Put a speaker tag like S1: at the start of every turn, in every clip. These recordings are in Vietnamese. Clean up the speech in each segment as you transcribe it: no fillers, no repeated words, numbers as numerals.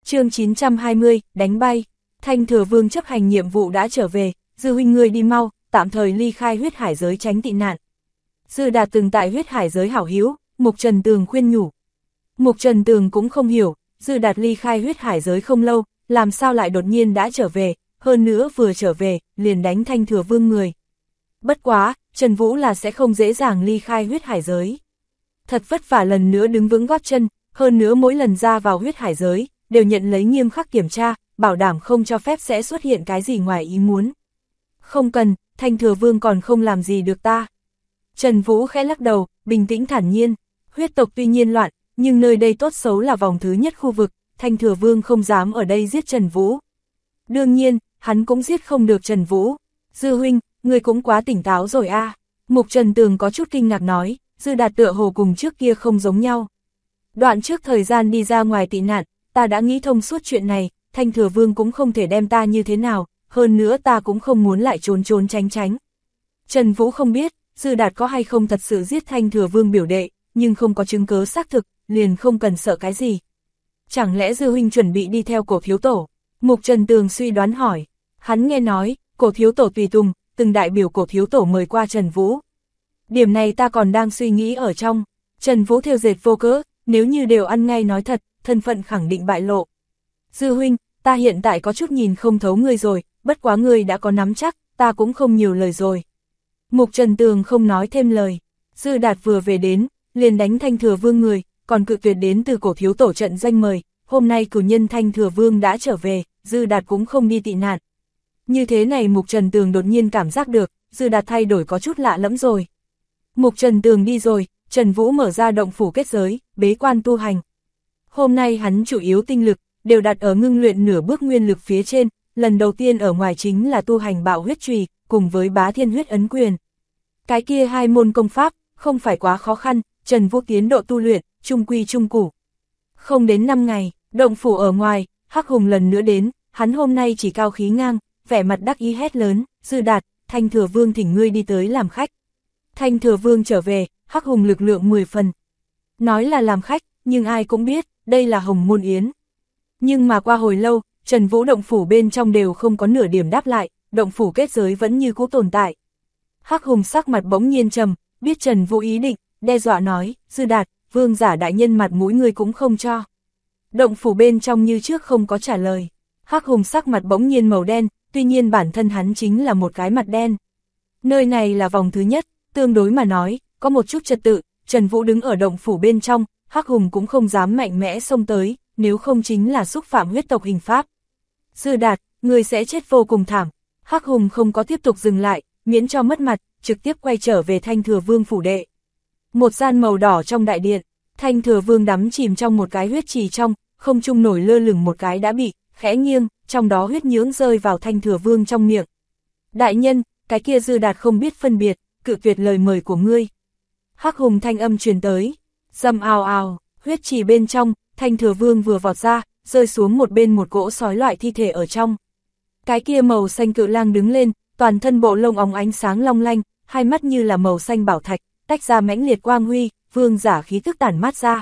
S1: Chương 920, đánh bay. Thanh Thừa Vương chấp hành nhiệm vụ đã trở về, Dư huynh ngươi đi mau, tạm thời ly khai huyết hải giới tránh tị nạn. Dư Đạt từng tại huyết hải giới hảo hữu, Mục Trần Tường khuyên nhủ. Mục Trần Tường cũng không hiểu, Dư Đạt ly khai huyết hải giới không lâu, làm sao lại đột nhiên đã trở về, hơn nữa vừa trở về, liền đánh Thanh Thừa Vương người. Bất quá, Trần Vũ là sẽ không dễ dàng ly khai huyết hải giới. Thật vất vả lần nữa đứng vững gót chân, hơn nữa mỗi lần ra vào huyết hải giới, đều nhận lấy nghiêm khắc kiểm tra, bảo đảm không cho phép sẽ xuất hiện cái gì ngoài ý muốn. Không cần, Thanh Thừa Vương còn không làm gì được ta. Trần Vũ khẽ lắc đầu, bình tĩnh thản nhiên, huyết tộc tuy nhiên loạn, nhưng nơi đây tốt xấu là vòng thứ nhất khu vực, Thanh Thừa Vương không dám ở đây giết Trần Vũ. Đương nhiên, hắn cũng giết không được Trần Vũ. Dư huynh, người cũng quá tỉnh táo rồi a. Mục Trần Tường có chút kinh ngạc nói, Dư Đạt tựa hồ cùng trước kia không giống nhau. Đoạn trước thời gian đi ra ngoài tị nạn, ta đã nghĩ thông suốt chuyện này, Thanh Thừa Vương cũng không thể đem ta như thế nào, hơn nữa ta cũng không muốn lại trốn trốn tránh tránh. Trần Vũ không biết, Dư Đạt có hay không thật sự giết Thanh Thừa Vương biểu đệ, nhưng không có chứng cứ xác thực, liền không cần sợ cái gì. Chẳng lẽ Dư huynh chuẩn bị đi theo Cổ thiếu tổ? Mục Trần Tường suy đoán hỏi. Hắn nghe nói, Cổ thiếu tổ tùy tùng, từng đại biểu Cổ thiếu tổ mời qua Trần Vũ. Điểm này ta còn đang suy nghĩ ở trong. Trần Vũ thêu dệt vô cớ, nếu như đều ăn ngay nói thật, thân phận khẳng định bại lộ. Dư huynh, ta hiện tại có chút nhìn không thấu ngươi rồi, bất quá ngươi đã có nắm chắc, ta cũng không nhiều lời rồi. Mục Trần Tường không nói thêm lời. Dư Đạt vừa về đến, liền đánh Thanh Thừa Vương người, còn cự tuyệt đến từ Cổ thiếu tổ trận danh mời. Hôm nay cử nhân Thanh Thừa Vương đã trở về, Dư Đạt cũng không đi tị nạn. Như thế này Mục Trần Tường đột nhiên cảm giác được, Dư Đạt thay đổi có chút lạ lẫm rồi. Mục Trần Tường đi rồi, Trần Vũ mở ra động phủ kết giới, bế quan tu hành. Hôm nay hắn chủ yếu tinh lực, đều đặt ở ngưng luyện nửa bước nguyên lực phía trên, lần đầu tiên ở ngoài chính là tu hành bạo huyết chùy, cùng với bá thiên huyết ấn quyền. Cái kia hai môn công pháp, không phải quá khó khăn, Trần Vũ tiến độ tu luyện, trung quy trung củ. Không đến 5 ngày, động phủ ở ngoài, Hắc Hùng lần nữa đến, hắn hôm nay chỉ cao khí ngang, vẻ mặt đắc ý hét lớn, Dư Đạt, Thanh Thừa Vương thỉnh ngươi đi tới làm khách. Thanh Thừa Vương trở về, Hắc Hùng lực lượng 10 phần. Nói là làm khách, nhưng ai cũng biết, đây là Hồng Môn Yến. Nhưng mà qua hồi lâu, Trần Vũ động phủ bên trong đều không có nửa điểm đáp lại, động phủ kết giới vẫn như cũ tồn tại. Hắc Hùng sắc mặt bỗng nhiên trầm, biết Trần Vũ ý định, đe dọa nói, Dư Đạt, vương giả đại nhân mặt mũi người cũng không cho. Động phủ bên trong như trước không có trả lời. Hắc Hùng sắc mặt bỗng nhiên màu đen, tuy nhiên bản thân hắn chính là một cái mặt đen. Nơi này là vòng thứ nhất, tương đối mà nói, có một chút trật tự, Trần Vũ đứng ở động phủ bên trong, Hắc Hùng cũng không dám mạnh mẽ xông tới, nếu không chính là xúc phạm huyết tộc hình pháp. Dư Đạt, người sẽ chết vô cùng thảm. Hắc Hùng không có tiếp tục dừng lại, miễn cho mất mặt, trực tiếp quay trở về Thanh Thừa Vương phủ đệ. Một gian màu đỏ trong đại điện, Thanh Thừa Vương đắm chìm trong một cái huyết trì trong, không trung nổi lơ lửng một cái đã bị khẽ nghiêng, trong đó huyết nhưỡng rơi vào Thanh Thừa Vương trong miệng. Đại nhân, cái kia Dư Đạt không biết phân biệt, cự tuyệt lời mời của ngươi. Hắc Hùng thanh âm truyền tới, rầm ào ào, huyết trì bên trong, Thanh Thừa Vương vừa vọt ra, rơi xuống một bên một cỗ sói loại thi thể ở trong. Cái kia màu xanh cự lang đứng lên, toàn thân bộ lông óng ánh sáng long lanh, hai mắt như là màu xanh bảo thạch, tách ra mãnh liệt quang huy, vương giả khí tức tản mát ra.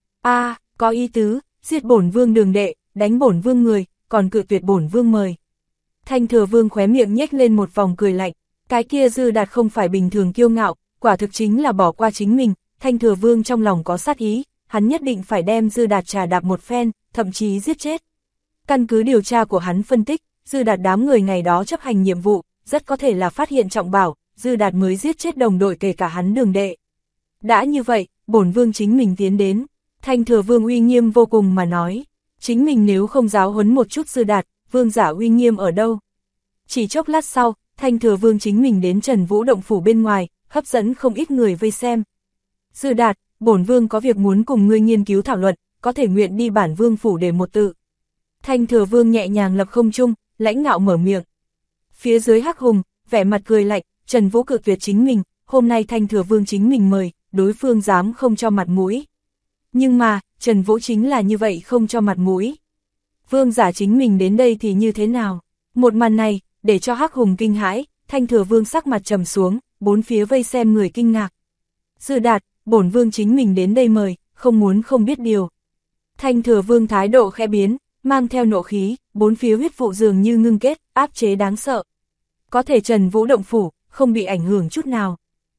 S1: A, có ý tứ, giết bổn vương đường đệ, đánh bổn vương người, còn cự tuyệt bổn vương mời. Thanh Thừa Vương khóe miệng nhếch lên một vòng cười lạnh, cái kia Dư Đạt không phải bình thường kiêu ngạo, quả thực chính là bỏ qua chính mình. Thanh Thừa Vương trong lòng có sát ý, hắn nhất định phải đem Dư Đạt trà đạp một phen, thậm chí giết chết. Căn cứ điều tra của hắn phân tích, Dư Đạt đám người ngày đó chấp hành nhiệm vụ, rất có thể là phát hiện trọng bảo, Dư Đạt mới giết chết đồng đội kể cả hắn đường đệ. Đã như vậy, bổn vương chính mình tiến đến. Thanh Thừa Vương uy nghiêm vô cùng mà nói, chính mình nếu không giáo huấn một chút Dư Đạt, vương giả uy nghiêm ở đâu? Chỉ chốc lát sau, Thanh Thừa Vương chính mình đến Trần Vũ động phủ bên ngoài, hấp dẫn không ít người vây xem. Dư Đạt, bổn vương có việc muốn cùng ngươi nghiên cứu thảo luận, có thể nguyện đi bản vương phủ để một tự. Thanh Thừa Vương nhẹ nhàng lập không trung, lãnh ngạo mở miệng. Phía dưới Hắc Hùng, vẻ mặt cười lạnh, Trần Vũ cự tuyệt chính mình, hôm nay Thanh Thừa Vương chính mình mời, đối phương dám không cho mặt mũi. Nhưng mà, Trần Vũ chính là như vậy không cho mặt mũi. Vương giả chính mình đến đây thì như thế nào? Một màn này, để cho Hắc Hùng kinh hãi, Thanh Thừa Vương sắc mặt trầm xuống, bốn phía vây xem người kinh ngạc. Dư Đạt, bổn vương chính mình đến đây mời, không muốn không biết điều. Thanh Thừa Vương thái độ khẽ biến, mang theo nộ khí, bốn phía huyết vụ dường như ngưng kết, áp chế đáng sợ. Có thể Trần Vũ động phủ, không bị ảnh hưởng chút nào.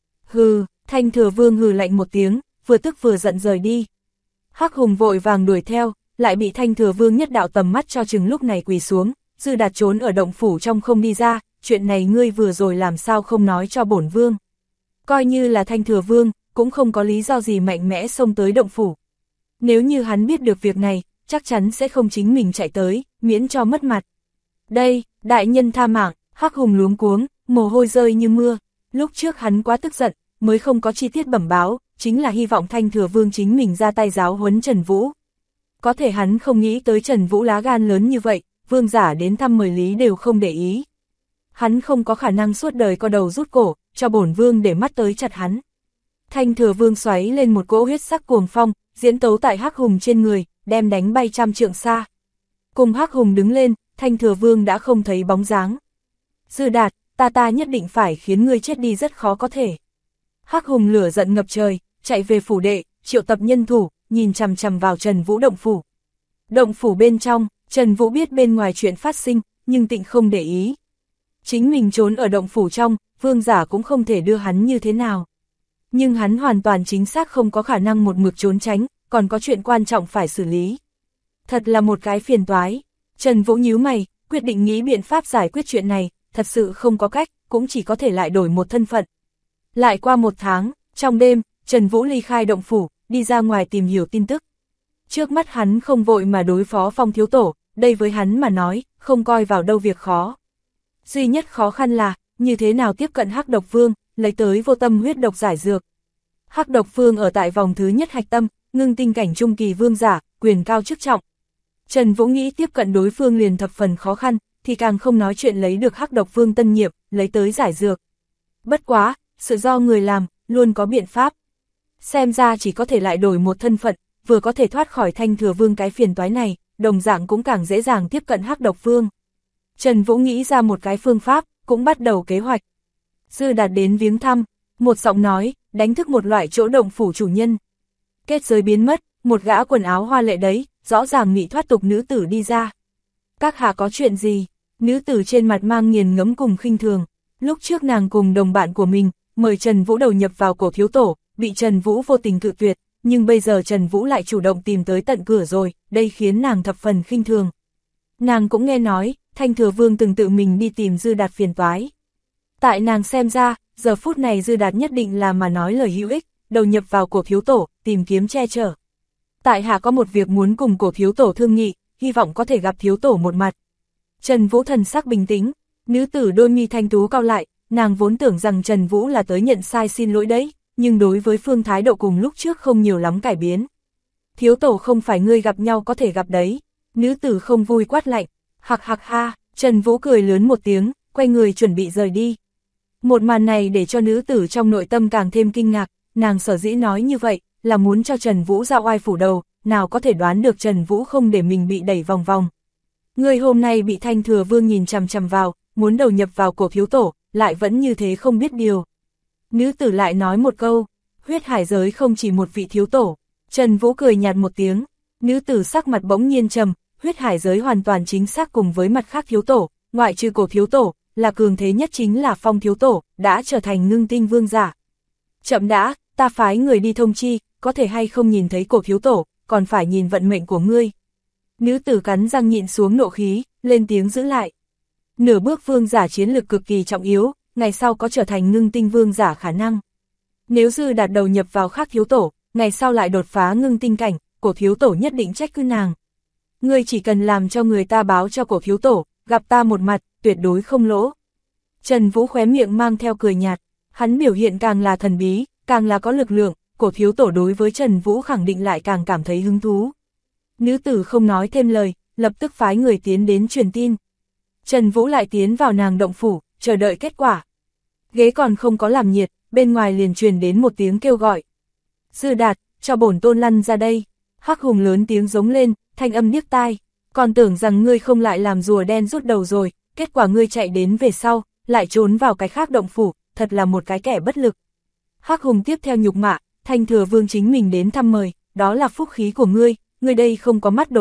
S1: Hừ, Thanh Thừa Vương hừ lạnh một tiếng, vừa tức vừa giận rời đi. Hắc Hùng vội vàng đuổi theo, lại bị Thanh Thừa Vương nhất đạo tầm mắt cho chừng lúc này quỳ xuống, Dư Đạt trốn ở động phủ trong không đi ra, chuyện này ngươi vừa rồi làm sao không nói cho bổn vương. Coi như là Thanh Thừa Vương, cũng không có lý do gì mạnh mẽ xông tới động phủ. Nếu như hắn biết được việc này, chắc chắn sẽ không chính mình chạy tới, miễn cho mất mặt. Đây, đại nhân tha mạng, Hắc Hùng luống cuống, mồ hôi rơi như mưa, lúc trước hắn quá tức giận, mới không có chi tiết bẩm báo, chính là hy vọng Thanh Thừa Vương chính mình ra tay giáo huấn Trần Vũ. Có thể hắn không nghĩ tới Trần Vũ lá gan lớn như vậy, vương giả đến thăm mời lý đều không để ý. Hắn không có khả năng suốt đời co đầu rút cổ, cho bổn vương để mắt tới chặt hắn. Thanh Thừa Vương xoáy lên một cỗ huyết sắc cuồng phong, diễn tấu tại Hắc Hùng trên người, đem đánh bay trăm trượng xa. Cùng Hắc Hùng đứng lên, Thanh Thừa Vương đã không thấy bóng dáng. Dư Đạt, ta nhất định phải khiến ngươi chết đi rất khó có thể. Hắc Hùng lửa giận ngập trời, chạy về phủ đệ, triệu tập nhân thủ, nhìn chằm chằm vào Trần Vũ động phủ. Động phủ bên trong, Trần Vũ biết bên ngoài chuyện phát sinh, nhưng tịnh không để ý. Chính mình trốn ở động phủ trong, vương giả cũng không thể đưa hắn như thế nào. Nhưng hắn hoàn toàn chính xác không có khả năng một mực trốn tránh, còn có chuyện quan trọng phải xử lý. Thật là một cái phiền toái. Trần Vũ nhíu mày, quyết định nghĩ biện pháp giải quyết chuyện này, thật sự không có cách, cũng chỉ có thể lại đổi một thân phận. Lại qua một tháng, trong đêm, Trần Vũ ly khai động phủ, đi ra ngoài tìm hiểu tin tức. Trước mắt hắn không vội mà đối phó Phong thiếu tổ, đây với hắn mà nói, không coi vào đâu việc khó. Duy nhất khó khăn là, như thế nào tiếp cận Hắc Độc Vương, lấy tới vô tâm huyết độc giải dược. Hắc Độc Vương ở tại vòng thứ nhất hạch tâm, ngưng tinh cảnh trung kỳ vương giả, quyền cao chức trọng. Trần Vũ nghĩ tiếp cận đối phương liền thập phần khó khăn, thì càng không nói chuyện lấy được Hắc Độc Vương tân nhiệm, lấy tới giải dược. Bất quá, sự do người làm, luôn có biện pháp. Xem ra chỉ có thể lại đổi một thân phận, vừa có thể thoát khỏi Thanh Thừa Vương cái phiền toái này, đồng dạng cũng càng dễ dàng tiếp cận Hắc Độc Vương. Trần Vũ nghĩ ra một cái phương pháp, cũng bắt đầu kế hoạch. Dư Đạt đến viếng thăm, một giọng nói, đánh thức một loại chỗ động phủ chủ nhân. Kết giới biến mất, một gã quần áo hoa lệ đấy, rõ ràng mỹ thoát tục nữ tử đi ra. Các hạ có chuyện gì? Nữ tử trên mặt mang nghiền ngẫm cùng khinh thường. Lúc trước nàng cùng đồng bạn của mình, mời Trần Vũ đầu nhập vào cổ thiếu tổ, bị Trần Vũ vô tình cự tuyệt, nhưng bây giờ Trần Vũ lại chủ động tìm tới tận cửa rồi, đây khiến nàng thập phần khinh thường. Nàng cũng nghe nói, Thanh Thừa Vương từng tự mình đi tìm Dư Đạt phiền toái. Tại nàng xem ra, giờ phút này Dư Đạt nhất định là mà nói lời hữu ích, đầu nhập vào cổ thiếu tổ, tìm kiếm che chở. Tại hạ có một việc muốn cùng cổ thiếu tổ thương nghị, hy vọng có thể gặp thiếu tổ một mặt. Trần Vũ thần sắc bình tĩnh, nữ tử đôi mi thanh tú cau lại, nàng vốn tưởng rằng Trần Vũ là tới nhận sai xin lỗi đấy, nhưng đối với phương thái độ cùng lúc trước không nhiều lắm cải biến. Thiếu tổ không phải ngươi gặp nhau có thể gặp đấy, nữ tử không vui quát lạnh, hạc hạc ha, Trần Vũ cười lớn một tiếng, quay người chuẩn bị rời đi. Một màn này để cho nữ tử trong nội tâm càng thêm kinh ngạc, nàng sở dĩ nói như vậy, là muốn cho Trần Vũ ra oai phủ đầu, nào có thể đoán được Trần Vũ không để mình bị đẩy vòng vòng. Người hôm nay bị Thanh Thừa Vương nhìn chằm chằm vào, muốn đầu nhập vào cổ thiếu tổ, lại vẫn như thế không biết điều. Nữ tử lại nói một câu, huyết hải giới không chỉ một vị thiếu tổ. Trần Vũ cười nhạt một tiếng, nữ tử sắc mặt bỗng nhiên trầm, huyết hải giới hoàn toàn chính xác cùng với mặt khác thiếu tổ, ngoại trừ cổ thiếu tổ, là cường thế nhất chính là Phong thiếu tổ, đã trở thành ngưng tinh vương giả. Chậm đã, ta phái người đi thông chi, có thể hay không nhìn thấy cổ thiếu tổ, còn phải nhìn vận mệnh của ngươi. Nữ tử cắn răng nhịn xuống nộ khí, lên tiếng giữ lại. Nửa bước vương giả chiến lực cực kỳ trọng yếu, ngày sau có trở thành ngưng tinh vương giả khả năng. Nếu Dư Đạt đầu nhập vào khác thiếu tổ, ngày sau lại đột phá ngưng tinh cảnh, cổ thiếu tổ nhất định trách cứ nàng. Ngươi chỉ cần làm cho người ta báo cho cổ thiếu tổ, gặp ta một mặt, tuyệt đối không lỗ. Trần Vũ khóe miệng mang theo cười nhạt, hắn biểu hiện càng là thần bí, càng là có lực lượng, cổ thiếu tổ đối với Trần Vũ khẳng định lại càng cảm thấy hứng thú. Nữ tử không nói thêm lời, lập tức phái người tiến đến truyền tin. Trần Vũ lại tiến vào nàng động phủ, chờ đợi kết quả. Ghế còn không có làm nhiệt, bên ngoài liền truyền đến một tiếng kêu gọi. Dư Đạt, cho bổn tôn lăn ra đây. Hắc Hùng lớn tiếng giống lên, thanh âm điếc tai. Còn tưởng rằng ngươi không lại làm rùa đen rút đầu rồi, kết quả ngươi chạy đến về sau, lại trốn vào cái khác động phủ, thật là một cái kẻ bất lực. Hắc Hùng tiếp theo nhục mạ, Thanh Thừa Vương chính mình đến thăm mời, đó là phúc khí của ngươi đây không có mắt đồ vật,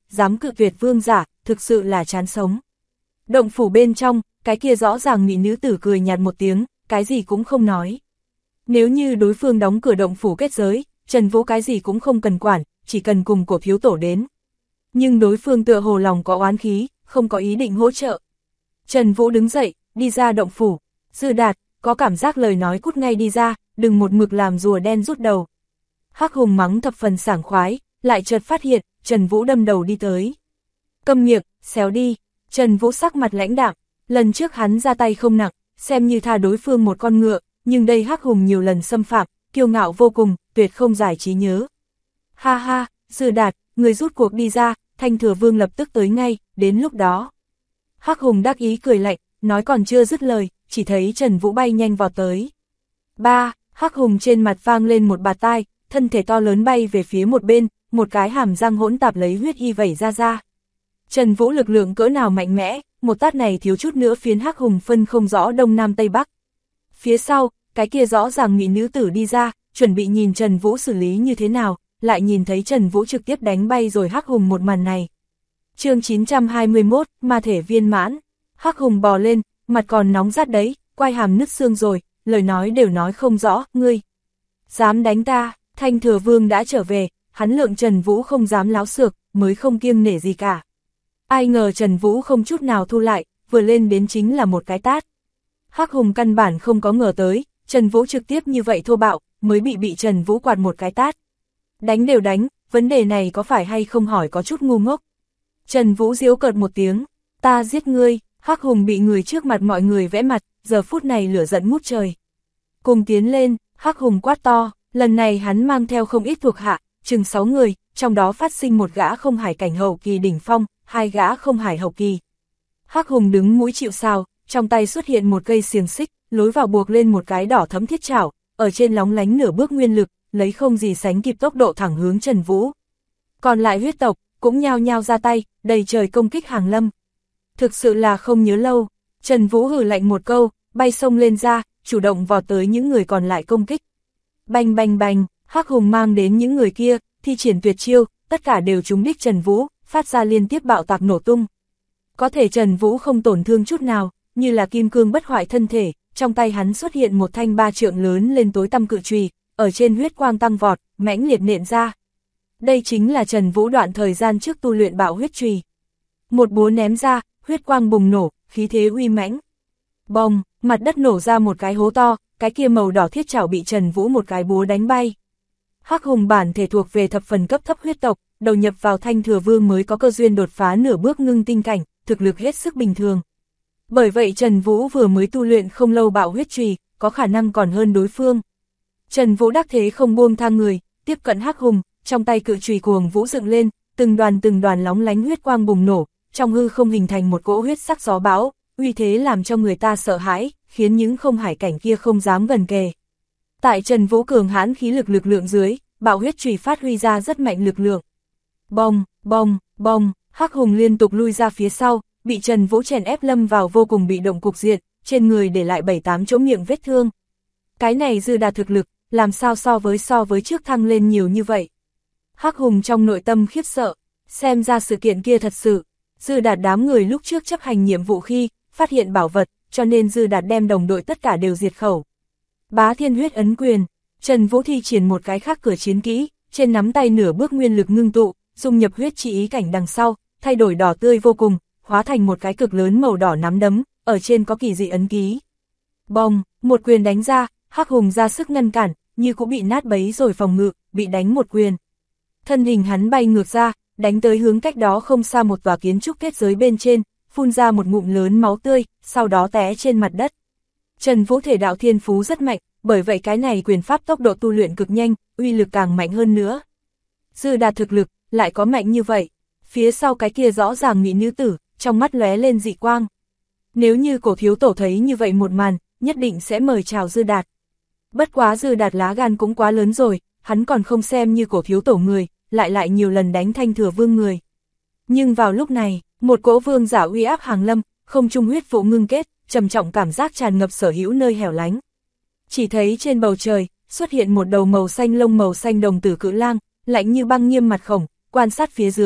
S1: dám cự tuyệt vương giả, thực sự là chán sống. Động phủ bên trong, cái kia rõ ràng mỹ nữ tử cười nhạt một tiếng, cái gì cũng không nói. Nếu như đối phương đóng cửa động phủ kết giới, Trần Vũ cái gì cũng không cần quản, chỉ cần cùng cổ thiếu tổ đến. Nhưng đối phương tựa hồ lòng có oán khí, không có ý định hỗ trợ. Trần Vũ đứng dậy, đi ra động phủ. Dư Đạt, có cảm giác lời nói cút ngay đi ra, đừng một mực làm rùa đen rút đầu. Hắc Hùng mắng thập phần sảng khoái, lại chợt phát hiện, Trần Vũ đâm đầu đi tới. Câm miệng, xéo đi. Trần Vũ sắc mặt lãnh đạm, lần trước hắn ra tay không nặng, xem như tha đối phương một con ngựa, nhưng đây Hắc Hùng nhiều lần xâm phạm, kiêu ngạo vô cùng, tuyệt không giải trí nhớ. Ha ha, Dư Đạt, người rút cuộc đi ra, Thanh Thừa Vương lập tức tới ngay, đến lúc đó. Hắc Hùng đắc ý cười lạnh, nói còn chưa dứt lời, chỉ thấy Trần Vũ bay nhanh vào tới. Ba, Hắc Hùng trên mặt vang lên một bạt tai, thân thể to lớn bay về phía một bên, một cái hàm răng hỗn tạp lấy huyết y vẩy ra. Trần Vũ lực lượng cỡ nào mạnh mẽ, một tát này thiếu chút nữa phiến Hắc Hùng phân không rõ đông nam tây bắc. Phía sau, cái kia rõ ràng mỹ nữ tử đi ra, chuẩn bị nhìn Trần Vũ xử lý như thế nào, lại nhìn thấy Trần Vũ trực tiếp đánh bay rồi Hắc Hùng một màn này. Chương 921, ma thể viên mãn. Hắc Hùng bò lên, mặt còn nóng rát đấy, quai hàm nứt xương rồi, lời nói đều nói không rõ, ngươi dám đánh ta. Thanh Thừa Vương đã trở về, hắn lượng Trần Vũ không dám láo xược, mới không kiêng nể gì cả. Ai ngờ Trần Vũ không chút nào thu lại, vừa lên đến chính là một cái tát. Hắc Hùng căn bản không có ngờ tới, Trần Vũ trực tiếp như vậy thô bạo, mới bị Trần Vũ quạt một cái tát. Đánh đều đánh, vấn đề này có phải hay không hỏi có chút ngu ngốc. Trần Vũ giễu cợt một tiếng, ta giết ngươi. Hắc Hùng bị người trước mặt mọi người vẽ mặt, giờ phút này lửa giận ngút trời. Cùng tiến lên, Hắc Hùng quát to, lần này hắn mang theo không ít thuộc hạ, chừng 6 người, trong đó phát sinh một gã không hải cảnh hậu kỳ đỉnh phong, 2 gã không hải hậu kỳ. Hắc Hùng đứng mũi chịu sào, trong tay xuất hiện một cây xiềng xích, lối vào buộc lên một cái đỏ thấm thiết chảo, ở trên lóng lánh nửa bước nguyên lực, lấy không gì sánh kịp tốc độ thẳng hướng Trần Vũ. Còn lại huyết tộc, cũng nhao nhao ra tay, đầy trời công kích hàng lâm. Thực sự là không nhớ lâu, Trần Vũ hừ lạnh một câu, bay sông lên ra, chủ động vào tới những người còn lại công kích. Bành bành bành, Hắc Hùng mang đến những người kia, thi triển tuyệt chiêu, tất cả đều trúng đích Trần Vũ, phát ra liên tiếp bạo tạc nổ tung. Có thể Trần Vũ không tổn thương chút nào, như là kim cương bất hoại thân thể, trong tay hắn xuất hiện một thanh 3 trượng lớn lên tối tăm cự chùy, ở trên huyết quang tăng vọt, mãnh liệt nện ra. Đây chính là Trần Vũ đoạn thời gian trước tu luyện bạo huyết chùy. Một búa ném ra, huyết quang bùng nổ, khí thế uy mãnh. Bồng, mặt đất nổ ra một cái hố to, cái kia màu đỏ thiết chảo bị Trần Vũ một cái búa đánh bay. Hắc Hùng bản thể thuộc về thập phần cấp thấp huyết tộc, đầu nhập vào Thanh Thừa Vương mới có cơ duyên đột phá nửa bước ngưng tinh cảnh, thực lực hết sức bình thường. Bởi vậy Trần Vũ vừa mới tu luyện không lâu bạo huyết chùy, có khả năng còn hơn đối phương. Trần Vũ đắc thế không buông tha người, tiếp cận Hắc Hùng, trong tay cự chùy cuồng vũ dựng lên, từng đoàn lóng lánh huyết quang bùng nổ, trong hư không hình thành một cỗ huyết sắc gió bão, uy thế làm cho người ta sợ hãi, khiến những không hải cảnh kia không dám gần kề. Tại Trần Vũ cường hãn khí lực lượng dưới, bạo huyết chùy phát huy ra rất mạnh lực lượng. Bong, bong, bong, Hắc Hùng liên tục lui ra phía sau, bị Trần Vũ chèn ép lâm vào vô cùng bị động cục diện, trên người để lại 7-8 chỗ miệng vết thương. Cái này Dư Đạt thực lực, làm sao so với trước thăng lên nhiều như vậy. Hắc Hùng trong nội tâm khiếp sợ, xem ra sự kiện kia thật sự. Dư Đạt đám người lúc trước chấp hành nhiệm vụ khi phát hiện bảo vật, cho nên Dư Đạt đem đồng đội tất cả đều diệt khẩu. Bá Thiên Huyết ấn quyền, Trần Vũ thi triển một cái khác cửa chiến kỹ, trên nắm tay nửa bước nguyên lực ngưng tụ, dung nhập huyết chi ý cảnh đằng sau, thay đổi đỏ tươi vô cùng, hóa thành một cái cực lớn màu đỏ nắm đấm, ở trên có kỳ dị ấn ký. Bong, một quyền đánh ra, Hắc Hùng ra sức ngăn cản, như cũng bị nát bấy rồi phòng ngự, bị đánh một quyền. Thân hình hắn bay ngược ra, đánh tới hướng cách đó không xa một tòa kiến trúc kết giới bên trên, phun ra một ngụm lớn máu tươi, sau đó té trên mặt đất. Trần Vũ thể đạo thiên phú rất mạnh, bởi vậy cái này quyền pháp tốc độ tu luyện cực nhanh, uy lực càng mạnh hơn nữa. Dư Đạt thực lực, lại có mạnh như vậy. Phía sau cái kia rõ ràng mỹ nữ tử, trong mắt lóe lên dị quang. Nếu như cổ thiếu tổ thấy như vậy một màn, nhất định sẽ mời chào Dư Đạt. Bất quá Dư Đạt lá gan cũng quá lớn rồi, hắn còn không xem như cổ thiếu tổ người, lại nhiều lần đánh Thanh Thừa Vương người. Nhưng vào lúc này, một cỗ vương giả uy áp hàng lâm, không trung huyết vụ ngưng kết, trầm trọng cảm giác tràn ngập sở hữu nơi hẻo lánh. Chỉ thấy trên bầu trời, xuất hiện một đầu màu xanh lông màu xanh đồng tử cự lang, lạnh như băng nghiêm mặt khổng, quan sát phía dưới,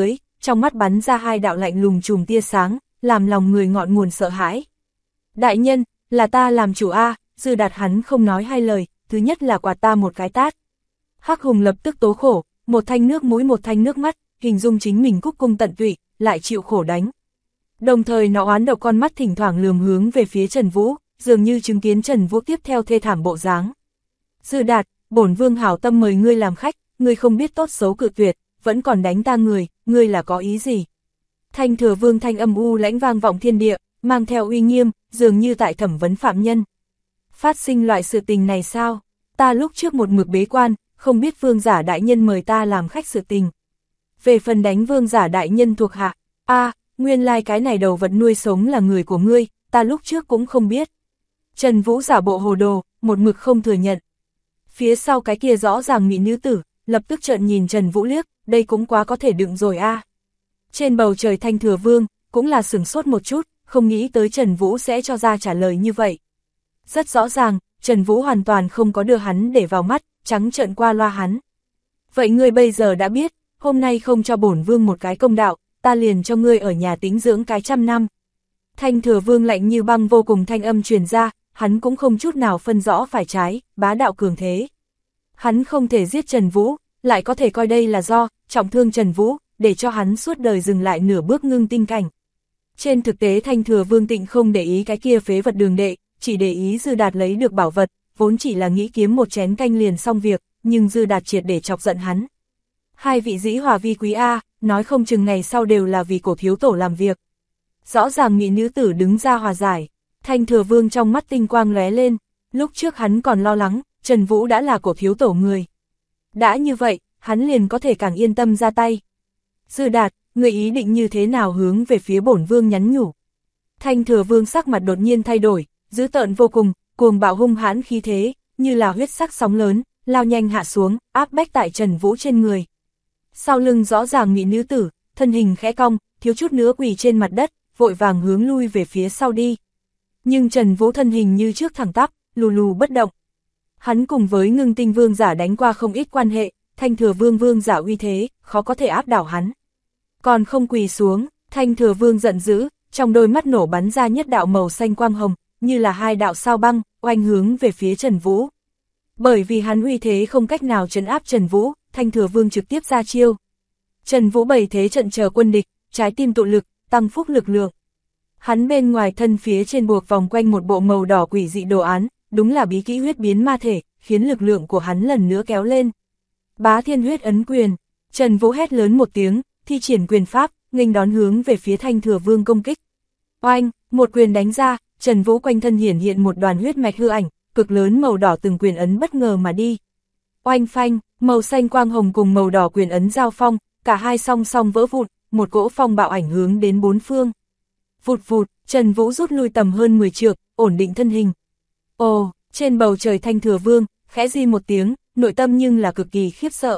S1: trong mắt bắn ra hai đạo lạnh lùng chùm tia sáng, làm lòng người ngọn nguồn sợ hãi. Đại nhân, là ta làm chủ a. Dư Đạt hắn không nói hai lời, thứ nhất là quạt ta một cái tát. Hắc Hùng lập tức tố khổ, một thanh nước mũi một thanh nước mắt, hình dung chính mình cúc cung tận tụy, lại chịu khổ đánh. Đồng thời nó oán độc con mắt thỉnh thoảng lườm hướng về phía Trần Vũ, dường như chứng kiến Trần Vũ tiếp theo thê thảm bộ dáng. Dư Đạt, bổn vương hảo tâm mời ngươi làm khách, ngươi không biết tốt xấu cự tuyệt, vẫn còn đánh ta người, ngươi là có ý gì? Thanh Thừa Vương thanh âm u lãnh vang vọng thiên địa, mang theo uy nghiêm, dường như tại thẩm vấn phạm nhân. Phát sinh loại sự tình này sao? Ta lúc trước một mực bế quan, không biết vương giả đại nhân mời ta làm khách sự tình. Về phần đánh vương giả đại nhân thuộc hạ, nguyên lai cái này đầu vật nuôi sống là người của ngươi, ta lúc trước cũng không biết. Trần Vũ giả bộ hồ đồ, một mực không thừa nhận. Phía sau cái kia rõ ràng mỹ nữ tử, lập tức trợn nhìn Trần Vũ liếc, đây cũng quá có thể đựng rồi a. Trên bầu trời Thanh Thừa Vương, cũng là sửng sốt một chút, không nghĩ tới Trần Vũ sẽ cho ra trả lời như vậy. Rất rõ ràng, Trần Vũ hoàn toàn không có đưa hắn để vào mắt, trắng trợn qua loa hắn. Vậy ngươi bây giờ đã biết, hôm nay không cho bổn vương một cái công đạo, ta liền cho ngươi ở nhà tĩnh dưỡng cái 100 năm. Thanh Thừa Vương lạnh như băng vô cùng thanh âm truyền ra, hắn cũng không chút nào phân rõ phải trái, bá đạo cường thế. Hắn không thể giết Trần Vũ, lại có thể coi đây là do trọng thương Trần Vũ, để cho hắn suốt đời dừng lại nửa bước ngưng tinh cảnh. Trên thực tế Thanh Thừa Vương Tịnh không để ý cái kia phế vật đường đệ, chỉ để ý Dư Đạt lấy được bảo vật, vốn chỉ là nghĩ kiếm một chén canh liền xong việc, nhưng Dư Đạt triệt để chọc giận hắn. Hai vị dĩ hòa vi quý a, nói không chừng ngày sau đều là vì cổ thiếu tổ làm việc. Rõ ràng mỹ nữ tử đứng ra hòa giải, Thanh Thừa Vương trong mắt tinh quang lóe lên, lúc trước hắn còn lo lắng, Trần Vũ đã là cổ thiếu tổ người. Đã như vậy, hắn liền có thể càng yên tâm ra tay. Dư Đạt, người ý định như thế nào hướng về phía bổn vương nhắn nhủ. Thanh Thừa Vương sắc mặt đột nhiên thay đổi, dữ tợn vô cùng, cuồng bạo hung hãn khí thế, như là huyết sắc sóng lớn, lao nhanh hạ xuống, áp bách tại Trần Vũ trên người. Sau lưng rõ ràng mỹ nữ tử, thân hình khẽ cong, thiếu chút nữa quỳ trên mặt đất, vội vàng hướng lui về phía sau đi. Nhưng Trần Vũ thân hình như trước thẳng tắp, lù lù bất động. Hắn cùng với Ngưng Tinh Vương giả đánh qua không ít quan hệ, Thanh Thừa Vương vương giả uy thế, khó có thể áp đảo hắn. Còn không quỳ xuống, Thanh Thừa Vương giận dữ, trong đôi mắt nổ bắn ra nhất đạo màu xanh quang hồng, như là hai đạo sao băng, oanh hướng về phía Trần Vũ. Bởi vì hắn uy thế không cách nào trấn áp Trần Vũ, Thanh Thừa Vương trực tiếp ra chiêu. Trần Vũ bày thế trận chờ quân địch, trái tim tụ lực, tăng phúc lực lượng. Hắn bên ngoài thân phía trên buộc vòng quanh một bộ màu đỏ quỷ dị đồ án, đúng là bí kỹ huyết biến ma thể, khiến lực lượng của hắn lần nữa kéo lên. Bá Thiên Huyết ấn quyền, Trần Vũ hét lớn một tiếng, thi triển quyền pháp, nghênh đón hướng về phía Thanh Thừa Vương công kích. Oanh, một quyền đánh ra, Trần Vũ quanh thân hiển hiện một đoàn huyết mạch hư ảnh, cực lớn màu đỏ từng quyền ấn bất ngờ mà đi. Oanh phanh, màu xanh quang hồng cùng màu đỏ quyền ấn giao phong, cả hai song song vỡ vụn, một cỗ phong bạo ảnh hướng đến bốn phương. Vụt vụt, Trần Vũ rút lui tầm hơn 10 trượng, ổn định thân hình. Ồ, trên bầu trời Thanh Thừa Vương, khẽ di một tiếng, nội tâm nhưng là cực kỳ khiếp sợ.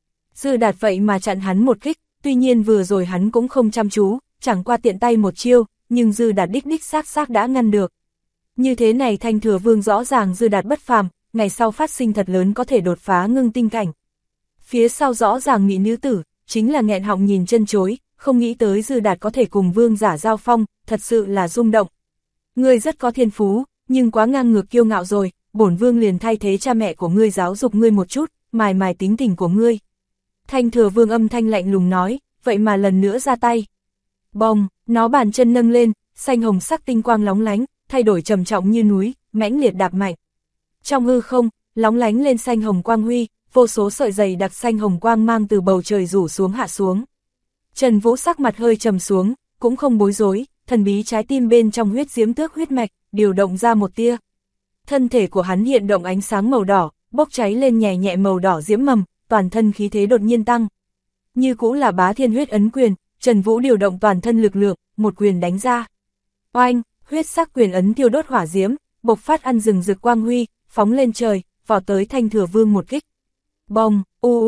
S1: Dư Đạt vậy mà chặn hắn một kích, tuy nhiên vừa rồi hắn cũng không chăm chú, chẳng qua tiện tay một chiêu, nhưng Dư Đạt đích xác đã ngăn được. Như thế này Thanh Thừa Vương rõ ràng Dư Đạt bất phàm, ngày sau phát sinh thật lớn có thể đột phá ngưng tinh cảnh. Phía sau rõ ràng mỹ nữ tử, chính là nghẹn họng nhìn chân chối, không nghĩ tới Dư Đạt có thể cùng vương giả giao phong, thật sự là rung động. Ngươi rất có thiên phú, nhưng quá ngang ngược kiêu ngạo rồi, bổn vương liền thay thế cha mẹ của ngươi giáo dục ngươi một chút, mài mài tính tình của ngươi. Thanh Thừa Vương âm thanh lạnh lùng nói, vậy mà lần nữa ra tay. Bồng, nó bàn chân nâng lên, xanh hồng sắc tinh quang lóng lánh, thay đổi trầm trọng như núi, mãnh liệt đạp mạnh. Trong hư không, lóng lánh lên xanh hồng quang huy, vô số sợi dày đặc xanh hồng quang mang từ bầu trời rủ xuống hạ xuống. Trần Vũ sắc mặt hơi trầm xuống, cũng không bối rối, thần bí trái tim bên trong huyết diễm tước huyết mạch, điều động ra một tia. Thân thể của hắn hiện động ánh sáng màu đỏ, bốc cháy lên nhẹ nhẹ màu đỏ diễm mầm, toàn thân khí thế đột nhiên tăng. Như cũ là Bá Thiên Huyết ấn quyền, Trần Vũ điều động toàn thân lực lượng, một quyền đánh ra. Oanh, huyết sắc quyền ấn thiêu đốt hỏa diễm, bộc phát ăn rừng rực quang huy, phóng lên trời, vọt tới Thanh Thừa Vương một kích. Bồng,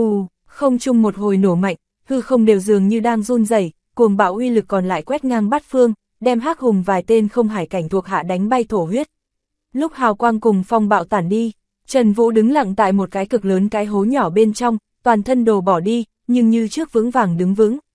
S1: không trung một hồi nổ mạnh, hư không đều dường như đang run rẩy, cuồng bạo uy lực còn lại quét ngang bát phương, đem Hắc Hùng vài tên không hải cảnh thuộc hạ đánh bay thổ huyết. Lúc hào quang cùng phong bạo tản đi, Trần Vũ đứng lặng tại một cái cực lớn cái hố nhỏ bên trong, toàn thân đồ bỏ đi, nhưng như trước vững vàng đứng vững,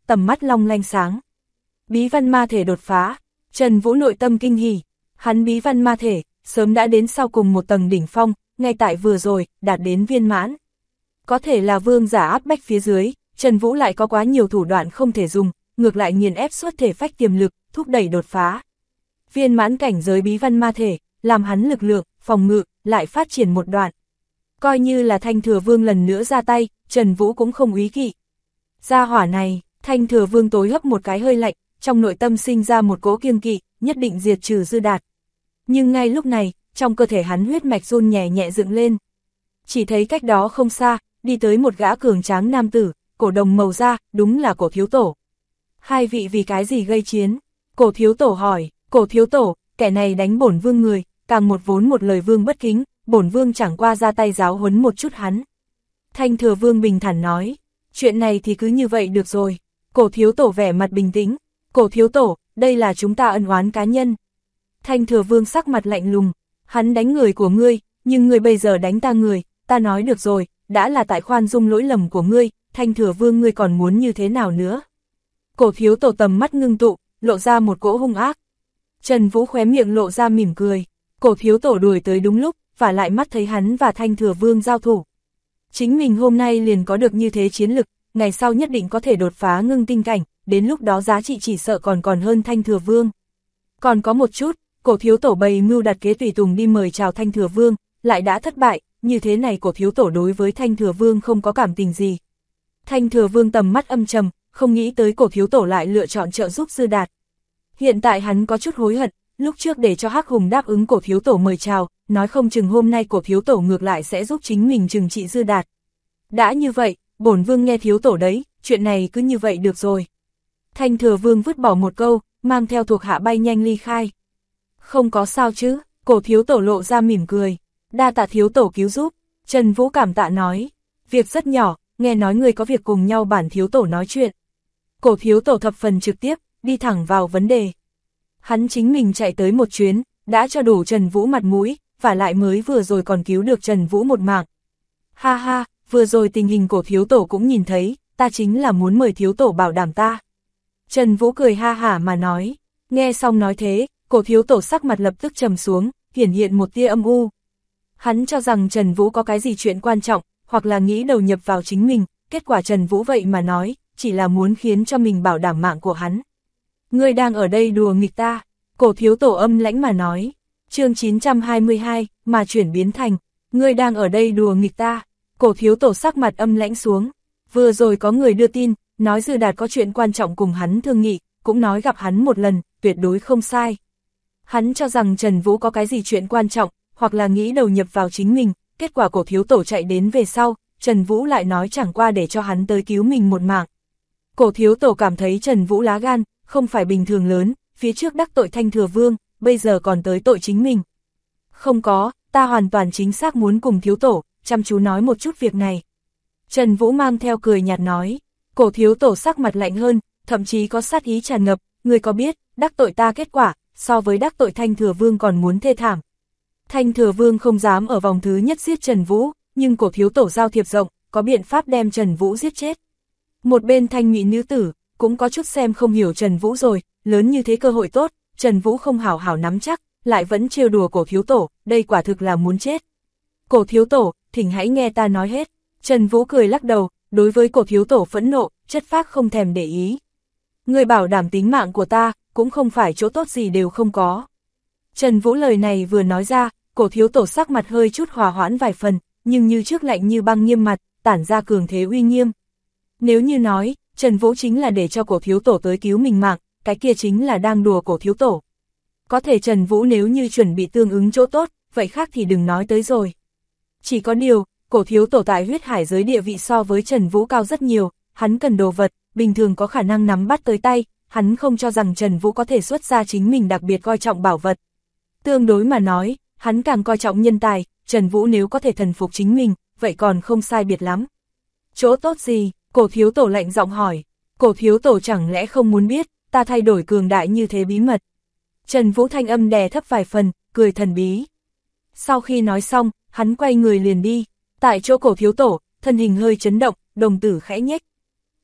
S1: tầm mắt long lanh sáng. Bí văn ma thể đột phá, Trần Vũ nội tâm kinh hỉ, hắn bí văn ma thể, sớm đã đến sau cùng một tầng đỉnh phong, ngay tại vừa rồi, đạt đến viên mãn. Có thể là vương giả áp bách phía dưới, Trần Vũ lại có quá nhiều thủ đoạn không thể dùng, ngược lại nghiền ép suốt thể phách tiềm lực, thúc đẩy đột phá. Viên mãn cảnh giới bí văn ma thể, làm hắn lực lượng, phòng ngự, lại phát triển một đoạn. Coi như là Thanh Thừa Vương lần nữa ra tay, Trần Vũ cũng không úy kỵ. Gia hỏa này, Thanh Thừa Vương tối hấp một cái hơi lạnh, trong nội tâm sinh ra một cỗ kiêng kỵ, nhất định diệt trừ Dư Đạt. Nhưng ngay lúc này, trong cơ thể hắn huyết mạch run nhẹ nhẹ dựng lên. Chỉ thấy cách đó không xa, đi tới một gã cường tráng nam tử, cổ đồng màu da, đúng là Cổ Thiếu Tổ. Hai vị vì cái gì gây chiến? Cổ Thiếu Tổ hỏi. Cổ Thiếu Tổ, kẻ này đánh bổn vương người, càng một vốn một lời vương bất kính, bổn vương chẳng qua ra tay giáo huấn một chút hắn. Thanh Thừa Vương bình thản nói, chuyện này thì cứ như vậy được rồi. Cổ Thiếu Tổ vẻ mặt bình tĩnh, Cổ Thiếu Tổ, đây là chúng ta ân oán cá nhân. Thanh Thừa Vương sắc mặt lạnh lùng, hắn đánh người của ngươi, nhưng ngươi bây giờ đánh ta người, ta nói được rồi, đã là tại khoan dung lỗi lầm của ngươi, Thanh Thừa Vương ngươi còn muốn như thế nào nữa? Cổ Thiếu Tổ tầm mắt ngưng tụ, lộ ra một cỗ hung ác. Trần Vũ khóe miệng lộ ra mỉm cười, Cổ Thiếu Tổ đuổi tới đúng lúc, và lại mắt thấy hắn và Thanh Thừa Vương giao thủ. Chính mình hôm nay liền có được như thế chiến lực, ngày sau nhất định có thể đột phá ngưng tinh cảnh, đến lúc đó giá trị chỉ sợ còn hơn Thanh Thừa Vương. Còn có một chút, Cổ Thiếu Tổ bày mưu đặt kế tùy tùng đi mời chào Thanh Thừa Vương, lại đã thất bại, như thế này Cổ Thiếu Tổ đối với Thanh Thừa Vương không có cảm tình gì. Thanh Thừa Vương tầm mắt âm trầm, không nghĩ tới Cổ Thiếu Tổ lại lựa chọn trợ giúp Dư Đạt. Hiện tại hắn có chút hối hận, lúc trước để cho Hắc Hùng đáp ứng Cổ Thiếu Tổ mời chào, nói không chừng hôm nay Cổ Thiếu Tổ ngược lại sẽ giúp chính mình trừng trị Dư Đạt. Đã như vậy, bổn vương nghe Thiếu Tổ đấy, chuyện này cứ như vậy được rồi. Thanh Thừa Vương vứt bỏ một câu, mang theo thuộc hạ bay nhanh ly khai. Không có sao chứ, Cổ Thiếu Tổ lộ ra mỉm cười, đa tạ Thiếu Tổ cứu giúp. Trần Vũ cảm tạ nói, việc rất nhỏ, nghe nói người có việc cùng nhau bản Thiếu Tổ nói chuyện. Cổ Thiếu Tổ thập phần trực tiếp, đi thẳng vào vấn đề. Hắn chính mình chạy tới một chuyến, đã cho đủ Trần Vũ mặt mũi, và lại mới vừa rồi còn cứu được Trần Vũ một mạng. Ha ha, vừa rồi tình hình Cổ Thiếu Tổ cũng nhìn thấy, ta chính là muốn mời Thiếu Tổ bảo đảm ta. Trần Vũ cười ha hả mà nói, nghe xong nói thế, Cổ Thiếu Tổ sắc mặt lập tức trầm xuống, hiển hiện một tia âm u. Hắn cho rằng Trần Vũ có cái gì chuyện quan trọng, hoặc là nghĩ đầu nhập vào chính mình, kết quả Trần Vũ vậy mà nói, chỉ là muốn khiến cho mình bảo đảm mạng của hắn. Ngươi đang ở đây đùa nghịch ta, Cổ Thiếu Tổ âm lãnh mà nói. Chương 922, mà chuyển biến thành, ngươi đang ở đây đùa nghịch ta. Cổ Thiếu Tổ sắc mặt âm lãnh xuống. Vừa rồi có người đưa tin, nói Dư Đạt có chuyện quan trọng cùng hắn thương nghị, cũng nói gặp hắn một lần, tuyệt đối không sai. Hắn cho rằng Trần Vũ có cái gì chuyện quan trọng, hoặc là nghĩ đầu nhập vào chính mình, kết quả Cổ Thiếu Tổ chạy đến về sau, Trần Vũ lại nói chẳng qua để cho hắn tới cứu mình một mạng. Cổ Thiếu Tổ cảm thấy Trần Vũ lá gan, không phải bình thường lớn, phía trước đắc tội Thanh Thừa Vương, bây giờ còn tới tội chính mình. Không có, ta hoàn toàn chính xác muốn cùng Thiếu Tổ, chăm chú nói một chút việc này. Trần Vũ mang theo cười nhạt nói, Cổ Thiếu Tổ sắc mặt lạnh hơn, thậm chí có sát ý tràn ngập, ngươi có biết, đắc tội ta kết quả, so với đắc tội Thanh Thừa Vương còn muốn thê thảm. Thanh Thừa Vương không dám ở vòng thứ nhất giết Trần Vũ, nhưng Cổ Thiếu Tổ giao thiệp rộng, có biện pháp đem Trần Vũ giết chết. Một bên thanh mỹ nữ tử, cũng có chút xem không hiểu Trần Vũ rồi, lớn như thế cơ hội tốt, Trần Vũ không hảo hảo nắm chắc, lại vẫn trêu đùa Cổ Thiếu Tổ, đây quả thực là muốn chết. Cổ Thiếu Tổ, thỉnh hãy nghe ta nói hết. Trần Vũ cười lắc đầu, đối với Cổ Thiếu Tổ phẫn nộ, chất phác không thèm để ý. Ngươi bảo đảm tính mạng của ta, cũng không phải chỗ tốt gì đều không có. Trần Vũ lời này vừa nói ra, Cổ Thiếu Tổ sắc mặt hơi chút hòa hoãn vài phần, nhưng như trước lạnh như băng nghiêm mặt, tản ra cường thế uy nghiêm. Nếu như nói, Trần Vũ chính là để cho Cổ Thiếu Tổ tới cứu mình mạng, cái kia chính là đang đùa Cổ Thiếu Tổ. Có thể Trần Vũ nếu như chuẩn bị tương ứng chỗ tốt, vậy khác thì đừng nói tới rồi. Chỉ có điều, Cổ Thiếu Tổ tại huyết hải giới địa vị so với Trần Vũ cao rất nhiều, hắn cần đồ vật, bình thường có khả năng nắm bắt tới tay, hắn không cho rằng Trần Vũ có thể xuất ra chính mình đặc biệt coi trọng bảo vật. Tương đối mà nói, hắn càng coi trọng nhân tài, Trần Vũ nếu có thể thần phục chính mình, vậy còn không sai biệt lắm. Chỗ tốt gì? Cổ Thiếu Tổ lạnh giọng hỏi. Cổ Thiếu Tổ chẳng lẽ không muốn biết, ta thay đổi cường đại như thế bí mật. Trần Vũ thanh âm đè thấp vài phần, cười thần bí. Sau khi nói xong, hắn quay người liền đi. Tại chỗ Cổ Thiếu Tổ, thân hình hơi chấn động, đồng tử khẽ nhếch.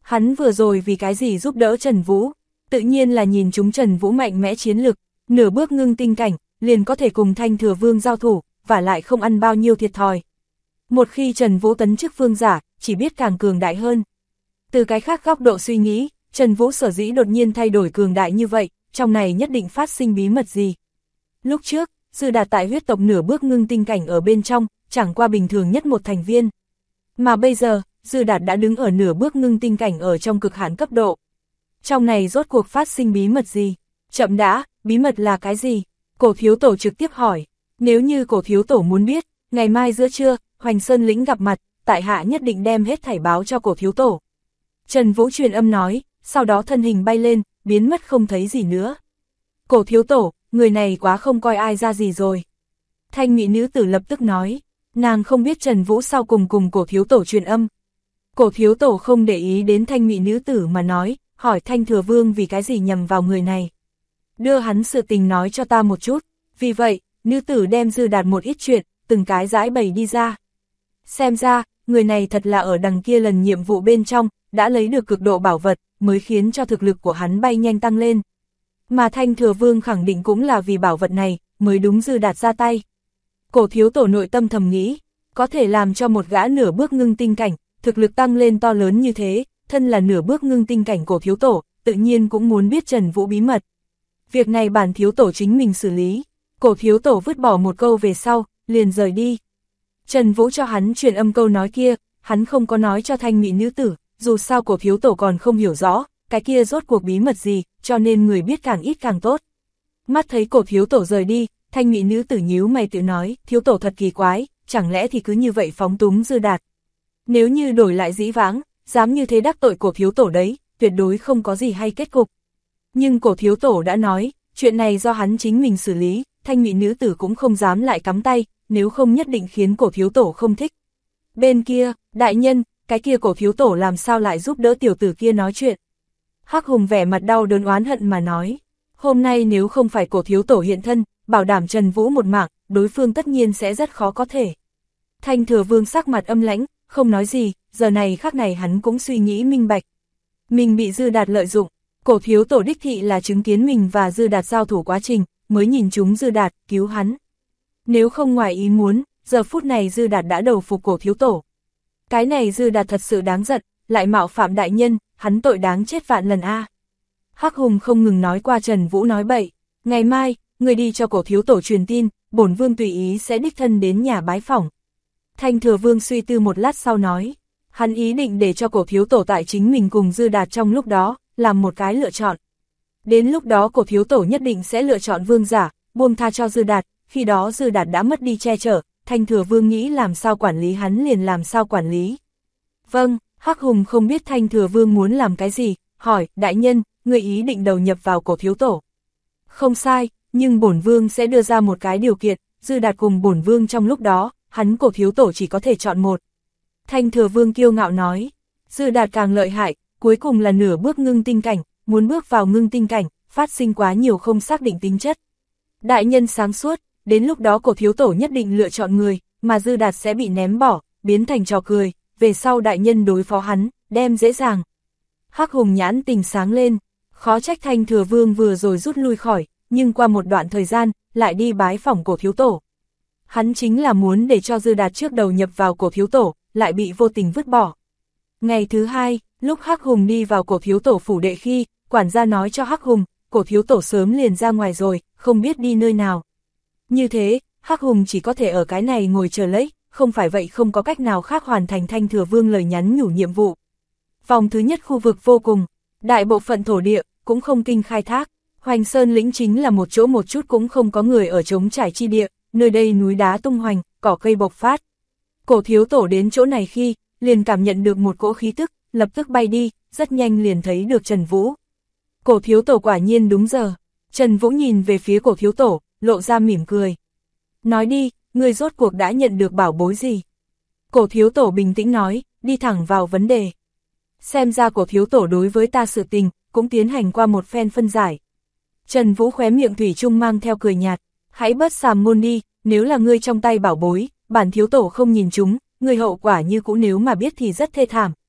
S1: Hắn vừa rồi vì cái gì giúp đỡ Trần Vũ, tự nhiên là nhìn chúng Trần Vũ mạnh mẽ chiến lực, nửa bước ngưng tinh cảnh, liền có thể cùng Thanh Thừa Vương giao thủ, và lại không ăn bao nhiêu thiệt thòi. Một khi Trần Vũ tấn chức vương giả, chỉ biết càng cường đại hơn. Từ cái khác góc độ suy nghĩ, Trần Vũ sở dĩ đột nhiên thay đổi cường đại như vậy, trong này nhất định phát sinh bí mật gì. Lúc trước, Dư Đạt tại huyết tộc nửa bước ngưng tinh cảnh ở bên trong, chẳng qua bình thường nhất một thành viên. Mà bây giờ, Dư Đạt đã đứng ở nửa bước ngưng tinh cảnh ở trong cực hạn cấp độ. Trong này rốt cuộc phát sinh bí mật gì? Chậm đã, bí mật là cái gì? Cổ thiếu tổ trực tiếp hỏi. Nếu như cổ thiếu tổ muốn biết, ngày mai giữa trưa, Hoành Sơn lĩnh gặp mặt, tại hạ nhất định đem hết thảy báo cho cổ thiếu tổ. Trần Vũ truyền âm nói, sau đó thân hình bay lên, biến mất không thấy gì nữa. Cổ thiếu tổ, người này quá không coi ai ra gì rồi. Thanh mỹ nữ tử lập tức nói, nàng không biết Trần Vũ sau cùng cổ thiếu tổ truyền âm. Cổ thiếu tổ không để ý đến thanh mỹ nữ tử mà nói, hỏi Thanh Thừa Vương vì cái gì nhằm vào người này. Đưa hắn sự tình nói cho ta một chút, vì vậy, nữ tử đem Dư Đạt một ít chuyện, từng cái giải bày đi ra. Xem ra, người này thật là ở đằng kia lần nhiệm vụ bên trong, đã lấy được cực độ bảo vật, mới khiến cho thực lực của hắn bay nhanh tăng lên. Mà Thanh Thừa Vương khẳng định cũng là vì bảo vật này, mới đúng Dư Đạt ra tay. Cổ thiếu tổ nội tâm thầm nghĩ, có thể làm cho một gã nửa bước ngưng tinh cảnh, thực lực tăng lên to lớn như thế, thân là nửa bước ngưng tinh cảnh cổ thiếu tổ, tự nhiên cũng muốn biết Trần Vũ bí mật. Việc này bản thiếu tổ chính mình xử lý. Cổ thiếu tổ vứt bỏ một câu về sau, liền rời đi. Trần Vũ cho hắn truyền âm câu nói kia, hắn không có nói cho thanh mỹ nữ tử, dù sao cổ thiếu tổ còn không hiểu rõ, cái kia rốt cuộc bí mật gì, cho nên người biết càng ít càng tốt. Mắt thấy cổ thiếu tổ rời đi, thanh mỹ nữ tử nhíu mày tự nói, thiếu tổ thật kỳ quái, chẳng lẽ thì cứ như vậy phóng túng Dư Đạt. Nếu như đổi lại dĩ vãng, dám như thế đắc tội cổ thiếu tổ đấy, tuyệt đối không có gì hay kết cục. Nhưng cổ thiếu tổ đã nói, chuyện này do hắn chính mình xử lý, thanh mỹ nữ tử cũng không dám lại cắm tay, nếu không nhất định khiến cổ thiếu tổ không thích. Bên kia, đại nhân, cái kia cổ thiếu tổ làm sao lại giúp đỡ tiểu tử kia nói chuyện. Hắc Hùng vẻ mặt đau đớn oán hận mà nói, hôm nay nếu không phải cổ thiếu tổ hiện thân, bảo đảm Trần Vũ một mạng, đối phương tất nhiên sẽ rất khó có thể. Thanh Thừa Vương sắc mặt âm lãnh, không nói gì, giờ này khắc này hắn cũng suy nghĩ minh bạch. Mình bị Dư Đạt lợi dụng, cổ thiếu tổ đích thị là chứng kiến mình và Dư Đạt giao thủ quá trình, mới nhìn chúng Dư Đạt, cứu hắn. Nếu không ngoài ý muốn, giờ phút này Dư Đạt đã đầu phục cổ thiếu tổ. Cái này Dư Đạt thật sự đáng giận, lại mạo phạm đại nhân, hắn tội đáng chết vạn lần a. Hắc Hùng không ngừng nói qua Trần Vũ nói bậy, ngày mai, người đi cho cổ thiếu tổ truyền tin, bổn vương tùy ý sẽ đích thân đến nhà bái phỏng. Thanh Thừa Vương suy tư một lát sau nói, hắn ý định để cho cổ thiếu tổ tại chính mình cùng Dư Đạt trong lúc đó, làm một cái lựa chọn. Đến lúc đó cổ thiếu tổ nhất định sẽ lựa chọn vương giả, buông tha cho Dư Đạt, khi đó Dư Đạt đã mất đi che chở, Thanh Thừa Vương nghĩ làm sao quản lý hắn liền làm sao quản lý. Vâng, Hắc Hùng không biết Thanh Thừa Vương muốn làm cái gì, hỏi, đại nhân, người ý định đầu nhập vào cổ thiếu tổ. Không sai, nhưng bổn vương sẽ đưa ra một cái điều kiện, Dư Đạt cùng bổn vương trong lúc đó, hắn cổ thiếu tổ chỉ có thể chọn một. Thanh Thừa Vương kiêu ngạo nói, Dư Đạt càng lợi hại, cuối cùng là nửa bước ngưng tinh cảnh, muốn bước vào ngưng tinh cảnh, phát sinh quá nhiều không xác định tính chất. Đại nhân sáng suốt, đến lúc đó cổ thiếu tổ nhất định lựa chọn người, mà Dư Đạt sẽ bị ném bỏ, biến thành trò cười, về sau đại nhân đối phó hắn, đem dễ dàng. Hắc Hùng nhãn tình sáng lên, khó trách Thanh Thừa Vương vừa rồi rút lui khỏi, nhưng qua một đoạn thời gian, lại đi bái phỏng cổ thiếu tổ. Hắn chính là muốn để cho Dư Đạt trước đầu nhập vào cổ thiếu tổ, lại bị vô tình vứt bỏ. Ngày thứ hai, lúc Hắc Hùng đi vào cổ thiếu tổ phủ đệ khi, quản gia nói cho Hắc Hùng, cổ thiếu tổ sớm liền ra ngoài rồi, không biết đi nơi nào. Như thế, Hắc Hùng chỉ có thể ở cái này ngồi chờ lấy, không phải vậy không có cách nào khác hoàn thành Thanh Thừa Vương lời nhắn nhủ nhiệm vụ. Vòng thứ nhất khu vực vô cùng, đại bộ phận thổ địa, cũng không kinh khai thác, Hoành Sơn lĩnh chính là một chỗ một chút cũng không có người ở trống trải chi địa, nơi đây núi đá tung hoành, cỏ cây bộc phát. Cổ thiếu tổ đến chỗ này khi, liền cảm nhận được một cỗ khí tức, lập tức bay đi, rất nhanh liền thấy được Trần Vũ. Cổ thiếu tổ quả nhiên đúng giờ, Trần Vũ nhìn về phía cổ thiếu tổ, lộ ra mỉm cười. Nói đi, người rốt cuộc đã nhận được bảo bối gì? Cổ thiếu tổ bình tĩnh nói, đi thẳng vào vấn đề. Xem ra cổ thiếu tổ đối với ta sự tình, cũng tiến hành qua một phen phân giải. Trần Vũ khóe miệng thủy chung mang theo cười nhạt, hãy bớt sàm ngôn đi, nếu là ngươi trong tay bảo bối, bản thiếu tổ không nhìn chúng, ngươi hậu quả như cũ nếu mà biết thì rất thê thảm.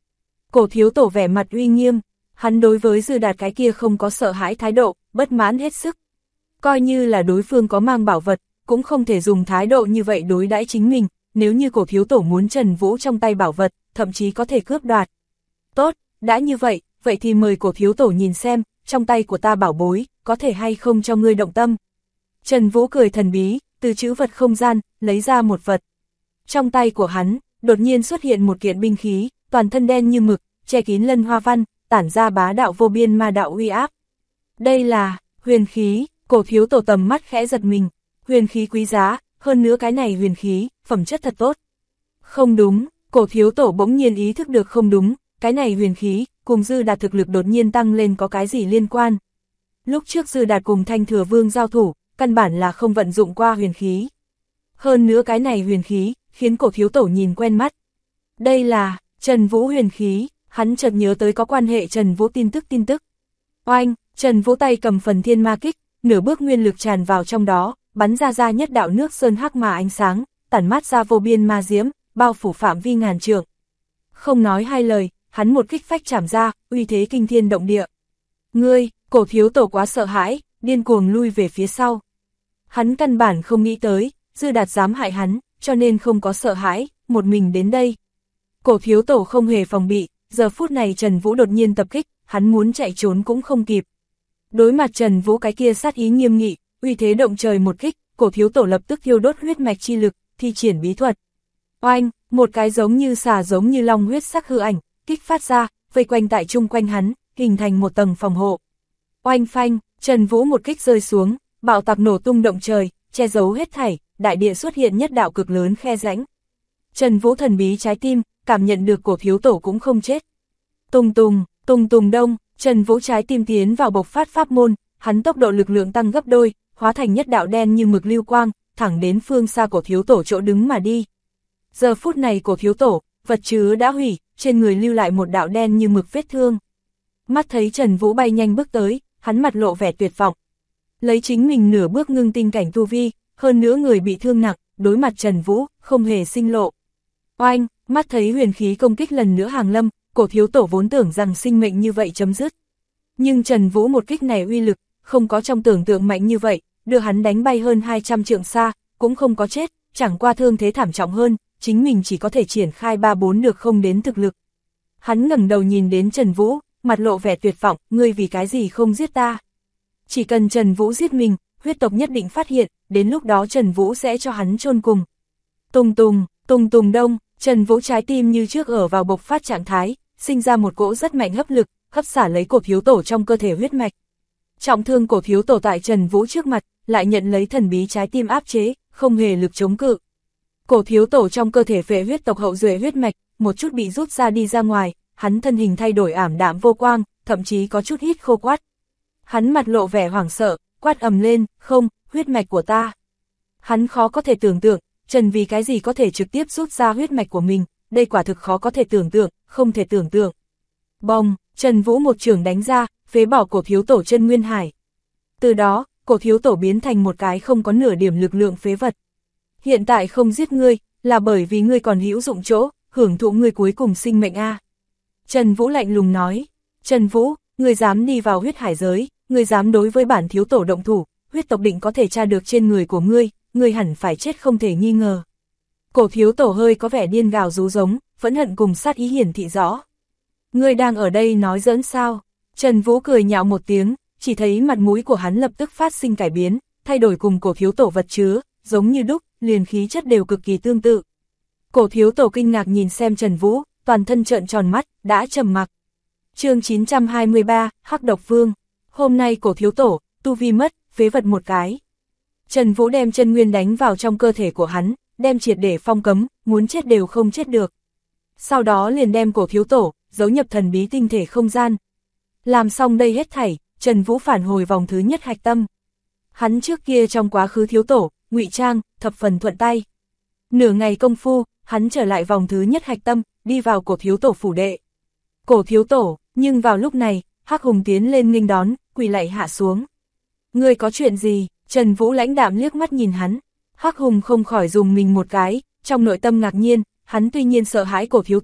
S1: Cổ thiếu tổ vẻ mặt uy nghiêm, hắn đối với Dư Đạt cái kia không có sợ hãi thái độ, bất mãn hết sức. Coi như là đối phương có mang bảo vật, cũng không thể dùng thái độ như vậy đối đãi chính mình, nếu như cổ thiếu tổ muốn Trần Vũ trong tay bảo vật, thậm chí có thể cướp đoạt. Tốt, đã như vậy, vậy thì mời cổ thiếu tổ nhìn xem, trong tay của ta bảo bối, có thể hay không cho ngươi động tâm. Trần Vũ cười thần bí, từ trữ vật không gian, lấy ra một vật. Trong tay của hắn, đột nhiên xuất hiện một kiện binh khí, toàn thân đen như mực, che kín lân hoa văn, tản ra bá đạo vô biên ma đạo uy áp. Đây là huyền khí, cổ thiếu tổ tầm mắt khẽ giật mình, huyền khí quý giá, hơn nữa cái này huyền khí, phẩm chất thật tốt. Không đúng, cổ thiếu tổ bỗng nhiên ý thức được không đúng, cái này huyền khí, cùng Dư Đạt thực lực đột nhiên tăng lên có cái gì liên quan. Lúc trước Dư Đạt cùng Thanh Thừa Vương giao thủ, căn bản là không vận dụng qua huyền khí. Hơn nữa cái này huyền khí, khiến cổ thiếu tổ nhìn quen mắt. Đây là Trần Vũ huyền khí, hắn chợt nhớ tới có quan hệ Trần Vũ tin tức. Oanh, Trần Vũ tay cầm phần thiên ma kích, nửa bước nguyên lực tràn vào trong đó, bắn ra nhất đạo nước sơn hắc mà ánh sáng, tản mát ra vô biên ma diễm, bao phủ phạm vi ngàn trượng. Không nói hai lời, hắn một kích phách chảm ra, uy thế kinh thiên động địa. Ngươi, cổ thiếu tổ quá sợ hãi, điên cuồng lui về phía sau. Hắn căn bản không nghĩ tới, Dư Đạt dám hại hắn, cho nên không có sợ hãi, một mình đến đây. Cổ thiếu tổ không hề phòng bị, giờ phút này Trần Vũ đột nhiên tập kích, hắn muốn chạy trốn cũng không kịp. Đối mặt Trần Vũ cái kia sát ý nghiêm nghị, uy thế động trời một kích, cổ thiếu tổ lập tức thiêu đốt huyết mạch chi lực, thi triển bí thuật. Oanh, một cái giống như xà giống như long huyết sắc hư ảnh, kích phát ra, vây quanh tại chung quanh hắn, hình thành một tầng phòng hộ. Oanh phanh, Trần Vũ một kích rơi xuống, bạo tạc nổ tung động trời, che giấu hết thảy, đại địa xuất hiện nhất đạo cực lớn khe rãnh. Trần Vũ thần bí trái tim, cảm nhận được cổ thiếu tổ cũng không chết. Tùng tùng đông, Trần Vũ trái tim tiến vào bộc phát pháp môn, hắn tốc độ lực lượng tăng gấp đôi, hóa thành nhất đạo đen như mực lưu quang, thẳng đến phương xa cổ thiếu tổ chỗ đứng mà đi. Giờ phút này cổ thiếu tổ, vật chứa đã hủy, trên người lưu lại một đạo đen như mực vết thương. Mắt thấy Trần Vũ bay nhanh bước tới, hắn mặt lộ vẻ tuyệt vọng. Lấy chính mình nửa bước ngưng tinh cảnh tu vi, hơn nữa người bị thương nặng, đối mặt Trần Vũ, không hề sinh lộ. Oanh, mắt thấy huyền khí công kích lần nữa hàng lâm, cổ thiếu tổ vốn tưởng rằng sinh mệnh như vậy chấm dứt. Nhưng Trần Vũ một kích này uy lực, không có trong tưởng tượng mạnh như vậy, đưa hắn đánh bay hơn 200 trượng xa, cũng không có chết, chẳng qua thương thế thảm trọng hơn, chính mình chỉ có thể triển khai 3-4 được không đến thực lực. Hắn ngẩng đầu nhìn đến Trần Vũ, mặt lộ vẻ tuyệt vọng, ngươi vì cái gì không giết ta? Chỉ cần Trần Vũ giết mình, huyết tộc nhất định phát hiện, đến lúc đó Trần Vũ sẽ cho hắn chôn cùng. Tùng đông, Trần Vũ trái tim như trước ở vào bộc phát trạng thái, sinh ra một cỗ rất mạnh hấp lực, hấp xả lấy cổ thiếu tổ trong cơ thể huyết mạch. Trọng thương cổ thiếu tổ tại Trần Vũ trước mặt, lại nhận lấy thần bí trái tim áp chế, không hề lực chống cự. Cổ thiếu tổ trong cơ thể phệ huyết tộc hậu duệ huyết mạch, một chút bị rút ra đi ra ngoài, hắn thân hình thay đổi ảm đạm vô quang, thậm chí có chút hít khô quát. Hắn mặt lộ vẻ hoảng sợ, quát ầm lên, không, huyết mạch của ta. Hắn khó có thể tưởng tượng, Trần vì cái gì có thể trực tiếp rút ra huyết mạch của mình, đây quả thực khó có thể tưởng tượng, không thể tưởng tượng. Bong, Trần Vũ một chưởng đánh ra, phế bỏ cổ thiếu tổ chân nguyên hải. Từ đó, cổ thiếu tổ biến thành một cái không có nửa điểm lực lượng phế vật. Hiện tại không giết ngươi, là bởi vì ngươi còn hữu dụng chỗ, hưởng thụ ngươi cuối cùng sinh mệnh a. Trần Vũ lạnh lùng nói, Trần Vũ, ngươi dám đi vào huyết hải giới, ngươi dám đối với bản thiếu tổ động thủ, huyết tộc định có thể tra được trên người của ngươi hẳn phải chết không thể nghi ngờ. Cổ thiếu tổ hơi có vẻ điên gào rú giống, phẫn hận cùng sát ý hiển thị rõ. Ngươi đang ở đây nói giỡn sao? Trần Vũ cười nhạo một tiếng, chỉ thấy mặt mũi của hắn lập tức phát sinh cải biến, thay đổi cùng cổ thiếu tổ vật chứa, giống như đúc, liền khí chất đều cực kỳ tương tự. Cổ thiếu tổ kinh ngạc nhìn xem Trần Vũ, toàn thân trợn tròn mắt, đã trầm mặc. Chương 923, Hắc Độc Vương. Hôm nay cổ thiếu tổ, tu vi mất, phế vật một cái. Trần Vũ đem chân nguyên đánh vào trong cơ thể của hắn, đem triệt để phong cấm, muốn chết đều không chết được. Sau đó liền đem cổ thiếu tổ, giấu nhập thần bí tinh thể không gian. Làm xong đây hết thảy, Trần Vũ phản hồi vòng thứ nhất hạch tâm. Hắn trước kia trong quá khứ thiếu tổ, ngụy trang, thập phần thuận tay. Nửa ngày công phu, hắn trở lại vòng thứ nhất hạch tâm, đi vào cổ thiếu tổ phủ đệ. Cổ thiếu tổ, nhưng vào lúc này, Hắc Hùng tiến lên nghênh đón, quỳ lạy hạ xuống. Ngươi có chuyện gì? Trần Vũ lãnh đạm liếc mắt nhìn hắn. Hắc Hùng không khỏi dùng mình một cái, trong nội tâm ngạc nhiên, hắn tuy nhiên sợ hãi cổ thiếu tổ,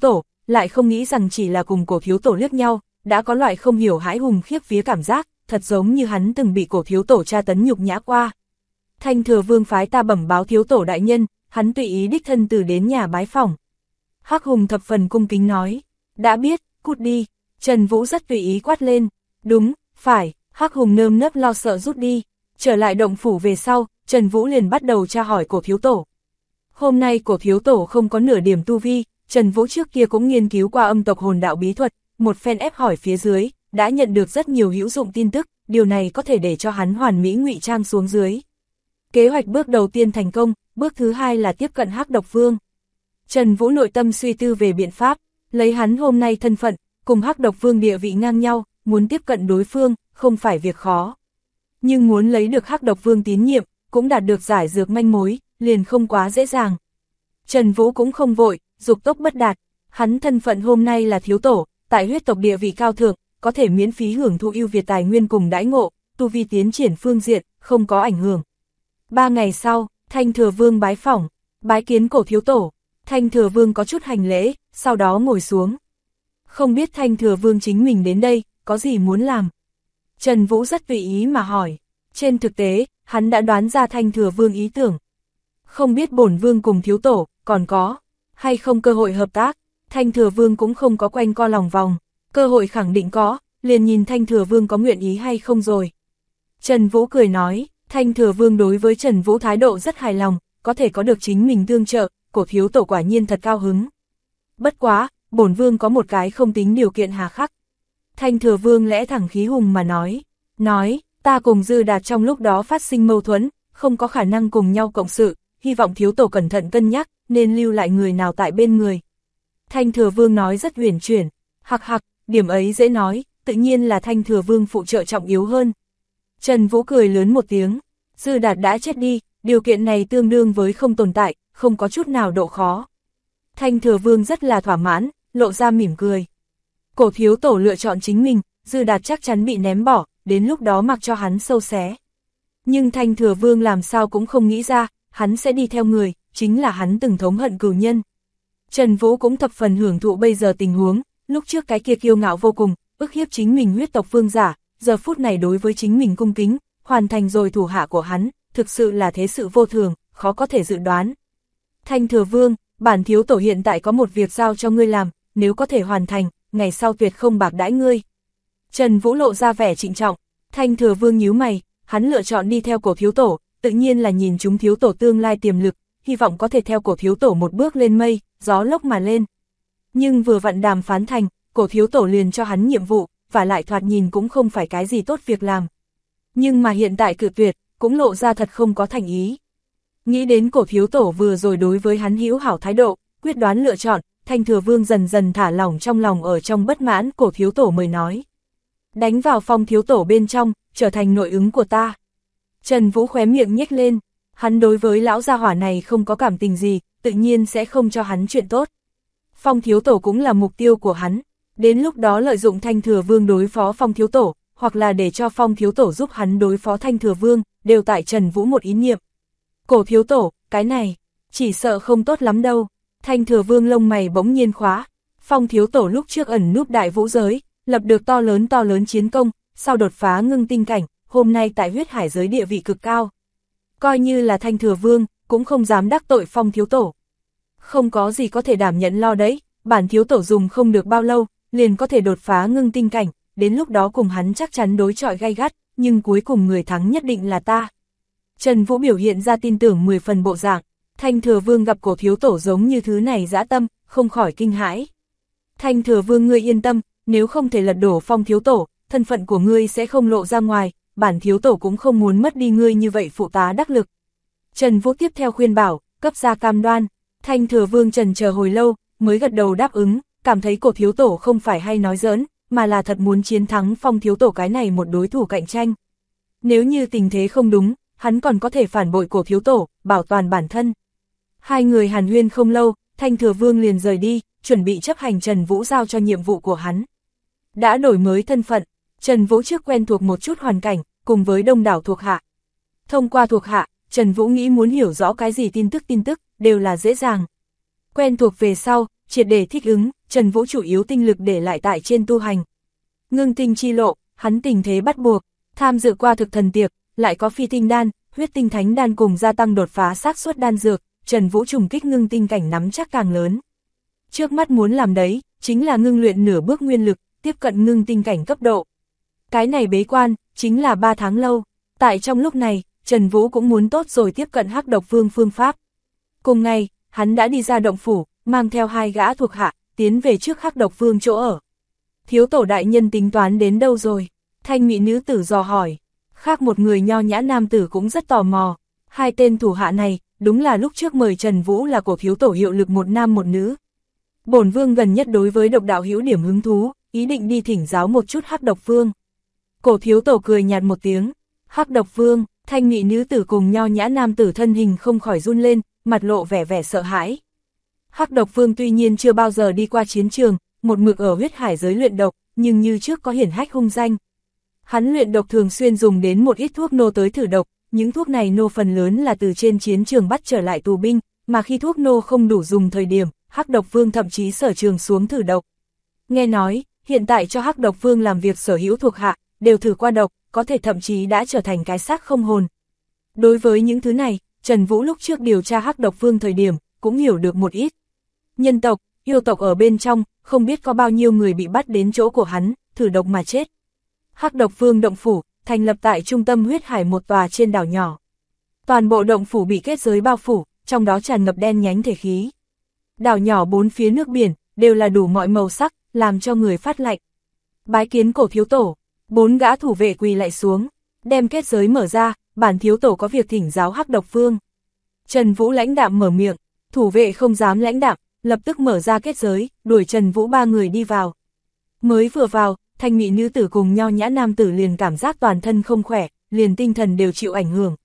S1: lại không nghĩ rằng chỉ là cùng Cổ thiếu tổ liếc nhau, đã có loại không hiểu hãi hùng khiếp vía cảm giác, thật giống như hắn từng bị Cổ thiếu tổ tra tấn nhục nhã qua. Thanh Thừa Vương phái ta bẩm báo thiếu tổ đại nhân, hắn tùy ý đích thân từ đến nhà bái phỏng. Hắc Hùng thập phần cung kính nói, đã biết, cút đi. Trần Vũ rất tùy ý quát lên, đúng, phải. Hắc Hùng nơm nớp lo sợ rút đi. Trở lại động phủ về sau, Trần Vũ liền bắt đầu tra hỏi Cổ thiếu tổ. Hôm nay Cổ thiếu tổ không có nửa điểm tu vi, Trần Vũ trước kia cũng nghiên cứu qua âm tộc hồn đạo bí thuật, một phen ép hỏi phía dưới, đã nhận được rất nhiều hữu dụng tin tức, điều này có thể để cho hắn hoàn mỹ ngụy trang xuống dưới. Kế hoạch bước đầu tiên thành công, bước thứ hai là tiếp cận Hắc Độc Vương. Trần Vũ nội tâm suy tư về biện pháp, lấy hắn hôm nay thân phận, cùng Hắc Độc Vương địa vị ngang nhau, muốn tiếp cận đối phương, không phải việc khó. Nhưng muốn lấy được Hắc Độc Vương tín nhiệm, cũng đạt được giải dược manh mối, liền không quá dễ dàng. Trần Vũ cũng không vội, dục tốc bất đạt, hắn thân phận hôm nay là thiếu tổ, tại huyết tộc địa vị cao thượng, có thể miễn phí hưởng thụ ưu việt tài nguyên cùng đãi ngộ, tu vi tiến triển phương diện, không có ảnh hưởng. 3 ngày sau, Thanh Thừa Vương bái phỏng, bái kiến Cổ thiếu tổ. Thanh Thừa Vương có chút hành lễ, sau đó ngồi xuống. Không biết Thanh Thừa Vương chính mình đến đây, có gì muốn làm? Trần Vũ rất tùy ý mà hỏi. Trên thực tế, hắn đã đoán ra Thanh Thừa Vương ý tưởng. Không biết bổn vương cùng thiếu tổ, còn có hay không cơ hội hợp tác? Thanh Thừa Vương cũng không có quanh co lòng vòng. Cơ hội khẳng định có, liền nhìn Thanh Thừa Vương có nguyện ý hay không rồi. Trần Vũ cười nói, Thanh Thừa Vương đối với Trần Vũ thái độ rất hài lòng, có thể có được chính mình tương trợ, Cổ thiếu tổ quả nhiên thật cao hứng. Bất quá, bổn vương có một cái không tính điều kiện hà khắc. Thanh Thừa Vương lẽ thẳng khí hùng mà nói, ta cùng Dư Đạt trong lúc đó phát sinh mâu thuẫn, không có khả năng cùng nhau cộng sự, hy vọng thiếu tổ cẩn thận cân nhắc, nên lưu lại người nào tại bên người. Thanh Thừa Vương nói rất uyển chuyển, hặc, điểm ấy dễ nói, tự nhiên là Thanh Thừa Vương phụ trợ trọng yếu hơn. Trần Vũ cười lớn một tiếng, Dư Đạt đã chết đi, điều kiện này tương đương với không tồn tại, không có chút nào độ khó. Thanh Thừa Vương rất là thỏa mãn, lộ ra mỉm cười. Cổ thiếu tổ lựa chọn chính mình, Dư Đạt chắc chắn bị ném bỏ, đến lúc đó mặc cho hắn sâu xé. Nhưng Thanh Thừa Vương làm sao cũng không nghĩ ra, hắn sẽ đi theo người, chính là hắn từng thống hận cừu nhân. Trần Vũ cũng thập phần hưởng thụ bây giờ tình huống, lúc trước cái kia kiêu ngạo vô cùng, ức hiếp chính mình huyết tộc vương giả, giờ phút này đối với chính mình cung kính, hoàn thành rồi thủ hạ của hắn, thực sự là thế sự vô thường, khó có thể dự đoán. Thanh Thừa Vương, bản thiếu tổ hiện tại có một việc giao cho ngươi làm, nếu có thể hoàn thành, ngày sau tuyệt không bạc đãi ngươi. Trần Vũ lộ ra vẻ trịnh trọng, Thanh Thừa Vương nhíu mày, hắn lựa chọn đi theo Cổ thiếu tổ, tự nhiên là nhìn chúng thiếu tổ tương lai tiềm lực, hy vọng có thể theo Cổ thiếu tổ một bước lên mây, gió lốc mà lên. Nhưng vừa vặn đàm phán thành, Cổ thiếu tổ liền cho hắn nhiệm vụ, và lại thoạt nhìn cũng không phải cái gì tốt việc làm. Nhưng mà hiện tại cự tuyệt, cũng lộ ra thật không có thành ý. Nghĩ đến Cổ thiếu tổ vừa rồi đối với hắn hữu hảo thái độ, quyết đoán lựa chọn, Thanh Thừa Vương dần dần thả lỏng trong lòng ở trong bất mãn. Cổ thiếu tổ mới nói, đánh vào Phong thiếu tổ bên trong, trở thành nội ứng của ta. Trần Vũ khóe miệng nhếch lên, hắn đối với lão gia hỏa này không có cảm tình gì, tự nhiên sẽ không cho hắn chuyện tốt. Phong thiếu tổ cũng là mục tiêu của hắn, đến lúc đó lợi dụng Thanh Thừa Vương đối phó Phong thiếu tổ, hoặc là để cho Phong thiếu tổ giúp hắn đối phó Thanh Thừa Vương, đều tại Trần Vũ một ý niệm. Cổ thiếu tổ, cái này, chỉ sợ không tốt lắm đâu. Thanh Thừa Vương lông mày bỗng nhiên khóa. Phong thiếu tổ lúc trước ẩn núp đại vũ giới, lập được to lớn chiến công, sau đột phá ngưng tinh cảnh, hôm nay tại huyết hải giới địa vị cực cao. Coi như là Thanh Thừa Vương, cũng không dám đắc tội Phong thiếu tổ. Không có gì có thể đảm nhận lo đấy, bản thiếu tổ dùng không được bao lâu, liền có thể đột phá ngưng tinh cảnh, đến lúc đó cùng hắn chắc chắn đối chọi gay gắt, nhưng cuối cùng người thắng nhất định là ta. Trần Vũ biểu hiện ra tin tưởng 10 phần bộ dạng, Thanh Thừa Vương gặp Cổ thiếu tổ giống như thứ này dã tâm, không khỏi kinh hãi. Thanh Thừa Vương ngươi yên tâm, nếu không thể lật đổ Phong thiếu tổ, thân phận của ngươi sẽ không lộ ra ngoài, bản thiếu tổ cũng không muốn mất đi ngươi như vậy phụ tá đắc lực. Trần Vũ tiếp theo khuyên bảo, cấp ra cam đoan. Thanh Thừa Vương trần chờ hồi lâu, mới gật đầu đáp ứng, cảm thấy Cổ thiếu tổ không phải hay nói giỡn, mà là thật muốn chiến thắng Phong thiếu tổ cái này một đối thủ cạnh tranh. Nếu như tình thế không đúng, hắn còn có thể phản bội Cổ thiếu tổ, bảo toàn bản thân. Hai người hàn huyên không lâu, Thanh Thừa Vương liền rời đi, chuẩn bị chấp hành Trần Vũ giao cho nhiệm vụ của hắn. Đã đổi mới thân phận, Trần Vũ trước quen thuộc một chút hoàn cảnh, cùng với đông đảo thuộc hạ. Thông qua thuộc hạ, Trần Vũ nghĩ muốn hiểu rõ cái gì tin tức, đều là dễ dàng. Quen thuộc về sau, triệt để thích ứng, Trần Vũ chủ yếu tinh lực để lại tại trên tu hành. Ngưng tinh chi lộ, hắn tình thế bắt buộc, tham dự qua thực thần tiệc, lại có phi tinh đan, huyết tinh thánh đan cùng gia tăng đột phá xác suất đan dược, Trần Vũ trùng kích ngưng tinh cảnh nắm chắc càng lớn. Trước mắt muốn làm đấy, chính là ngưng luyện nửa bước nguyên lực, tiếp cận ngưng tinh cảnh cấp độ. Cái này bế quan, chính là 3 tháng lâu. Tại trong lúc này, Trần Vũ cũng muốn tốt rồi tiếp cận Hắc Độc Vương phương pháp. Cùng ngày, hắn đã đi ra động phủ, mang theo 2 gã thuộc hạ, tiến về trước Hắc Độc Vương chỗ ở. Thiếu tổ đại nhân tính toán đến đâu rồi? Thanh mỹ nữ tử dò hỏi. Khác một người nho nhã nam tử cũng rất tò mò. 2 tên thủ hạ này, đúng là lúc trước mời Trần Vũ là cổ thiếu tổ hiệu lực một nam một nữ. Bổn vương gần nhất đối với độc đạo hữu điểm hứng thú, ý định đi thỉnh giáo một chút Hắc Độc Vương. Cổ thiếu tổ cười nhạt một tiếng. Hắc Độc Vương, thanh mỹ nữ tử cùng nho nhã nam tử thân hình không khỏi run lên, mặt lộ vẻ sợ hãi. Hắc Độc Vương tuy nhiên chưa bao giờ đi qua chiến trường, một mực ở huyết hải giới luyện độc, nhưng như trước có hiển hách hung danh. Hắn luyện độc thường xuyên dùng đến một ít thuốc nô tới thử độc, những thuốc này nô phần lớn là từ trên chiến trường bắt trở lại tù binh, mà khi thuốc nô không đủ dùng thời điểm, Hắc Độc Vương thậm chí sở trường xuống thử độc. Nghe nói, hiện tại cho Hắc Độc Vương làm việc sở hữu thuộc hạ, đều thử qua độc, có thể thậm chí đã trở thành cái xác không hồn. Đối với những thứ này, Trần Vũ lúc trước điều tra Hắc Độc Vương thời điểm, cũng hiểu được một ít. Nhân tộc, yêu tộc ở bên trong, không biết có bao nhiêu người bị bắt đến chỗ của hắn, thử độc mà chết. Hắc Độc Vương động phủ, thành lập tại trung tâm huyết hải một tòa trên đảo nhỏ. Toàn bộ động phủ bị kết giới bao phủ, trong đó tràn ngập đen nhánh thể khí. Đảo nhỏ 4 phía nước biển, đều là đủ mọi màu sắc, làm cho người phát lạnh. Bái kiến cổ thiếu tổ, 4 gã thủ vệ quỳ lại xuống, đem kết giới mở ra, bản thiếu tổ có việc thỉnh giáo Hắc Độc Vương. Trần Vũ lãnh đạm mở miệng, thủ vệ không dám lãnh đạm, lập tức mở ra kết giới, đuổi Trần Vũ 3 người đi vào. Mới vừa vào, thanh mỹ nữ tử cùng nho nhã nam tử liền cảm giác toàn thân không khỏe, liền tinh thần đều chịu ảnh hưởng.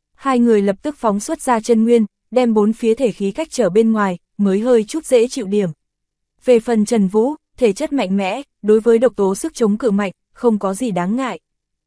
S1: 2 người lập tức phóng xuất ra chân nguyên, đem 4 phía thể khí cách trở bên ngoài, mới hơi chút dễ chịu điểm. Về phần Trần Vũ, thể chất mạnh mẽ, đối với độc tố sức chống cự mạnh, không có gì đáng ngại.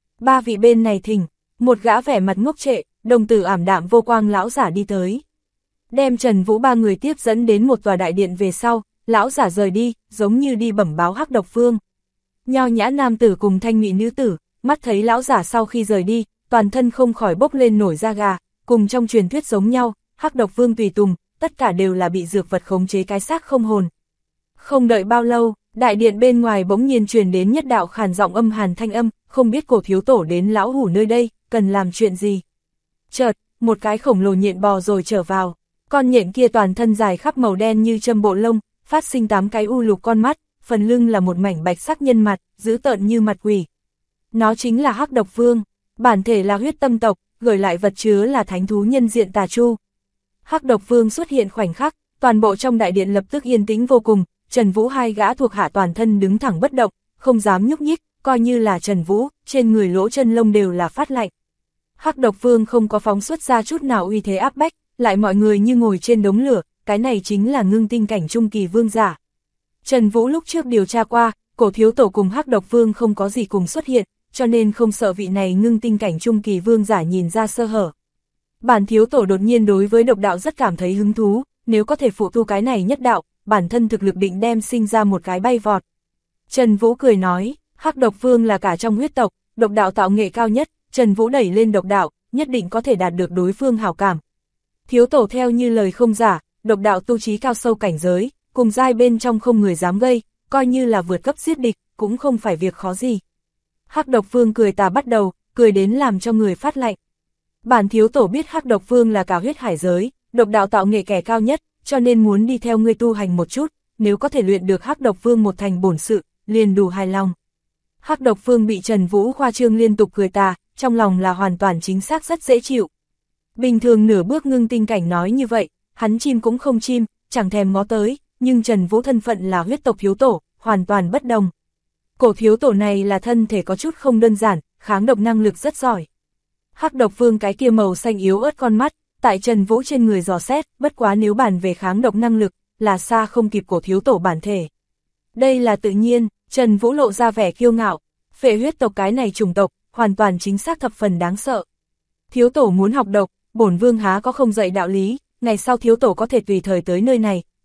S1: 3 vị bên này thỉnh, một gã vẻ mặt ngốc trệ, đồng tử ảm đạm vô quang lão giả đi tới. Đem Trần Vũ 3 người tiếp dẫn đến một tòa đại điện về sau, lão giả rời đi, giống như đi bẩm báo Hắc Độc Vương. Nho nhã nam tử cùng thanh mỹ nữ tử, mắt thấy lão giả sau khi rời đi, toàn thân không khỏi bốc lên nổi da gà, cùng trong truyền thuyết giống nhau, Hắc Độc Vương tùy tùng, tất cả đều là bị dược vật khống chế cái xác không hồn. Không đợi bao lâu, đại điện bên ngoài bỗng nhiên truyền đến nhất đạo khàn giọng âm hàn thanh âm, không biết cổ thiếu tổ đến lão hủ nơi đây, cần làm chuyện gì. Chợt, một cái khổng lồ nhện bò rồi trở vào, con nhện kia toàn thân dài khắp màu đen như châm bộ lông, phát sinh 8 cái u lục con mắt, phần lưng là một mảnh bạch sắc nhân mặt, dữ tợn như mặt quỷ. Nó chính là Hắc Độc Vương, bản thể là huyết tâm tộc, gửi lại vật chứa là thánh thú nhân diện tà chu. Hắc Độc Vương xuất hiện khoảnh khắc, toàn bộ trong đại điện lập tức yên tĩnh vô cùng, Trần Vũ 2 gã thuộc hạ toàn thân đứng thẳng bất động, không dám nhúc nhích, coi như là Trần Vũ, trên người lỗ chân lông đều là phát lạnh. Hắc Độc Vương không có phóng xuất ra chút nào uy thế áp bách, lại mọi người như ngồi trên đống lửa, cái này chính là ngưng tinh cảnh trung kỳ vương giả. Trần Vũ lúc trước điều tra qua, cổ thiếu tổ cùng Hắc Độc Vương không có gì cùng xuất hiện, cho nên không sợ vị này ngưng tinh cảnh trung kỳ vương giả nhìn ra sơ hở. Bản thiếu tổ đột nhiên đối với độc đạo rất cảm thấy hứng thú, nếu có thể phụ tu cái này nhất đạo, bản thân thực lực định đem sinh ra một cái bay vọt. Trần Vũ cười nói, Hắc Độc Vương là cả trong huyết tộc, độc đạo tạo nghệ cao nhất, Trần Vũ đẩy lên độc đạo, nhất định có thể đạt được đối phương hảo cảm. Thiếu tổ theo như lời không giả, độc đạo tu trí cao sâu cảnh giới, cùng giai bên trong không người dám gây, coi như là vượt cấp giết địch, cũng không phải việc khó gì. Hắc Độc Vương cười tà bắt đầu, cười đến làm cho người phát lạnh. Bản thiếu tổ biết Hắc Độc Vương là cả huyết hải giới, độc đạo tạo nghệ kẻ cao nhất, cho nên muốn đi theo ngươi tu hành một chút, nếu có thể luyện được Hắc Độc Vương một thành bổn sự, liền đủ hài lòng. Hắc Độc Vương bị Trần Vũ khoa trương liên tục cười tà, trong lòng là hoàn toàn chính xác rất dễ chịu. Bình thường nửa bước ngưng tinh cảnh nói như vậy, hắn chim cũng không chim, chẳng thèm ngó tới, nhưng Trần Vũ thân phận là huyết tộc thiếu tổ, hoàn toàn bất đồng. Cổ thiếu tổ này là thân thể có chút không đơn giản, kháng độc năng lực rất giỏi. Hắc Độc Vương cái kia màu xanh yếu ớt con mắt, tại Trần Vũ trên người dò xét, bất quá nếu bàn về kháng độc năng lực, là xa không kịp cổ thiếu tổ bản thể. Đây là tự nhiên, Trần Vũ lộ ra vẻ kiêu ngạo, phệ huyết tộc cái này chủng tộc, hoàn toàn chính xác thập phần đáng sợ. Thiếu tổ muốn học độc, bổn vương há có không dạy đạo lý, ngày sau thiếu tổ có thể tùy thời tới nơi này,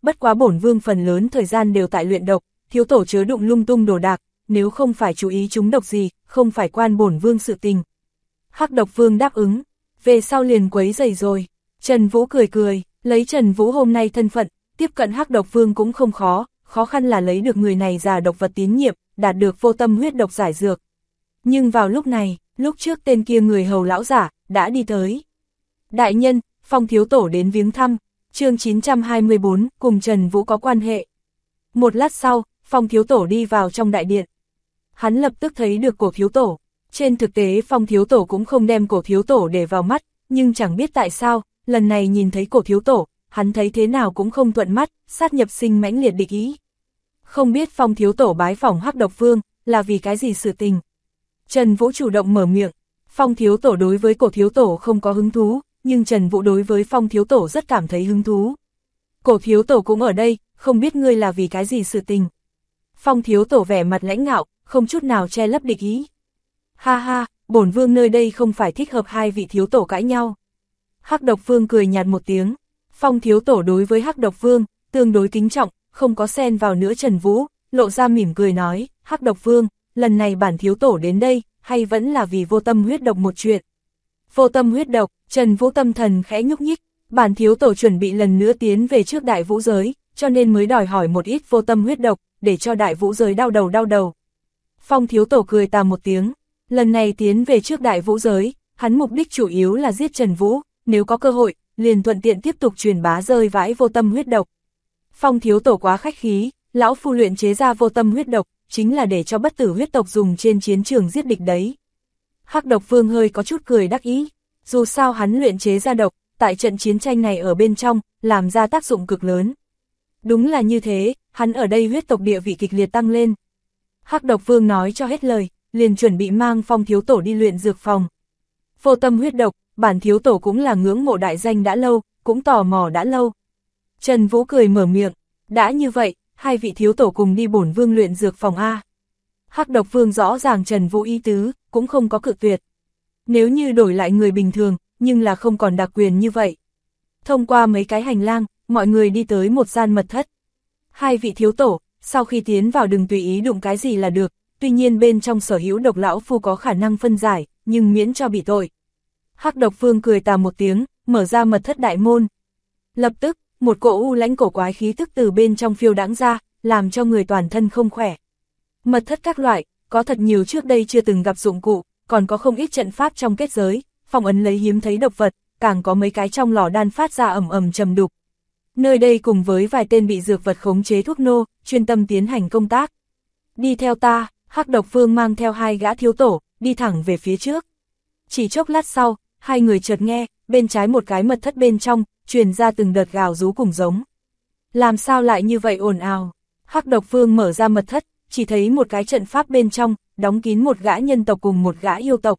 S1: bất quá bổn vương phần lớn thời gian đều tại luyện độc, thiếu tổ chớ đụng lung tung đồ đạc, nếu không phải chú ý chúng độc gì, không phải quan bổn vương sự tình. Hắc độc vương đáp ứng, về sau liền quấy rầy rồi. Trần Vũ cười cười, lấy Trần Vũ hôm nay thân phận, tiếp cận Hắc độc vương cũng không khó, khó khăn là lấy được người này già độc vật tín nhiệm, đạt được vô tâm huyết độc giải dược. Nhưng vào lúc này, lúc trước tên kia người hầu lão giả, đã đi tới. Đại nhân, Phong thiếu tổ đến viếng thăm, chương 924, cùng Trần Vũ có quan hệ. Một lát sau, Phong thiếu tổ đi vào trong đại điện. Hắn lập tức thấy được cổ thiếu tổ. Trên thực tế Phong thiếu tổ cũng không đem cổ thiếu tổ để vào mắt, nhưng chẳng biết tại sao, lần này nhìn thấy cổ thiếu tổ, hắn thấy thế nào cũng không thuận mắt, sát nhập sinh mãnh liệt địch ý. Không biết Phong thiếu tổ bái phỏng Hắc độc vương, là vì cái gì sự tình. Trần Vũ chủ động mở miệng, Phong thiếu tổ đối với cổ thiếu tổ không có hứng thú, nhưng Trần Vũ đối với Phong thiếu tổ rất cảm thấy hứng thú. Cổ thiếu tổ cũng ở đây, không biết ngươi là vì cái gì sự tình. Phong thiếu tổ vẻ mặt lãnh ngạo, không chút nào che lấp địch ý. Ha ha, bổn vương nơi đây không phải thích hợp hai vị thiếu tổ cãi nhau. Hắc độc vương cười nhạt một tiếng. Phong thiếu tổ đối với Hắc độc vương, tương đối kính trọng, không có xen vào nữa Trần Vũ, lộ ra mỉm cười nói, Hắc độc vương, lần này bản thiếu tổ đến đây, hay vẫn là vì vô tâm huyết độc một chuyện. Vô tâm huyết độc, Trần Vũ tâm thần khẽ nhúc nhích, bản thiếu tổ chuẩn bị lần nữa tiến về trước đại vũ giới, cho nên mới đòi hỏi một ít vô tâm huyết độc, để cho đại vũ giới đau đầu. Phong thiếu tổ cười tà một tiếng, lần này tiến về trước đại vũ giới, hắn mục đích chủ yếu là giết Trần Vũ, nếu có cơ hội, liền thuận tiện tiếp tục truyền bá rơi vãi vô tâm huyết độc. Phong thiếu tổ quá khách khí, lão phu luyện chế ra vô tâm huyết độc, chính là để cho bất tử huyết tộc dùng trên chiến trường giết địch đấy. Hắc độc vương hơi có chút cười đắc ý, dù sao hắn luyện chế ra độc, tại trận chiến tranh này ở bên trong, làm ra tác dụng cực lớn. Đúng là như thế, hắn ở đây huyết tộc địa vị kịch liệt tăng lên. Hắc độc vương nói cho hết lời, liền chuẩn bị mang Phong thiếu tổ đi luyện dược phòng. Vô tâm huyết độc, bản thiếu tổ cũng là ngưỡng mộ đại danh đã lâu, cũng tò mò đã lâu. Trần Vũ cười mở miệng, đã như vậy, hai vị thiếu tổ cùng đi bổn vương luyện dược phòng A. Hắc độc vương rõ ràng Trần Vũ ý tứ, cũng không có cự tuyệt. Nếu như đổi lại người bình thường, nhưng là không còn đặc quyền như vậy. Thông qua mấy cái hành lang, mọi người đi tới một gian mật thất. Hai vị thiếu tổ, sau khi tiến vào đừng tùy ý đụng cái gì là được, tuy nhiên bên trong sở hữu độc lão phu có khả năng phân giải, nhưng miễn cho bị tội. Hắc độc vương cười tà một tiếng, mở ra mật thất đại môn. Lập tức, một cỗ u lãnh cổ quái khí tức từ bên trong phiêu đãng ra, làm cho người toàn thân không khỏe. Mật thất các loại, có thật nhiều trước đây chưa từng gặp dụng cụ, còn có không ít trận pháp trong kết giới, phong ấn lấy hiếm thấy độc vật, càng có mấy cái trong lò đan phát ra ầm ầm trầm đục. Nơi đây cùng với vài tên bị dược vật khống chế thuốc nô, chuyên tâm tiến hành công tác. Đi theo ta, Hắc độc vương mang theo hai gã thiếu tổ, đi thẳng về phía trước. Chỉ chốc lát sau, hai người chợt nghe, bên trái một cái mật thất bên trong, truyền ra từng đợt gào rú cùng giống. Làm sao lại như vậy ồn ào? Hắc độc vương mở ra mật thất, chỉ thấy một cái trận pháp bên trong, đóng kín một gã nhân tộc cùng một gã yêu tộc.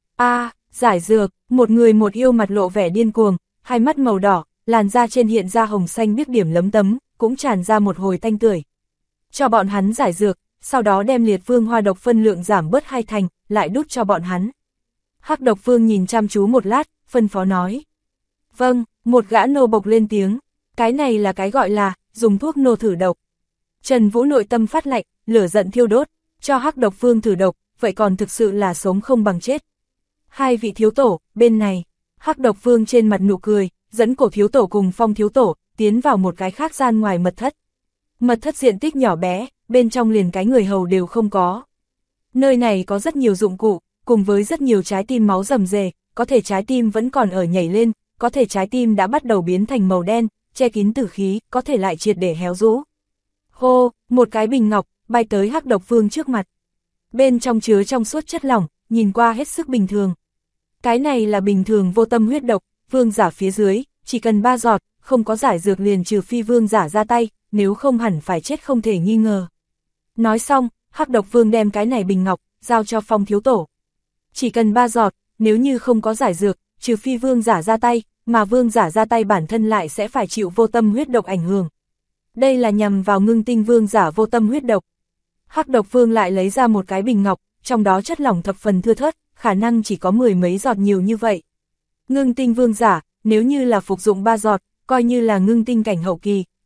S1: Giải dược, một người một yêu mặt lộ vẻ điên cuồng, hai mắt màu đỏ, làn da trên hiện ra hồng xanh biếc điểm lấm tấm, cũng tràn ra một hồi tanh tưởi. Cho bọn hắn giải dược, sau đó đem liệt vương hoa độc phân lượng giảm bớt 2 thành, lại đút cho bọn hắn. Hắc độc vương nhìn chăm chú một lát, phân phó nói. Vâng, một gã nô bộc lên tiếng, cái này là cái gọi là, dùng thuốc nô thử độc. Trần Vũ nội tâm phát lạnh, lửa giận thiêu đốt, cho Hắc độc vương thử độc, vậy còn thực sự là sống không bằng chết. Hai vị thiếu tổ, bên này, Hắc độc vương trên mặt nụ cười, dẫn cổ thiếu tổ cùng Phong thiếu tổ, tiến vào một cái khác gian ngoài mật thất. Mật thất diện tích nhỏ bé, bên trong liền cái người hầu đều không có. Nơi này có rất nhiều dụng cụ, cùng với rất nhiều trái tim máu rầm rề, có thể trái tim vẫn còn ở nhảy lên, có thể trái tim đã bắt đầu biến thành màu đen, che kín tử khí, có thể lại triệt để héo rũ. Hô, một cái bình ngọc, bay tới Hắc độc vương trước mặt. Bên trong chứa trong suốt chất lỏng, nhìn qua hết sức bình thường. Cái này là bình thường vô tâm huyết độc, vương giả phía dưới, chỉ cần 3 giọt, không có giải dược liền trừ phi vương giả ra tay, nếu không hẳn phải chết không thể nghi ngờ. Nói xong, Hắc độc vương đem cái này bình ngọc, giao cho Phong thiếu tổ. Chỉ cần 3 giọt, nếu như không có giải dược, trừ phi vương giả ra tay, mà vương giả ra tay bản thân lại sẽ phải chịu vô tâm huyết độc ảnh hưởng. Đây là nhằm vào ngưng tinh vương giả vô tâm huyết độc. Hắc độc vương lại lấy ra một cái bình ngọc, trong đó chất lỏng thập phần thưa thớt, khả năng chỉ có 10 mấy giọt nhiều như vậy. Ngưng tinh vương giả, nếu như là phục dụng 3 giọt, coi như là ngưng tinh cảnh hậu kỳ,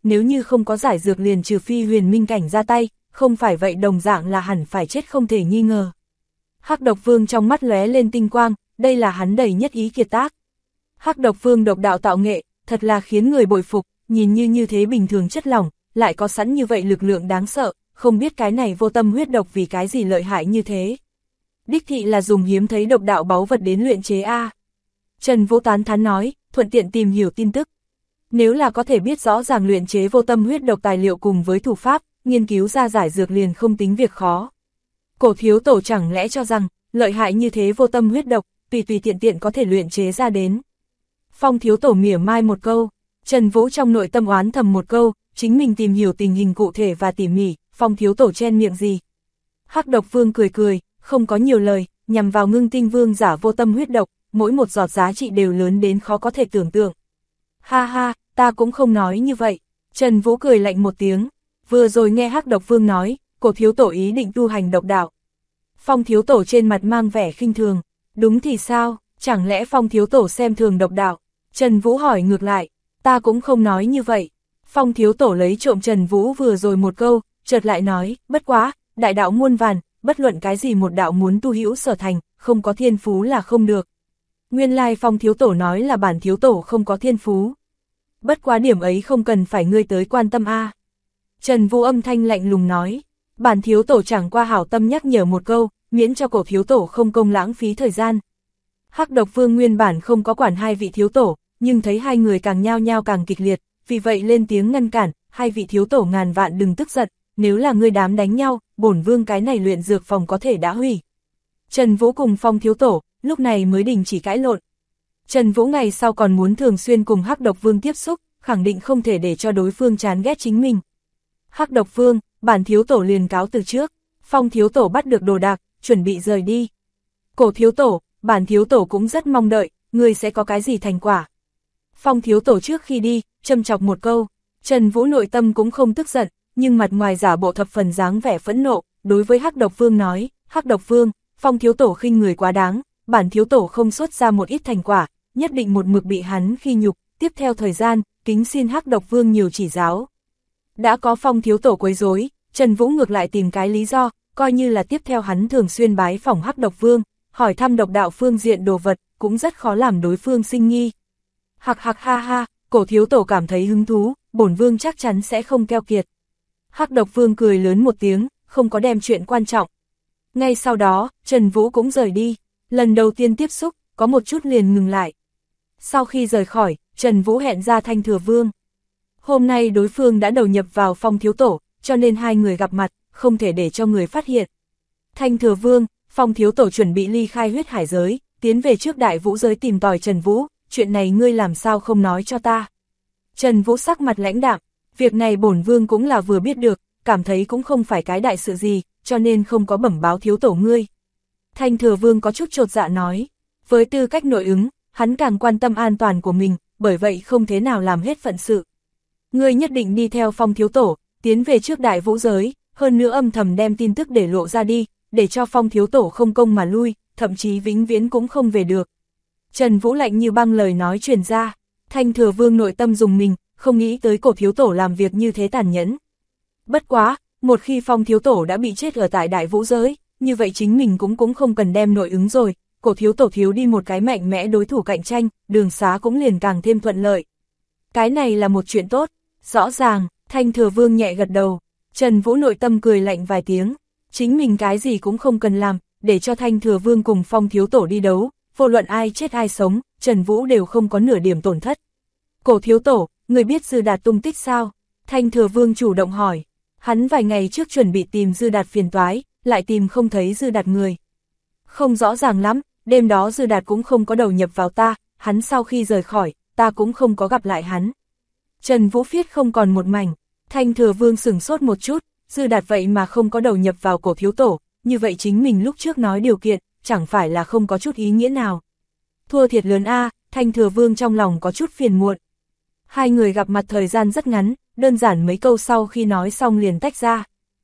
S1: nếu như không có giải dược liền trừ phi huyền minh cảnh ra tay, không phải vậy đồng dạng là hẳn phải chết không thể nghi ngờ. Hắc Độc Vương trong mắt lóe lên tinh quang, đây là hắn đầy nhất ý kiệt tác. Hắc Độc Vương độc đạo tạo nghệ, thật là khiến người bội phục, nhìn như thế bình thường chất lỏng, lại có sẵn như vậy lực lượng đáng sợ, không biết cái này vô tâm huyết độc vì cái gì lợi hại như thế. Đích thị là dùng hiếm thấy độc đạo báu vật đến luyện chế a. Trần Vũ tán thán nói, thuận tiện tìm hiểu tin tức. Nếu là có thể biết rõ ràng luyện chế vô tâm huyết độc tài liệu cùng với thủ pháp, nghiên cứu ra giải dược liền không tính việc khó. Cổ thiếu tổ chẳng lẽ cho rằng, lợi hại như thế vô tâm huyết độc, tùy tiện có thể luyện chế ra đến. Phong thiếu tổ mỉa mai một câu, Trần Vũ trong nội tâm oán thầm một câu, chính mình tìm hiểu tình hình cụ thể và tỉ mỉ, Phong thiếu tổ chen miệng gì. Hắc Độc Vương cười, không có nhiều lời, nhằm vào Ngưng Tinh Vương giả vô tâm huyết độc, mỗi một giọt giá trị đều lớn đến khó có thể tưởng tượng. Ha ha, ta cũng không nói như vậy. Trần Vũ cười lạnh một tiếng, vừa rồi nghe Hắc Độc Vương nói, cổ thiếu tổ ý định tu hành độc đạo. Phong thiếu tổ trên mặt mang vẻ khinh thường, đúng thì sao, chẳng lẽ Phong thiếu tổ xem thường độc đạo? Trần Vũ hỏi ngược lại, ta cũng không nói như vậy. Phong thiếu tổ lấy trộm Trần Vũ vừa rồi một câu, chợt lại nói, bất quá, đại đạo muôn vàn, bất luận cái gì một đạo muốn tu hữu sở thành, không có thiên phú là không được. Nguyên lai Phong thiếu tổ nói là bản thiếu tổ không có thiên phú. Bất quá điểm ấy không cần phải ngươi tới quan tâm a. Trần Vũ âm thanh lạnh lùng nói, bản thiếu tổ chẳng qua hảo tâm nhắc nhở một câu, miễn cho cổ thiếu tổ không công lãng phí thời gian. Hắc Độc Vương nguyên bản không có quản hai vị thiếu tổ, nhưng thấy hai người càng nhao nhao càng kịch liệt, vì vậy lên tiếng ngăn cản, hai vị thiếu tổ ngàn vạn đừng tức giận, nếu là ngươi đám đánh nhau, bổn vương cái này luyện dược phòng có thể đã hủy. Trần Vũ cùng Phong thiếu tổ, lúc này mới đình chỉ cãi lộn. Trần Vũ ngày sau còn muốn thường xuyên cùng Hắc Độc Vương tiếp xúc, khẳng định không thể để cho đối phương chán ghét chính mình. Hắc Độc Vương, bản thiếu tổ liền cáo từ trước, Phong thiếu tổ bắt được đồ đạc, chuẩn bị rời đi. Cổ thiếu tổ, bản thiếu tổ cũng rất mong đợi, ngươi sẽ có cái gì thành quả. Phong thiếu tổ trước khi đi, châm chọc một câu, Trần Vũ nội tâm cũng không tức giận, nhưng mặt ngoài giả bộ thập phần dáng vẻ phẫn nộ, đối với Hắc Độc Vương nói, Hắc Độc Vương, Phong thiếu tổ khinh người quá đáng, bản thiếu tổ không xuất ra một ít thành quả, nhất định một mực bị hắn khi nhục, tiếp theo thời gian, kính xin Hắc Độc Vương nhiều chỉ giáo. Đã có Phong thiếu tổ quấy rối, Trần Vũ ngược lại tìm cái lý do, coi như là tiếp theo hắn thường xuyên bái phỏng Hắc Độc Vương, hỏi thăm độc đạo phương diện đồ vật, cũng rất khó làm đối phương sinh nghi. Hạc hạc ha ha, cổ thiếu tổ cảm thấy hứng thú, bổn vương chắc chắn sẽ không keo kiệt. Hắc Độc Vương cười lớn một tiếng, không có đem chuyện quan trọng. Ngay sau đó, Trần Vũ cũng rời đi, lần đầu tiên tiếp xúc, có một chút liền ngừng lại. Sau khi rời khỏi, Trần Vũ hẹn ra Thanh Thừa Vương. Hôm nay đối phương đã đầu nhập vào Phong thiếu tổ, cho nên hai người gặp mặt, không thể để cho người phát hiện. Thanh Thừa Vương, Phong thiếu tổ chuẩn bị ly khai huyết hải giới, tiến về trước Đại Vũ giới tìm tòi Trần Vũ, chuyện này ngươi làm sao không nói cho ta. Trần Vũ sắc mặt lãnh đạm, việc này bổn vương cũng là vừa biết được, cảm thấy cũng không phải cái đại sự gì, cho nên không có bẩm báo thiếu tổ ngươi. Thanh Thừa Vương có chút chột dạ nói, với tư cách nội ứng, hắn càng quan tâm an toàn của mình, bởi vậy không thế nào làm hết phận sự. Ngươi nhất định đi theo Phong thiếu tổ, tiến về trước Đại Vũ giới, hơn nữa âm thầm đem tin tức để lộ ra đi, để cho Phong thiếu tổ không công mà lui, thậm chí vĩnh viễn cũng không về được. Trần Vũ lạnh như băng lời nói truyền ra, Thanh Thừa Vương nội tâm dùng mình, không nghĩ tới cổ thiếu tổ làm việc như thế tàn nhẫn. Bất quá, một khi Phong thiếu tổ đã bị chết ở tại Đại Vũ giới, như vậy chính mình cũng không cần đem nội ứng rồi, cổ thiếu tổ thiếu đi một cái mạnh mẽ đối thủ cạnh tranh, đường xá cũng liền càng thêm thuận lợi. Cái này là một chuyện tốt, rõ ràng, Thanh Thừa Vương nhẹ gật đầu, Trần Vũ nội tâm cười lạnh vài tiếng, chính mình cái gì cũng không cần làm, để cho Thanh Thừa Vương cùng Phong thiếu tổ đi đấu, vô luận ai chết ai sống, Trần Vũ đều không có nửa điểm tổn thất. Cổ thiếu tổ, người biết Dư Đạt tung tích sao? Thanh Thừa Vương chủ động hỏi, hắn vài ngày trước chuẩn bị tìm Dư Đạt phiền toái, lại tìm không thấy Dư Đạt người. Không rõ ràng lắm, đêm đó Dư Đạt cũng không có đầu nhập vào ta, hắn sau khi rời khỏi, ta cũng không có gặp lại hắn. Trần Vũ viết không còn một mảnh, Thanh Thừa Vương sửng sốt một chút, Dư Đạt vậy mà không có đầu nhập vào cổ thiếu tổ, như vậy chính mình lúc trước nói điều kiện, chẳng phải là không có chút ý nghĩa nào. Thua thiệt lớn a, Thanh Thừa Vương trong lòng có chút phiền muộn. Hai người gặp mặt thời gian rất ngắn, đơn giản mấy câu sau khi nói xong liền tách ra.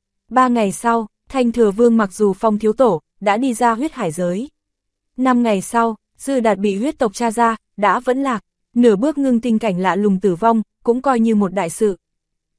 S1: 3 ngày sau, Thanh Thừa Vương mặc dù Phong thiếu tổ, đã đi ra huyết hải giới. 5 ngày sau, Dư Đạt bị huyết tộc tra ra, đã vẫn lạc, nửa bước ngưng tinh cảnh lạ lùng tử vong, cũng coi như một đại sự.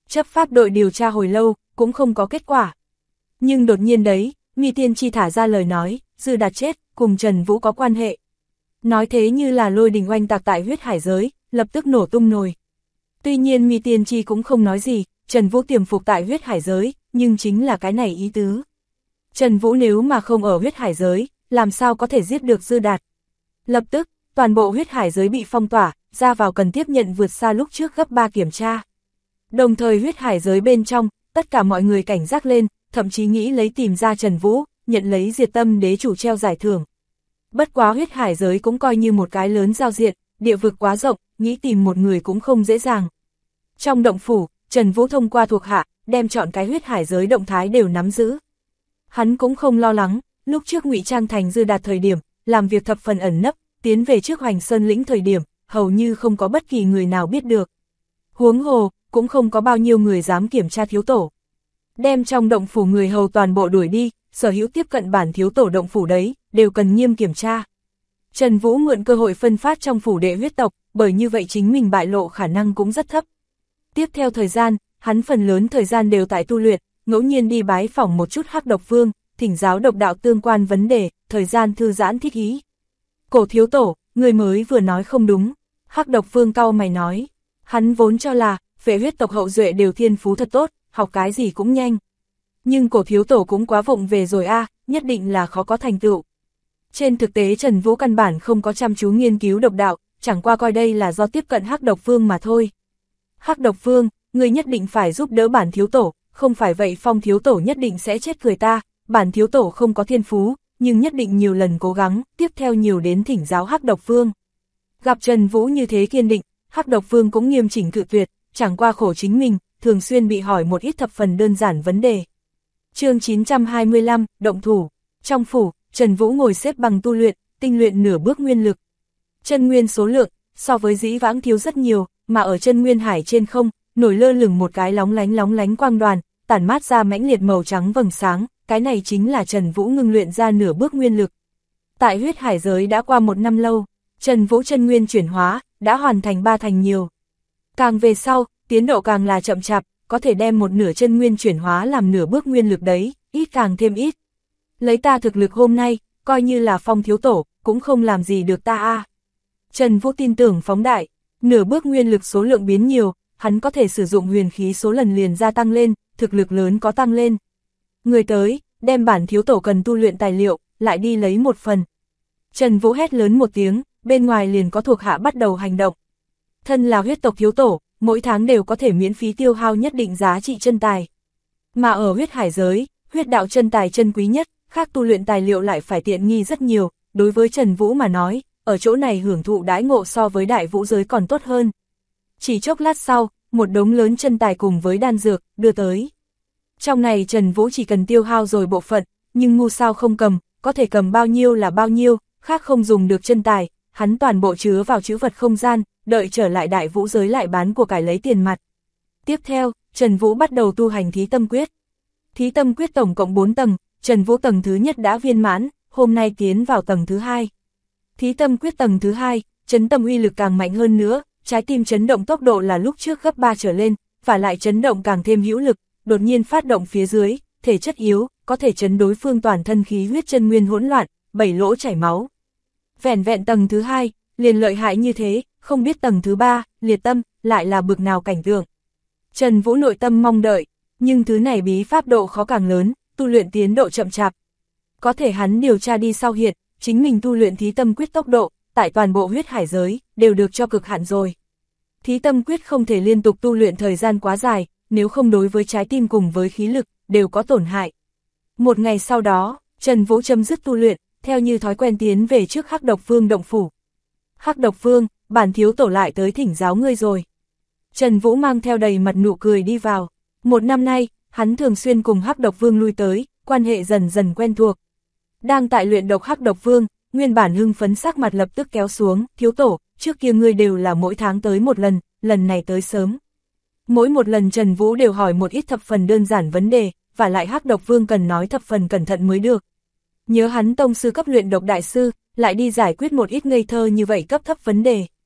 S1: Chấp pháp đội điều tra hồi lâu, cũng không có kết quả. Nhưng đột nhiên đấy, Mi Tiên Tri thả ra lời nói, Dư Đạt chết, cùng Trần Vũ có quan hệ. Nói thế như là lôi đình oanh tạc tại huyết hải giới, lập tức nổ tung nồi. Tuy nhiên Mi Tiên Tri cũng không nói gì, Trần Vũ tiềm phục tại huyết hải giới, nhưng chính là cái này ý tứ. Trần Vũ nếu mà không ở huyết hải giới, làm sao có thể giết được Dư Đạt. Lập tức, toàn bộ huyết hải giới bị phong tỏa, ra vào cần tiếp nhận vượt xa lúc trước gấp 3 kiểm tra. Đồng thời huyết hải giới bên trong, tất cả mọi người cảnh giác lên, thậm chí nghĩ lấy tìm ra Trần Vũ, nhận lấy Diệt Tâm Đế chủ treo giải thưởng. Bất quá huyết hải giới cũng coi như một cái lớn giao diện, địa vực quá rộng, nghĩ tìm một người cũng không dễ dàng. Trong động phủ, Trần Vũ thông qua thuộc hạ, đem chọn cái huyết hải giới động thái đều nắm giữ. Hắn cũng không lo lắng, lúc trước ngụy trang thành Dư Đạt thời điểm, làm việc thập phần ẩn nấp, tiến về trước Hoành Sơn lĩnh thời điểm, hầu như không có bất kỳ người nào biết được. Huống hồ, cũng không có bao nhiêu người dám kiểm tra thiếu tổ. Đem trong động phủ người hầu toàn bộ đuổi đi, sở hữu tiếp cận bản thiếu tổ động phủ đấy, đều cần nghiêm kiểm tra. Trần Vũ mượn cơ hội phân phát trong phủ đệ huyết tộc, bởi như vậy chính mình bại lộ khả năng cũng rất thấp. Tiếp theo thời gian, hắn phần lớn thời gian đều tại tu luyện, ngẫu nhiên đi bái phỏng một chút Hắc Độc Vương, thỉnh giáo độc đạo tương quan vấn đề, thời gian thư giãn thích ý. Cổ thiếu tổ, người mới vừa nói không đúng. Hắc Độc Vương cau mày nói, hắn vốn cho là, về huyết tộc hậu duệ đều thiên phú thật tốt, học cái gì cũng nhanh. Nhưng cổ thiếu tổ cũng quá vụng về rồi a, nhất định là khó có thành tựu. Trên thực tế Trần Vũ căn bản không có chăm chú nghiên cứu độc đạo, chẳng qua coi đây là do tiếp cận Hắc Độc Vương mà thôi. Hắc Độc Vương, người nhất định phải giúp đỡ bản thiếu tổ, không phải vậy Phong thiếu tổ nhất định sẽ chết cười ta, bản thiếu tổ không có thiên phú, nhưng nhất định nhiều lần cố gắng, tiếp theo nhiều đến thỉnh giáo Hắc Độc Vương. Gặp Trần Vũ như thế kiên định, Hắc Độc Vương cũng nghiêm chỉnh cự tuyệt, chẳng qua khổ chính mình, thường xuyên bị hỏi một ít thập phần đơn giản vấn đề. Chương 925, động thủ. Trong phủ, Trần Vũ ngồi xếp bằng tu luyện, tinh luyện nửa bước nguyên lực. Chân nguyên số lượng, so với dĩ vãng thiếu rất nhiều, mà ở chân nguyên hải trên không, nổi lơ lửng một cái lóng lánh quang đoàn, tản mát ra mãnh liệt màu trắng vầng sáng, cái này chính là Trần Vũ ngưng luyện ra nửa bước nguyên lực. Tại huyết hải giới đã qua 1 năm lâu, Trần Vũ chân nguyên chuyển hóa, đã hoàn thành 3 thành nhiều. Càng về sau, tiến độ càng là chậm chạp, có thể đem một nửa chân nguyên chuyển hóa làm nửa bước nguyên lực đấy, ít càng thêm ít. Lấy ta thực lực hôm nay, coi như là Phong thiếu tổ, cũng không làm gì được ta a. Trần Vũ tin tưởng phóng đại, nửa bước nguyên lực số lượng biến nhiều, hắn có thể sử dụng huyền khí số lần liền gia tăng lên, thực lực lớn có tăng lên. Người tới, đem bản thiếu tổ cần tu luyện tài liệu, lại đi lấy một phần. Trần Vũ hét lớn một tiếng, bên ngoài liền có thuộc hạ bắt đầu hành động. Thân là huyết tộc thiếu tổ, mỗi tháng đều có thể miễn phí tiêu hao nhất định giá trị chân tài. Mà ở huyết hải giới, huyết đạo chân tài chân quý nhất, khác tu luyện tài liệu lại phải tiện nghi rất nhiều, đối với Trần Vũ mà nói, ở chỗ này hưởng thụ đãi ngộ so với đại vũ giới còn tốt hơn. Chỉ chốc lát sau, một đống lớn chân tài cùng với đan dược, đưa tới. Trong này Trần Vũ chỉ cần tiêu hao rồi bộ phận, nhưng ngu sao không cầm, có thể cầm bao nhiêu là bao nhiêu, khác không dùng được chân tài, hắn toàn bộ chứa vào trữ vật không gian, đợi trở lại đại vũ giới lại bán của cải lấy tiền mặt. Tiếp theo, Trần Vũ bắt đầu tu hành Thí Tâm Quyết. Thí Tâm Quyết tổng cộng 4 tầng, Trần Vũ tầng thứ nhất đã viên mãn, hôm nay tiến vào tầng thứ 2. Thí Tâm Quyết tầng thứ 2, chấn tâm uy lực càng mạnh hơn nữa, trái tim chấn động tốc độ là lúc trước gấp 3 trở lên, và lại chấn động càng thêm hữu lực, đột nhiên phát động phía dưới, thể chất yếu, có thể chấn đối phương toàn thân khí huyết chân nguyên hỗn loạn, 7 lỗ chảy máu. Vẹn vẹn tầng thứ 2, liền lợi hại như thế, không biết tầng thứ 3, liệt tâm, lại là bực nào cảnh tượng. Trần Vũ nội tâm mong đợi, nhưng thứ này bí pháp độ khó càng lớn, tu luyện tiến độ chậm chạp. Có thể hắn điều tra đi sau hiện, chính mình tu luyện Thí Tâm Quyết tốc độ, tại toàn bộ huyết hải giới, đều được cho cực hạn rồi. Thí Tâm Quyết không thể liên tục tu luyện thời gian quá dài, nếu không đối với trái tim cùng với khí lực, đều có tổn hại. Một ngày sau đó, Trần Vũ chấm dứt tu luyện, theo như thói quen tiến về trước Hắc Độc Vương động phủ. Hắc Độc Vương, bản thiếu tổ lại tới thỉnh giáo ngươi rồi. Trần Vũ mang theo đầy mặt nụ cười đi vào. 1 năm nay, hắn thường xuyên cùng Hắc Độc Vương lui tới, quan hệ dần dần quen thuộc. Đang tại luyện độc Hắc Độc Vương, nguyên bản hưng phấn sắc mặt lập tức kéo xuống, thiếu tổ, trước kia ngươi đều là mỗi tháng tới một lần, lần này tới sớm. Mỗi một lần Trần Vũ đều hỏi một ít thập phần đơn giản vấn đề, và lại Hắc Độc Vương cần nói thập phần cẩn thận mới được. Nhớ hắn tông sư cấp luyện độc đại sư, lại đi giải quyết một ít ngây thơ như vậy cấp thấp vấn đề.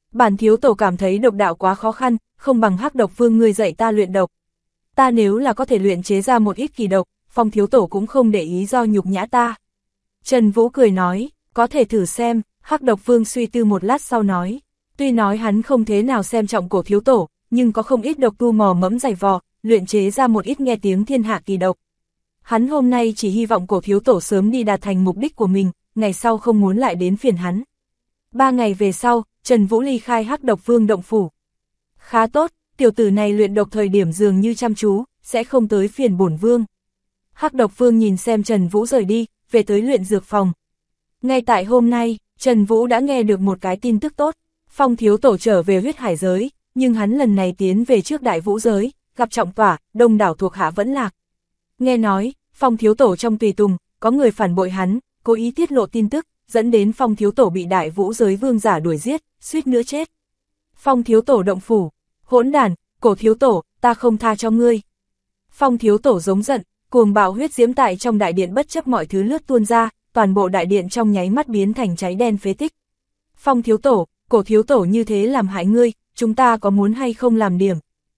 S1: Bản thiếu tổ cảm thấy độc đạo quá khó khăn, không bằng Hắc Độc Vương ngươi dạy ta luyện độc. Ta nếu là có thể luyện chế ra một ít kỳ độc, Phong thiếu tổ cũng không để ý do nhục nhã ta. Trần Vũ cười nói, có thể thử xem. Hắc Độc Vương suy tư một lát sau nói, tuy nói hắn không thế nào xem trọng Cổ thiếu tổ, nhưng có không ít độc tu mò mẫm dày vò, luyện chế ra một ít nghe tiếng thiên hạ kỳ độc. Hắn hôm nay chỉ hy vọng Cổ thiếu tổ sớm đi đạt thành mục đích của mình, ngày sau không muốn lại đến phiền hắn. 3 ngày về sau, Trần Vũ ly khai Hắc Độc Vương động phủ. Khá tốt, tiểu tử này luyện độc thời điểm dường như chăm chú, sẽ không tới phiền bổn vương. Hắc Độc Vương nhìn xem Trần Vũ rời đi, về tới luyện dược phòng. Ngay tại hôm nay, Trần Vũ đã nghe được một cái tin tức tốt, Phong thiếu tổ trở về huyết hải giới, nhưng hắn lần này tiến về trước đại vũ giới, gặp trọng tỏa, đông đảo thuộc hạ vẫn lạc. Nghe nói, Phong thiếu tổ trong tùy tùng, có người phản bội hắn, cố ý tiết lộ tin tức, dẫn đến Phong thiếu tổ bị đại vũ giới vương giả đuổi giết, suýt nữa chết. Phong thiếu tổ động phủ, hỗn đản, Cổ thiếu tổ, ta không tha cho ngươi. Phong thiếu tổ giống giận, cuồng bạo huyết diễm tại trong đại điện bất chấp mọi thứ lướt tuôn ra, toàn bộ đại điện trong nháy mắt biến thành cháy đen phế tích. Phong thiếu tổ, Cổ thiếu tổ như thế làm hại ngươi, chúng ta có muốn hay không làm điểm?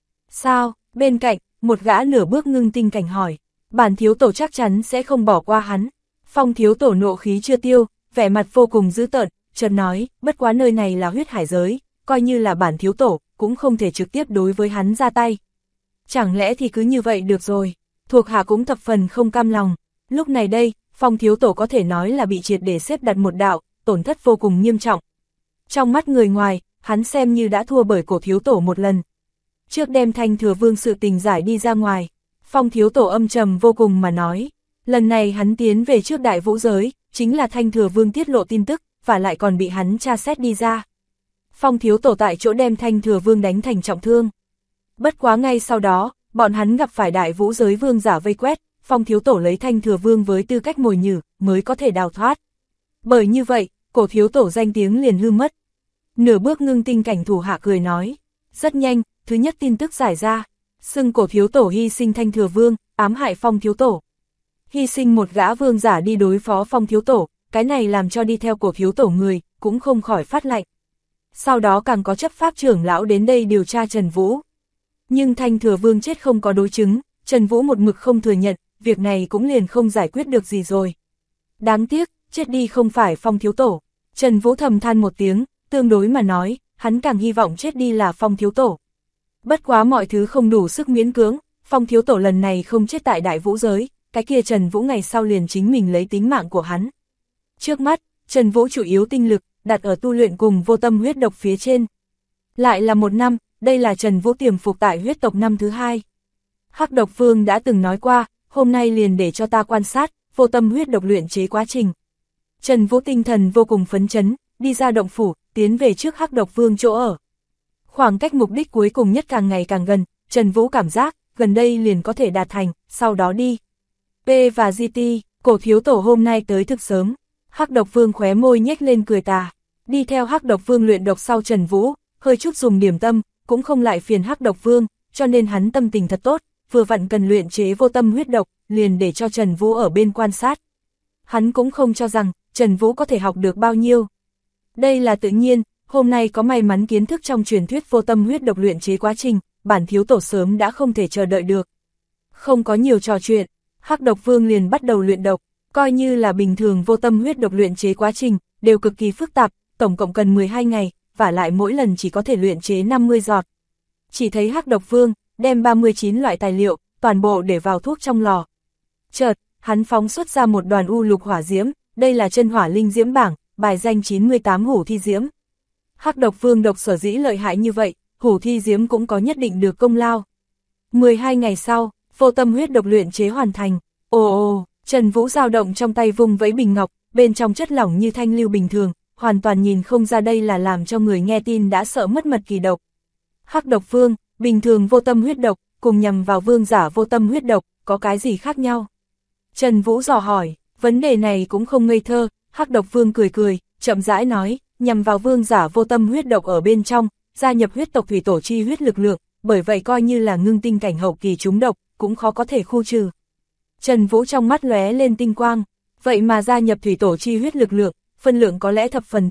S1: Sao? Bên cạnh, một gã nửa bước ngưng tinh cảnh hỏi, bản thiếu tổ chắc chắn sẽ không bỏ qua hắn. Phong thiếu tổ nộ khí chưa tiêu, vẻ mặt vô cùng dữ tợn, chợt nói, bất quá nơi này là huyết hải giới, coi như là bản thiếu tổ, cũng không thể trực tiếp đối với hắn ra tay. Chẳng lẽ thì cứ như vậy được rồi? Thuộc hạ cũng thập phần không cam lòng. Lúc này đây, Phong thiếu tổ có thể nói là bị triệt để xếp đặt một đạo, tổn thất vô cùng nghiêm trọng. Trong mắt người ngoài, hắn xem như đã thua bởi Cổ thiếu tổ một lần. Trước đem Thanh Thừa Vương sự tình giải đi ra ngoài, Phong thiếu tổ âm trầm vô cùng mà nói, lần này hắn tiến về trước đại vũ giới, chính là Thanh Thừa Vương tiết lộ tin tức, và lại còn bị hắn tra xét đi ra. Phong thiếu tổ tại chỗ đem Thanh Thừa Vương đánh thành trọng thương. Bất quá ngay sau đó, bọn hắn gặp phải đại vũ giới vương giả vây quét, Phong thiếu tổ lấy Thanh Thừa Vương với tư cách mồi nhử, mới có thể đào thoát. Bởi như vậy, Cổ thiếu tổ danh tiếng liền hư mất. Nửa bước ngưng tinh cảnh thủ hạ cười nói, rất nhanh, thứ nhất tin tức giải ra, xưng Cổ thiếu tổ hy sinh Thanh Thừa Vương, ám hại Phong thiếu tổ. Hy sinh một gã vương giả đi đối phó Phong thiếu tổ, cái này làm cho đi theo Cổ thiếu tổ người, cũng không khỏi phát lạnh. Sau đó càng có chấp pháp trưởng lão đến đây điều tra Trần Vũ. Nhưng Thanh Thừa Vương chết không có đối chứng, Trần Vũ một mực không thừa nhận, việc này cũng liền không giải quyết được gì rồi. Đáng tiếc, chết đi không phải Phong thiếu tổ. Trần Vũ thầm than một tiếng, tương đối mà nói, hắn càng hy vọng chết đi là Phong thiếu tổ. Bất quá mọi thứ không đủ sức miễn cưỡng, Phong thiếu tổ lần này không chết tại đại vũ giới, cái kia Trần Vũ ngày sau liền chính mình lấy tính mạng của hắn. Trước mắt, Trần Vũ chủ yếu tinh lực, đặt ở tu luyện cùng vô tâm huyết độc phía trên. Lại là một năm, đây là Trần Vũ tiềm phục tại huyết tộc năm thứ 2. Hắc Độc Vương đã từng nói qua, hôm nay liền để cho ta quan sát, vô tâm huyết độc luyện chế quá trình. Trần Vũ tinh thần vô cùng phấn chấn, đi ra động phủ, tiến về trước Hắc Độc Vương chỗ ở. Khoảng cách mục đích cuối cùng nhất càng ngày càng gần, Trần Vũ cảm giác, gần đây liền có thể đạt thành, sau đó đi. P và GT, Cổ thiếu tổ hôm nay tới thực sớm. Hắc Độc Vương khóe môi nhếch lên cười tà. Đi theo Hắc Độc Vương luyện độc sau Trần Vũ, hơi chút dùng điểm tâm, cũng không lại phiền Hắc Độc Vương, cho nên hắn tâm tình thật tốt, vừa vặn cần luyện chế vô tâm huyết độc, liền để cho Trần Vũ ở bên quan sát. Hắn cũng không cho rằng Trần Vũ có thể học được bao nhiêu. Đây là tự nhiên, hôm nay có may mắn kiến thức trong truyền thuyết vô tâm huyết độc luyện chế quá trình, bản thiếu tổ sớm đã không thể chờ đợi được. Không có nhiều trò chuyện, Hắc Độc Vương liền bắt đầu luyện độc, coi như là bình thường vô tâm huyết độc luyện chế quá trình, đều cực kỳ phức tạp, tổng cộng cần 12 ngày, và lại mỗi lần chỉ có thể luyện chế 50 giọt. Chỉ thấy Hắc Độc Vương đem 39 loại tài liệu, toàn bộ để vào thuốc trong lò. Chợt, hắn phóng xuất ra một đoàn u lục hỏa diễm, đây là chân hỏa linh diễm bảng, bài danh 98 hủ thi diễm. Hắc Độc Vương độc sở dĩ lợi hại như vậy, hủ thi diễm cũng có nhất định được công lao. 12 ngày sau, vô tâm huyết độc luyện chế hoàn thành. Ồ, Trần Vũ dao động trong tay vung vẫy bình ngọc, bên trong chất lỏng như thanh lưu bình thường, hoàn toàn nhìn không ra đây là làm cho người nghe tin đã sợ mất mật kỳ độc. Hắc Độc Vương, bình thường vô tâm huyết độc, cùng nhằm vào vương giả vô tâm huyết độc, có cái gì khác nhau? Trần Vũ dò hỏi, vấn đề này cũng không ngây thơ, Hắc Độc Vương cười cười, chậm rãi nói, nhằm vào vương giả vô tâm huyết độc ở bên trong, gia nhập huyết tộc thủy tổ chi huyết lực lượng, bởi vậy coi như là ngưng tinh cảnh hậu kỳ trúng độc, cũng khó có thể khu trừ. Trần Vũ trong mắt lóe lên tinh quang, vậy mà gia nhập thủy tổ chi huyết lực lượng, phân lượng có lẽ thập phần thưa thớt,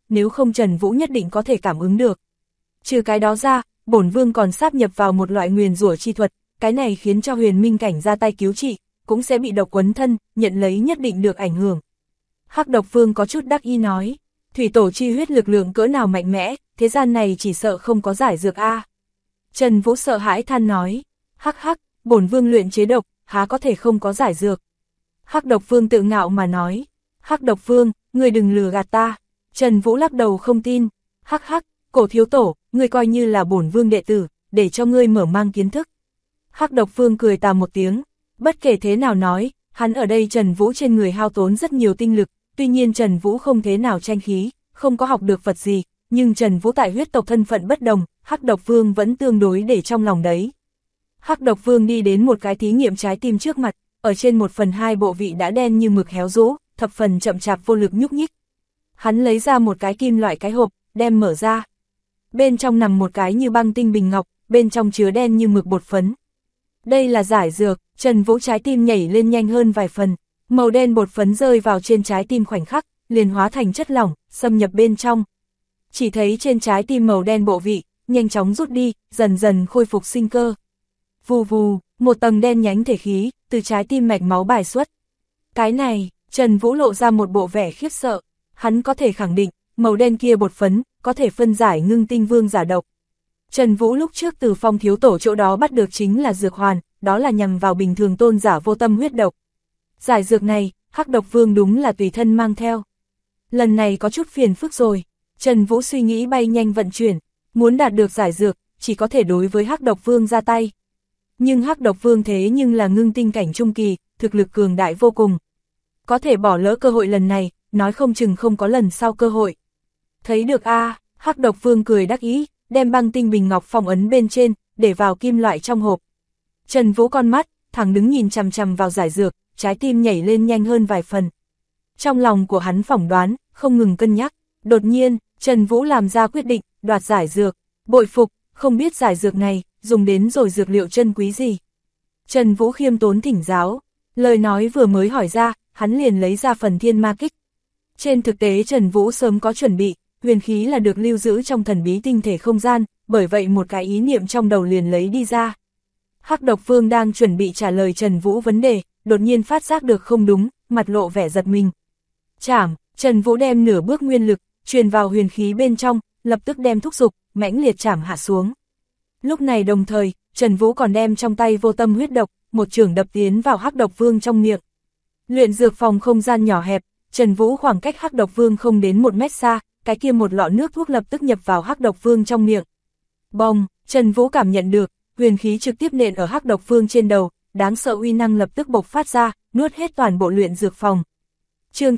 S1: nếu không Trần Vũ nhất định có thể cảm ứng được. Trừ cái đó ra, bổn vương còn sáp nhập vào một loại nguyền rủa chi thuật, cái này khiến cho huyền minh cảnh ra tay cứu trị, cũng sẽ bị độc quấn thân, nhận lấy nhất định được ảnh hưởng. Hắc độc vương có chút đắc ý nói, thủy tổ chi huyết lực lượng cỡ nào mạnh mẽ, thế gian này chỉ sợ không có giải dược a. Trần Vũ sợ hãi than nói, hắc hắc, bổn vương luyện chế độc, há có thể không có giải dược. Hắc độc vương tự ngạo mà nói, hắc độc vương, ngươi đừng lừa gạt ta. Trần Vũ lắc đầu không tin, hắc hắc, cổ thiếu tổ, ngươi coi như là bổn vương đệ tử, để cho ngươi mở mang kiến thức. Hắc độc vương cười tà một tiếng, bất kể thế nào nói, hắn ở đây Trần Vũ trên người hao tốn rất nhiều tinh lực, tuy nhiên Trần Vũ không thế nào tranh khí, không có học được vật gì, nhưng Trần Vũ tại huyết tộc thân phận bất đồng, Hắc độc vương vẫn tương đối để trong lòng đấy. Hắc độc vương đi đến một cái thí nghiệm trái tim trước mặt, ở trên 1/2 bộ vị đã đen như mực héo rũ, thập phần chậm chạp vô lực nhúc nhích. Hắn lấy ra một cái kim loại cái hộp, đem mở ra. Bên trong nằm một cái như băng tinh bình ngọc, bên trong chứa đen như mực bột phấn. Đây là giải dược, Trần Vũ trái tim nhảy lên nhanh hơn vài phần, màu đen bột phấn rơi vào trên trái tim khoảnh khắc, liền hóa thành chất lỏng, xâm nhập bên trong. Chỉ thấy trên trái tim màu đen bộ vị, nhanh chóng rút đi, dần dần khôi phục sinh cơ. Vù vù, một tầng đen nhánh thể khí, từ trái tim mạch máu bài xuất. Cái này, Trần Vũ lộ ra một bộ vẻ khiếp sợ, hắn có thể khẳng định, màu đen kia bột phấn, có thể phân giải ngưng tinh vương giả độc. Trần Vũ lúc trước từ Phong thiếu tổ chỗ đó bắt được chính là dược hoàn, đó là nhằm vào bình thường tôn giả vô tâm huyết độc. Giải dược này, Hắc độc vương đúng là tùy thân mang theo. Lần này có chút phiền phức rồi, Trần Vũ suy nghĩ bay nhanh vận chuyển, muốn đạt được giải dược, chỉ có thể đối với Hắc độc vương ra tay. Nhưng Hắc độc vương thế nhưng là ngưng tinh cảnh trung kỳ, thực lực cường đại vô cùng. Có thể bỏ lỡ cơ hội lần này, nói không chừng không có lần sau cơ hội. Thấy được a, Hắc độc vương cười đắc ý, đem băng tinh bình ngọc phong ấn bên trên, để vào kim loại trong hộp. Trần Vũ con mắt, thẳng đứng nhìn chằm chằm vào giải dược, trái tim nhảy lên nhanh hơn vài phần. Trong lòng của hắn phỏng đoán, không ngừng cân nhắc, đột nhiên, Trần Vũ làm ra quyết định, đoạt giải dược, bội phục, không biết giải dược này, dùng đến rồi dược liệu chân quý gì. Trần Vũ khiêm tốn thỉnh giáo, lời nói vừa mới hỏi ra, hắn liền lấy ra phần thiên ma kích. Trên thực tế Trần Vũ sớm có chuẩn bị, huyền khí là được lưu giữ trong thần bí tinh thể không gian, bởi vậy một cái ý niệm trong đầu liền lấy đi ra. Hắc độc vương đang chuẩn bị trả lời Trần Vũ vấn đề, đột nhiên phát giác được không đúng, mặt lộ vẻ giật mình. Chảm, Trần Vũ đem nửa bước nguyên lực, truyền vào huyền khí bên trong, lập tức đem thúc giục, mãnh liệt chảm hạ xuống. Lúc này đồng thời, Trần Vũ còn đem trong tay vô tâm huyết độc, một chưởng đập tiến vào Hắc độc vương trong miệng. Luyện dược phòng không gian nhỏ hẹp, Trần Vũ khoảng cách Hắc độc vương không đến 1 mét xa, cái kia một lọ nước thuốc lập tức nhập vào Hắc độc vương trong miệng. Bong, Trần Vũ cảm nhận được, huyền khí trực tiếp nện ở Hắc độc vương trên đầu, đáng sợ uy năng lập tức bộc phát ra, nuốt hết toàn bộ luyện dược phòng. Chương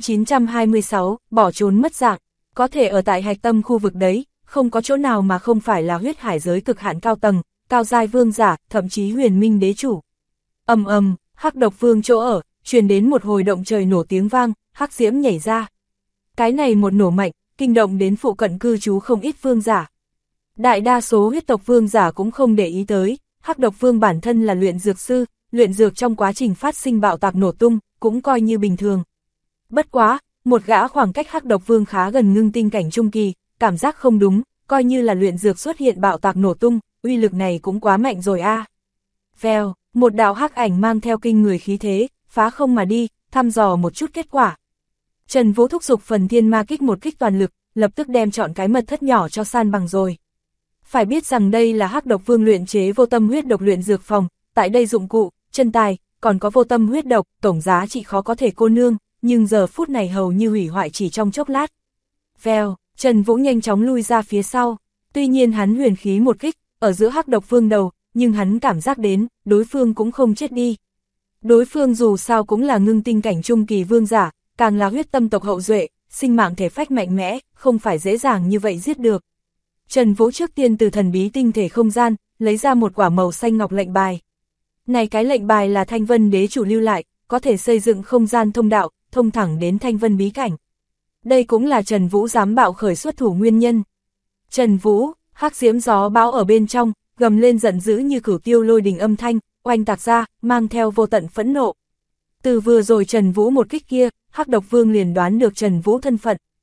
S1: 926, bỏ trốn mất dạng, có thể ở tại hạch tâm khu vực đấy, không có chỗ nào mà không phải là huyết hải giới cực hạn cao tầng, cao giai vương giả, thậm chí huyền minh đế chủ. Ầm ầm, Hắc độc vương chỗ ở, truyền đến một hồi động trời nổ tiếng vang, hắc diễm nhảy ra. Cái này một nổ mạnh, kinh động đến phụ cận cư trú không ít vương giả. Đại đa số huyết tộc vương giả cũng không để ý tới, Hắc độc vương bản thân là luyện dược sư, luyện dược trong quá trình phát sinh bạo tạc nổ tung, cũng coi như bình thường. Bất quá, một gã khoảng cách Hắc độc vương khá gần ngưng tinh cảnh trung kỳ, cảm giác không đúng, coi như là luyện dược xuất hiện bạo tạc nổ tung, uy lực này cũng quá mạnh rồi a. Vèo, một đạo hắc ảnh mang theo kinh người khí thế, phá không mà đi, thăm dò một chút kết quả. Trần Vũ thúc giục phần thiên ma kích một kích toàn lực, lập tức đem chọn cái mật thất nhỏ cho san bằng rồi. Phải biết rằng đây là Hắc độc vương luyện chế vô tâm huyết độc luyện dược phòng, tại đây dụng cụ, chân tài, còn có vô tâm huyết độc, tổng giá trị khó có thể cô nương, nhưng giờ phút này hầu như hủy hoại chỉ trong chốc lát. Vèo, Trần Vũ nhanh chóng lui ra phía sau, tuy nhiên hắn huyền khí một kích, ở giữa Hắc độc vương đầu, nhưng hắn cảm giác đến, đối phương cũng không chết đi. Đối phương dù sao cũng là ngưng tinh cảnh trung kỳ vương giả, càng là huyết tâm tộc hậu duệ, sinh mạng thể phách mạnh mẽ, không phải dễ dàng như vậy giết được. Trần Vũ trước tiên từ thần bí tinh thể không gian, lấy ra một quả màu xanh ngọc lệnh bài. Này cái lệnh bài là Thanh Vân đế chủ lưu lại, có thể xây dựng không gian thông đạo, thông thẳng đến Thanh Vân bí cảnh. Đây cũng là Trần Vũ dám bạo khởi xuất thủ nguyên nhân. Trần Vũ, hắc diễm gió bão ở bên trong, gầm lên giận dữ như cửu tiêu lôi đình âm thanh, oanh tạc ra, mang theo vô tận phẫn nộ. Từ vừa rồi Trần Vũ một kích kia, Hắc độc vương liền đoán được Trần Vũ thân phận.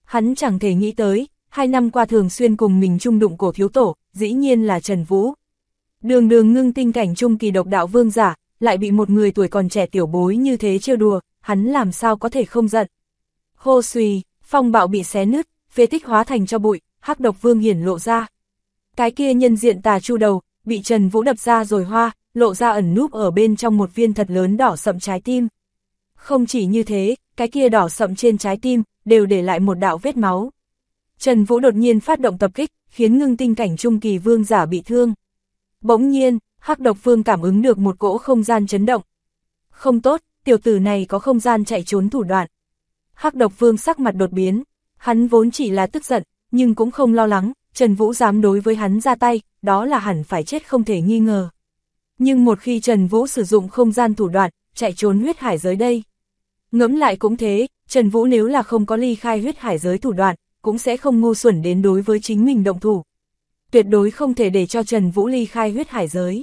S1: Hắn chẳng thể nghĩ tới, 2 năm qua thường xuyên cùng mình chung đụng cổ thiếu tổ, dĩ nhiên là Trần Vũ. Đường đường ngưng tinh cảnh trung kỳ độc đạo vương giả, lại bị một người tuổi còn trẻ tiểu bối như thế trêu đùa, hắn làm sao có thể không giận. Hô xùy, phong bạo bị xé nứt, phế tích hóa thành cho bụi, hắc độc vương hiển lộ ra. Cái kia nhân diện tà chu đầu, bị Trần Vũ đập ra rồi hoa, lộ ra ẩn núp ở bên trong một viên thật lớn đỏ sậm trái tim. Không chỉ như thế, cái kia đỏ sậm trên trái tim, đều để lại một đạo vết máu. Trần Vũ đột nhiên phát động tập kích, khiến ngưng tinh cảnh trung kỳ vương giả bị thương. Bỗng nhiên, hắc độc vương cảm ứng được một cỗ không gian chấn động. Không tốt, tiểu tử này có không gian chạy trốn thủ đoạn. Hắc độc vương sắc mặt đột biến, hắn vốn chỉ là tức giận, nhưng cũng không lo lắng, Trần Vũ dám đối với hắn ra tay, đó là hẳn phải chết không thể nghi ngờ. Nhưng một khi Trần Vũ sử dụng không gian thủ đoạn, chạy trốn huyết hải giới đây. Ngẫm lại cũng thế, Trần Vũ nếu là không có ly khai huyết hải giới thủ đoạn, cũng sẽ không ngu xuẩn đến đối với chính mình động thủ. Tuyệt đối không thể để cho Trần Vũ ly khai huyết hải giới.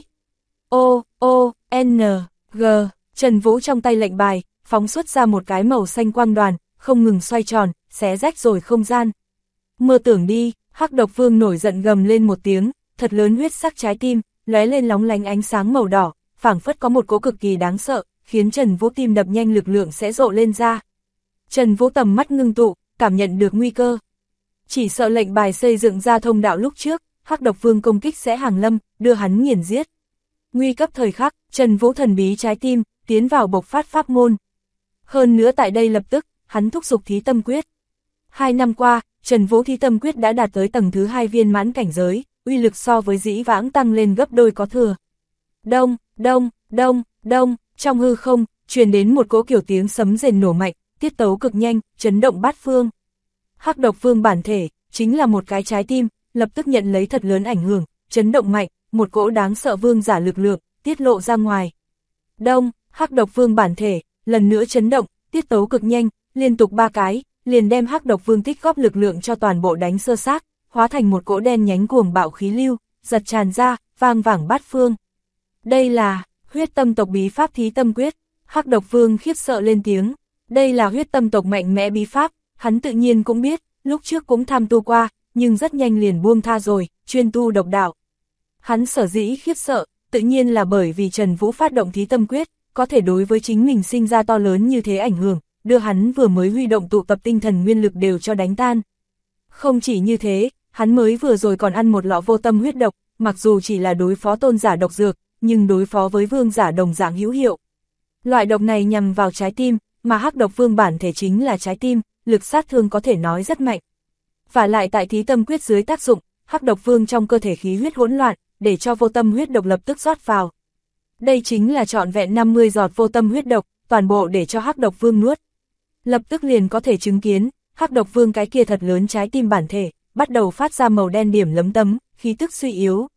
S1: N, G, Trần Vũ trong tay lệnh bài, phóng xuất ra một cái màu xanh quang đoàn, không ngừng xoay tròn, xé rách rồi không gian. Mơ tưởng đi, hắc độc vương nổi giận gầm lên một tiếng, thật lớn huyết sắc trái tim, lóe lên lóng lánh ánh sáng màu đỏ, phảng phất có một cỗ cực kỳ đáng sợ, khiến Trần Vũ tim đập nhanh lực lượng sẽ rộ lên ra. Trần Vũ tầm mắt ngưng tụ, cảm nhận được nguy cơ. Chỉ sợ lệnh bài xây dựng ra thông đạo lúc trước, hắc độc vương công kích sẽ hàng lâm, đưa hắn nghiền giết. Nguy cấp thời khắc, Trần Vũ thần bí trái tim, tiến vào bộc phát pháp môn. Hơn nữa tại đây lập tức, hắn thúc giục thí tâm quyết. 2 năm qua, Trần Vũ thí tâm quyết đã đạt tới tầng thứ 2 viên mãn cảnh giới, uy lực so với dĩ vãng tăng lên gấp đôi có thừa. Đông, đông, đông, đông, trong hư không, truyền đến một cỗ kiểu tiếng sấm rền nổ mạnh, tiết tấu cực nhanh, chấn động bát phương. Hắc độc vương bản thể, chính là một cái trái tim, lập tức nhận lấy thật lớn ảnh hưởng, chấn động mạnh, một cỗ đáng sợ vương giả lực lượng, tiết lộ ra ngoài. Đông, hắc độc vương bản thể, lần nữa chấn động, tiết tấu cực nhanh, liên tục 3 cái, liền đem hắc độc vương tích góp lực lượng cho toàn bộ đánh sơ xác, hóa thành một cỗ đen nhánh cuồng bạo khí lưu, giật tràn ra, vang vẳng bát phương. Đây là huyết tâm tộc bí pháp thí tâm quyết, hắc độc vương khiếp sợ lên tiếng. Đây là huyết tâm tộc mạnh mẽ bí pháp, hắn tự nhiên cũng biết, lúc trước cũng tham tu qua, nhưng rất nhanh liền buông tha rồi, chuyên tu độc đạo. Hắn sở dĩ khiếp sợ, tự nhiên là bởi vì Trần Vũ phát động thí tâm quyết, có thể đối với chính mình sinh ra to lớn như thế ảnh hưởng, đưa hắn vừa mới huy động tụ tập tinh thần nguyên lực đều cho đánh tan. Không chỉ như thế, hắn mới vừa rồi còn ăn một lọ vô tâm huyết độc, mặc dù chỉ là đối phó tôn giả độc dược, nhưng đối phó với vương giả đồng dạng hữu hiệu. Loại độc này nhằm vào trái tim, mà hắc độc vương bản thể chính là trái tim, lực sát thương có thể nói rất mạnh. Và lại tại thí tâm quyết dưới tác dụng, hắc độc vương trong cơ thể khí huyết hỗn loạn, để cho vô tâm huyết độc lập tức rót vào. Đây chính là trọn vẹn 50 giọt vô tâm huyết độc, toàn bộ để cho hắc độc vương nuốt. Lập tức liền có thể chứng kiến, hắc độc vương cái kia thật lớn trái tim bản thể, bắt đầu phát ra màu đen điểm lấm tấm, khí tức suy yếu.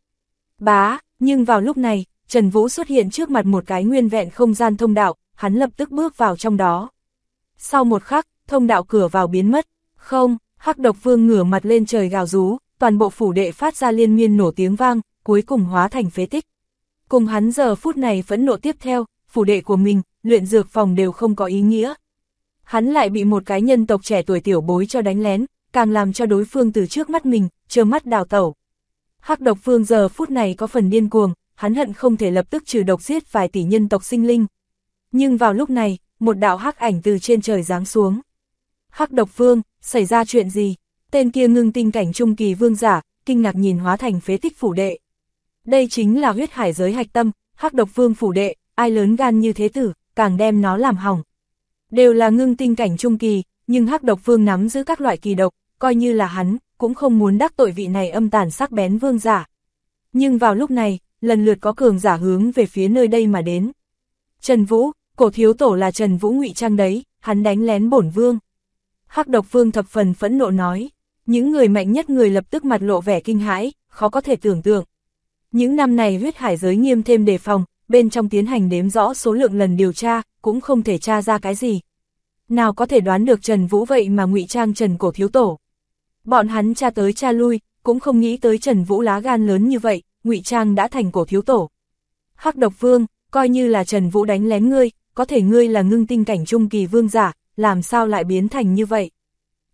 S1: Bá, nhưng vào lúc này, Trần Vũ xuất hiện trước mặt một cái nguyên vẹn không gian thông đạo, hắn lập tức bước vào trong đó. Sau một khắc, thông đạo cửa vào biến mất, không, hắc độc vương ngửa mặt lên trời gào rú, toàn bộ phủ đệ phát ra liên miên nổ tiếng vang, cuối cùng hóa thành phế tích. Cùng hắn giờ phút này phẫn nộ tiếp theo, phủ đệ của mình, luyện dược phòng đều không có ý nghĩa. Hắn lại bị một cái nhân tộc trẻ tuổi tiểu bối cho đánh lén, càng làm cho đối phương từ trước mắt mình, trơ mắt đào tẩu. Hắc độc vương giờ phút này có phần điên cuồng, hắn hận không thể lập tức trừ độc giết vài tỷ nhân tộc sinh linh. Nhưng vào lúc này, một đạo hắc ảnh từ trên trời giáng xuống. Hắc độc vương, xảy ra chuyện gì? Tên kia ngưng tinh cảnh trung kỳ vương giả, kinh ngạc nhìn hóa thành phế tích phủ đệ. Đây chính là huyết hải giới hạch tâm, hắc độc vương phủ đệ, ai lớn gan như thế tử, càng đem nó làm hỏng. Đều là ngưng tinh cảnh trung kỳ, nhưng hắc độc vương nắm giữ các loại kỳ độc, coi như là hắn, cũng không muốn đắc tội vị này âm tàn sắc bén vương giả. Nhưng vào lúc này, lần lượt có cường giả hướng về phía nơi đây mà đến. Trần Vũ, cổ thiếu tổ là Trần Vũ ngụy trang đấy, hắn đánh lén bổn vương. Hắc độc vương thập phần phẫn nộ nói, những người mạnh nhất người lập tức mặt lộ vẻ kinh hãi, khó có thể tưởng tượng. Những năm này huyết hải giới nghiêm thêm đề phòng, bên trong tiến hành đếm rõ số lượng lần điều tra, cũng không thể tra ra cái gì. Nào có thể đoán được Trần Vũ vậy mà ngụy trang Trần cổ thiếu tổ. Bọn hắn tra tới tra lui, cũng không nghĩ tới Trần Vũ lá gan lớn như vậy, ngụy trang đã thành cổ thiếu tổ. Hắc độc vương, coi như là Trần Vũ đánh lén ngươi, có thể ngươi là ngưng tinh cảnh trung kỳ vương giả, làm sao lại biến thành như vậy?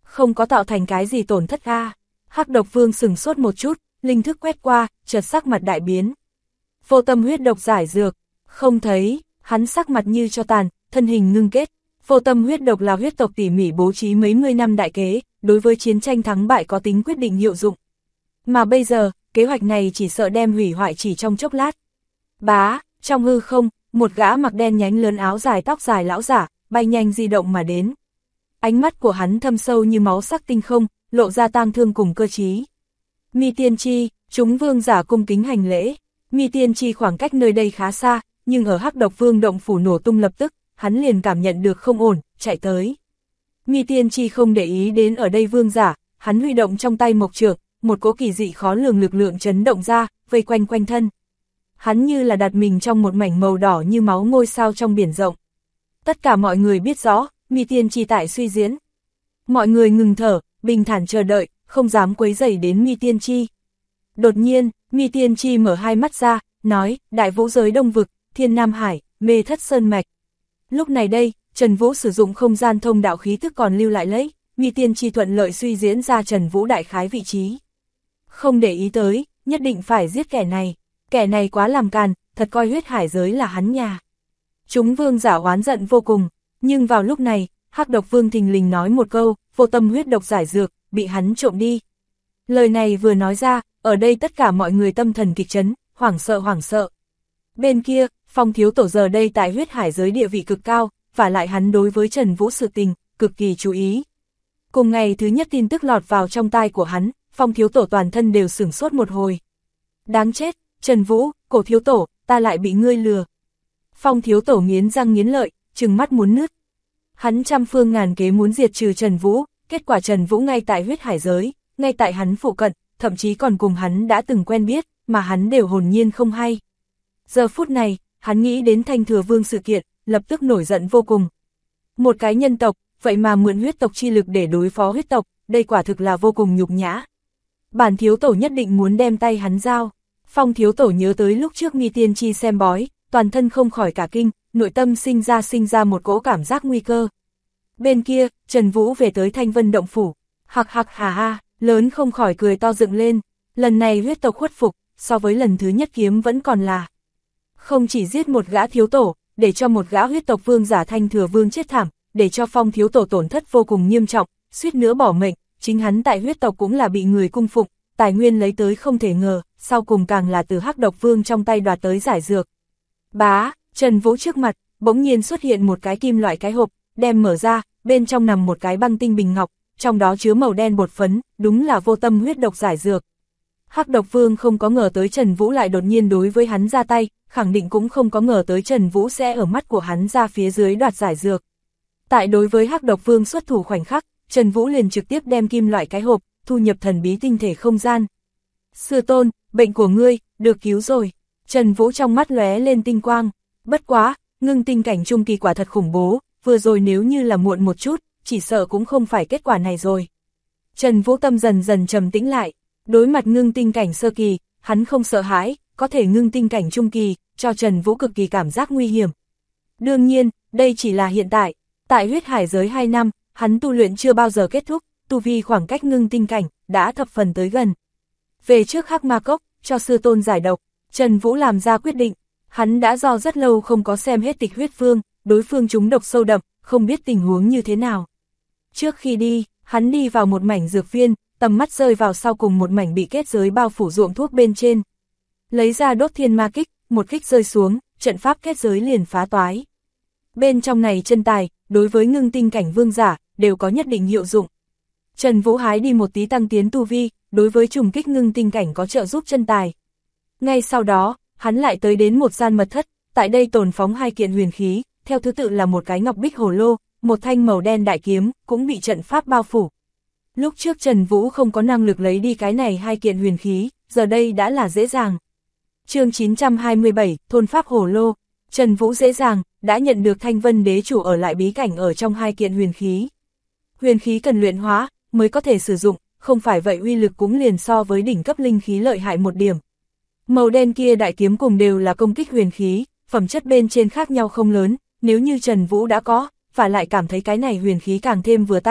S1: Không có tạo thành cái gì tổn thất a. Hắc độc vương sừng sốt một chút, linh thức quét qua, chợt sắc mặt đại biến. Vô tâm huyết độc giải dược, không thấy, hắn sắc mặt như cho tàn, thân hình ngưng kết. Vô tâm huyết độc là huyết tộc tỉ mỉ bố trí mấy mươi năm đại kế, đối với chiến tranh thắng bại có tính quyết định hiệu dụng. Mà bây giờ, kế hoạch này chỉ sợ đem hủy hoại chỉ trong chốc lát. Bá, trong hư không, một gã mặc đen nhánh lớn áo dài tóc dài lão giả, bay nhanh di động mà đến. Ánh mắt của hắn thâm sâu như máu sắc tinh không, lộ ra tang thương cùng cơ trí. Mi tiên tri, chúng vương giả cung kính hành lễ. Mi tiên tri khoảng cách nơi đây khá xa, nhưng ở Hắc độc vương động phủ nổ tung lập tức, hắn liền cảm nhận được không ổn, chạy tới. Mi tiên tri không để ý đến ở đây vương giả, hắn huy động trong tay mộc trượng, một cỗ kỳ dị khó lường lực lượng chấn động ra, vây quanh quanh thân. Hắn như là đặt mình trong một mảnh màu đỏ như máu ngôi sao trong biển rộng. Tất cả mọi người biết rõ, Mi tiên tri tại suy diễn. Mọi người ngừng thở, bình thản chờ đợi, không dám quấy rầy đến Mi tiên tri. Đột nhiên, Mi tiên tri mở hai mắt ra, nói, đại vũ giới đông vực, thiên nam hải, mê thất sơn mạch. Lúc này đây, Trần Vũ sử dụng không gian thông đạo khí thức còn lưu lại lấy, Mi tiên tri thuận lợi suy diễn ra Trần Vũ đại khái vị trí. Không để ý tới, nhất định phải giết kẻ này quá làm càn, thật coi huyết hải giới là hắn nhà. Chúng vương giả oán giận vô cùng, nhưng vào lúc này, Hắc độc vương thình lình nói một câu, vô tâm huyết độc giải dược, bị hắn trộm đi. Lời này vừa nói ra, ở đây tất cả mọi người tâm thần kịch chấn, hoảng sợ. Bên kia, Phong thiếu tổ giờ đây tại huyết hải giới địa vị cực cao, và lại hắn đối với Trần Vũ sự tình, cực kỳ chú ý. Cùng ngày thứ nhất tin tức lọt vào trong tai của hắn, Phong thiếu tổ toàn thân đều sửng sốt một hồi. Đáng chết, Trần Vũ, Cổ thiếu tổ, ta lại bị ngươi lừa. Phong thiếu tổ nghiến răng nghiến lợi, trừng mắt muốn nứt. Hắn trăm phương ngàn kế muốn diệt trừ Trần Vũ, kết quả Trần Vũ ngay tại huyết hải giới, ngay tại hắn phụ cận, thậm chí còn cùng hắn đã từng quen biết, mà hắn đều hồn nhiên không hay. Giờ phút này, hắn nghĩ đến Thanh Thừa Vương sự kiện, lập tức nổi giận vô cùng. Một cái nhân tộc, vậy mà mượn huyết tộc chi lực để đối phó huyết tộc, đây quả thực là vô cùng nhục nhã. Bản thiếu tổ nhất định muốn đem tay hắn giao. Phong thiếu tổ nhớ tới lúc trước Mi tiên tri xem bói, toàn thân không khỏi cả kinh, nội tâm sinh ra một cỗ cảm giác nguy cơ. Bên kia, Trần Vũ về tới Thanh Vân động phủ, hạc hà ha, lớn không khỏi cười to dựng lên, lần này huyết tộc khuất phục, so với lần thứ nhất kiếm vẫn còn là. Không chỉ giết một gã thiếu tổ, để cho một gã huyết tộc vương giả Thanh Thừa Vương chết thảm, để cho Phong thiếu tổ tổn thất vô cùng nghiêm trọng, suýt nữa bỏ mệnh, chính hắn tại huyết tộc cũng là bị người cung phụng, tài nguyên lấy tới không thể ngờ, sau cùng càng là từ Hắc độc vương trong tay đoạt tới giải dược. Bá, Trần Vũ trước mặt, bỗng nhiên xuất hiện một cái kim loại cái hộp, đem mở ra, bên trong nằm một cái băng tinh bình ngọc, trong đó chứa màu đen bột phấn, đúng là vô tâm huyết độc giải dược. Hắc độc vương không có ngờ tới Trần Vũ lại đột nhiên đối với hắn ra tay, khẳng định cũng không có ngờ tới Trần Vũ sẽ ở mắt của hắn ra phía dưới đoạt giải dược. Tại đối với Hắc độc vương xuất thủ khoảnh khắc, Trần Vũ liền trực tiếp đem kim loại cái hộp, thu nhập thần bí tinh thể không gian. Sư tôn, bệnh của ngươi, được cứu rồi. Trần Vũ trong mắt lóe lên tinh quang. Bất quá, ngưng tinh cảnh trung kỳ quả thật khủng bố, vừa rồi nếu như là muộn một chút, chỉ sợ cũng không phải kết quả này rồi. Trần Vũ tâm dần dần trầm tĩnh lại, đối mặt ngưng tinh cảnh sơ kỳ, hắn không sợ hãi, có thể ngưng tinh cảnh trung kỳ, cho Trần Vũ cực kỳ cảm giác nguy hiểm. Đương nhiên, đây chỉ là hiện tại, tại huyết hải giới 2 năm, hắn tu luyện chưa bao giờ kết thúc, tu vi khoảng cách ngưng tinh cảnh, đã thập phần tới gần. Về trước Hắc Ma Cốc, cho sư tôn giải độc, Trần Vũ làm ra quyết định, hắn đã do rất lâu không có xem hết Tịch Huyết Vương, đối phương trúng độc sâu đậm, không biết tình huống như thế nào. Trước khi đi, hắn đi vào một mảnh dược viên, tầm mắt rơi vào sau cùng một mảnh bị kết giới bao phủ ruộng thuốc bên trên. Lấy ra Đốt Thiên Ma Kích, một kích rơi xuống, trận pháp kết giới liền phá toái. Bên trong này chân tài, đối với ngưng tinh cảnh vương giả, đều có nhất định hiệu dụng. Trần Vũ hái đi một tí tăng tiến tu vi, đối với trùng kích ngưng tinh cảnh có trợ giúp chân tài. Ngay sau đó, hắn lại tới đến một gian mật thất, tại đây tồn phóng 2 kiện huyền khí, theo thứ tự là một cái ngọc bích hồ lô, một thanh màu đen đại kiếm, cũng bị trận pháp bao phủ. Lúc trước Trần Vũ không có năng lực lấy đi cái này 2 kiện huyền khí, giờ đây đã là dễ dàng. Chương 927, Thôn Pháp Hồ Lô. Trần Vũ dễ dàng, đã nhận được Thanh Vân Đế chủ ở lại bí cảnh ở trong 2 kiện huyền khí. Huyền khí cần luyện hóa, mới có thể sử dụng, không phải vậy uy lực cũng liền so với đỉnh cấp linh khí lợi hại một điểm. Màu đen kia đại kiếm cùng đều là công kích huyền khí, phẩm chất bên trên khác nhau không lớn, nếu như Trần Vũ đã có, và lại cảm thấy cái này huyền khí càng thêm vừa tay,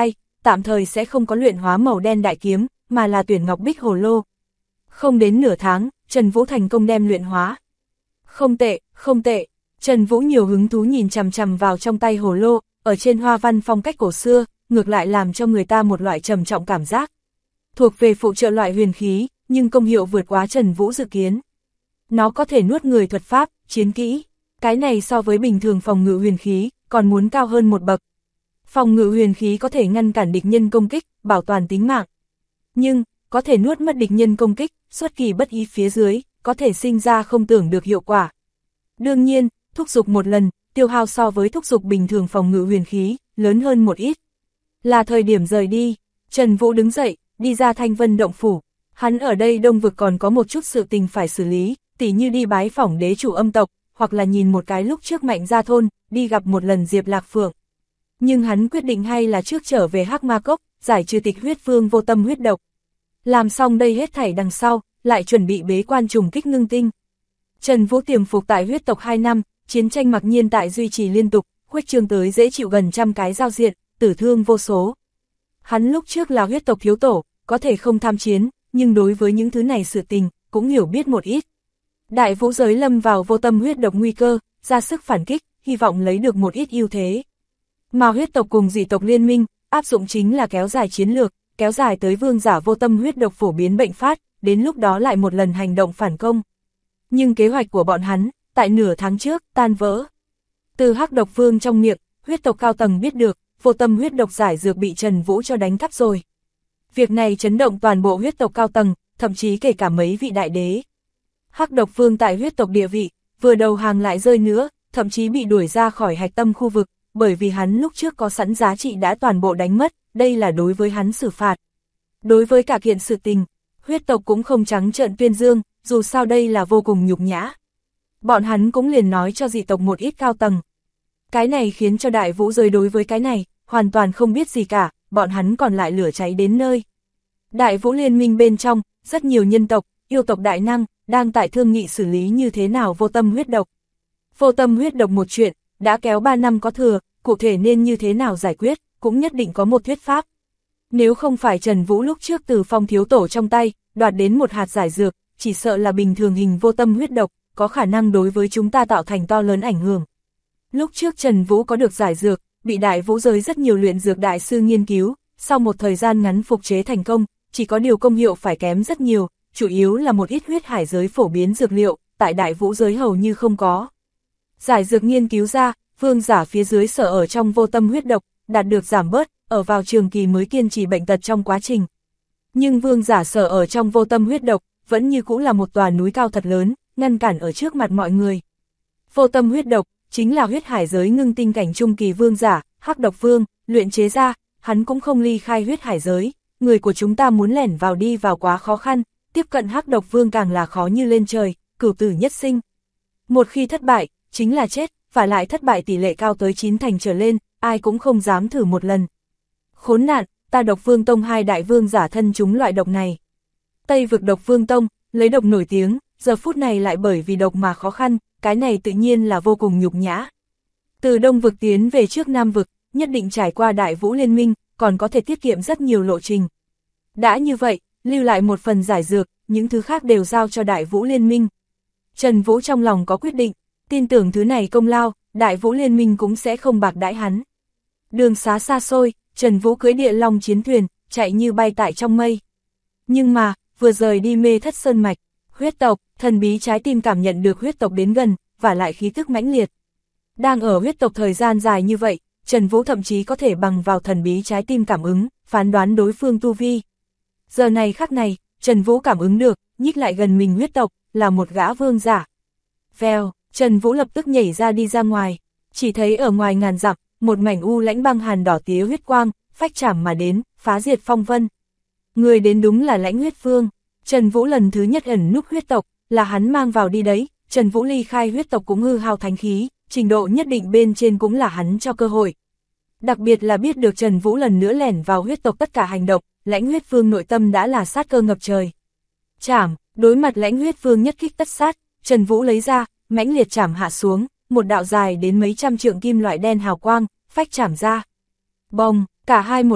S1: tạm thời sẽ không có luyện hóa màu đen đại kiếm, mà là tuyển ngọc bích hồ lô. Không đến nửa tháng, Trần Vũ thành công đem luyện hóa. Không tệ, không tệ. Trần Vũ nhiều hứng thú nhìn chằm chằm vào trong tay hồ lô, ở trên hoa văn phong cách cổ xưa, ngược lại làm cho người ta một loại trầm trọng cảm giác. Thuộc về phụ trợ loại huyền khí, nhưng công hiệu vượt quá Trần Vũ dự kiến. Nó có thể nuốt người thuật pháp, chiến kỹ. Cái này so với bình thường phòng ngự huyền khí, còn muốn cao hơn một bậc. Phòng ngự huyền khí có thể ngăn cản địch nhân công kích, bảo toàn tính mạng. Nhưng, có thể nuốt mất địch nhân công kích, xuất kỳ bất ý phía dưới, có thể sinh ra không tưởng được hiệu quả. Đương nhiên, thúc giục một lần, tiêu hao so với thúc giục bình thường phòng ngự huyền khí, lớn hơn một ít. Là thời điểm rời đi, Trần Vũ đứng dậy, đi ra Thanh Vân Động Phủ. Hắn ở đây Đông Vực còn có một chút sự tình phải xử lý, tỉ như đi bái phỏng đế chủ âm tộc, hoặc là nhìn một cái lúc trước Mạnh Gia Thôn, đi gặp một lần Diệp Lạc Phượng. Nhưng hắn quyết định hay là trước trở về Hắc Ma Cốc, giải trừ Tịch Huyết Vương vô tâm huyết độc. Làm xong đây hết thảy đằng sau, lại chuẩn bị bế quan trùng kích ngưng tinh. Trần Vũ tiềm phục tại huyết tộc 2 năm, chiến tranh mặc nhiên tại duy trì liên tục, khuếch trương tới dễ chịu gần trăm cái giao diện, tử thương vô số. Hắn lúc trước là huyết tộc thiếu tổ, có thể không tham chiến, nhưng đối với những thứ này sự tình, cũng hiểu biết một ít. Đại vũ giới lâm vào vô tâm huyết độc nguy cơ, ra sức phản kích, hy vọng lấy được một ít ưu thế. Mà huyết tộc cùng dị tộc liên minh, áp dụng chính là kéo dài chiến lược, kéo dài tới vương giả vô tâm huyết độc phổ biến bệnh phát, đến lúc đó lại một lần hành động phản công. Nhưng kế hoạch của bọn hắn, tại nửa tháng trước, tan vỡ. Từ Hắc Độc Vương trong miệng, huyết tộc cao tầng biết được, vô tâm huyết độc giải dược bị Trần Vũ cho đánh cắp rồi. Việc này chấn động toàn bộ huyết tộc cao tầng, thậm chí kể cả mấy vị đại đế. Hắc Độc Vương tại huyết tộc địa vị, vừa đầu hàng lại rơi nữa, thậm chí bị đuổi ra khỏi hạch tâm khu vực, bởi vì hắn lúc trước có sẵn giá trị đã toàn bộ đánh mất, đây là đối với hắn xử phạt. Đối với cả kiện sự tình, huyết tộc cũng không trắng trợn tuyên dương, dù sao đây là vô cùng nhục nhã. Bọn hắn cũng liền nói cho dị tộc một ít cao tầng. Cái này khiến cho đại vũ giới đối với cái này, hoàn toàn không biết gì cả, bọn hắn còn lại lửa cháy đến nơi. Đại vũ liên minh bên trong, rất nhiều nhân tộc, yêu tộc đại năng, đang tại thương nghị xử lý như thế nào vô tâm huyết độc. Vô tâm huyết độc một chuyện, đã kéo 3 năm có thừa, cụ thể nên như thế nào giải quyết, cũng nhất định có một thuyết pháp. Nếu không phải Trần Vũ lúc trước từ Phong thiếu tổ trong tay, đoạt đến một hạt giải dược, chỉ sợ là bình thường hình vô tâm huyết độc, có khả năng đối với chúng ta tạo thành to lớn ảnh hưởng. Lúc trước Trần Vũ có được giải dược, bị đại vũ giới rất nhiều luyện dược đại sư nghiên cứu, sau một thời gian ngắn phục chế thành công, chỉ có điều công hiệu phải kém rất nhiều, chủ yếu là một ít huyết hải giới phổ biến dược liệu, tại đại vũ giới hầu như không có. Giải dược nghiên cứu ra, vương giả phía dưới sở ở trong vô tâm huyết độc, đạt được giảm bớt, ở vào trường kỳ mới kiên trì bệnh tật trong quá trình. Nhưng vương giả sở ở trong vô tâm huyết độc, vẫn như cũ là một tòa núi cao thật lớn, ngăn cản ở trước mặt mọi người. Vô tâm huyết độc, chính là huyết hải giới ngưng tinh cảnh trung kỳ vương giả, Hắc Độc Vương, luyện chế ra, hắn cũng không ly khai huyết hải giới, người của chúng ta muốn lẻn vào đi vào quá khó khăn, tiếp cận Hắc Độc Vương càng là khó như lên trời, cửu tử nhất sinh. Một khi thất bại, chính là chết, và lại thất bại tỷ lệ cao tới 9 thành trở lên, ai cũng không dám thử một lần. Khốn nạn, ta Độc Vương Tông 2 đại vương giả thân chúng loại độc này. Tây vực Độc Vương Tông, lấy độc nổi tiếng, giờ phút này lại bởi vì độc mà khó khăn, cái này tự nhiên là vô cùng nhục nhã. Từ Đông vực tiến về trước Nam vực, nhất định trải qua Đại Vũ Liên minh, còn có thể tiết kiệm rất nhiều lộ trình. Đã như vậy, lưu lại một phần giải dược, những thứ khác đều giao cho Đại Vũ Liên minh. Trần Vũ trong lòng có quyết định, tin tưởng thứ này công lao, Đại Vũ Liên minh cũng sẽ không bạc đãi hắn. Đường xá xa xôi, Trần Vũ cưỡi địa long chiến thuyền, chạy như bay tại trong mây. Nhưng mà, vừa rời đi Mê Thất Sơn Mạch, huyết tộc, thần bí trái tim cảm nhận được huyết tộc đến gần, và lại khí tức mãnh liệt. Đang ở huyết tộc thời gian dài như vậy, Trần Vũ thậm chí có thể bằng vào thần bí trái tim cảm ứng, phán đoán đối phương tu vi. Giờ này khắc này, Trần Vũ cảm ứng được, nhích lại gần mình huyết tộc, là một gã vương giả. Vèo, Trần Vũ lập tức nhảy ra đi ra ngoài, chỉ thấy ở ngoài ngàn dặm, một mảnh u lãnh băng hàn đỏ tía huyết quang, phách chảm mà đến, phá diệt phong vân. Người đến đúng là Lãnh Huyết Vương. Trần Vũ lần thứ nhất ẩn núp huyết tộc, là hắn mang vào đi đấy, Trần Vũ ly khai huyết tộc cũng hư hao thánh khí, trình độ nhất định bên trên cũng là hắn cho cơ hội. Đặc biệt là biết được Trần Vũ lần nữa lẻn vào huyết tộc tất cả hành động, Lãnh Huyết Vương nội tâm đã là sát cơ ngập trời. Chảm, đối mặt Lãnh Huyết Vương nhất kích tất sát, Trần Vũ lấy ra, mãnh liệt chảm hạ xuống, một đạo dài đến mấy trăm trượng kim loại đen hào quang, phách chảm ra. Bồng, cả hai một kích,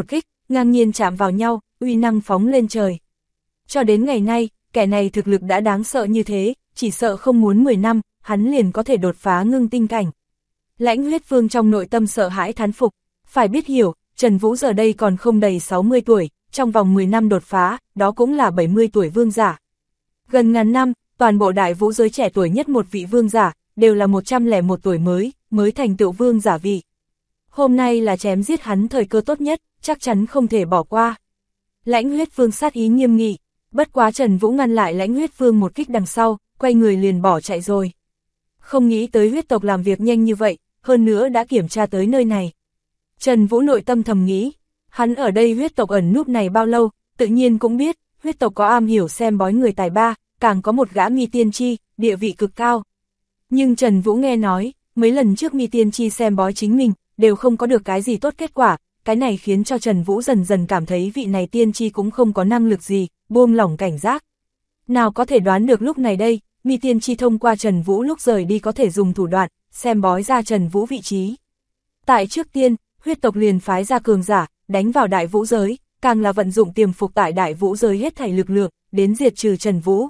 S1: ngang nhiên chạm vào nhau, uy năng phóng lên trời. Cho đến ngày nay, kẻ này thực lực đã đáng sợ như thế, chỉ sợ không muốn 10 năm, hắn liền có thể đột phá ngưng tinh cảnh. Lãnh Huyết Vương trong nội tâm sợ hãi thán phục, phải biết hiểu, Trần Vũ giờ đây còn không đầy 60 tuổi, trong vòng 10 năm đột phá, đó cũng là 70 tuổi vương giả. Gần ngàn năm, toàn bộ đại vũ giới trẻ tuổi nhất một vị vương giả, đều là 101 tuổi mới thành tựu vương giả vị. Hôm nay là chém giết hắn thời cơ tốt nhất, chắc chắn không thể bỏ qua. Lãnh Huyết Vương sát ý nghiêm nghị, bất quá Trần Vũ ngăn lại Lãnh Huyết Vương một kích đằng sau, quay người liền bỏ chạy rồi. Không nghĩ tới huyết tộc làm việc nhanh như vậy, hơn nữa đã kiểm tra tới nơi này. Trần Vũ nội tâm thầm nghĩ, hắn ở đây huyết tộc ẩn núp này bao lâu, tự nhiên cũng biết, huyết tộc có am hiểu xem bói người tài ba, càng có một gã Mi Tiên Tri, địa vị cực cao. Nhưng Trần Vũ nghe nói, mấy lần trước Mi Tiên Tri xem bói chính mình, đều không có được cái gì tốt kết quả, cái này khiến cho Trần Vũ dần dần cảm thấy vị này tiên tri cũng không có năng lực gì, buông lỏng cảnh giác. Nào có thể đoán được lúc này đây, Mi Tiên Tri thông qua Trần Vũ lúc rời đi có thể dùng thủ đoạn, xem bói ra Trần Vũ vị trí. Tại trước tiên, huyết tộc liền phái ra cường giả, đánh vào đại vũ giới, càng là vận dụng tiềm phục tại đại vũ giới hết thảy lực lượng, đến diệt trừ Trần Vũ.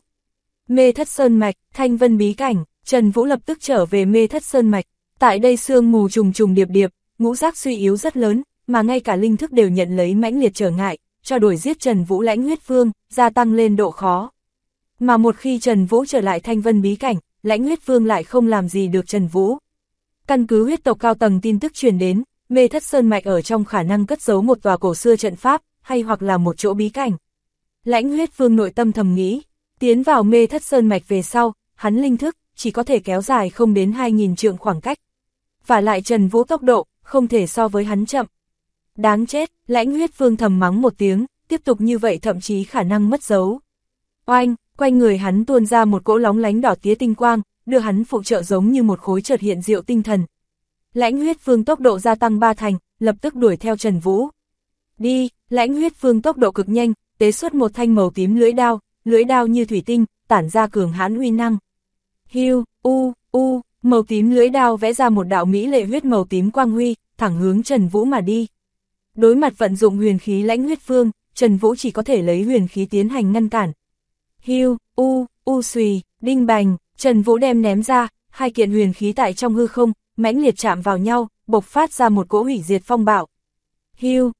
S1: Mê Thất Sơn Mạch, Thanh Vân Bí Cảnh, Trần Vũ lập tức trở về Mê Thất Sơn Mạch, tại đây sương mù trùng trùng điệp điệp, ngũ giác suy yếu rất lớn, mà ngay cả linh thức đều nhận lấy mãnh liệt trở ngại, cho đuổi giết Trần Vũ Lãnh Huyết Vương, gia tăng lên độ khó. Mà một khi Trần Vũ trở lại Thanh Vân Bí Cảnh, Lãnh Huyết Vương lại không làm gì được Trần Vũ. Căn cứ huyết tộc cao tầng tin tức truyền đến, Mê Thất Sơn Mạch ở trong khả năng cất giấu một tòa cổ xưa trận pháp, hay hoặc là một chỗ bí cảnh. Lãnh Huyết Vương nội tâm thầm nghĩ, tiến vào Mê Thất Sơn Mạch về sau, hắn linh thức chỉ có thể kéo dài không đến 2000 trượng khoảng cách. Và lại Trần Vũ tốc độ không thể so với hắn chậm. Đáng chết, Lãnh Huyết Vương thầm mắng một tiếng, tiếp tục như vậy thậm chí khả năng mất dấu. Oanh, quanh người hắn tuôn ra một cỗ lóng lánh đỏ tía tinh quang, đưa hắn phụ trợ giống như một khối chợt hiện diệu tinh thần. Lãnh Huyết Vương tốc độ gia tăng 3 thành, lập tức đuổi theo Trần Vũ. Đi, Lãnh Huyết Vương tốc độ cực nhanh, tế xuất một thanh màu tím lưỡi đao như thủy tinh, tản ra cường hãn uy năng. Hiu, màu tím lưỡi đao vẽ ra một đạo mỹ lệ huyết màu tím quang huy, thẳng hướng Trần Vũ mà đi. Đối mặt vận dụng huyền khí Lãnh Huyết Vương, Trần Vũ chỉ có thể lấy huyền khí tiến hành ngăn cản. Hiu, xùy, đinh bành, Trần Vũ đem ném ra, hai kiện huyền khí tại trong hư không, mãnh liệt chạm vào nhau, bộc phát ra một cỗ hủy diệt phong bạo. Hiu,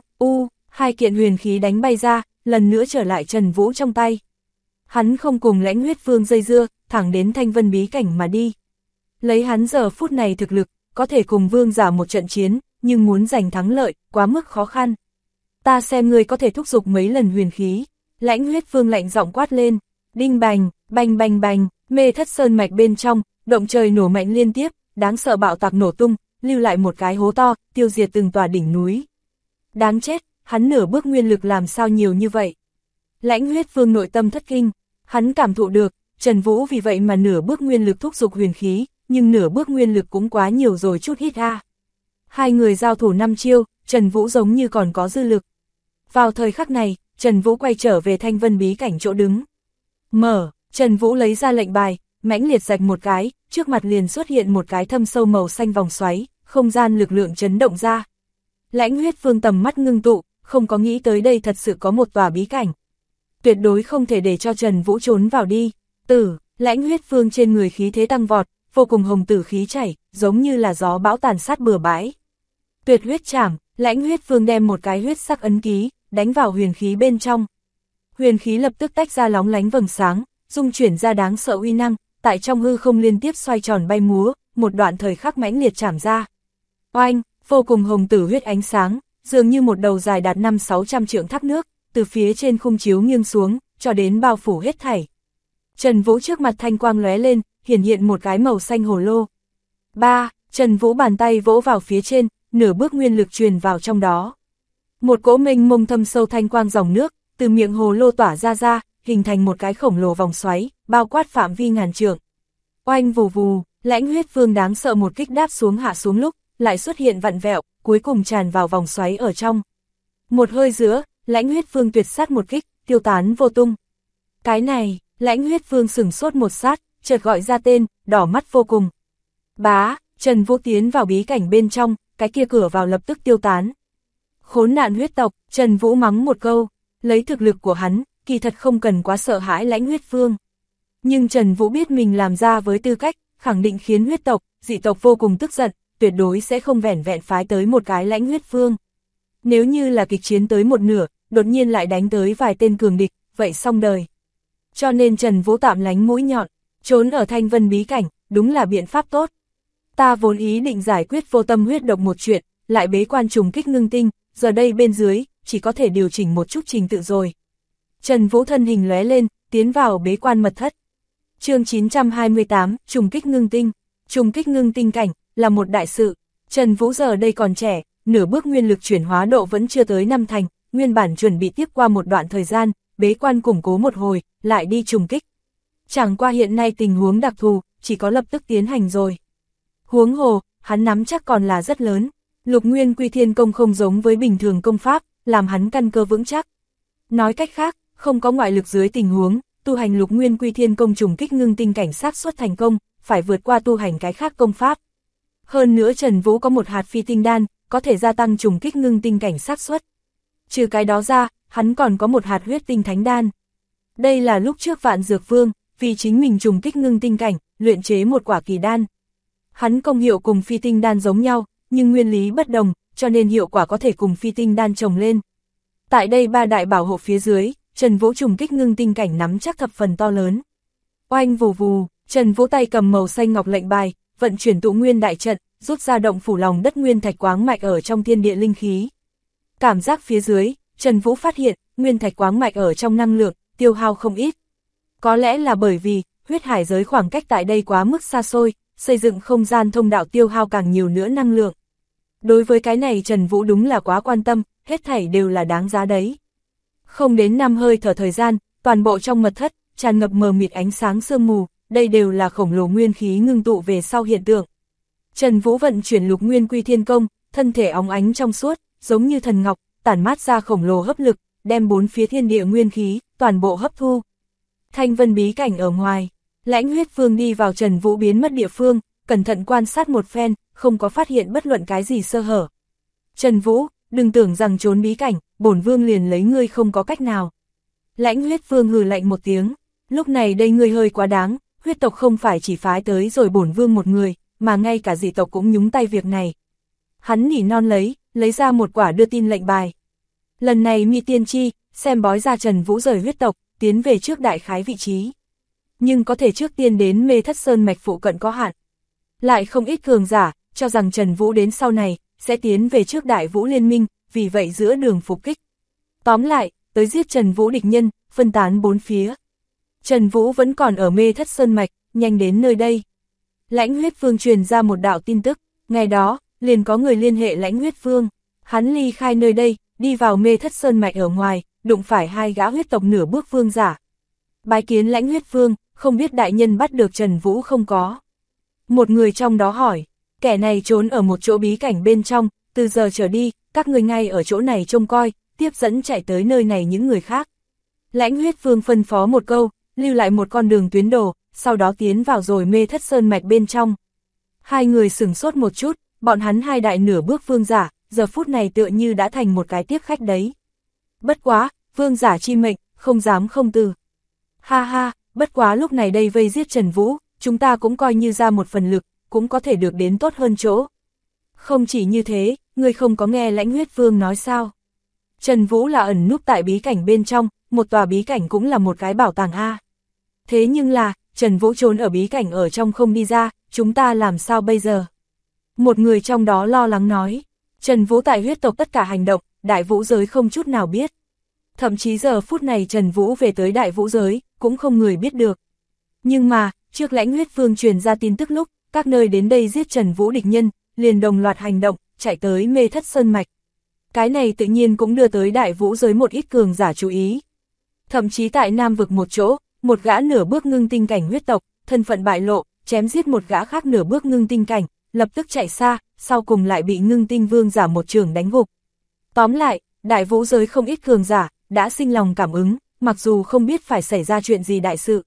S1: hai kiện huyền khí đánh bay ra, lần nữa trở lại Trần Vũ trong tay. Hắn không cùng Lãnh Huyết Vương dây dưa, thẳng đến Thanh Vân Bí Cảnh mà đi. Lấy hắn giờ phút này thực lực, có thể cùng vương giả một trận chiến, nhưng muốn giành thắng lợi, quá mức khó khăn. Ta xem ngươi có thể thúc giục mấy lần huyền khí. Lãnh Huyết Vương lạnh giọng quát lên, đinh bành, bành, Mê Thất Sơn Mạch bên trong, động trời nổ mạnh liên tiếp, đáng sợ bạo tạc nổ tung, lưu lại một cái hố to, tiêu diệt từng tòa đỉnh núi. Đáng chết, hắn nửa bước nguyên lực làm sao nhiều như vậy? Lãnh Huyết Vương nội tâm thất kinh, hắn cảm thụ được, Trần Vũ vì vậy mà nửa bước nguyên lực thúc giục huyền khí, nhưng nửa bước nguyên lực cũng quá nhiều rồi chút ít ha. Hai người giao thủ 5 chiêu, Trần Vũ giống như còn có dư lực. Vào thời khắc này, Trần Vũ quay trở về Thanh Vân Bí Cảnh chỗ đứng. Trần Vũ lấy ra lệnh bài, mãnh liệt rạch một cái, trước mặt liền xuất hiện một cái thâm sâu màu xanh vòng xoáy, không gian lực lượng chấn động ra. Lãnh Huyết Vương tầm mắt ngưng tụ, không có nghĩ tới đây thật sự có một tòa bí cảnh. Tuyệt đối không thể để cho Trần Vũ trốn vào đi. Lãnh Huyết Vương trên người khí thế tăng vọt, vô cùng hồng tử khí chảy, giống như là gió bão tàn sát bừa bãi. Tuyệt huyết trảm, Lãnh Huyết Vương đem một cái huyết sắc ấn ký, đánh vào huyền khí bên trong. Huyền khí lập tức tách ra lóng lánh vầng sáng, dung chuyển ra đáng sợ uy năng, tại trong hư không liên tiếp xoay tròn bay múa, một đoạn thời khắc mãnh liệt chảm ra. Oanh, vô cùng hồng tử huyết ánh sáng, dường như một đầu dài đạt 500-600 trượng thác nước, từ phía trên khung chiếu nghiêng xuống, cho đến bao phủ hết thảy. Trần Vũ trước mặt thanh quang lóe lên, hiển hiện một cái màu xanh hồ lô. Trần Vũ bàn tay vỗ vào phía trên, nửa bước nguyên lực truyền vào trong đó. Một cỗ mênh mông thâm sâu thanh quang dòng nước, từ miệng hồ lô tỏa ra, hình thành một cái khổng lồ vòng xoáy, bao quát phạm vi ngàn trượng. Oanh vù vù, Lãnh Huyết Vương đáng sợ một kích đáp xuống hạ xuống lúc, lại xuất hiện vặn vẹo, cuối cùng tràn vào vòng xoáy ở trong. Một hơi giữa, Lãnh Huyết Vương tuyệt sát một kích, tiêu tán vô tung. Cái này, Lãnh Huyết Vương sửng sốt một sát, chợt gọi ra tên, đỏ mắt vô cùng. Trần Vũ tiến vào bí cảnh bên trong, cái kia cửa vào lập tức tiêu tán. Khốn nạn huyết tộc, Trần Vũ mắng một câu, lấy thực lực của hắn, kỳ thật không cần quá sợ hãi Lãnh Huyết Vương. Nhưng Trần Vũ biết mình làm ra với tư cách, khẳng định khiến huyết tộc, dị tộc vô cùng tức giận, tuyệt đối sẽ không vẻn vẹn phái tới một cái Lãnh Huyết Vương. Nếu như là kịch chiến tới một nửa, đột nhiên lại đánh tới vài tên cường địch, vậy xong đời. Cho nên Trần Vũ tạm lánh mũi nhọn, trốn ở Thanh Vân bí cảnh, đúng là biện pháp tốt. Ta vốn ý định giải quyết vô tâm huyết độc một chuyện, lại bế quan trùng kích ngưng tinh, giờ đây bên dưới, chỉ có thể điều chỉnh một chút trình tự rồi. Trần Vũ thân hình lóe lên, tiến vào bế quan mật thất. Chương 928, trùng kích ngưng tinh. Trùng kích ngưng tinh cảnh, là một đại sự. Trần Vũ giờ đây còn trẻ, nửa bước nguyên lực chuyển hóa độ vẫn chưa tới 5 thành, nguyên bản chuẩn bị tiếp qua một đoạn thời gian, bế quan củng cố một hồi, lại đi trùng kích. Chẳng qua hiện nay tình huống đặc thù, chỉ có lập tức tiến hành rồi. Huống hồ, hắn nắm chắc còn là rất lớn. Lục Nguyên Quy Thiên Công không giống với bình thường công pháp, làm hắn căn cơ vững chắc. Nói cách khác, không có ngoại lực dưới tình huống, tu hành Lục Nguyên Quy Thiên Công trùng kích ngưng tinh cảnh xác suất thành công, phải vượt qua tu hành cái khác công pháp. Hơn nữa Trần Vũ có một hạt phi tinh đan, có thể gia tăng trùng kích ngưng tinh cảnh xác suất. Trừ cái đó ra, hắn còn có một hạt huyết tinh thánh đan. Đây là lúc trước Vạn Dược Vương, vì chính mình trùng kích ngưng tinh cảnh, luyện chế một quả kỳ đan. Hắn công hiệu cùng phi tinh đan giống nhau, nhưng nguyên lý bất đồng, cho nên hiệu quả có thể cùng phi tinh đan chồng lên. Tại đây ba đại bảo hộ phía dưới, Trần Vũ trùng kích ngưng tinh cảnh nắm chắc thập phần to lớn. Oanh vù vù, Trần Vũ tay cầm màu xanh ngọc lệnh bài, vận chuyển tụ nguyên đại trận, rút ra động phủ lòng đất nguyên thạch quáng mạch ở trong thiên địa linh khí. Cảm giác phía dưới, Trần Vũ phát hiện, nguyên thạch quáng mạch ở trong năng lượng, tiêu hao không ít. Có lẽ là bởi vì, huyết hải giới khoảng cách tại đây quá mức xa xôi, xây dựng không gian thông đạo tiêu hao càng nhiều nữa năng lượng. Đối với cái này Trần Vũ đúng là quá quan tâm, hết thảy đều là đáng giá đấy. Không đến 5 hơi thở thời gian, toàn bộ trong mật thất, tràn ngập mờ mịt ánh sáng sương mù, đây đều là khổng lồ nguyên khí ngưng tụ về sau hiện tượng. Trần Vũ vận chuyển Lục Nguyên Quy Thiên Công, thân thể óng ánh trong suốt, giống như thần ngọc, tản mát ra khổng lồ hấp lực, đem bốn phía thiên địa nguyên khí, toàn bộ hấp thu. Thanh Vân bí cảnh ở ngoài, Lãnh Huyết Vương đi vào Trần Vũ biến mất địa phương, cẩn thận quan sát một phen, không có phát hiện bất luận cái gì sơ hở. Trần Vũ, đừng tưởng rằng trốn bí cảnh, bổn vương liền lấy ngươi không có cách nào. Lãnh Huyết Vương hừ lạnh một tiếng, lúc này đây ngươi hơi quá đáng, huyết tộc không phải chỉ phái tới rồi bổn vương một người, mà ngay cả dị tộc cũng nhúng tay việc này. Hắn nỉ non lấy ra một quả đưa tin lệnh bài. Lần này Mi Tiên Tri, xem bói ra Trần Vũ rời huyết tộc, tiến về trước đại khái vị trí. Nhưng có thể trước tiên đến Mê Thất Sơn mạch phụ cận có hạn. Lại không ít cường giả, cho rằng Trần Vũ đến sau này, sẽ tiến về trước Đại Vũ Liên minh, vì vậy giữa đường phục kích. Tóm lại, tới giết Trần Vũ địch nhân, phân tán bốn phía. Trần Vũ vẫn còn ở Mê Thất Sơn mạch, nhanh đến nơi đây. Lãnh Huyết Vương truyền ra một đạo tin tức, ngày đó, liền có người liên hệ Lãnh Huyết Vương. Hắn ly khai nơi đây, đi vào Mê Thất Sơn mạch ở ngoài, đụng phải hai gã huyết tộc nửa bước vương giả. Bái kiến Lãnh Huyết Vương, không biết đại nhân bắt được Trần Vũ không có. Một người trong đó hỏi, kẻ này trốn ở một chỗ bí cảnh bên trong, từ giờ trở đi, các người ngay ở chỗ này trông coi, tiếp dẫn chạy tới nơi này những người khác. Lãnh Huyết Vương phân phó một câu, lưu lại một con đường tuyến đồ, sau đó tiến vào rồi Mê Thất Sơn mạch bên trong. Hai người sửng sốt một chút, bọn hắn hai đại nửa bước vương giả, giờ phút này tựa như đã thành một cái tiếp khách đấy. Bất quá, vương giả chi mệnh, không dám không từ. Ha ha, bất quá lúc này đây vây giết Trần Vũ, chúng ta cũng coi như ra một phần lực, cũng có thể được đến tốt hơn chỗ. Không chỉ như thế, ngươi không có nghe Lãnh Huyết Vương nói sao? Trần Vũ là ẩn núp tại bí cảnh bên trong, một tòa bí cảnh cũng là một cái bảo tàng a. Thế nhưng là, Trần Vũ trốn ở bí cảnh ở trong không đi ra, chúng ta làm sao bây giờ? Một người trong đó lo lắng nói, Trần Vũ tại huyết tộc tất cả hành động, Đại Vũ giới không chút nào biết. Thậm chí giờ phút này Trần Vũ về tới Đại Vũ giới, cũng không người biết được. Nhưng mà, trước Lãnh Huyết Vương truyền ra tin tức lúc, các nơi đến đây giết Trần Vũ địch nhân, liền đồng loạt hành động, chạy tới Mê Thất Sơn mạch. Cái này tự nhiên cũng đưa tới Đại Vũ giới một ít cường giả chú ý. Thậm chí tại Nam vực một chỗ, một gã nửa bước ngưng tinh cảnh huyết tộc, thân phận bại lộ, chém giết một gã khác nửa bước ngưng tinh cảnh, lập tức chạy xa, sau cùng lại bị ngưng tinh vương giả một trường đánh gục. Tóm lại, Đại Vũ giới không ít cường giả, đã sinh lòng cảm ứng, mặc dù không biết phải xảy ra chuyện gì đại sự.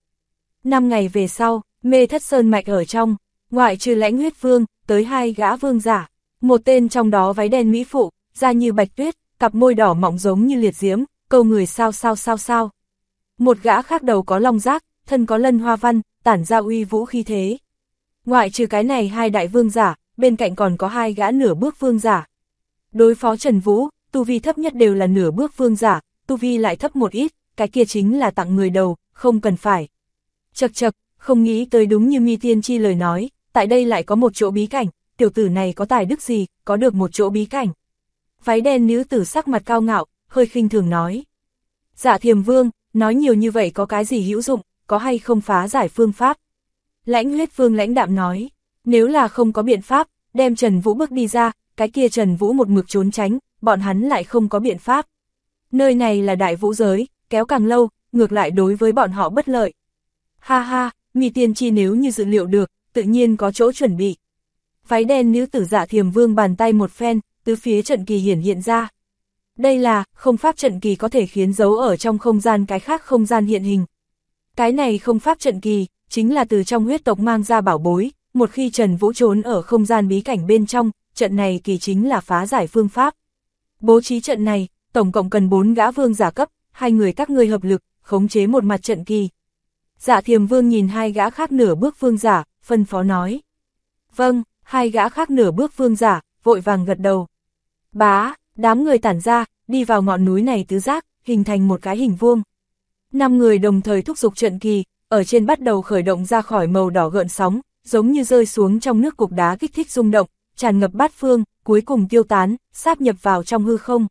S1: 5 ngày về sau, Mê Thất Sơn mạch ở trong, ngoại trừ Lãnh Huyết Vương, tới hai gã vương giả. Một tên trong đó váy đen mỹ phụ, da như bạch tuyết, cặp môi đỏ mọng giống như liệt diễm, câu người sao. Một gã khác đầu có long giác, thân có lân hoa văn, tản ra uy vũ khí thế. Ngoại trừ cái này hai đại vương giả, bên cạnh còn có hai gã nửa bước vương giả. Đối phó Trần Vũ, tu vi thấp nhất đều là nửa bước vương giả, tu vi lại thấp một ít, cái kia chính là tặng người đầu, không cần phải. Chậc chậc, không nghĩ tới đúng như Mi Tiên Chi lời nói, tại đây lại có một chỗ bí cảnh, tiểu tử này có tài đức gì, có được một chỗ bí cảnh. Váy đen nữ tử sắc mặt cao ngạo, hơi khinh thường nói. Dạ Thiềm Vương, nói nhiều như vậy có cái gì hữu dụng, có hay không phá giải phương pháp. Lãnh Huyết Vương lãnh đạm nói, nếu là không có biện pháp, đem Trần Vũ bước đi ra, cái kia Trần Vũ một mực trốn tránh, bọn hắn lại không có biện pháp. Nơi này là đại vũ giới, kéo càng lâu, ngược lại đối với bọn họ bất lợi. Ha ha, Mi Tiên Chi nếu như dự liệu được, tự nhiên có chỗ chuẩn bị. Váy đen nữ tử Dạ Thiềm Vương bàn tay một phen, tứ phía trận kỳ hiện ra. Đây là, không pháp trận kỳ có thể khiến dấu ở trong không gian cái khác không gian hiện hình. Cái này không pháp trận kỳ, chính là từ trong huyết tộc mang ra bảo bối, một khi Trần Vũ trốn ở không gian bí cảnh bên trong, trận này kỳ chính là phá giải phương pháp. Bố trí trận này, tổng cộng cần 4 gã vương giả cấp, hai người các ngươi hợp lực, khống chế một mặt trận kỳ. Dạ Thiềm Vương nhìn hai gã khác nửa bước vương giả, phân phó nói. Vâng, hai gã khác nửa bước vương giả, vội vàng gật đầu. Bá, đám người tản ra, đi vào ngọn núi này tứ giác, hình thành một cái hình vuông. 5 người đồng thời thúc giục trận kỳ, ở trên bắt đầu khởi động ra khỏi màu đỏ gợn sóng, giống như rơi xuống trong nước cục đá kích thích rung động, tràn ngập bát phương, cuối cùng tiêu tán, sáp nhập vào trong hư không.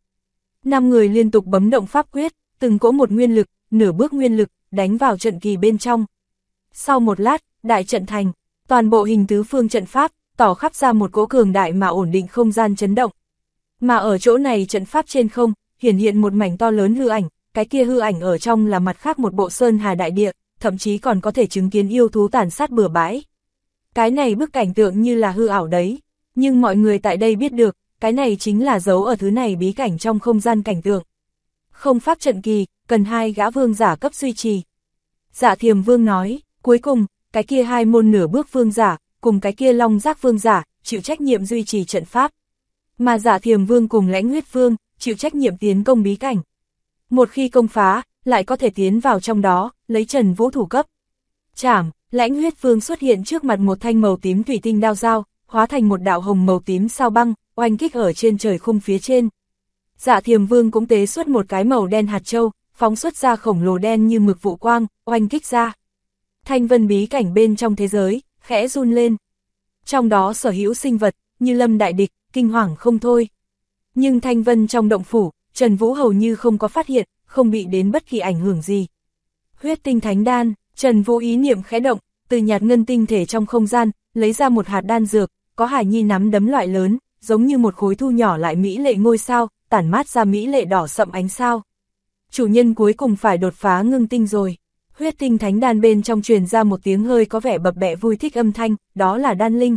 S1: 5 người liên tục bấm động pháp quyết, từng cỗ một nguyên lực, nửa bước nguyên lực, đánh vào trận kỳ bên trong. Sau một lát, đại trận thành, toàn bộ hình tứ phương trận pháp, tỏ khắp ra một cỗ cường đại mà ổn định không gian chấn động. Mà ở chỗ này trận pháp trên không, hiện một mảnh to lớn hư ảnh, cái kia hư ảnh ở trong là mặt khác một bộ sơn hà đại địa, thậm chí còn có thể chứng kiến yêu thú tàn sát bừa bãi. Cái này bức cảnh tượng như là hư ảo đấy, nhưng mọi người tại đây biết được, cái này chính là dấu ở thứ này bí cảnh trong không gian cảnh tượng. Không pháp trận kỳ, cần 2 gã vương giả cấp duy trì. Dạ Thiềm Vương nói, cuối cùng, cái kia 2 môn nửa bước vương giả, cùng cái kia long giác vương giả, chịu trách nhiệm duy trì trận pháp. Mà Dạ Thiềm Vương cùng Lãnh Huyết Vương, chịu trách nhiệm tiến công bí cảnh. Một khi công phá, lại có thể tiến vào trong đó, lấy Trần Vũ thủ cấp. Chảm, Lãnh Huyết Vương xuất hiện trước mặt một thanh màu tím thủy tinh đao dao, hóa thành một đạo hồng màu tím sao băng, oanh kích ở trên trời khung phía trên. Dạ Thiềm Vương cũng tế xuất một cái màu đen hạt châu, phóng xuất ra khổng lồ đen như mực vụ quang, oanh kích ra. Thanh vân bí cảnh bên trong thế giới, khẽ run lên. Trong đó sở hữu sinh vật, như lâm đại địch, kinh hoàng không thôi. Nhưng thanh vân trong động phủ, Trần Vũ hầu như không có phát hiện, không bị đến bất kỳ ảnh hưởng gì. Huyết tinh thánh đan, Trần Vũ ý niệm khẽ động, từ nhạt ngân tinh thể trong không gian, lấy ra một hạt đan dược, có hải nhi nắm đấm loại lớn, giống như một khối thu nhỏ lại mỹ lệ ngôi sao, tản mát ra mỹ lệ đỏ sậm ánh sao. Chủ nhân cuối cùng phải đột phá ngưng tinh rồi. Huyết tinh thánh đan bên trong truyền ra một tiếng hơi có vẻ bập bẹ vui thích âm thanh, đó là đan linh.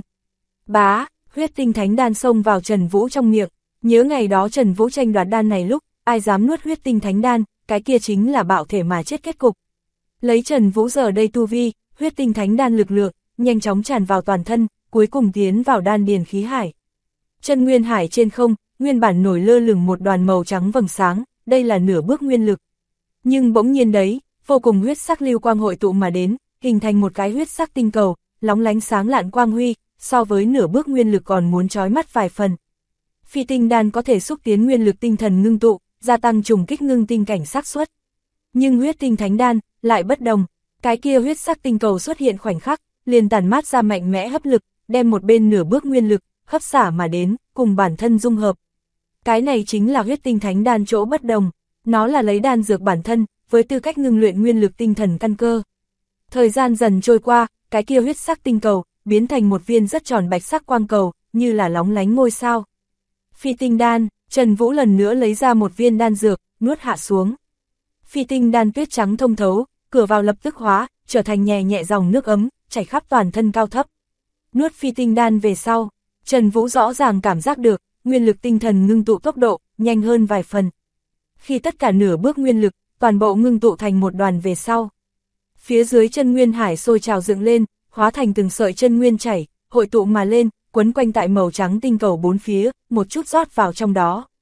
S1: Bá, huyết tinh thánh đan xông vào Trần Vũ trong miệng, nhớ ngày đó Trần Vũ tranh đoạt đan này lúc, ai dám nuốt huyết tinh thánh đan, cái kia chính là bạo thể mà chết kết cục. Lấy Trần Vũ giờ đây tu vi, huyết tinh thánh đan lực lượng, nhanh chóng tràn vào toàn thân, cuối cùng tiến vào đan điền khí hải. Chân nguyên hải trên không, nguyên bản nổi lơ lửng một đoàn màu trắng vầng sáng, đây là nửa bước nguyên lực. Nhưng bỗng nhiên đấy, vô cùng huyết sắc lưu quang hội tụ mà đến, hình thành một cái huyết sắc tinh cầu, lóng lánh sáng lạn quang huy, so với nửa bước nguyên lực còn muốn chói mắt vài phần. Phi tinh đan có thể xúc tiến nguyên lực tinh thần ngưng tụ, gia tăng trùng kích ngưng tinh cảnh xác suất. Nhưng huyết tinh thánh đan lại bất đồng, cái kia huyết sắc tinh cầu xuất hiện khoảnh khắc, liền tản mát ra mạnh mẽ hấp lực, đem một bên nửa bước nguyên lực hấp xả mà đến, cùng bản thân dung hợp. Cái này chính là huyết tinh thánh đan chỗ bất đồng, nó là lấy đan dược bản thân, với tư cách ngưng luyện nguyên lực tinh thần căn cơ. Thời gian dần trôi qua, cái kia huyết sắc tinh cầu biến thành một viên rất tròn bạch sắc quang cầu, như là lóng lánh ngôi sao. Phi tinh đan, Trần Vũ lần nữa lấy ra một viên đan dược, nuốt hạ xuống. Phi tinh đan tuyết trắng thông thấu, cửa vào lập tức hóa, trở thành nhẹ nhẹ dòng nước ấm, chảy khắp toàn thân cao thấp. Nuốt phi tinh đan về sau, Trần Vũ rõ ràng cảm giác được, nguyên lực tinh thần ngưng tụ tốc độ, nhanh hơn vài phần. Khi tất cả nửa bước nguyên lực, toàn bộ ngưng tụ thành một đoàn về sau. Phía dưới chân nguyên hải sôi trào dựng lên, hóa thành từng sợi chân nguyên chảy, hội tụ mà lên, quấn quanh tại màu trắng tinh cầu bốn phía, một chút rót vào trong đó.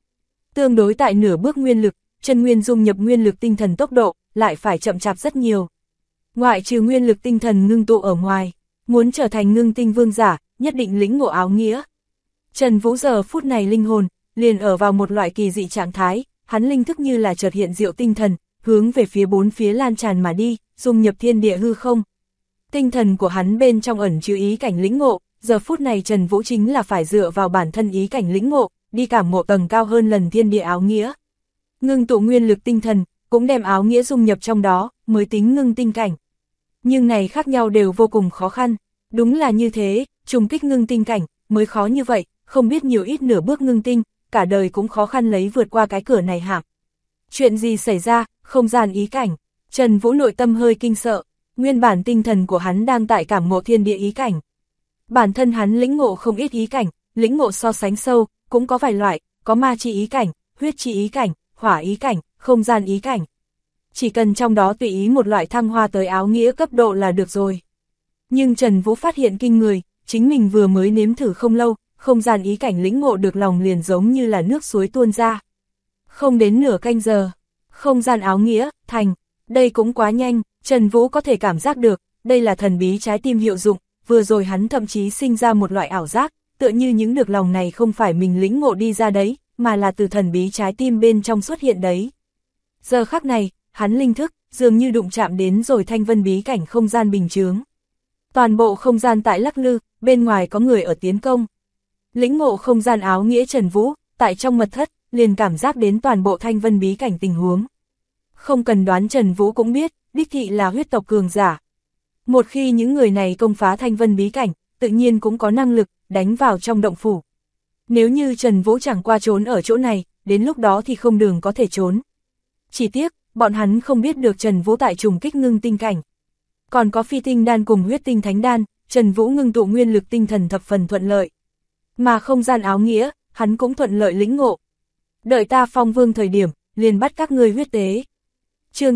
S1: Tương đối tại nửa bước nguyên lực, chân nguyên dung nhập nguyên lực tinh thần tốc độ, lại phải chậm chạp rất nhiều. Ngoại trừ nguyên lực tinh thần ngưng tụ ở ngoài, muốn trở thành ngưng tinh vương giả, nhất định lĩnh ngộ áo nghĩa. Trần Vũ giờ phút này linh hồn, liền ở vào một loại kỳ dị trạng thái, hắn linh thức như là chợt hiện diệu tinh thần, hướng về phía bốn phía lan tràn mà đi, dung nhập thiên địa hư không. Tinh thần của hắn bên trong ẩn chứa ý cảnh lĩnh ngộ, giờ phút này Trần Vũ chính là phải dựa vào bản thân ý cảnh lĩnh ngộ, đi cảm ngộ tầng cao hơn lần thiên địa áo nghĩa. Ngưng tụ nguyên lực tinh thần, cũng đem áo nghĩa dung nhập trong đó, mới tính ngưng tinh cảnh. Nhưng này khác nhau đều vô cùng khó khăn, đúng là như thế, trùng kích ngưng tinh cảnh, mới khó như vậy, không biết nhiều ít nửa bước ngưng tinh, cả đời cũng khó khăn lấy vượt qua cái cửa này hạm. Chuyện gì xảy ra, không gian ý cảnh, Trần Vũ nội tâm hơi kinh sợ, nguyên bản tinh thần của hắn đang tại cảm ngộ thiên địa ý cảnh. Bản thân hắn lĩnh ngộ không ít ý cảnh, lĩnh ngộ so sánh sâu, cũng có vài loại, có ma chi ý cảnh, huyết chi ý cảnh, hỏa ý cảnh, không gian ý cảnh. Chỉ cần trong đó tùy ý một loại thăng hoa tới áo nghĩa cấp độ là được rồi. Nhưng Trần Vũ phát hiện kinh người, chính mình vừa mới nếm thử không lâu, không gian ý cảnh lĩnh ngộ được lòng liền giống như là nước suối tuôn ra. Không đến nửa canh giờ, không gian áo nghĩa, thành, đây cũng quá nhanh, Trần Vũ có thể cảm giác được, đây là thần bí trái tim hiệu dụng, vừa rồi hắn thậm chí sinh ra một loại ảo giác, tựa như những được lòng này không phải mình lĩnh ngộ đi ra đấy, mà là từ thần bí trái tim bên trong xuất hiện đấy. Giờ khắc này, hắn linh thức, dường như đụng chạm đến rồi thanh vân bí cảnh không gian bình chướng. Toàn bộ không gian tại lắc lư, bên ngoài có người ở tiến công. Lĩnh ngộ không gian áo nghĩa Trần Vũ, tại trong mật thất, liền cảm giác đến toàn bộ thanh vân bí cảnh tình huống. Không cần đoán Trần Vũ cũng biết, đích thị là huyết tộc cường giả. Một khi những người này công phá thanh vân bí cảnh, tự nhiên cũng có năng lực, đánh vào trong động phủ. Nếu như Trần Vũ chẳng qua trốn ở chỗ này, đến lúc đó thì không đường có thể trốn. Chỉ tiếc, bọn hắn không biết được Trần Vũ tại trùng kích ngưng tinh cảnh. Còn có phi tinh đan cùng huyết tinh thánh đan, Trần Vũ ngưng tụ nguyên lực tinh thần thập phần thuận lợi. Mà không gian áo nghĩa, hắn cũng thuận lợi lĩnh ngộ. Đợi ta phong vương thời điểm, liền bắt các ngươi huyết tế. Chương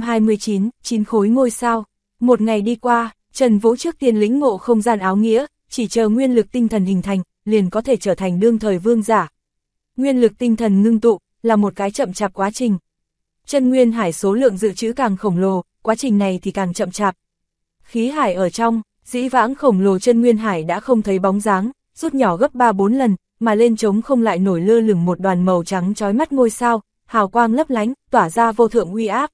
S1: 929, 9 khối ngôi sao. Một ngày đi qua, Trần Vũ trước tiên lĩnh ngộ không gian áo nghĩa, chỉ chờ nguyên lực tinh thần hình thành, liền có thể trở thành đương thời vương giả. Nguyên lực tinh thần ngưng tụ, là một cái chậm chạp quá trình. Chân nguyên hải số lượng dự trữ càng khổng lồ, quá trình này thì càng chậm chạp. Khí hải ở trong, dĩ vãng khổng lồ chân nguyên hải đã không thấy bóng dáng, rút nhỏ gấp 3-4 lần, mà lên trống không lại nổi lơ lửng một đoàn màu trắng chói mắt ngôi sao, hào quang lấp lánh, tỏa ra vô thượng uy áp.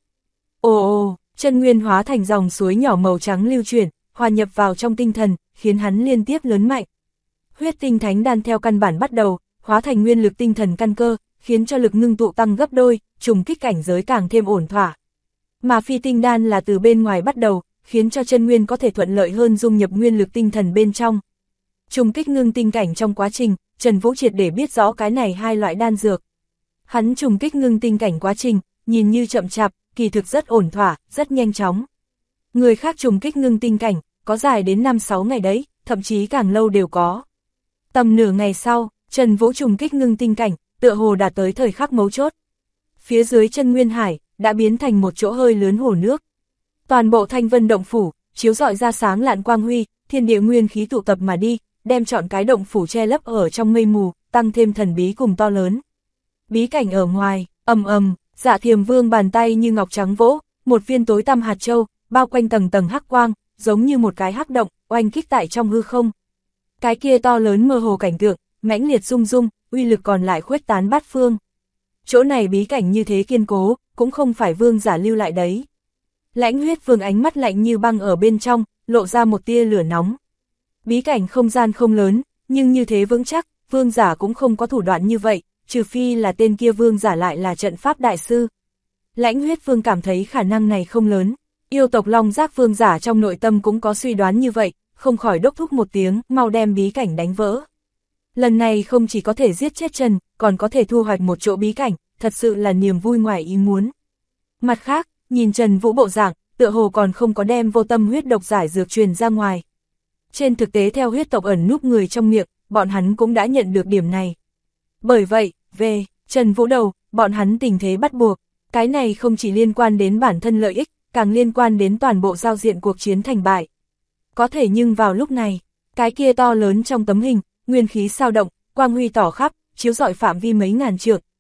S1: Ồ, chân nguyên hóa thành dòng suối nhỏ màu trắng lưu chuyển, hòa nhập vào trong tinh thần, khiến hắn liên tiếp lớn mạnh. Huyết tinh thánh đan theo căn bản bắt đầu, hóa thành nguyên lực tinh thần căn cơ, khiến cho lực ngưng tụ tăng gấp đôi, trùng kích cảnh giới càng thêm ổn thỏa. Mà phi tinh đan là từ bên ngoài bắt đầu, khiến cho chân nguyên có thể thuận lợi hơn dung nhập nguyên lực tinh thần bên trong. Trùng kích ngưng tinh cảnh trong quá trình, Trần Vũ triệt để biết rõ cái này hai loại đan dược. Hắn trùng kích ngưng tinh cảnh quá trình, nhìn như chậm chạp, kỳ thực rất ổn thỏa, rất nhanh chóng. Người khác trùng kích ngưng tinh cảnh, có dài đến 5-6 ngày đấy, thậm chí càng lâu đều có. Tầm nửa ngày sau, Trần Vũ trùng kích ngưng tinh cảnh, tựa hồ đạt tới thời khắc mấu chốt. Phía dưới chân nguyên hải, đã biến thành một chỗ hơi lớn hồ nước. Toàn bộ thanh vân động phủ, chiếu rọi ra sáng lạn quang huy, thiên địa nguyên khí tụ tập mà đi, đem trọn cái động phủ che lấp ở trong mây mù, tăng thêm thần bí cùng to lớn. Bí cảnh ở ngoài, ầm ầm, Dạ Thiềm Vương bàn tay như ngọc trắng vỗ, một viên tối tăm hạt châu, bao quanh tầng tầng hắc quang, giống như một cái hắc động, oanh kích tại trong hư không. Cái kia to lớn mơ hồ cảnh tượng, mãnh liệt rung rung, uy lực còn lại khuếch tán bát phương. Chỗ này bí cảnh như thế kiên cố, cũng không phải vương giả lưu lại đấy. Lãnh Huyết Vương ánh mắt lạnh như băng ở bên trong, lộ ra một tia lửa nóng. Bí cảnh không gian không lớn, nhưng như thế vững chắc, vương giả cũng không có thủ đoạn như vậy, trừ phi là tên kia vương giả lại là trận pháp đại sư. Lãnh Huyết Vương cảm thấy khả năng này không lớn, yêu tộc Long Giác vương giả trong nội tâm cũng có suy đoán như vậy, không khỏi đốc thúc một tiếng, mau đem bí cảnh đánh vỡ. Lần này không chỉ có thể giết chết Trần, còn có thể thu hoạch một chỗ bí cảnh, thật sự là niềm vui ngoài ý muốn. Mặt khác, nhìn Trần Vũ bộ dạng, tựa hồ còn không có đem vô tâm huyết độc giải dược truyền ra ngoài. Trên thực tế theo huyết tộc ẩn núp người trong miệng, bọn hắn cũng đã nhận được điểm này. Bởi vậy, về Trần Vũ đầu, bọn hắn tình thế bắt buộc, cái này không chỉ liên quan đến bản thân lợi ích, càng liên quan đến toàn bộ giao diện cuộc chiến thành bại. Có thể nhưng vào lúc này, cái kia to lớn trong tấm hình, nguyên khí sao động, quang huy tỏ khắp, chiếu rọi phạm vi mấy ngàn trượng,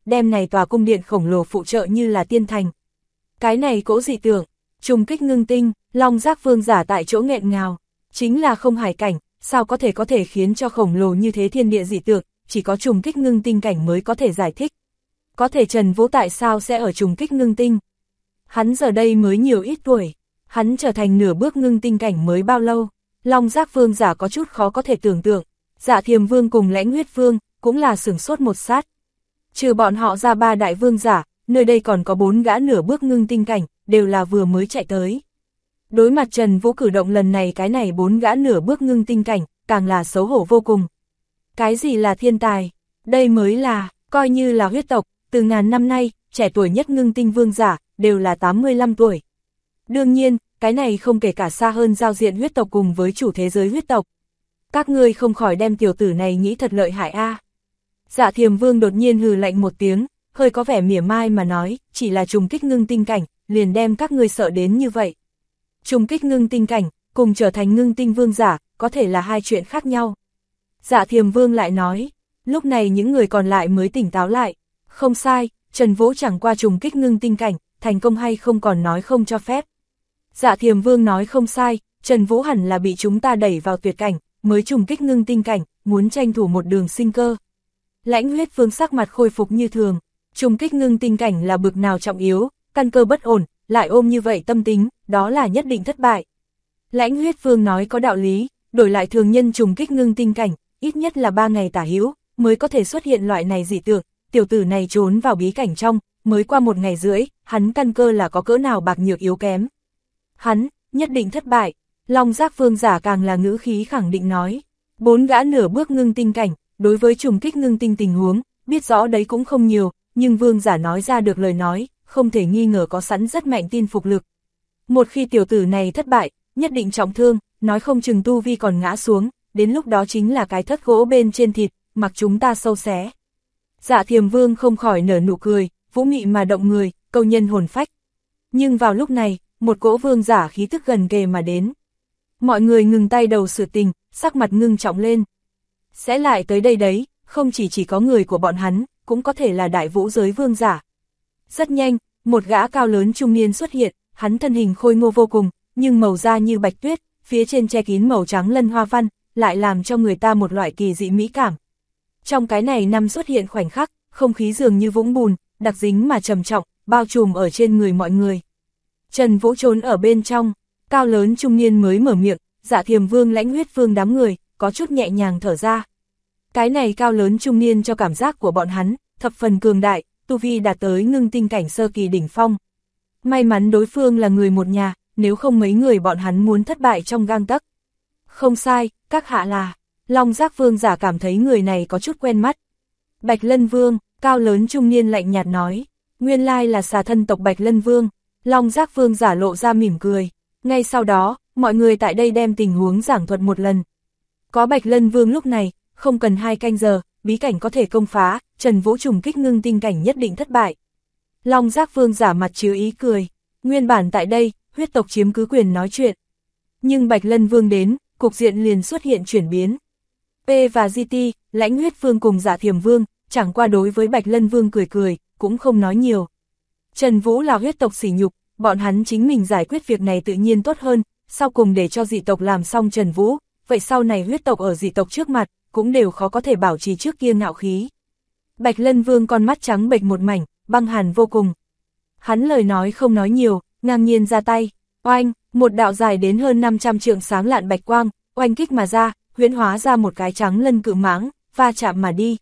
S1: đem này tòa cung điện khổng lồ phụ trợ như là tiên thành. Cái này cỗ dị tượng, trùng kích ngưng tinh, Long Giác Vương giả tại chỗ nghẹn ngào, chính là không hải cảnh, sao có thể khiến cho khổng lồ như thế thiên địa dị tượng, chỉ có trùng kích ngưng tinh cảnh mới có thể giải thích. Có thể Trần Vũ tại sao sẽ ở trùng kích ngưng tinh? Hắn giờ đây mới nhiều ít tuổi, hắn trở thành nửa bước ngưng tinh cảnh mới bao lâu? Long Giác Vương giả có chút khó có thể tưởng tượng, Dạ Thiềm Vương cùng Lãnh Huyết Vương cũng là sửng sốt một sát. Trừ bọn họ ra 3 đại vương giả, nơi đây còn có 4 gã nửa bước ngưng tinh cảnh, đều là vừa mới chạy tới. Đối mặt Trần Vũ cử động lần này, cái này 4 gã nửa bước ngưng tinh cảnh, càng là xấu hổ vô cùng. Cái gì là thiên tài? Đây mới là, coi như là huyết tộc, từ ngàn năm nay, trẻ tuổi nhất ngưng tinh vương giả, đều là 85 tuổi. Đương nhiên, cái này không kể cả xa hơn giao diện huyết tộc cùng với chủ thế giới huyết tộc. Các ngươi không khỏi đem tiểu tử này nghĩ thật lợi hại a. Dạ Thiềm Vương đột nhiên hừ lạnh một tiếng, hơi có vẻ mỉa mai mà nói, chỉ là trùng kích ngưng tinh cảnh, liền đem các ngươi sợ đến như vậy. Trùng kích ngưng tinh cảnh, cùng trở thành ngưng tinh vương giả, có thể là hai chuyện khác nhau. Dạ Thiềm Vương lại nói, lúc này những người còn lại mới tỉnh táo lại. Không sai, Trần Vũ chẳng qua trùng kích ngưng tinh cảnh, thành công hay không còn nói không cho phép. Dạ Thiềm Vương nói không sai, Trần Vũ hẳn là bị chúng ta đẩy vào tuyệt cảnh, mới trùng kích ngưng tinh cảnh, muốn tranh thủ một đường sinh cơ. Lãnh Huyết Vương sắc mặt khôi phục như thường, trùng kích ngưng tinh cảnh là bực nào trọng yếu, căn cơ bất ổn, lại ôm như vậy tâm tính, đó là nhất định thất bại. Lãnh Huyết Vương nói có đạo lý, đổi lại thường nhân trùng kích ngưng tinh cảnh, ít nhất là 3 ngày tả hữu, mới có thể xuất hiện loại này dị tượng, tiểu tử này trốn vào bí cảnh trong, mới qua 1 ngày rưỡi, hắn căn cơ là có cỡ nào bạc nhược yếu kém. Hắn, nhất định thất bại, Long Giác Vương giả càng là ngữ khí khẳng định nói. 4 gã nửa bước ngưng tinh cảnh, đối với trùng kích ngưng tinh tình huống, biết rõ đấy cũng không nhiều, nhưng vương giả nói ra được lời nói, không thể nghi ngờ có sẵn rất mạnh tin phục lực. Một khi tiểu tử này thất bại, nhất định trọng thương, nói không chừng tu vi còn ngã xuống, đến lúc đó chính là cái thất gỗ bên trên thịt, mặc chúng ta sâu xé. Dạ Thiềm Vương không khỏi nở nụ cười, vũ mị mà động người, câu nhân hồn phách. Nhưng vào lúc này, một cỗ vương giả khí tức gần kề mà đến. Mọi người ngừng tay đầu sự tình, sắc mặt ngưng trọng lên. Sẽ lại tới đây đấy, không chỉ có người của bọn hắn, cũng có thể là đại vũ giới vương giả. Rất nhanh, một gã cao lớn trung niên xuất hiện, hắn thân hình khôi ngô vô cùng, nhưng màu da như bạch tuyết, phía trên che kín màu trắng lân hoa văn, lại làm cho người ta một loại kỳ dị mỹ cảm. Trong cái này năm xuất hiện khoảnh khắc, không khí dường như vũng bùn, đặc dính mà trầm trọng, bao trùm ở trên người mọi người. Trần Vũ trốn ở bên trong, cao lớn trung niên mới mở miệng, Dạ Thiềm Vương Lãnh Huyết Vương đám người, có chút nhẹ nhàng thở ra. Cái này cao lớn trung niên cho cảm giác của bọn hắn, thập phần cường đại, tu vi đạt tới ngưng tinh cảnh sơ kỳ đỉnh phong. May mắn đối phương là người một nhà, nếu không mấy người bọn hắn muốn thất bại trong gang tấc. Không sai, các hạ là, Long Giác Vương giả cảm thấy người này có chút quen mắt. Bạch Lân Vương, cao lớn trung niên lạnh nhạt nói, nguyên lai là xà thân tộc Bạch Lân Vương. Long Giác Vương giả lộ ra mỉm cười. Ngay sau đó, mọi người tại đây đem tình huống giảng thuật một lần. Có Bạch Lân Vương lúc này, không cần 2 canh giờ, bí cảnh có thể công phá, Trần Vũ trùng kích ngưng tinh cảnh nhất định thất bại. Long Giác Vương giả mặt chứa ý cười. Nguyên bản tại đây, huyết tộc chiếm cứ quyền nói chuyện. Nhưng Bạch Lân Vương đến, cục diện liền xuất hiện chuyển biến. P và GT, Lãnh Huyết Vương cùng Dạ Thiềm Vương, chẳng qua đối với Bạch Lân Vương cười, cũng không nói nhiều. Trần Vũ là huyết tộc sỉ nhục, bọn hắn chính mình giải quyết việc này tự nhiên tốt hơn, sau cùng để cho dị tộc làm xong Trần Vũ, vậy sau này huyết tộc ở dị tộc trước mặt, cũng đều khó có thể bảo trì trước kia ngạo khí. Bạch Lân Vương con mắt trắng bệch một mảnh, băng hàn vô cùng. Hắn lời nói không nói nhiều, ngang nhiên ra tay, oanh, một đạo dài đến hơn 500 trượng sáng lạn bạch quang, oanh kích mà ra, huyễn hóa ra một cái trắng lân cự mãng, va chạm mà đi.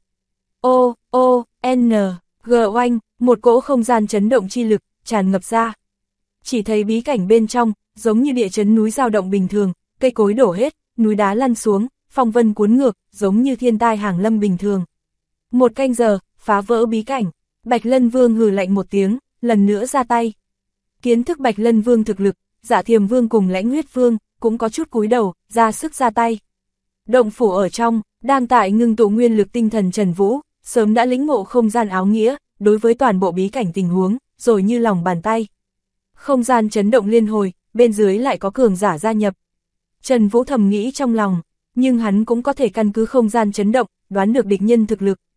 S1: G oanh, một cỗ không gian chấn động chi lực, tràn ngập ra. Chỉ thấy bí cảnh bên trong, giống như địa chấn núi dao động bình thường, cây cối đổ hết, núi đá lăn xuống, phong vân cuốn ngược, giống như thiên tai hàng lâm bình thường. 1 canh giờ, phá vỡ bí cảnh, Bạch Lân Vương hừ lạnh một tiếng, lần nữa ra tay. Kiến thức Bạch Lân Vương thực lực, Dạ Thiềm Vương cùng Lãnh Huyết Vương, cũng có chút cúi đầu, ra sức ra tay. Động phủ ở trong, đang tại ngưng tụ nguyên lực tinh thần Trần Vũ, sớm đã lĩnh ngộ không gian áo nghĩa, đối với toàn bộ bí cảnh tình huống, rồi như lòng bàn tay. Không gian chấn động liên hồi, bên dưới lại có cường giả gia nhập. Trần Vũ thầm nghĩ trong lòng, nhưng hắn cũng có thể căn cứ không gian chấn động, đoán được địch nhân thực lực.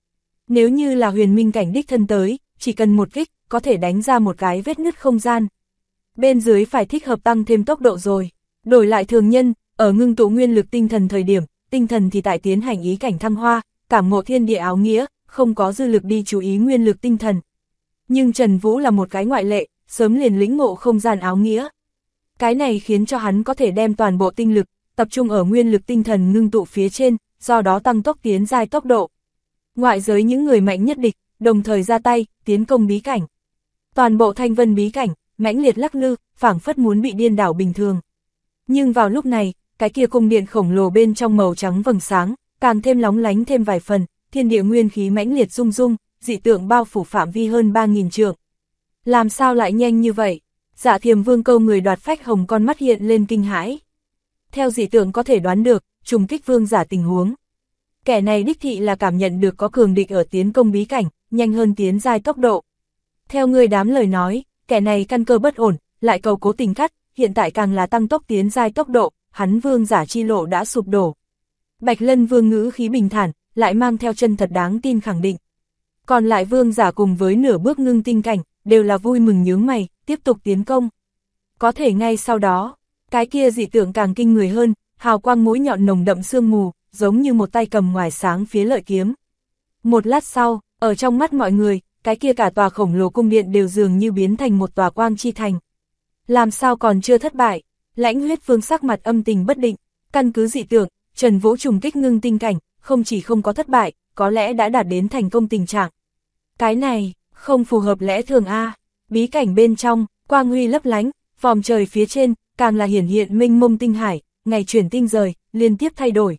S1: Nếu như là huyền minh cảnh đích thân tới, chỉ cần một kích, có thể đánh ra một cái vết nứt không gian. Bên dưới phải thích hợp tăng thêm tốc độ rồi. Đổi lại thường nhân, ở ngưng tụ nguyên lực tinh thần thời điểm, tinh thần thì tại tiến hành ý cảnh thăng hoa, cảm ngộ thiên địa áo nghĩa, không có dư lực đi chú ý nguyên lực tinh thần. Nhưng Trần Vũ là một cái ngoại lệ, sớm liền lĩnh ngộ không gian áo nghĩa. Cái này khiến cho hắn có thể đem toàn bộ tinh lực, tập trung ở nguyên lực tinh thần ngưng tụ phía trên, do đó tăng tốc tiến giai tốc độ. Ngoại giới những người mạnh nhất địch, đồng thời ra tay, tiến công bí cảnh. Toàn bộ thanh vân bí cảnh, mãnh liệt lắc lư, phảng phất muốn bị điên đảo bình thường. Nhưng vào lúc này, cái kia cung điện khổng lồ bên trong màu trắng vầng sáng, càng thêm lóng lánh thêm vài phần, thiên địa nguyên khí mãnh liệt rung rung, dị tượng bao phủ phạm vi hơn 3.000 trượng. Làm sao lại nhanh như vậy? Dạ Thiềm Vương câu người đoạt phách hồng con mắt hiện lên kinh hãi. Theo dị tượng có thể đoán được, trùng kích vương giả tình huống. Kẻ này đích thị là cảm nhận được có cường địch ở tiến công bí cảnh, nhanh hơn tiến giai tốc độ. Theo người đám lời nói, kẻ này căn cơ bất ổn, lại cầu cố tình cắt, hiện tại càng là tăng tốc tiến giai tốc độ, hắn vương giả chi lộ đã sụp đổ. Bạch Lân Vương ngữ khí bình thản, lại mang theo chân thật đáng tin khẳng định. Còn lại vương giả cùng với nửa bước ngưng tinh cảnh, đều là vui mừng nhướng mày, tiếp tục tiến công. Có thể ngay sau đó, cái kia dị tượng càng kinh người hơn, hào quang mũi nhọn nồng đậm sương mù, giống như một tay cầm ngoài sáng phía lợi kiếm. Một lát sau, ở trong mắt mọi người, cái kia cả tòa khổng lồ cung điện đều dường như biến thành một tòa quang chi thành. Làm sao còn chưa thất bại? Lãnh Huyết Vương sắc mặt âm tình bất định, căn cứ dị tượng, Trần Vũ trùng kích ngưng tinh cảnh, không chỉ không có thất bại, có lẽ đã đạt đến thành công tình trạng. Cái này, không phù hợp lẽ thường a. Bí cảnh bên trong, quang huy lấp lánh, vòm trời phía trên, càng là hiển hiện mênh mông tinh hải, ngày chuyển tinh rời, liên tiếp thay đổi.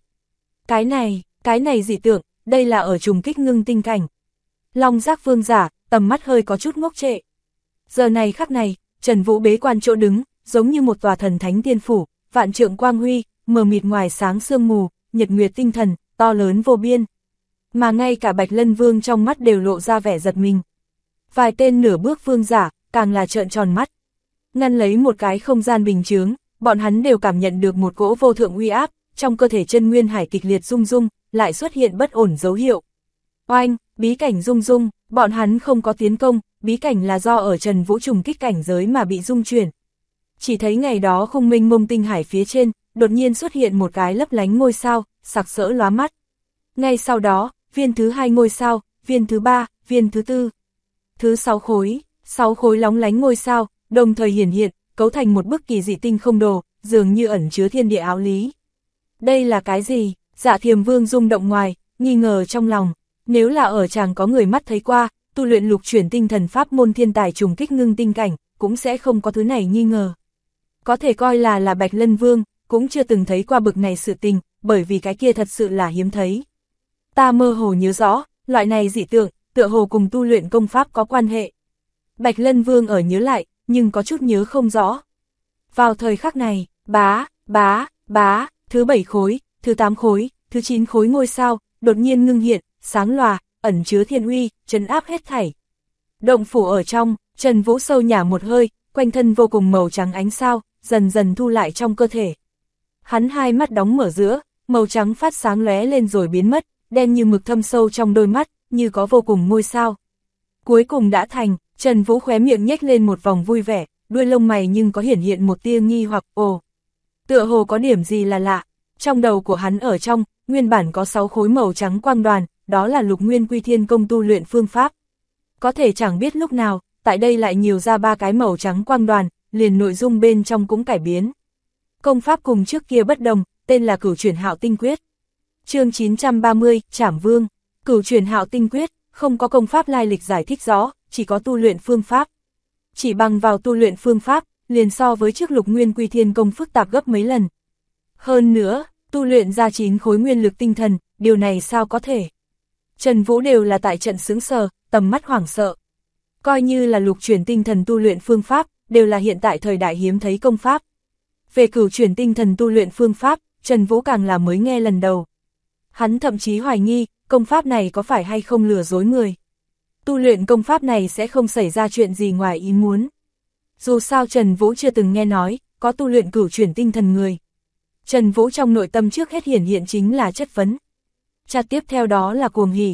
S1: Cái này dị tượng, đây là ở trùng kích ngưng tinh cảnh. Long Giác Vương giả, tầm mắt hơi có chút ngốc trệ. Giờ này khắc này, Trần Vũ bế quan chỗ đứng, giống như một tòa thần thánh tiên phủ, vạn trượng quang huy, mờ mịt ngoài sáng sương mù, nhật nguyệt tinh thần, to lớn vô biên. Mà ngay cả Bạch Lân Vương trong mắt đều lộ ra vẻ giật mình. Vài tên nửa bước vương giả, càng là trợn tròn mắt. Ngăn lấy một cái không gian bình chướng, bọn hắn đều cảm nhận được một cỗ vô thượng uy áp, trong cơ thể chân nguyên hải kịch liệt rung rung, lại xuất hiện bất ổn dấu hiệu. Oanh, bí cảnh rung rung, bọn hắn không có tiến công, bí cảnh là do ở Trần Vũ trùng kích cảnh giới mà bị rung chuyển. Chỉ thấy ngày đó không mênh mông tinh hải phía trên, đột nhiên xuất hiện một cái lấp lánh ngôi sao, sặc sỡ lóa mắt. Ngay sau đó, viên thứ 2 ngôi sao, viên thứ 3, viên thứ 4, thứ 6 khối lóng lánh ngôi sao, đồng thời hiển hiện, cấu thành một bức kỳ dị tinh không đồ, dường như ẩn chứa thiên địa áo lý. Đây là cái gì? Dạ Thiềm Vương rung động ngoài, nghi ngờ trong lòng. Nếu là ở chàng có người mắt thấy qua, tu luyện lục chuyển tinh thần pháp môn thiên tài trùng kích ngưng tinh cảnh, cũng sẽ không có thứ này nghi ngờ. Có thể coi là Bạch Lân Vương, cũng chưa từng thấy qua bực này sự tình, bởi vì cái kia thật sự là hiếm thấy. Ta mơ hồ nhớ rõ, loại này dị tượng, tựa hồ cùng tu luyện công pháp có quan hệ. Bạch Lân Vương ở nhớ lại, nhưng có chút nhớ không rõ. Vào thời khắc này, bá, thứ 7 khối, thứ 8 khối, thứ 9 khối ngôi sao, đột nhiên ngưng hiện, sáng lòa, ẩn chứa thiên uy, trấn áp hết thảy. Động phủ ở trong, Trần Vũ sâu nhả một hơi, quanh thân vô cùng màu trắng ánh sao, dần dần thu lại trong cơ thể. Hắn hai mắt đóng mở giữa, màu trắng phát sáng lóe lên rồi biến mất, đen như mực thâm sâu trong đôi mắt, như có vô cùng ngôi sao. Cuối cùng đã thành, Trần Vũ khóe miệng nhếch lên một vòng vui vẻ, đuôi lông mày nhưng có hiển hiện một tia nghi hoặc tựa hồ có điểm gì là lạ. Trong đầu của hắn ở trong, nguyên bản có 6 khối màu trắng quang đoàn, đó là Lục Nguyên Quy Thiên Công tu luyện phương pháp. Có thể chẳng biết lúc nào, tại đây lại nhiều ra 3 cái màu trắng quang đoàn, liền nội dung bên trong cũng cải biến. Công pháp cùng trước kia bất đồng, tên là Cửu Chuyển Hạo Tinh Quyết. Chương 930, Trảm Vương. Cửu Chuyển Hạo Tinh Quyết, không có công pháp lai lịch giải thích rõ, chỉ có tu luyện phương pháp. Chỉ bằng vào tu luyện phương pháp, liền so với trước Lục Nguyên Quy Thiên Công phức tạp gấp mấy lần. Hơn nữa, tu luyện ra 9 khối nguyên lực tinh thần, điều này sao có thể? Trần Vũ đều là tại trận sững sờ, tầm mắt hoảng sợ. Coi như là lục chuyển tinh thần tu luyện phương pháp, đều là hiện tại thời đại hiếm thấy công pháp. Về cửu chuyển tinh thần tu luyện phương pháp, Trần Vũ càng là mới nghe lần đầu. Hắn thậm chí hoài nghi, công pháp này có phải hay không lừa dối người. Tu luyện công pháp này sẽ không xảy ra chuyện gì ngoài ý muốn. Dù sao Trần Vũ chưa từng nghe nói, có tu luyện cửu chuyển tinh thần người. Trần Vũ trong nội tâm trước hết hiển hiện chính là chất vấn. Chặt tiếp theo đó là cuồng hỉ.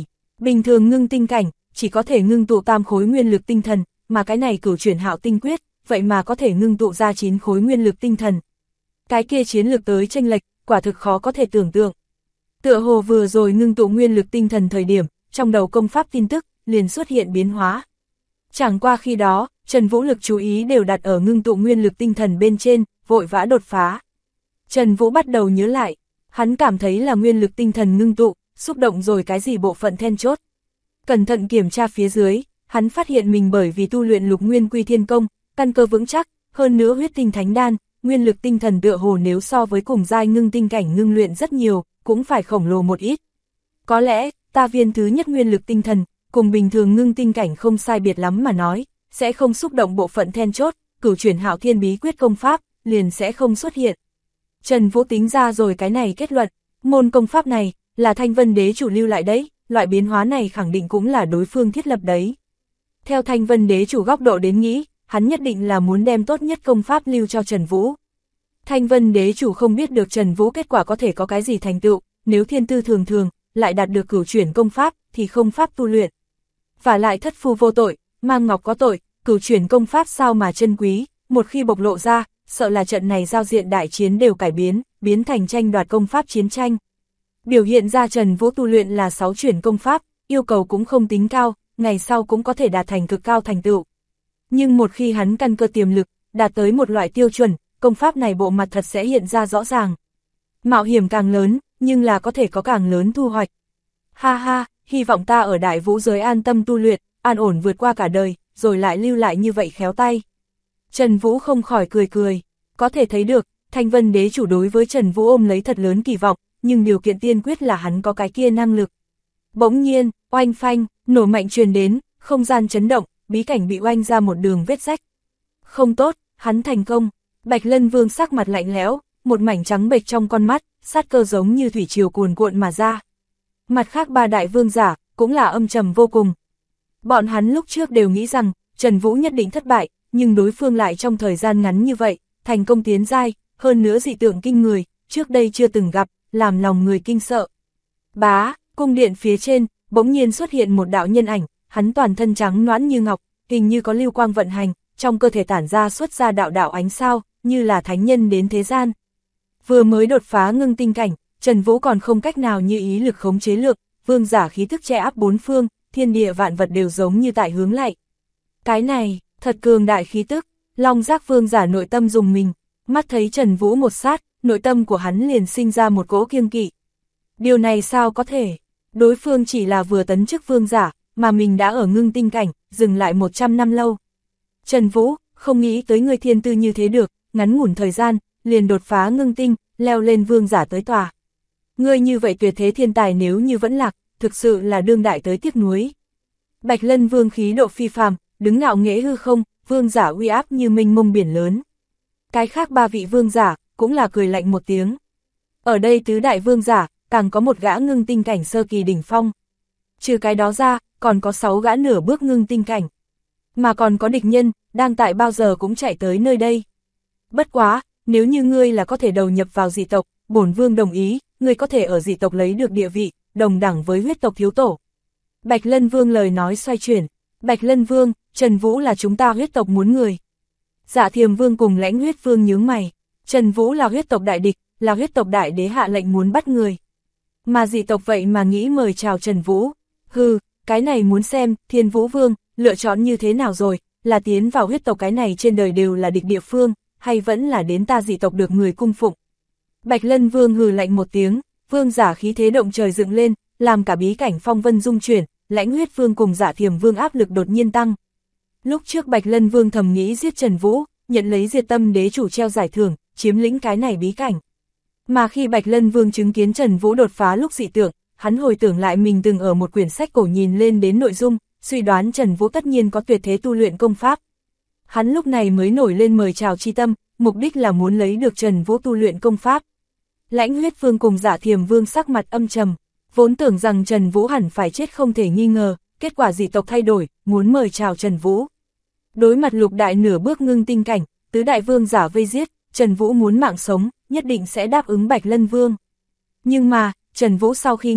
S1: Bình thường ngưng tinh cảnh, chỉ có thể ngưng tụ tam khối nguyên lực tinh thần, mà cái này cửu chuyển hạo tinh quyết, vậy mà có thể ngưng tụ ra 9 khối nguyên lực tinh thần. Cái kia chiến lược tới chênh lệch, quả thực khó có thể tưởng tượng. Tựa hồ vừa rồi ngưng tụ nguyên lực tinh thần thời điểm, trong đầu công pháp tin tức, liền xuất hiện biến hóa. Chẳng qua khi đó, Trần Vũ lực chú ý đều đặt ở ngưng tụ nguyên lực tinh thần bên trên, vội vã đột phá. Trần Vũ bắt đầu nhớ lại, hắn cảm thấy là nguyên lực tinh thần ngưng tụ, xúc động rồi cái gì bộ phận then chốt. Cẩn thận kiểm tra phía dưới, hắn phát hiện mình bởi vì tu luyện Lục Nguyên Quy Thiên Công, căn cơ vững chắc, hơn nữa huyết tinh thánh đan, nguyên lực tinh thần tựa hồ nếu so với cùng giai ngưng tinh cảnh ngưng luyện rất nhiều, cũng phải khổng lồ một ít. Có lẽ, ta viên thứ nhất nguyên lực tinh thần, cùng bình thường ngưng tinh cảnh không sai biệt lắm mà nói, sẽ không xúc động bộ phận then chốt, cửu chuyển hạo thiên bí quyết công pháp, liền sẽ không xuất hiện. Trần Vũ tính ra rồi cái này kết luận, môn công pháp này, là Thanh Vân Đế chủ lưu lại đấy, loại biến hóa này khẳng định cũng là đối phương thiết lập đấy. Theo Thanh Vân Đế chủ góc độ đến nghĩ, hắn nhất định là muốn đem tốt nhất công pháp lưu cho Trần Vũ. Thanh Vân Đế chủ không biết được Trần Vũ kết quả có thể có cái gì thành tựu, nếu thiên tư thường thường, lại đạt được cửu chuyển công pháp, thì không pháp tu luyện. Và lại thất phu vô tội, mang ngọc có tội, cửu chuyển công pháp sao mà chân quý, một khi bộc lộ ra, sợ là trận này giao diện đại chiến đều cải biến thành tranh đoạt công pháp chiến tranh. Biểu hiện ra Trần Vũ tu luyện là 6 chuyển công pháp, yêu cầu cũng không tính cao, ngày sau cũng có thể đạt thành cực cao thành tựu. Nhưng một khi hắn căn cơ tiềm lực, đạt tới một loại tiêu chuẩn, công pháp này bộ mặt thật sẽ hiện ra rõ ràng. Mạo hiểm càng lớn, nhưng là có thể có càng lớn thu hoạch. Ha ha, hy vọng ta ở Đại Vũ giới an tâm tu luyện, an ổn vượt qua cả đời, rồi lại lưu lại như vậy khéo tay. Trần Vũ không khỏi cười, có thể thấy được, Thanh Vân Đế chủ đối với Trần Vũ ôm lấy thật lớn kỳ vọng, nhưng điều kiện tiên quyết là hắn có cái kia năng lực. Bỗng nhiên, oanh phanh, nổ mạnh truyền đến, không gian chấn động, bí cảnh bị oanh ra một đường vết rách. Không tốt, hắn thành công. Bạch Lân Vương sắc mặt lạnh lẽo, một mảnh trắng bệch trong con mắt, sát cơ giống như thủy triều cuồn cuộn mà ra. Mặt khác ba đại vương giả, cũng là âm trầm vô cùng. Bọn hắn lúc trước đều nghĩ rằng, Trần Vũ nhất định thất bại, nhưng đối phương lại trong thời gian ngắn như vậy, thành công tiến giai, hơn nữa dị tượng kinh người, trước đây chưa từng gặp, làm lòng người kinh sợ. Bá, cung điện phía trên, bỗng nhiên xuất hiện một đạo nhân ảnh, hắn toàn thân trắng nõn như ngọc, hình như có lưu quang vận hành, trong cơ thể tản ra xuất ra đạo ánh sao, như là thánh nhân đến thế gian. Vừa mới đột phá ngưng tinh cảnh, Trần Vũ còn không cách nào như ý lực khống chế lực, vương giả khí thức che áp bốn phương, thiên địa vạn vật đều giống như tại hướng lại. Cái này, thật cường đại khí tức, Long Giác vương giả nội tâm dùng mình, mắt thấy Trần Vũ một sát, nội tâm của hắn liền sinh ra một cỗ kiêng kỵ. Điều này sao có thể? Đối phương chỉ là vừa tấn chức vương giả, mà mình đã ở ngưng tinh cảnh, dừng lại 100 năm lâu. Trần Vũ, không nghĩ tới người thiên tư như thế được, ngắn ngủn thời gian, liền đột phá ngưng tinh, leo lên vương giả tới tòa. Ngươi như vậy tuyệt thế thiên tài nếu như vẫn lạc, thực sự là đương đại tới tiếc nuối. Bạch Lân Vương khí độ phi phàm, đứng ngạo nghễ hư không, vương giả uy áp như mênh mông biển lớn. Cái khác ba vị vương giả, cũng là cười lạnh một tiếng. Ở đây tứ đại vương giả, càng có một gã ngưng tinh cảnh sơ kỳ đỉnh phong. Trừ cái đó ra, còn có 6 gã nửa bước ngưng tinh cảnh. Mà còn có địch nhân, đang tại bao giờ cũng chạy tới nơi đây. Bất quá, nếu như ngươi là có thể đầu nhập vào dị tộc, bổn vương đồng ý, ngươi có thể ở dị tộc lấy được địa vị, đồng đẳng với huyết tộc thiếu tổ. Bạch Lân Vương lời nói xoay chuyển. Bạch Lân Vương, Trần Vũ là chúng ta huyết tộc muốn người. Dạ Thiềm Vương cùng Lãnh Huyết Vương nhướng mày. Trần Vũ là huyết tộc đại địch, là huyết tộc đại đế hạ lệnh muốn bắt người. Mà dị tộc vậy mà nghĩ mời chào Trần Vũ. Hừ, cái này muốn xem, Thiên Vũ Vương, lựa chọn như thế nào rồi, là tiến vào huyết tộc cái này trên đời đều là địch địa phương, hay vẫn là đến ta dị tộc được người cung phụng. Bạch Lân Vương hừ lạnh một tiếng, vương giả khí thế động trời dựng lên, làm cả bí cảnh phong vân dung chuyển, Lãnh Huyết Vương cùng Dạ Thiềm Vương áp lực đột nhiên tăng. Lúc trước Bạch Lân Vương thầm nghĩ giết Trần Vũ, nhận lấy Diệt Tâm Đế chủ treo giải thưởng, chiếm lĩnh cái này bí cảnh. Mà khi Bạch Lân Vương chứng kiến Trần Vũ đột phá lúc dị tượng, hắn hồi tưởng lại mình từng ở một quyển sách cổ nhìn lên đến nội dung, suy đoán Trần Vũ tất nhiên có tuyệt thế tu luyện công pháp. Hắn lúc này mới nổi lên mời chào chi tâm, mục đích là muốn lấy được Trần Vũ tu luyện công pháp. Lãnh Huyết Vương cùng Dạ Thiềm Vương sắc mặt âm trầm, vốn tưởng rằng Trần Vũ hẳn phải chết không thể nghi ngờ, kết quả dị tộc thay đổi, muốn mời chào Trần Vũ. Đối mặt lục đại nửa bước ngưng tinh cảnh, tứ đại vương giả vây giết, Trần Vũ muốn mạng sống, nhất định sẽ đáp ứng Bạch Lân Vương. Nhưng mà, Trần Vũ sau khi nghe,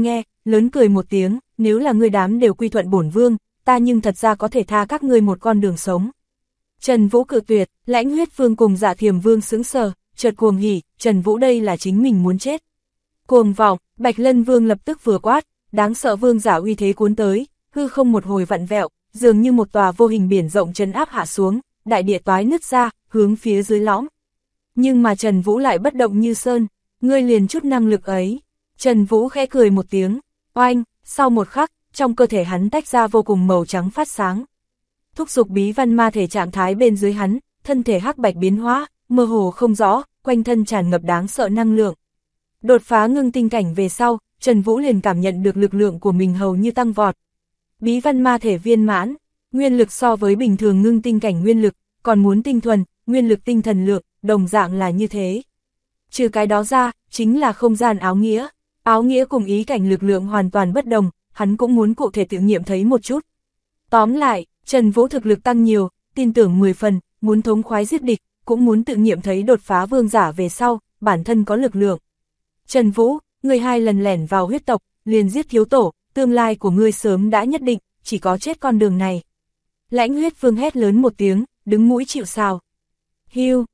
S1: lớn cười một tiếng, nếu là ngươi đám đều quy thuận bổn vương, ta nhưng thật ra có thể tha các ngươi một con đường sống. Trần Vũ cự tuyệt, Lãnh Huyết Vương cùng Dạ Thiềm Vương sững sờ, chợt cuồng hỉ, Trần Vũ đây là chính mình muốn chết. Cuồng vọng, Bạch Lân Vương lập tức vừa quát, đáng sợ vương giả uy thế cuốn tới, hư không một hồi vặn vẹo, dường như một tòa vô hình biển rộng trấn áp hạ xuống, đại địa toái nứt ra, hướng phía dưới lõm. Nhưng mà Trần Vũ lại bất động như sơn, ngươi liền chút năng lực ấy. Trần Vũ khẽ cười một tiếng, oanh, sau một khắc, trong cơ thể hắn tách ra vô cùng màu trắng phát sáng. Thúc giục bí văn ma thể trạng thái bên dưới hắn, thân thể hắc bạch biến hóa, mơ hồ không rõ, quanh thân tràn ngập đáng sợ năng lượng. Đột phá ngưng tinh cảnh về sau, Trần Vũ liền cảm nhận được lực lượng của mình hầu như tăng vọt. Bí văn ma thể viên mãn, nguyên lực so với bình thường ngưng tinh cảnh nguyên lực, còn muốn tinh thuần, nguyên lực tinh thần lượng, đồng dạng là như thế. Trừ cái đó ra, chính là không gian áo nghĩa. Áo nghĩa cùng ý cảnh lực lượng hoàn toàn bất đồng, hắn cũng muốn cụ thể tự nghiệm thấy một chút. Tóm lại, Trần Vũ thực lực tăng nhiều, tin tưởng 10 phần, muốn thống khoái giết địch, cũng muốn tự nghiệm thấy đột phá vương giả về sau, bản thân có lực lượng. Trần Vũ, ngươi 2 lần lẻn vào huyết tộc, liền giết thiếu tổ, tương lai của ngươi sớm đã nhất định, chỉ có chết con đường này. Lãnh Huyết Vương hét lớn một tiếng, đứng mũi chịu sào. Hiu,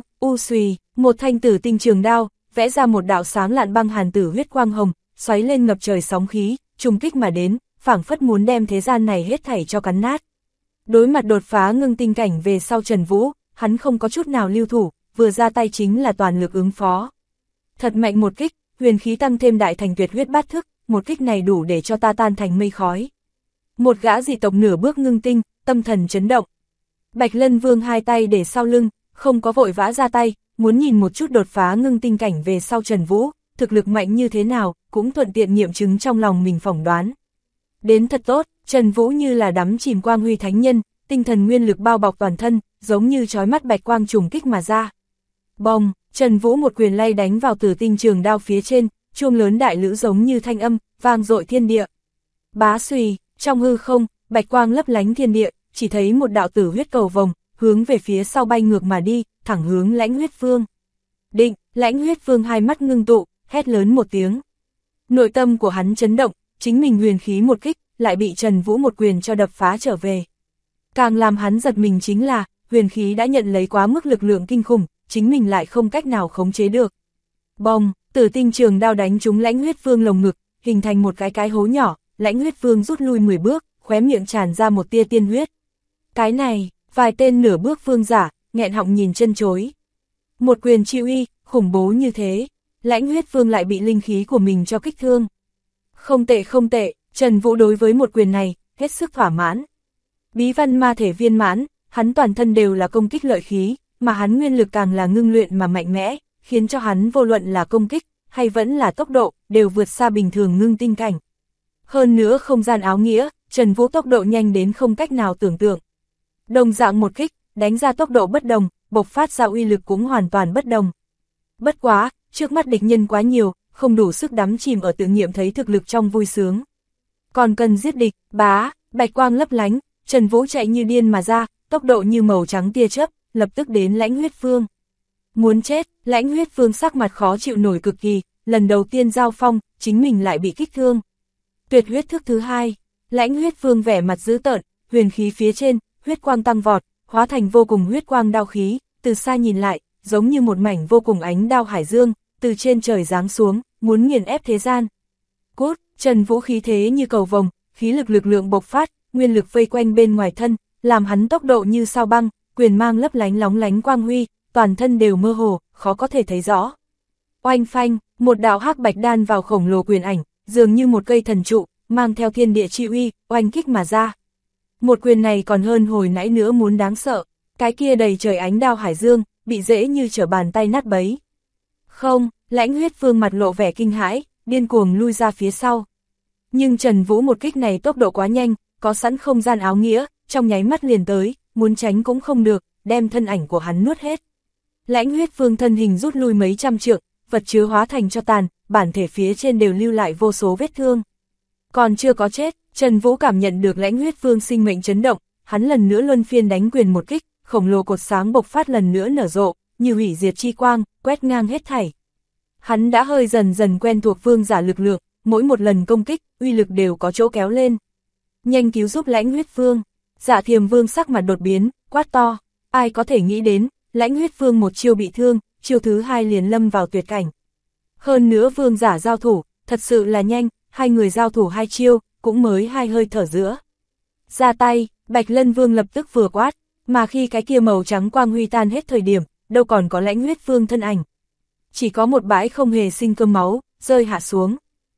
S1: xùy, một thanh tử tinh trường đao, vẽ ra một đạo sáng lạn băng hàn tử huyết quang hồng, xoáy lên ngập trời sóng khí, trùng kích mà đến, phảng phất muốn đem thế gian này hết thảy cho cắn nát. Đối mặt đột phá ngưng tinh cảnh về sau Trần Vũ, hắn không có chút nào lưu thủ, vừa ra tay chính là toàn lực ứng phó. Thật mạnh một kích, huyền khí tăng thêm đại thành tuyệt huyết bát thức, một kích này đủ để cho ta tan thành mây khói. Một gã dị tộc nửa bước ngưng tinh, tâm thần chấn động. Bạch Lân Vương 2 tay để sau lưng, không có vội vã ra tay, muốn nhìn một chút đột phá ngưng tinh cảnh về sau Trần Vũ, thực lực mạnh như thế nào, cũng thuận tiện nghiệm chứng trong lòng mình phỏng đoán. Đến thật tốt, Trần Vũ như là đắm chìm quang huy thánh nhân, tinh thần nguyên lực bao bọc toàn thân, giống như chói mắt bạch quang trùng kích mà ra. Bồng, Trần Vũ một quyền lay đánh vào tử tinh trường đao phía trên, chuông lớn đại lữ giống như thanh âm, vang dội thiên địa. Bá xùy, trong hư không, bạch quang lấp lánh thiên địa, chỉ thấy một đạo tử huyết cầu vồng, hướng về phía sau bay ngược mà đi, thẳng hướng Lãnh Huyết Vương. Định, Lãnh Huyết Vương 2 mắt ngưng tụ, hét lớn một tiếng. Nội tâm của hắn chấn động, chính mình huyền khí một kích, lại bị Trần Vũ một quyền cho đập phá trở về. Càng làm hắn giật mình chính là, huyền khí đã nhận lấy quá mức lực lượng kinh khủng, chính mình lại không cách nào khống chế được. Bồng, tử tinh trường đao đánh trúng Lãnh Huyết Vương lồng ngực, hình thành một cái hố nhỏ, Lãnh Huyết Vương rút lui 10 bước, khóe miệng tràn ra một tia tiên huyết. Cái này, vài tên nửa bước vương giả, nghẹn họng nhìn chân chối. Một quyền chi uy, khủng bố như thế, Lãnh Huyết Vương lại bị linh khí của mình cho kích thương. Không tệ, Trần Vũ đối với một quyền này, hết sức thỏa mãn. Bí văn ma thể viên mãn, hắn toàn thân đều là công kích lợi khí, mà hắn nguyên lực càng là ngưng luyện mà mạnh mẽ, khiến cho hắn vô luận là công kích, hay vẫn là tốc độ, đều vượt xa bình thường ngưng tinh cảnh. Hơn nữa không gian áo nghĩa, Trần Vũ tốc độ nhanh đến không cách nào tưởng tượng. Đồng dạng một kích, đánh ra tốc độ bất đồng, bộc phát ra uy lực cũng hoàn toàn bất đồng. Bất quá, trước mắt địch nhân quá nhiều, không đủ sức đắm chìm ở tự nghiệm thấy thực lực trong vui sướng. Còn cần giết địch, bạch quang lấp lánh, Trần Vũ chạy như điên mà ra, tốc độ như màu trắng tia chớp, lập tức đến Lãnh Huyết Vương. Muốn chết, Lãnh Huyết Vương sắc mặt khó chịu nổi cực kỳ, lần đầu tiên giao phong, chính mình lại bị kích thương. Tuyệt huyết thức thứ 2, Lãnh Huyết Vương vẻ mặt dữ tợn, huyền khí phía trên, huyết quang tăng vọt, hóa thành vô cùng huyết quang đao khí, từ xa nhìn lại, giống như một mảnh vô cùng ánh đao hải dương, từ trên trời giáng xuống, muốn nghiền ép thế gian. Cốt, Trần Vũ khí thế như cầu vồng, khí lực lượng bộc phát, nguyên lực vây quanh bên ngoài thân, làm hắn tốc độ như sao băng, quyền mang lấp lánh lóng lánh quang huy, toàn thân đều mơ hồ, khó có thể thấy rõ. Oanh phanh, một đạo hắc bạch đan vào khổng lồ quyền ảnh, dường như một cây thần trụ, mang theo thiên địa chi uy, oanh kích mà ra. Một quyền này còn hơn hồi nãy nữa muốn đáng sợ, cái kia đầy trời ánh đao hải dương, bị dễ như trở bàn tay nát bấy. Không, Lãnh Huyết Vương mặt lộ vẻ kinh hãi, điên cuồng lui ra phía sau. Nhưng Trần Vũ một kích này tốc độ quá nhanh, có sẵn không gian áo nghĩa, trong nháy mắt liền tới, muốn tránh cũng không được, đem thân ảnh của hắn nuốt hết. Lãnh Huyết Vương thân hình rút lui mấy trăm trượng, vật chứa hóa thành cho tàn, bản thể phía trên đều lưu lại vô số vết thương. Còn chưa có chết, Trần Vũ cảm nhận được Lãnh Huyết Vương sinh mệnh chấn động, hắn lần nữa luân phiên đánh quyền một kích, khổng lồ cột sáng bộc phát lần nữa nở rộ, như hủy diệt chi quang, quét ngang hết thảy. Hắn đã hơi dần quen thuộc vương giả lực lượng, mỗi một lần công kích, uy lực đều có chỗ kéo lên. Nhanh cứu giúp Lãnh Huyết Vương. Dạ Thiềm Vương sắc mặt đột biến, quát to, ai có thể nghĩ đến, Lãnh Huyết Vương một chiêu bị thương, chiêu thứ hai liền lâm vào tuyệt cảnh. Hơn nữa vương giả giao thủ, thật sự là nhanh, hai người giao thủ hai chiêu, cũng mới hai hơi thở giữa. Ra tay, Bạch Lân Vương lập tức vừa quát, mà khi cái kia màu trắng quang huy tan hết thời điểm, đâu còn có Lãnh Huyết Vương thân ảnh. Chỉ có một bãi không hề sinh cơm máu, rơi hạ xuống.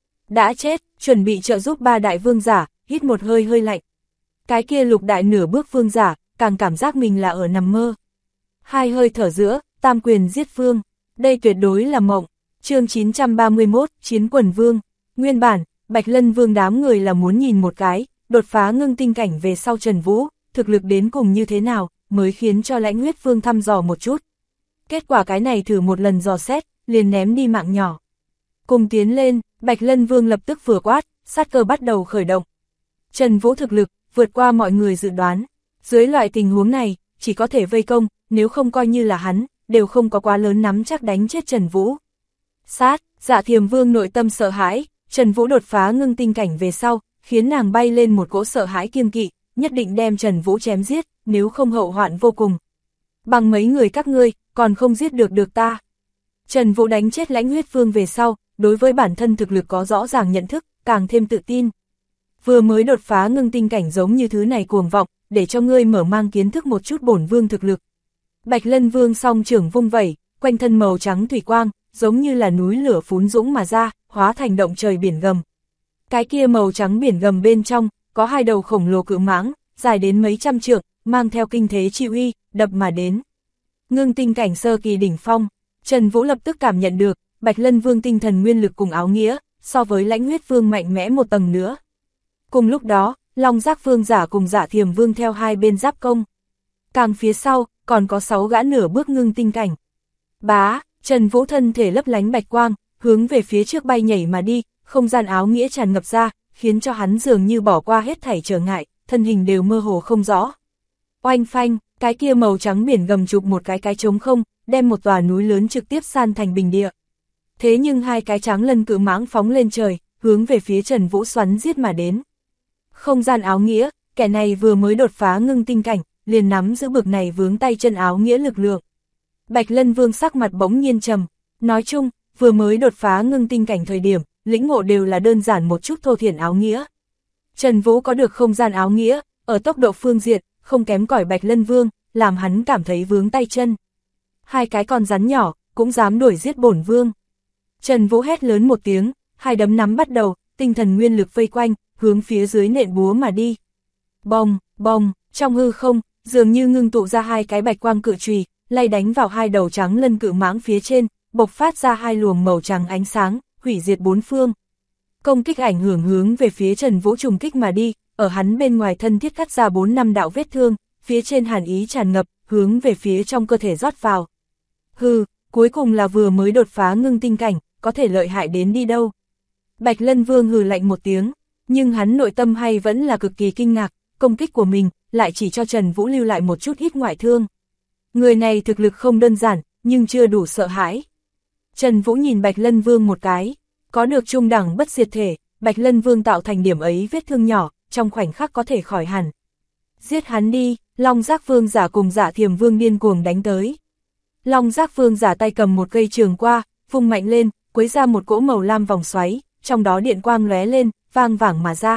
S1: Đã chết, chuẩn bị trợ giúp ba đại vương giả, hít một hơi hơi lạnh. Cái kia lục đại nửa bước vương giả, càng cảm giác mình là ở nằm mơ. Hai hơi thở giữa, tam quyền giết vương, đây tuyệt đối là mộng. Chương 931, Chiến Quần Vương. Nguyên bản, Bạch Lân Vương đám người là muốn nhìn một cái, đột phá ngưng tinh cảnh về sau Trần Vũ, thực lực đến cùng như thế nào, mới khiến cho Lãnh Huyết Vương thăm dò một chút. Kết quả cái này thử một lần dò xét, liền ném đi mạng nhỏ. Cùng tiến lên, Bạch Lân Vương lập tức vừa quát, sát cơ bắt đầu khởi động. Trần Vũ thực lực, vượt qua mọi người dự đoán. Dưới loại tình huống này, chỉ có thể vây công, nếu không coi như là hắn, đều không có quá lớn nắm chắc đánh chết Trần Vũ. Sát, Dạ Thiềm Vương nội tâm sợ hãi, Trần Vũ đột phá ngưng tinh cảnh về sau, khiến nàng bay lên một cỗ sợ hãi kiêng kỵ, nhất định đem Trần Vũ chém giết, nếu không hậu hoạn vô cùng. Bằng mấy người các ngươi, còn không giết được ta. Trần Vũ đánh chết Lãnh Huyết Vương về sau, đối với bản thân thực lực có rõ ràng nhận thức, càng thêm tự tin. Vừa mới đột phá ngưng tinh cảnh giống như thứ này cuồng vọng, để cho ngươi mở mang kiến thức một chút bổn vương thực lực. Bạch Lân Vương song trưởng vung vẩy, quanh thân màu trắng thủy quang, giống như là núi lửa phún dũng mà ra, hóa thành động trời biển gầm. Cái kia màu trắng biển gầm bên trong, có hai đầu khổng lồ cự mãng, dài đến mấy trăm trượng, mang theo kinh thế chi uy, đập mà đến. Ngưng tinh cảnh sơ kỳ đỉnh phong, Trần Vũ lập tức cảm nhận được, Bạch Lân Vương tinh thần nguyên lực cùng áo nghĩa, so với Lãnh Huyết Vương mạnh mẽ một tầng nữa. Cùng lúc đó, Long Giác Vương giả cùng Dạ Thiềm Vương theo hai bên giáp công. Càng phía sau, còn có 6 gã nửa bước ngưng tinh cảnh. Bá, Trần Vũ thân thể lấp lánh bạch quang, hướng về phía trước bay nhảy mà đi, không gian áo nghĩa tràn ngập ra, khiến cho hắn dường như bỏ qua hết thảy trở ngại, thân hình đều mơ hồ không rõ. Oanh phanh, cái kia màu trắng biển gầm chụp một cái trống không, đem một tòa núi lớn trực tiếp san thành bình địa. Thế nhưng hai cái trắng lân cự mãng phóng lên trời, hướng về phía Trần Vũ xoắn giết mà đến. Không gian áo nghĩa, kẻ này vừa mới đột phá ngưng tinh cảnh, liền nắm giữ bực này vướng tay chân áo nghĩa lực lượng. Bạch Lân Vương sắc mặt bỗng nhiên trầm, nói chung, vừa mới đột phá ngưng tinh cảnh thời điểm, lĩnh ngộ đều là đơn giản một chút thô thiển áo nghĩa. Trần Vũ có được không gian áo nghĩa, ở tốc độ phương diện, không kém cỏi Bạch Lân Vương, làm hắn cảm thấy vướng tay chân. Hai cái con rắn nhỏ, cũng dám đuổi giết bổn vương. Trần Vũ hét lớn một tiếng, hai đấm nắm bắt đầu, tinh thần nguyên lực vây quanh, hướng phía dưới nện búa mà đi. Bồng, bồng, trong hư không, dường như ngưng tụ ra hai cái bạch quang cự chùy, lay đánh vào hai đầu trắng lân cự mãng phía trên, bộc phát ra hai luồng màu trắng ánh sáng, hủy diệt bốn phương. Công kích ảnh hưởng hướng về phía Trần Vũ trùng kích mà đi, ở hắn bên ngoài thân thiết cắt ra 4-5 đạo vết thương, phía trên hàn ý tràn ngập, hướng về phía trong cơ thể rót vào. Hừ, cuối cùng là vừa mới đột phá ngưng tinh cảnh, có thể lợi hại đến đi đâu. Bạch Lân Vương hừ lạnh một tiếng, nhưng hắn nội tâm hay vẫn là cực kỳ kinh ngạc, công kích của mình lại chỉ cho Trần Vũ lưu lại một chút ít ngoại thương. Người này thực lực không đơn giản, nhưng chưa đủ sợ hãi. Trần Vũ nhìn Bạch Lân Vương một cái, có được trung đẳng bất diệt thể, Bạch Lân Vương tạo thành điểm ấy vết thương nhỏ, trong khoảnh khắc có thể khỏi hẳn. Giết hắn đi, Long Giác Vương giả cùng Dạ Thiềm Vương điên cuồng đánh tới. Long Giác Vương giả tay cầm một cây trường qua, vung mạnh lên, quấy ra một cỗ màu lam vòng xoáy, trong đó điện quang lóe lên, vang vẳng mà ra.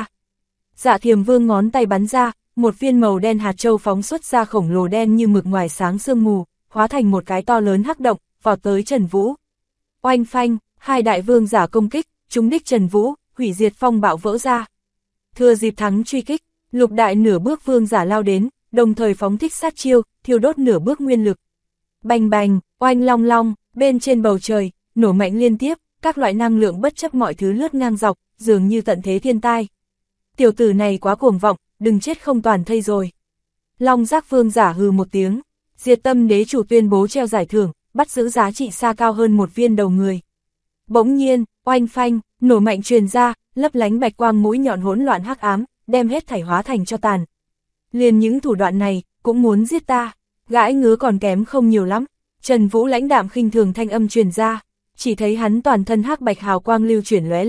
S1: Dạ Thiềm Vương ngón tay bắn ra, một viên màu đen hạt châu phóng xuất ra khổng lồ đen như mực ngoài sáng sương mù, hóa thành một cái to lớn hắc động, vọt tới Trần Vũ. Oanh phanh, hai đại vương giả công kích, trúng đích Trần Vũ, hủy diệt phong bạo vỡ ra. Thừa dịp thắng truy kích, lục đại nửa bước vương giả lao đến, đồng thời phóng thích sát chiêu, thiêu đốt nửa bước nguyên lực. Bành bành, oanh long long, bên trên bầu trời, nổ mạnh liên tiếp, các loại năng lượng bất chấp mọi thứ lướt ngang dọc, dường như tận thế thiên tai. Tiểu tử này quá cuồng vọng, đừng chết không toàn thây rồi. Long Giác Vương giả hừ một tiếng, Diệt Tâm Đế chủ tuyên bố treo giải thưởng, bắt giữ giá trị xa cao hơn một viên đầu người. Bỗng nhiên, oanh phanh, nổ mạnh truyền ra, lấp lánh bạch quang mũi nhọn hỗn loạn hắc ám, đem hết thảy hóa thành cho tàn. Liền những thủ đoạn này, cũng muốn giết ta, gãi ngứa còn kém không nhiều lắm. Trần Vũ lãnh đạm khinh thường thanh âm truyền ra, chỉ thấy hắn toàn thân hắc bạch hào quang lưu chuyển lóe lên,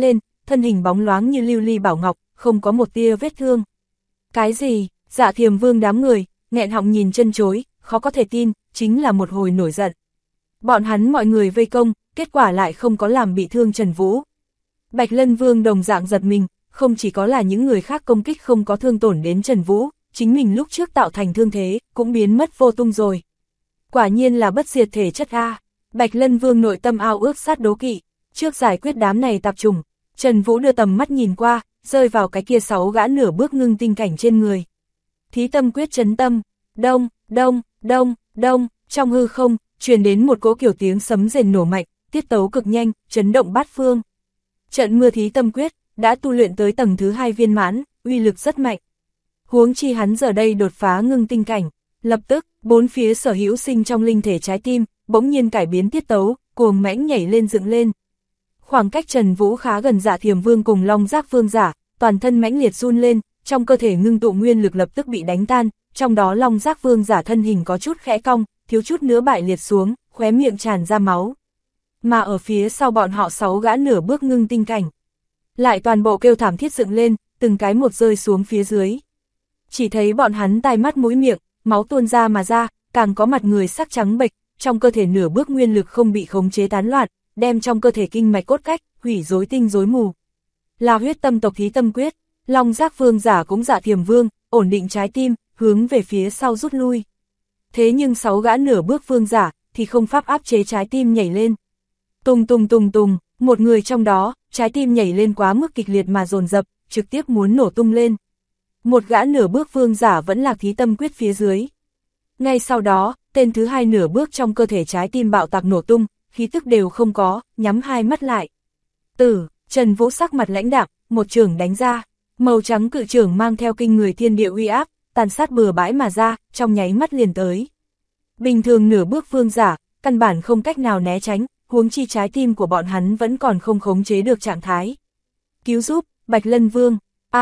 S1: thân hình bóng loáng như lưu ly bảo ngọc, không có một tia vết thương. Cái gì? Dạ Thiềm Vương đám người, nghẹn họng nhìn chân chối, khó có thể tin, chính là một hồi nổi giận. Bọn hắn mọi người vây công, kết quả lại không có làm bị thương Trần Vũ. Bạch Lân Vương đồng dạng giật mình, không chỉ có là những người khác công kích không có thương tổn đến Trần Vũ, chính mình lúc trước tạo thành thương thế, cũng biến mất vô tung rồi. Quả nhiên là bất diệt thể chất A. Bạch Lân Vương nội tâm ao ước sát đố kỵ, trước giải quyết đám này tạp trùng, Trần Vũ đưa tầm mắt nhìn qua, rơi vào cái kia 6 gã nửa bước ngưng tinh cảnh trên người. Thí tâm quyết chấn tâm, đông, đông, đông, đông, trong hư không, truyền đến một cỗ kiểu tiếng sấm rền nổ mạnh, tiết tấu cực nhanh, chấn động bát phương. Trận mưa thí tâm quyết, đã tu luyện tới tầng thứ 2 viên mãn, uy lực rất mạnh. Huống chi hắn giờ đây đột phá ngưng tinh cảnh, lập tức, bốn phía sở hữu sinh trong linh thể trái tim, bỗng nhiên cải biến tiết tấu, cuồng mãnh nhảy lên dựng lên. Khoảng cách Trần Vũ khá gần Dạ Thiềm Vương cùng Long Giác Vương giả, toàn thân mãnh liệt run lên, trong cơ thể ngưng tụ nguyên lực lập tức bị đánh tan, trong đó Long Giác Vương giả thân hình có chút khẽ cong, thiếu chút nữa bại liệt xuống, khóe miệng tràn ra máu. Mà ở phía sau bọn họ 6 gã nửa bước ngưng tinh cảnh, lại toàn bộ kêu thảm thiết dựng lên, từng cái một rơi xuống phía dưới. Chỉ thấy bọn hắn tai mắt mũi miệng, máu tuôn ra mà ra, càng có mặt người sắc trắng bệch, trong cơ thể nửa bước nguyên lực không bị khống chế tán loạn, đem trong cơ thể kinh mạch cốt cách, hủy rối tinh rối mù. Là huyết tâm tộc thí tâm quyết, Long Giác Vương giả cũng Dạ Thiềm Vương, ổn định trái tim, hướng về phía sau rút lui. Thế nhưng 6 gã nửa bước vương giả, thì không pháp áp chế trái tim nhảy lên. Tùng tùng tùng tùng, một người trong đó, trái tim nhảy lên quá mức kịch liệt mà dồn dập, trực tiếp muốn nổ tung lên. Một gã nửa bước vương giả vẫn lạc thí tâm quyết phía dưới. Ngay sau đó, tên thứ 2 nửa bước trong cơ thể trái tim bạo tạc nổ tung, khí tức đều không có, nhắm hai mắt lại. Trần Vũ sắc mặt lãnh đạm, một chưởng đánh ra, màu trắng cự chưởng mang theo kinh người thiên địa uy áp, tàn sát bừa bãi mà ra, trong nháy mắt liền tới. Bình thường nửa bước vương giả, căn bản không cách nào né tránh, huống chi trái tim của bọn hắn vẫn còn không khống chế được trạng thái. Cứu giúp, Bạch Lân Vương,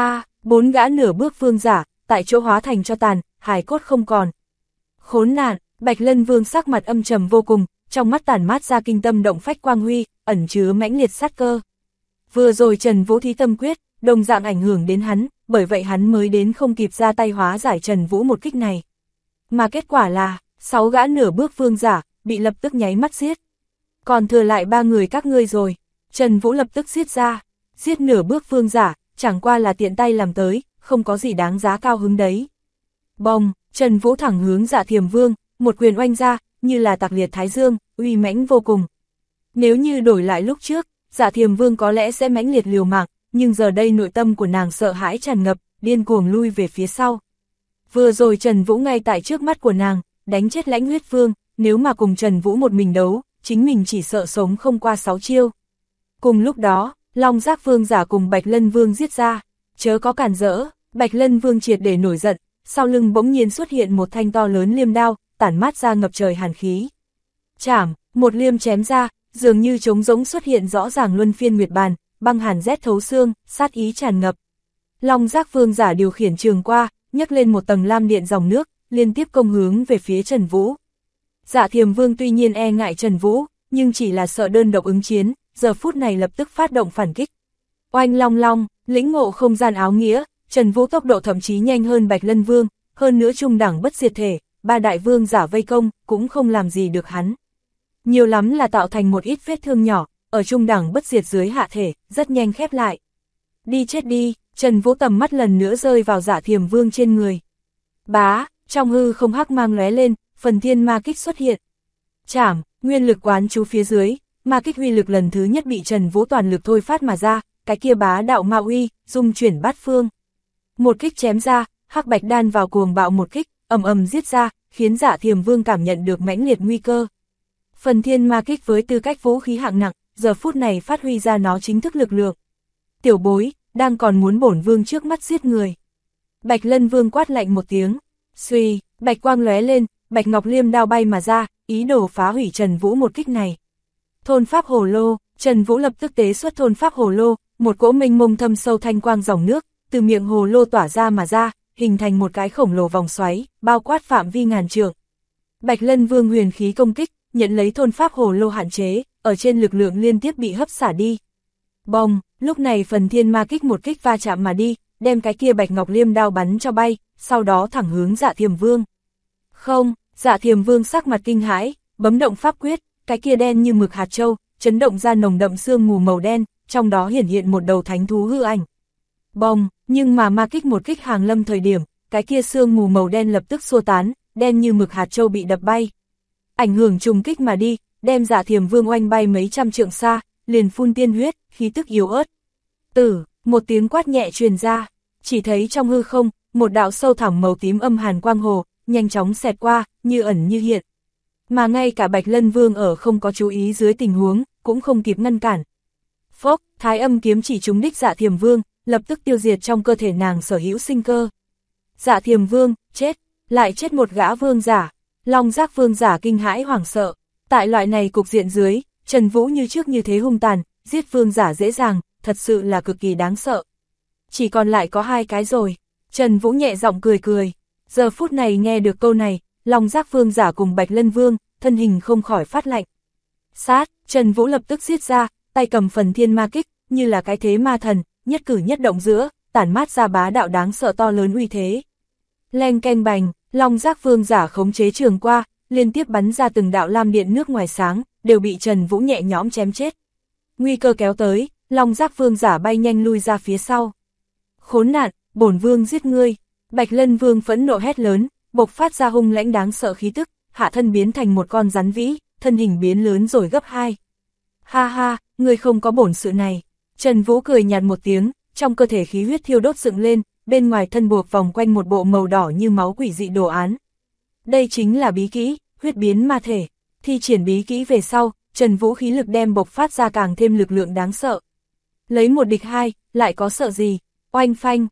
S1: 4 gã nửa bước vương giả, tại chỗ hóa thành cho tàn, hài cốt không còn. Khốn nạn, Bạch Lân Vương sắc mặt âm trầm vô cùng, trong mắt tản mát ra kinh tâm động phách quang huy, ẩn chứa mãnh liệt sát cơ. Vừa rồi Trần Vũ thí tâm quyết, đồng dạng ảnh hưởng đến hắn, bởi vậy hắn mới đến không kịp ra tay hóa giải Trần Vũ một kích này. Mà kết quả là, 6 gã nửa bước vương giả, bị lập tức nháy mắt giết. Còn thừa lại 3 người các ngươi rồi. Trần Vũ lập tức giết ra, giết nửa bước vương giả, chẳng qua là tiện tay làm tới, không có gì đáng giá cao hứng đấy. Bồng, Trần Vũ thẳng hướng Dạ Thiềm Vương, một quyền oanh ra, như là tạc liệt thái dương, uy mãnh vô cùng. Nếu như đổi lại lúc trước, Dạ Thiềm Vương có lẽ sẽ mãnh liệt liều mạng, nhưng giờ đây nội tâm của nàng sợ hãi tràn ngập, điên cuồng lui về phía sau. Vừa rồi Trần Vũ ngay tại trước mắt của nàng, đánh chết Lãnh Huyết Vương, nếu mà cùng Trần Vũ một mình đấu, chính mình chỉ sợ sống không qua 6 chiêu. Cùng lúc đó, Long Giác Vương giả cùng Bạch Lân Vương giết ra, chớ có cản rỡ, Bạch Lân Vương triệt để nổi giận, sau lưng bỗng nhiên xuất hiện một thanh to lớn liêm đao, tản mát ra ngập trời hàn khí. Chảm, một liêm chém ra, dường như trống rỗng xuất hiện rõ ràng luân phiên nguyệt bàn, băng hàn rét thấu xương, sát ý tràn ngập. Long Giác Vương giả điều khiển trường qua, nhấc lên một tầng lam điện dòng nước, liên tiếp công hướng về phía Trần Vũ. Dạ Thiềm Vương tuy nhiên e ngại Trần Vũ, nhưng chỉ là sợ đơn độc ứng chiến, giờ phút này lập tức phát động phản kích. Oanh long long, lĩnh ngộ không gian áo nghĩa, Trần Vũ tốc độ thậm chí nhanh hơn Bạch Lân Vương, hơn nữa trung đẳng bất diệt thể, 3 đại vương giả vây công, cũng không làm gì được hắn. Nhiều lắm là tạo thành một ít vết thương nhỏ, ở trung đẳng bất diệt dưới hạ thể, rất nhanh khép lại. Đi chết đi, Trần Vũ tầm mắt lần nữa rơi vào Dạ Thiềm Vương trên người. Bá, trong hư không hắc mang lóe lên, phần thiên ma kích xuất hiện. Chảm, nguyên lực quán chú phía dưới, ma kích uy lực lần thứ nhất bị Trần Vũ toàn lực thôi phát mà ra, cái kia bá đạo ma uy, dung chuyển bát phương. Một kích chém ra, hắc bạch đan vào cuồng bạo một kích, ầm ầm giết ra, khiến Dạ Thiềm Vương cảm nhận được mãnh liệt nguy cơ. Phần thiên ma kích với tư cách vũ khí hạng nặng, giờ phút này phát huy ra nó chính thức lực lượng. Tiểu bối, đang còn muốn bổn vương trước mắt giết người. Bạch Lân Vương quát lạnh một tiếng, suy, bạch quang lóe lên, bạch ngọc liêm đao bay mà ra, ý đồ phá hủy Trần Vũ một kích này. Thôn pháp hồ lô, Trần Vũ lập tức tế xuất thôn pháp hồ lô, một cỗ mênh mông thâm sâu thanh quang dòng nước, từ miệng hồ lô tỏa ra mà ra, hình thành một cái khổng lồ vòng xoáy, bao quát phạm vi ngàn trượng. Bạch Lân Vương huyền khí công kích, nhận lấy thôn pháp hồ lô hạn chế, ở trên lực lượng liên tiếp bị hấp xả đi. Bồng, Lúc này phần thiên ma kích một kích va chạm mà đi, đem cái kia bạch ngọc liêm đao bắn cho bay, sau đó thẳng hướng Dạ Thiềm Vương. Không, Dạ Thiềm Vương sắc mặt kinh hãi, bấm động pháp quyết, cái kia đen như mực hạt châu, chấn động ra nồng đậm sương mù màu đen, trong đó hiển hiện một đầu thánh thú hư ảnh. Bồng, nhưng mà ma kích một kích hàng lâm thời điểm, cái kia sương mù màu đen lập tức xua tán, đen như mực hạt châu bị đập bay. Ảnh hưởng trùng kích mà đi, đem Dạ Thiềm Vương oanh bay mấy trăm trượng xa, liền phun tiên huyết, khí tức yếu ớt. Tử, một tiếng quát nhẹ truyền ra, chỉ thấy trong hư không, một đạo sâu thẳm màu tím âm hàn quang hồ, nhanh chóng xẹt qua, như ẩn như hiện. Mà ngay cả Bạch Lân Vương ở không có chú ý dưới tình huống, cũng không kịp ngăn cản. Phốc, thái âm kiếm chỉ trúng đích Dạ Thiềm Vương, lập tức tiêu diệt trong cơ thể nàng sở hữu sinh cơ. Dạ Thiềm Vương, chết, lại chết một gã vương giả. Long Giác vương giả kinh hãi hoảng sợ. Tại loại này cục diện dưới, Trần Vũ như trước như thế hung tàn, giết vương giả dễ dàng, thật sự là cực kỳ đáng sợ. Chỉ còn lại có 2 cái rồi. Trần Vũ nhẹ giọng cười cười. Giờ phút này nghe được câu này, Long Giác vương giả cùng Bạch Lân Vương, thân hình không khỏi phát lạnh. Sát, Trần Vũ lập tức giết ra, tay cầm phần thiên ma kích, như là cái thế ma thần, nhất cử nhất động giữa, tản mát ra bá đạo đáng sợ to lớn uy thế. Leng keng bành, Long Giác vương giả khống chế trường qua, liên tiếp bắn ra từng đạo lam điện nước ngoài sáng, đều bị Trần Vũ nhẹ nhõm chém chết. Nguy cơ kéo tới, Long Giác vương giả bay nhanh lui ra phía sau. Khốn nạn, bổn vương giết ngươi. Bạch Lân Vương phẫn nộ hét lớn, bộc phát ra hung lãnh đáng sợ khí tức, hạ thân biến thành một con rắn vĩ, thân hình biến lớn rồi gấp 2. Ha ha, ngươi không có bổn sự này. Trần Vũ cười nhạt một tiếng, trong cơ thể khí huyết thiêu đốt dựng lên, bên ngoài thân buộc vòng quanh một bộ màu đỏ như máu quỷ dị đồ án. Đây chính là bí kỹ, huyết biến ma thể. Thi triển bí kỹ về sau, Trần Vũ khí lực đem bộc phát ra càng thêm lực lượng đáng sợ. Lấy 1 địch 2, lại có sợ gì? Oanh phanh,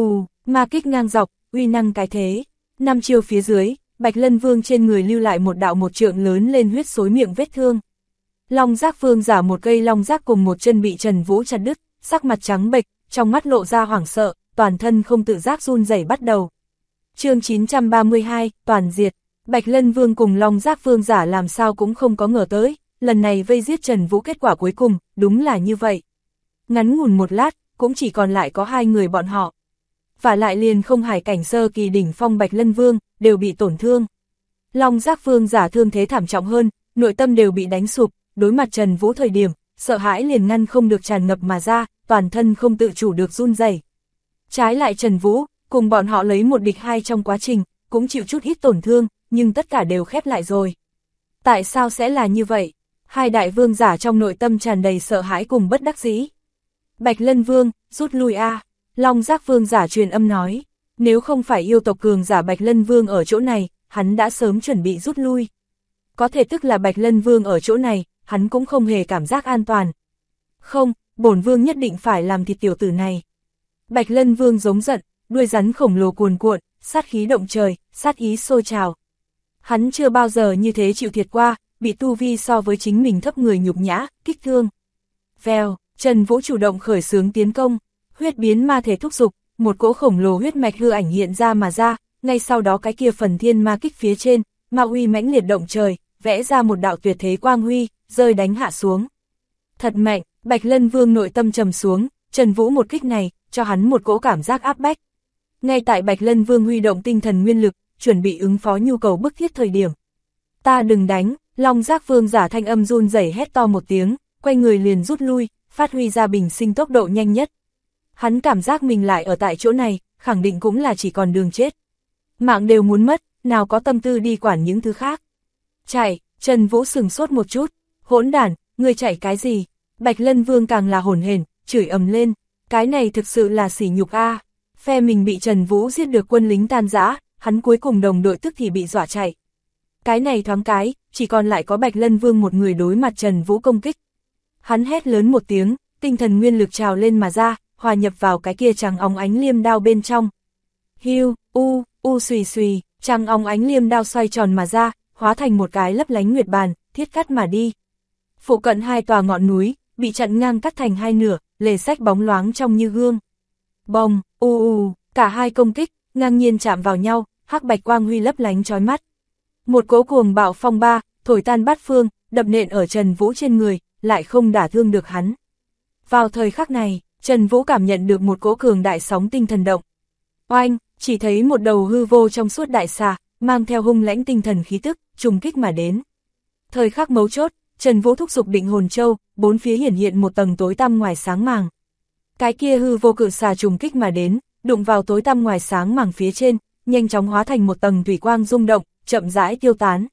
S1: ma kích ngang dọc, uy năng cái thế. 5 chiêu phía dưới, Bạch Lân Vương trên người lưu lại một đạo 1 trượng lớn lên huyết xối miệng vết thương. Long Giác vương giả một cây long giác cùng một chân bị Trần Vũ chặt đứt, sắc mặt trắng bệch, trong mắt lộ ra hoảng sợ, toàn thân không tự giác run rẩy bắt đầu. Chương 932, toàn diệt. Bạch Lân Vương cùng Long Giác vương giả làm sao cũng không có ngờ tới, lần này vây giết Trần Vũ kết quả cuối cùng, đúng là như vậy. Ngắn ngủn một lát, cũng chỉ còn lại có 2 người bọn họ. Và lại liền không hải cảnh sơ kỳ đỉnh phong Bạch Lân Vương, đều bị tổn thương. Long Giác vương giả thương thế thảm trọng hơn, nội tâm đều bị đánh sụp, đối mặt Trần Vũ thời điểm, sợ hãi liền ngăn không được tràn ngập mà ra, toàn thân không tự chủ được run rẩy. Trái lại Trần Vũ, cùng bọn họ lấy 1 địch 2 trong quá trình, cũng chịu chút ít tổn thương, nhưng tất cả đều khép lại rồi. Tại sao sẽ là như vậy? 2 đại vương giả trong nội tâm tràn đầy sợ hãi cùng bất đắc dĩ. Bạch Lân Vương, rút lui a. Long Giác vương giả truyền âm nói, nếu không phải yêu tộc cường giả Bạch Lân Vương ở chỗ này, hắn đã sớm chuẩn bị rút lui. Có thể tức là Bạch Lân Vương ở chỗ này, hắn cũng không hề cảm giác an toàn. Không, bổn vương nhất định phải làm thịt tiểu tử này. Bạch Lân Vương giống giận, đuôi rắn khổng lồ cuồn cuộn, sát khí động trời, sát ý sôi trào. Hắn chưa bao giờ như thế chịu thiệt qua, bị tu vi so với chính mình thấp người nhục nhã, kích thương. Vèo, Trần Vũ chủ động khởi xướng tiến công, huyết biến ma thể thúc dục, một cỗ khổng lồ huyết mạch hư ảnh hiện ra mà ra, ngay sau đó cái kia phần thiên ma kích phía trên, ma uy mãnh liệt động trời, vẽ ra một đạo tuyệt thế quang huy, rơi đánh hạ xuống. Thật mạnh, Bạch Lân Vương nội tâm trầm xuống, Trần Vũ một kích này, cho hắn một cỗ cảm giác áp bách. Ngay tại Bạch Lân Vương huy động tinh thần nguyên lực, chuẩn bị ứng phó nhu cầu bức thiết thời điểm. Ta đừng đánh, Long Giác vương giả thanh âm run rẩy hét to một tiếng, quay người liền rút lui, phát huy ra bình sinh tốc độ nhanh nhất. Hắn cảm giác mình lại ở tại chỗ này, khẳng định cũng là chỉ còn đường chết. Mạng đều muốn mất, nào có tâm tư đi quản những thứ khác. Chạy, Trần Vũ sừng sốt một chút, hỗn đản, ngươi chạy cái gì? Bạch Lân Vương càng là hổn hển, chửi ầm lên, cái này thực sự là sỉ nhục a. Phe mình bị Trần Vũ giết được quân lính tan rã, hắn cuối cùng đồng đội tức thì bị dọa chạy. Cái này thoáng cái, chỉ còn lại có Bạch Lân Vương một người đối mặt Trần Vũ công kích. Hắn hét lớn một tiếng, tinh thần nguyên lực trào lên mà ra, hòa nhập vào cái kia trắng óng ánh liêm đao bên trong. Hiu, xùy xùy, trắng óng ánh liêm đao xoay tròn mà ra, hóa thành một cái lấp lánh nguyệt bàn, thiết cắt mà đi. Phụ cận 2 tòa ngọn núi, bị chặn ngang cắt thành 2 nửa, lề sách bóng loáng trong như gương. Bồng, cả 2 công kích, ngang nhiên chạm vào nhau, hắc bạch quang huy lấp lánh chói mắt. Một cỗ cuồng bạo phong ba, thổi tan bát phương, đập nện ở Trần Vũ trên người, lại không đả thương được hắn. Vào thời khắc này, Trần Vũ cảm nhận được một cỗ cường đại sóng tinh thần động. Oanh, chỉ thấy một đầu hư vô trong suốt đại xà, mang theo hung lãnh tinh thần khí tức, trùng kích mà đến. Thời khắc mấu chốt, Trần Vũ thúc giục định hồn châu, bốn phía hiển hiện một tầng tối tăm ngoài sáng màng. Cái kia hư vô cự xà trùng kích mà đến, đụng vào tối tăm ngoài sáng màng phía trên, nhanh chóng hóa thành một tầng thủy quang rung động, chậm rãi tiêu tán.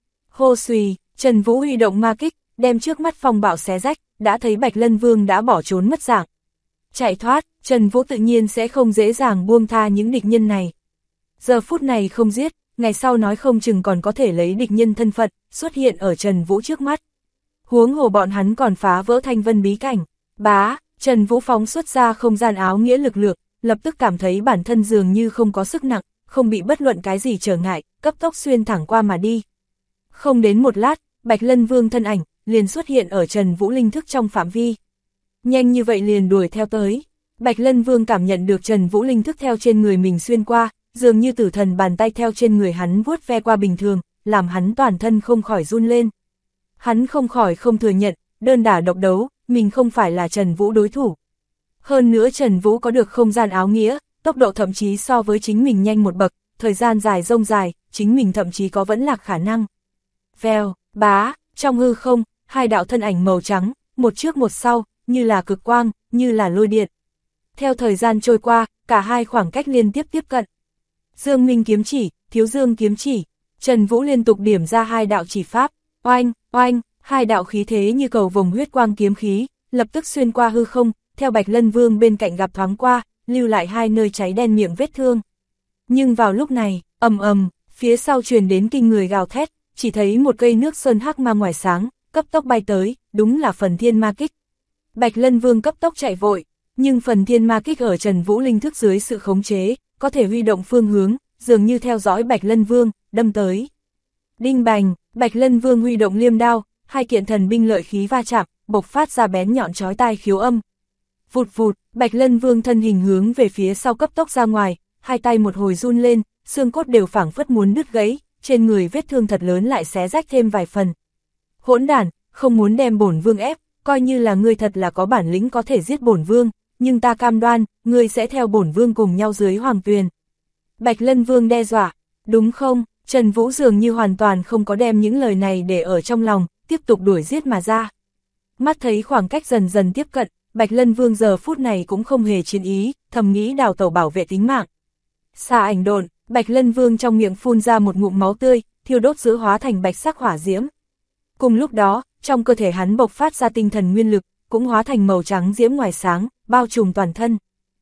S1: Hô xùy, Trần Vũ huy động ma kích, đem trước mắt phong bạo xé rách, đã thấy Bạch Lân Vương đã bỏ trốn mất dạng. Chạy thoát, Trần Vũ tự nhiên sẽ không dễ dàng buông tha những địch nhân này. Giờ phút này không giết, ngày sau nói không chừng còn có thể lấy địch nhân thân phận, xuất hiện ở Trần Vũ trước mắt. Huống hồ bọn hắn còn phá vỡ thanh vân bí cảnh. Bá, Trần Vũ phóng xuất ra không gian áo nghĩa lực lượng, lập tức cảm thấy bản thân dường như không có sức nặng, không bị bất luận cái gì trở ngại, cấp tốc xuyên thẳng qua mà đi. Không đến một lát, Bạch Lân Vương thân ảnh liền xuất hiện ở Trần Vũ linh thức trong phạm vi. Nhanh như vậy liền đuổi theo tới. Bạch Lân Vương cảm nhận được Trần Vũ linh thức theo trên người mình xuyên qua, dường như tử thần bàn tay theo trên người hắn vuốt ve qua bình thường, làm hắn toàn thân không khỏi run lên. Hắn không khỏi không thừa nhận, đơn đả độc đấu, mình không phải là Trần Vũ đối thủ. Hơn nữa Trần Vũ có được không gian áo nghĩa, tốc độ thậm chí so với chính mình nhanh một bậc, thời gian dài rông dài, chính mình thậm chí có vẫn lạc khả năng. Vèo, bá, trong hư không, hai đạo thân ảnh màu trắng, một trước một sau, như là cực quang, như là lôi điện. Theo thời gian trôi qua, cả hai khoảng cách liên tiếp tiếp cận. Dương Minh kiếm chỉ, Thiếu Dương kiếm chỉ, Trần Vũ liên tục điểm ra hai đạo chỉ pháp, oanh, oanh, hai đạo khí thế như cầu vồng huyết quang kiếm khí, lập tức xuyên qua hư không, theo Bạch Lân Vương bên cạnh gặp thoáng qua, lưu lại hai nơi cháy đen miệng vết thương. Nhưng vào lúc này, ầm ầm, phía sau truyền đến kinh người gào thét, chỉ thấy một cây nước sơn hắc ma ngoài sáng, cấp tốc bay tới, đúng là phần thiên ma kích. Bạch Lân Vương cấp tốc chạy vội, nhưng phần thiên ma kích ở Trần Vũ linh thức dưới sự khống chế, có thể huy động phương hướng, dường như theo dõi Bạch Lân Vương, đâm tới. Đinh bành, Bạch Lân Vương huy động liêm đao, hai kiện thần binh lợi khí va chạm, bộc phát ra bén nhọn chói tai khiếu âm. Vụt vụt, Bạch Lân Vương thân hình hướng về phía sau cấp tốc ra ngoài, hai tay một hồi run lên, xương cốt đều phảng phất muốn đứt gãy, trên người vết thương thật lớn lại xé rách thêm vài phần. Hỗn đản, không muốn đem bổn vương ép, coi như là ngươi thật là có bản lĩnh có thể giết bổn vương, nhưng ta cam đoan, ngươi sẽ theo bổn vương cùng nhau dưới hoàng tuyền. Bạch Lân Vương đe dọa, đúng không? Trần Vũ dường như hoàn toàn không có đem những lời này để ở trong lòng, tiếp tục đuổi giết mà ra. Mắt thấy khoảng cách dần dần tiếp cận, Bạch Lân Vương giờ phút này cũng không hề chiến ý, thầm nghĩ đào tẩu bảo vệ tính mạng. Xà ảnh độn, Bạch Lân Vương trong miệng phun ra một ngụm máu tươi, thiêu đốt giữa hóa thành bạch sắc hỏa diễm. Cùng lúc đó, trong cơ thể hắn bộc phát ra tinh thần nguyên lực, cũng hóa thành màu trắng diễm ngoài sáng, bao trùm toàn thân.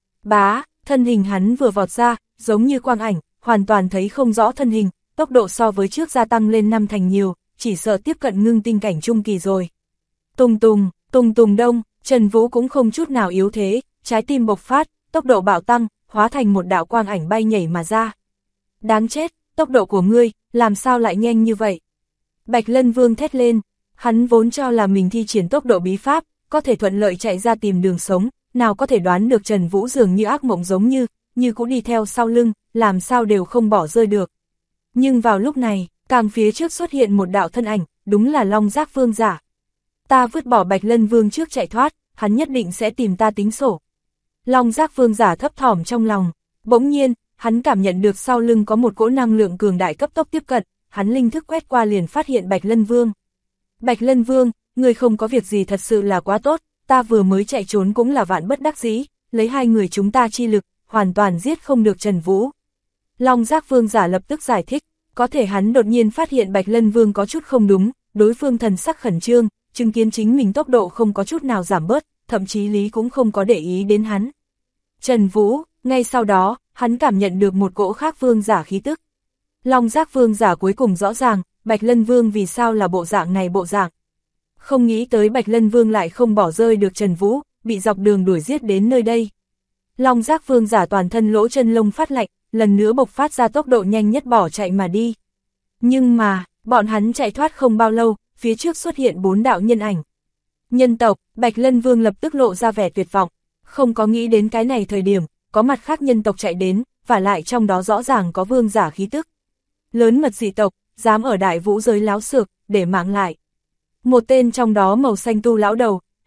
S1: Bá, thân hình hắn vừa vọt ra, giống như quang ảnh, hoàn toàn thấy không rõ thân hình, tốc độ so với trước gia tăng lên 5 thành nhiều, chỉ sợ tiếp cận ngưng tinh cảnh trung kỳ rồi. Tùng tùng đông, Trần Vũ cũng không chút nào yếu thế, trái tim bộc phát, tốc độ bạo tăng, hóa thành một đạo quang ảnh bay nhảy mà ra. Đáng chết, tốc độ của ngươi, làm sao lại nhanh như vậy? Bạch Lân Vương thét lên, hắn vốn cho là mình thi triển tốc độ bí pháp, có thể thuận lợi chạy ra tìm đường sống, nào có thể đoán được Trần Vũ dường như ác mộng giống như cũng đi theo sau lưng, làm sao đều không bỏ rơi được. Nhưng vào lúc này, càng phía trước xuất hiện một đạo thân ảnh, đúng là Long Giác Vương giả. Ta vứt bỏ Bạch Lân Vương trước chạy thoát, hắn nhất định sẽ tìm ta tính sổ. Long Giác Vương giả thấp thỏm trong lòng, bỗng nhiên, hắn cảm nhận được sau lưng có một cỗ năng lượng cường đại cấp tốc tiếp cận, hắn linh thức quét qua liền phát hiện Bạch Lân Vương. Bạch Lân Vương, người không có việc gì thật sự là quá tốt, ta vừa mới chạy trốn cũng là vạn bất đắc dĩ, lấy hai người chúng ta chi lực, hoàn toàn giết không được Trần Vũ. Long Giác Vương giả lập tức giải thích, có thể hắn đột nhiên phát hiện Bạch Lân Vương có chút không đúng, đối phương thần sắc khẩn trương, chứng kiến chính mình tốc độ không có chút nào giảm bớt, thậm chí lý cũng không có để ý đến hắn. Trần Vũ, ngay sau đó, hắn cảm nhận được một cỗ khác vương giả khí tức. Long Giác Vương giả cuối cùng rõ ràng, Bạch Lân Vương vì sao là bộ dạng này bộ dạng. Không nghĩ tới Bạch Lân Vương lại không bỏ rơi được Trần Vũ, bị dọc đường đuổi giết đến nơi đây. Long Giác Vương giả toàn thân lỗ chân lông phát lạnh, lần nữa bộc phát ra tốc độ nhanh nhất bỏ chạy mà đi. Nhưng mà, bọn hắn chạy thoát không bao lâu, phía trước xuất hiện 4 đạo nhân ảnh. Nhân tộc, Bạch Lân Vương lập tức lộ ra vẻ tuyệt vọng, không có nghĩ đến cái này thời điểm, có mặt khác nhân tộc chạy đến, và lại trong đó rõ ràng có vương giả khí tức. Lớn mật dị tộc, dám ở đại vũ giới láo xược, để mạng lại. Một tên trong đó màu xanh tu lão đầu,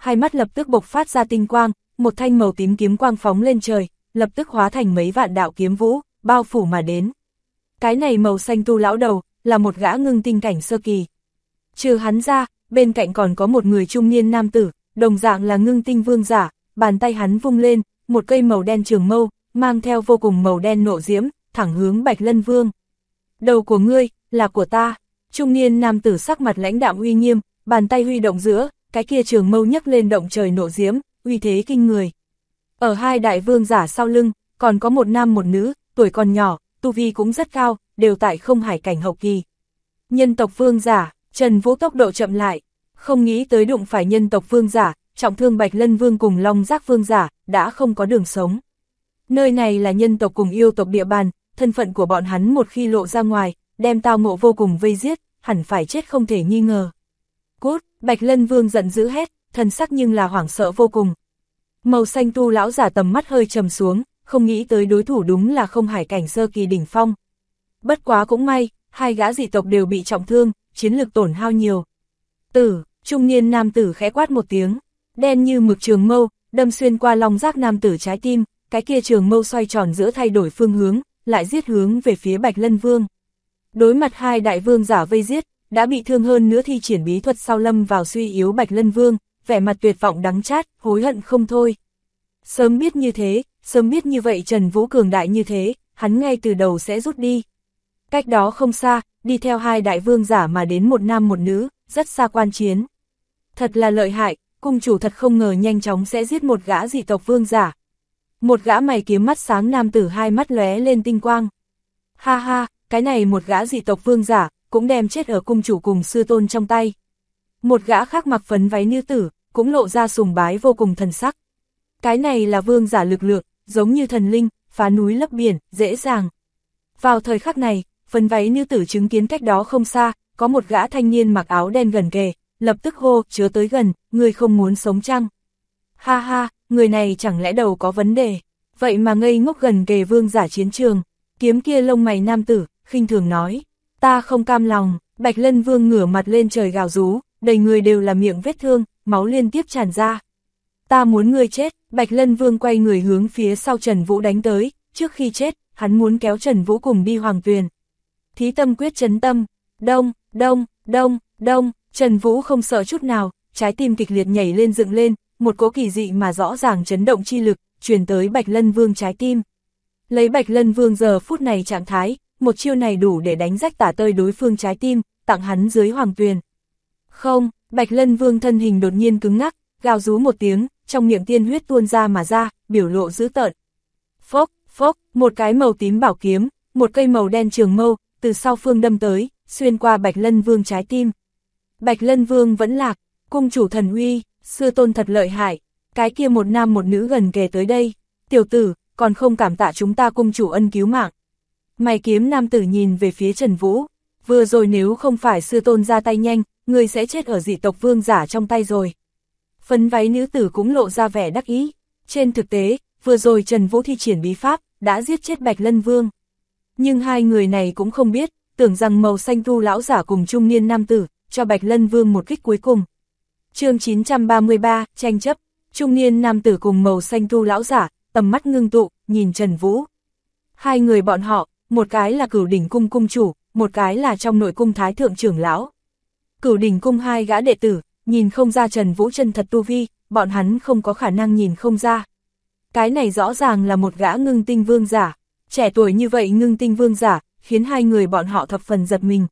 S1: hai mắt lập tức bộc phát ra tinh quang, một thanh màu tím kiếm quang phóng lên trời, lập tức hóa thành mấy vạn đạo kiếm vũ, bao phủ mà đến. Cái này màu xanh tu lão đầu, là một gã ngưng tinh cảnh sơ kỳ. Trừ hắn ra, bên cạnh còn có một người trung niên nam tử, đồng dạng là ngưng tinh vương giả, bàn tay hắn vung lên, một cây màu đen trường mâu, mang theo vô cùng màu đen nộ diễm, thẳng hướng Bạch Lân Vương. Đầu của ngươi, là của ta. Trung niên nam tử sắc mặt lãnh đạm uy nghiêm, bàn tay huy động giữa, cái kia trường mâu nhấc lên động trời nộ diễm, uy thế kinh người. Ở hai đại vương giả sau lưng, còn có một nam một nữ, tuổi còn nhỏ, tu vi cũng rất cao, đều tại không hải cảnh hậu kỳ. Nhân tộc vương giả, Trần Vũ tốc độ chậm lại, không nghĩ tới đụng phải nhân tộc vương giả, trọng thương Bạch Lân Vương cùng Long Giác vương giả, đã không có đường sống. Nơi này là nhân tộc cùng yêu tộc địa bàn, thân phận của bọn hắn một khi lộ ra ngoài, đem tao ngộ vô cùng vây giết, hẳn phải chết không thể nghi ngờ. Cút, Bạch Lân Vương giận dữ hét, thần sắc nhưng là hoảng sợ vô cùng. Màu xanh tu lão giả tầm mắt hơi trầm xuống, không nghĩ tới đối thủ đúng là không hải cảnh sơ kỳ đỉnh phong. Bất quá cũng may, hai gã dị tộc đều bị trọng thương, chiến lực tổn hao nhiều. Trung niên nam tử khẽ quát một tiếng, đen như mực trường mâu, đâm xuyên qua Long Giác nam tử trái tim, cái kia trường mâu xoay tròn giữa thay đổi phương hướng, lại giết hướng về phía Bạch Lân Vương. Đối mặt hai đại vương giả vây giết, đã bị thương hơn nữa thi triển bí thuật sau lâm vào suy yếu Bạch Lân Vương, vẻ mặt tuyệt vọng đắng chát, hối hận không thôi. Sớm biết như thế, sớm biết như vậy Trần Vũ cường đại như thế, hắn ngay từ đầu sẽ rút đi. Cách đó không xa, đi theo hai đại vương giả mà đến một nam một nữ, rất xa quan chiến. Thật là lợi hại, cung chủ thật không ngờ nhanh chóng sẽ giết một gã dị tộc vương giả. Một gã mày kiếm mắt sáng nam tử hai mắt lóe lên tinh quang. Ha ha, cái này một gã dị tộc vương giả, cũng đem chết ở cung chủ cùng sư tôn trong tay. Một gã khác mặc phấn váy nữ tử, cũng lộ ra sùng bái vô cùng thần sắc. Cái này là vương giả lực lượng, giống như thần linh, phá núi lấp biển, dễ dàng. Vào thời khắc này, phấn váy nữ tử chứng kiến cách đó không xa, có một gã thanh niên mặc áo đen gần kề, lập tức hô, chớ tới gần, người không muốn sống chăng? Ha ha, người này chẳng lẽ đầu có vấn đề, vậy mà ngây ngốc gần kề vương giả chiến trường. Kiếm kia lông mày nam tử, khinh thường nói, ta không cam lòng. Bạch Lân Vương ngửa mặt lên trời gào rú, đầy người đều là miệng vết thương, máu liên tiếp tràn ra. Ta muốn ngươi chết. Bạch Lân Vương quay người hướng phía sau Trần Vũ đánh tới, trước khi chết, hắn muốn kéo Trần Vũ cùng đi Hoàng Tuyền. Thí tâm quyết chấn tâm, đông, đông, đông, đông, Trần Vũ không sợ chút nào, trái tim kịch liệt nhảy lên dựng lên, một cỗ kỳ dị mà rõ ràng chấn động chi lực, truyền tới Bạch Lân Vương trái tim. Lấy Bạch Lân Vương giờ phút này trạng thái, một chiêu này đủ để đánh rách tả tơi đối phương trái tim, tặng hắn dưới Hoàng Tuyền. Không, Bạch Lân Vương thân hình đột nhiên cứng ngắc, gào rú một tiếng, trong miệng tiên huyết tuôn ra mà ra, biểu lộ dữ tợn. Phốc, phốc, một cái màu tím bảo kiếm, một cây màu đen trường mâu, từ sau phương đâm tới, xuyên qua Bạch Lân Vương trái tim. Bạch Lân Vương vẫn lạc, cung chủ thần uy, sư tôn thật lợi hại, cái kia một nam một nữ gần kề tới đây, tiểu tử, còn không cảm tạ chúng ta cung chủ ân cứu mạng. Mày kiếm nam tử nhìn về phía Trần Vũ, vừa rồi nếu không phải sư tôn ra tay nhanh, người sẽ chết ở dị tộc vương giả trong tay rồi. Phấn váy nữ tử cũng lộ ra vẻ đắc ý, trên thực tế, vừa rồi Trần Vũ thi triển bí pháp, đã giết chết Bạch Lân Vương. Nhưng hai người này cũng không biết, tưởng rằng màu xanh tu lão giả cùng trung niên nam tử, cho Bạch Lân Vương một kích cuối cùng. Chương 933, tranh chấp, trung niên nam tử cùng màu xanh tu lão giả, tầm mắt ngưng tụ, nhìn Trần Vũ. Hai người bọn họ, một cái là Cửu Đỉnh Cung cung chủ, một cái là trong nội cung thái thượng trưởng lão. Cửu Đỉnh Cung hai gã đệ tử, nhìn không ra Trần Vũ chân thật tu vi, bọn hắn không có khả năng nhìn không ra. Cái này rõ ràng là một gã ngưng tinh vương giả, trẻ tuổi như vậy ngưng tinh vương giả, khiến hai người bọn họ thập phần giật mình.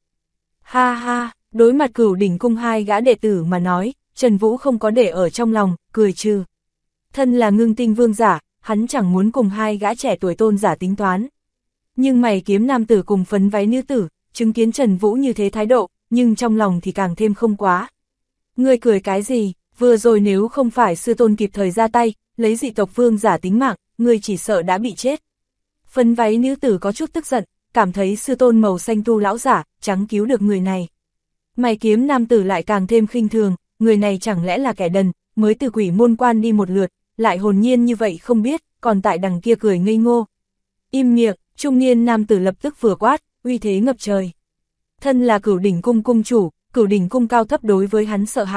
S1: Ha ha, đối mặt Cửu Đỉnh Cung hai gã đệ tử mà nói, Trần Vũ không có để ở trong lòng, cười trừ. Thân là ngưng tinh vương giả, hắn chẳng muốn cùng hai gã trẻ tuổi tôn giả tính toán. Nhưng mày kiếm nam tử cùng phấn váy nữ tử, chứng kiến Trần Vũ như thế thái độ, nhưng trong lòng thì càng thêm không quá. Ngươi cười cái gì, vừa rồi nếu không phải sư tôn kịp thời ra tay, lấy dị tộc vương giả tính mạng, ngươi chỉ sợ đã bị chết. Phấn váy nữ tử có chút tức giận, cảm thấy sư tôn màu xanh tu lão giả, chẳng cứu được người này. Mày kiếm nam tử lại càng thêm khinh thường, người này chẳng lẽ là kẻ đần, mới từ quỷ môn quan đi một lượt, lại hồn nhiên như vậy không biết, còn tại đằng kia cười ngây ngô. Im miệng, trung niên nam tử lập tức vừa quát, uy thế ngập trời. Thân là Cửu Đỉnh Cung cung chủ, Cửu Đỉnh Cung cao thấp đối với hắn sợ hãi,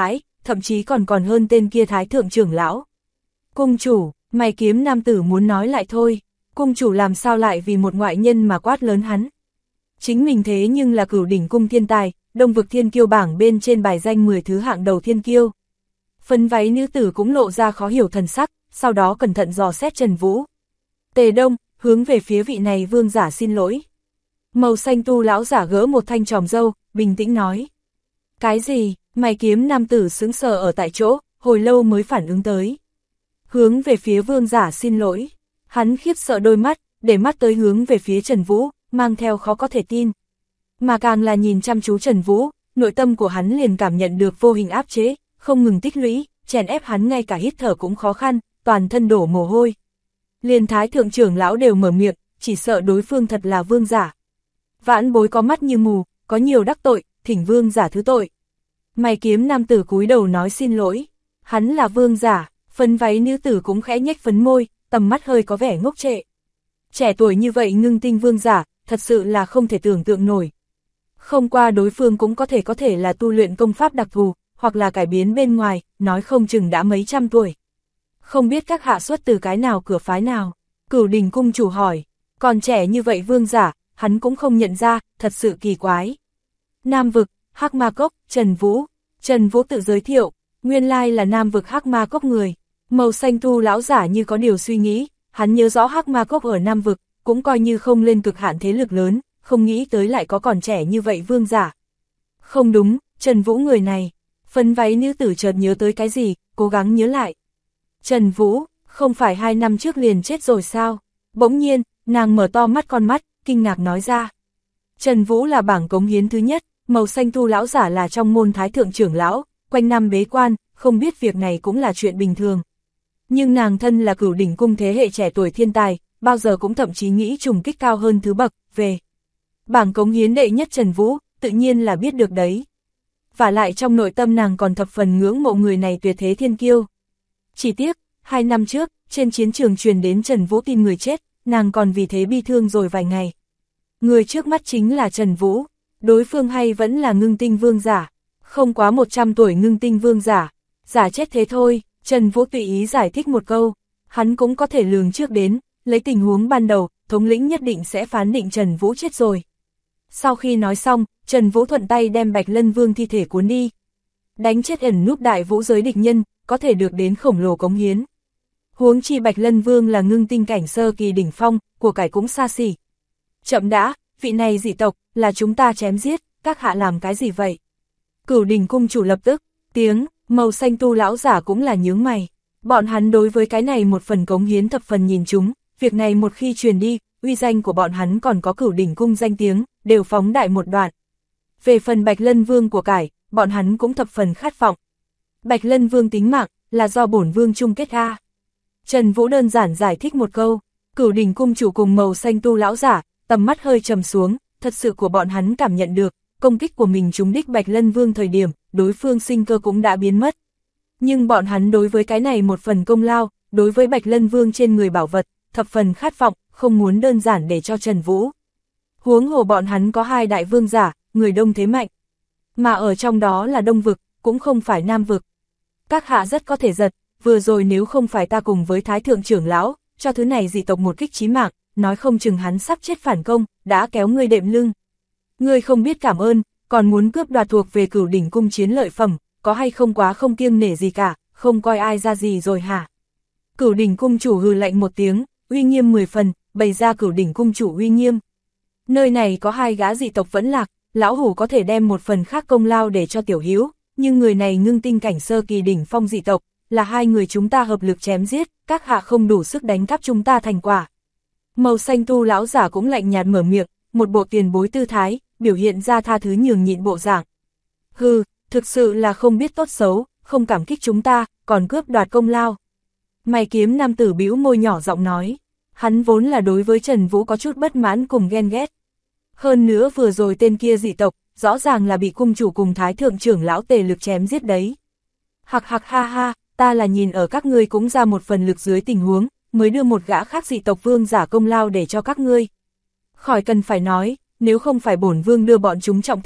S1: thậm chí còn hơn tên kia thái thượng trưởng lão. Cung chủ, mày kiếm nam tử muốn nói lại thôi, cung chủ làm sao lại vì một ngoại nhân mà quát lớn hắn. Chính mình thế nhưng là Cửu đỉnh cung thiên tài, Đông vực thiên kiêu bảng bên trên bài danh 10 thứ hạng đầu thiên kiêu. Phấn váy nữ tử cũng lộ ra khó hiểu thần sắc, sau đó cẩn thận dò xét Trần Vũ. Tề Đông, hướng về phía vị này vương giả xin lỗi. Màu xanh tu lão giả gỡ một thanh tròm râu, bình tĩnh nói. Cái gì? Mày kiếm nam tử sững sờ ở tại chỗ, hồi lâu mới phản ứng tới. Hướng về phía vương giả xin lỗi. Hắn khiếp sợ đôi mắt, để mắt tới hướng về phía Trần Vũ, mang theo khó có thể tin. Mà càng là nhìn chăm chú Trần Vũ, nội tâm của hắn liền cảm nhận được vô hình áp chế, không ngừng tích lũy, chèn ép hắn ngay cả hít thở cũng khó khăn, toàn thân đổ mồ hôi. Liền thái thượng trưởng lão đều mở miệng, chỉ sợ đối phương thật là vương giả. Vãn bối có mắt như mù, có nhiều đắc tội, thỉnh vương giả thứ tội. Mày kiếm nam tử cúi đầu nói xin lỗi. Hắn là vương giả, phấn váy nữ tử cũng khẽ nhếch phấn môi, tầm mắt hơi có vẻ ngốc trệ. Trẻ tuổi như vậy ngưng tinh vương giả, thật sự là không thể tưởng tượng nổi. Không qua đối phương cũng có thể là tu luyện công pháp đặc thù, hoặc là cải biến bên ngoài, nói không chừng đã mấy trăm tuổi. Không biết các hạ xuất từ cái nào cửa phái nào? Cửu đỉnh cung chủ hỏi. Còn trẻ như vậy vương giả, hắn cũng không nhận ra, thật sự kỳ quái. Nam vực, Hắc Ma Cốc, Trần Vũ. Trần Vũ tự giới thiệu, nguyên lai là Nam vực Hắc Ma Cốc người. Màu xanh tu lão giả như có điều suy nghĩ, hắn nhớ rõ Hắc Ma Cốc ở Nam vực, cũng coi như không lên cực hạn thế lực lớn, không nghĩ tới lại có còn trẻ như vậy vương giả. Không đúng, Trần Vũ người này. Phấn váy nữ tử chợt nhớ tới cái gì, cố gắng nhớ lại. Trần Vũ, không phải 2 năm trước liền chết rồi sao? Bỗng nhiên, nàng mở to mắt con mắt, kinh ngạc nói ra. Trần Vũ là bảng cống hiến thứ nhất, màu xanh tu lão giả là trong môn thái thượng trưởng lão, quanh năm bế quan, không biết việc này cũng là chuyện bình thường. Nhưng nàng thân là Cửu đỉnh cung thế hệ trẻ tuổi thiên tài, bao giờ cũng thậm chí nghĩ trùng kích cao hơn thứ bậc, về. Bảng cống hiến đệ nhất Trần Vũ, tự nhiên là biết được đấy. Và lại trong nội tâm nàng còn thập phần ngưỡng mộ người này tuyệt thế thiên kiêu. Chỉ tiếc, 2 năm trước, trên chiến trường truyền đến Trần Vũ tin người chết, nàng còn vì thế bi thương rồi vài ngày. Người trước mắt chính là Trần Vũ, đối phương hay vẫn là ngưng tinh vương giả, không quá 100 tuổi ngưng tinh vương giả, giả chết thế thôi. Trần Vũ tùy ý giải thích một câu, hắn cũng có thể lường trước đến, lấy tình huống ban đầu, thống lĩnh nhất định sẽ phán định Trần Vũ chết rồi. Sau khi nói xong, Trần Vũ thuận tay đem Bạch Lân Vương thi thể cuốn đi. Đánh chết ẩn núp đại vũ giới địch nhân, có thể được đến khổng lồ cống hiến. Huống chi Bạch Lân Vương là ngưng tinh cảnh sơ kỳ đỉnh phong, của cải cũng xa xỉ. Chậm đã, vị này dị tộc, là chúng ta chém giết, các hạ làm cái gì vậy? Cửu đỉnh cung chủ lập tức, tiếng, màu xanh tu lão giả cũng là nhướng mày. Bọn hắn đối với cái này một phần cống hiến thập phần nhìn chúng, việc này một khi truyền đi, uy danh của bọn hắn còn có Cửu đỉnh cung danh tiếng, đều phóng đại một đoạn. Về phần Bạch Lân Vương của cải, bọn hắn cũng thập phần khát vọng. Bạch Lân Vương tính mạng, là do bổn vương chung kết a. Trần Vũ đơn giản giải thích một câu, Cửu đỉnh cung chủ cùng màu xanh tu lão giả, tầm mắt hơi trầm xuống, thật sự của bọn hắn cảm nhận được, công kích của mình trúng đích Bạch Lân Vương thời điểm, đối phương sinh cơ cũng đã biến mất. Nhưng bọn hắn đối với cái này một phần công lao, đối với Bạch Lân Vương trên người bảo vật, thập phần khát vọng, không muốn đơn giản để cho Trần Vũ. Huống hồ bọn hắn có 2 đại vương giả, người đông thế mạnh. Mà ở trong đó là Đông vực, cũng không phải Nam vực. Các hạ rất có thể giật, vừa rồi nếu không phải ta cùng với Thái thượng trưởng lão, cho thứ này dị tộc một kích chí mạng, nói không chừng hắn sắp chết phản công, đã kéo ngươi đệm lưng. Ngươi không biết cảm ơn, còn muốn cướp đoạt thuộc về Cửu đỉnh cung chiến lợi phẩm, có hay không quá không kiêng nể gì cả, không coi ai ra gì rồi hả? Cửu đỉnh cung chủ hừ lạnh một tiếng, uy nghiêm 10 phần, bày ra Cửu đỉnh cung chủ uy nghiêm. Nơi này có 2 gã dị tộc vẫn lạc, lão hủ có thể đem một phần khác công lao để cho tiểu hiếu, nhưng người này ngưng tinh cảnh sơ kỳ đỉnh phong dị tộc, là 2 người chúng ta hợp lực chém giết, các hạ không đủ sức đánh cắp chúng ta thành quả. Màu xanh tu lão giả cũng lạnh nhạt mở miệng, một bộ tiền bối tư thái, biểu hiện ra tha thứ nhường nhịn bộ dạng. Hừ, thực sự là không biết tốt xấu, không cảm kích chúng ta, còn cướp đoạt công lao. Mày kiếm nam tử bĩu môi nhỏ giọng nói, hắn vốn là đối với Trần Vũ có chút bất mãn cùng ghen ghét. Hơn nữa vừa rồi tên kia dị tộc, rõ ràng là bị cung chủ cùng Thái thượng trưởng lão tề lực chém giết đấy. Hạc hạc ha ha, ta là nhìn ở các ngươi cũng ra một phần lực dưới tình huống, mới đưa một gã khác dị tộc vương giả công lao để cho các ngươi. Khỏi cần phải nói, nếu không phải bổn vương đưa bọn chúng trọng thương,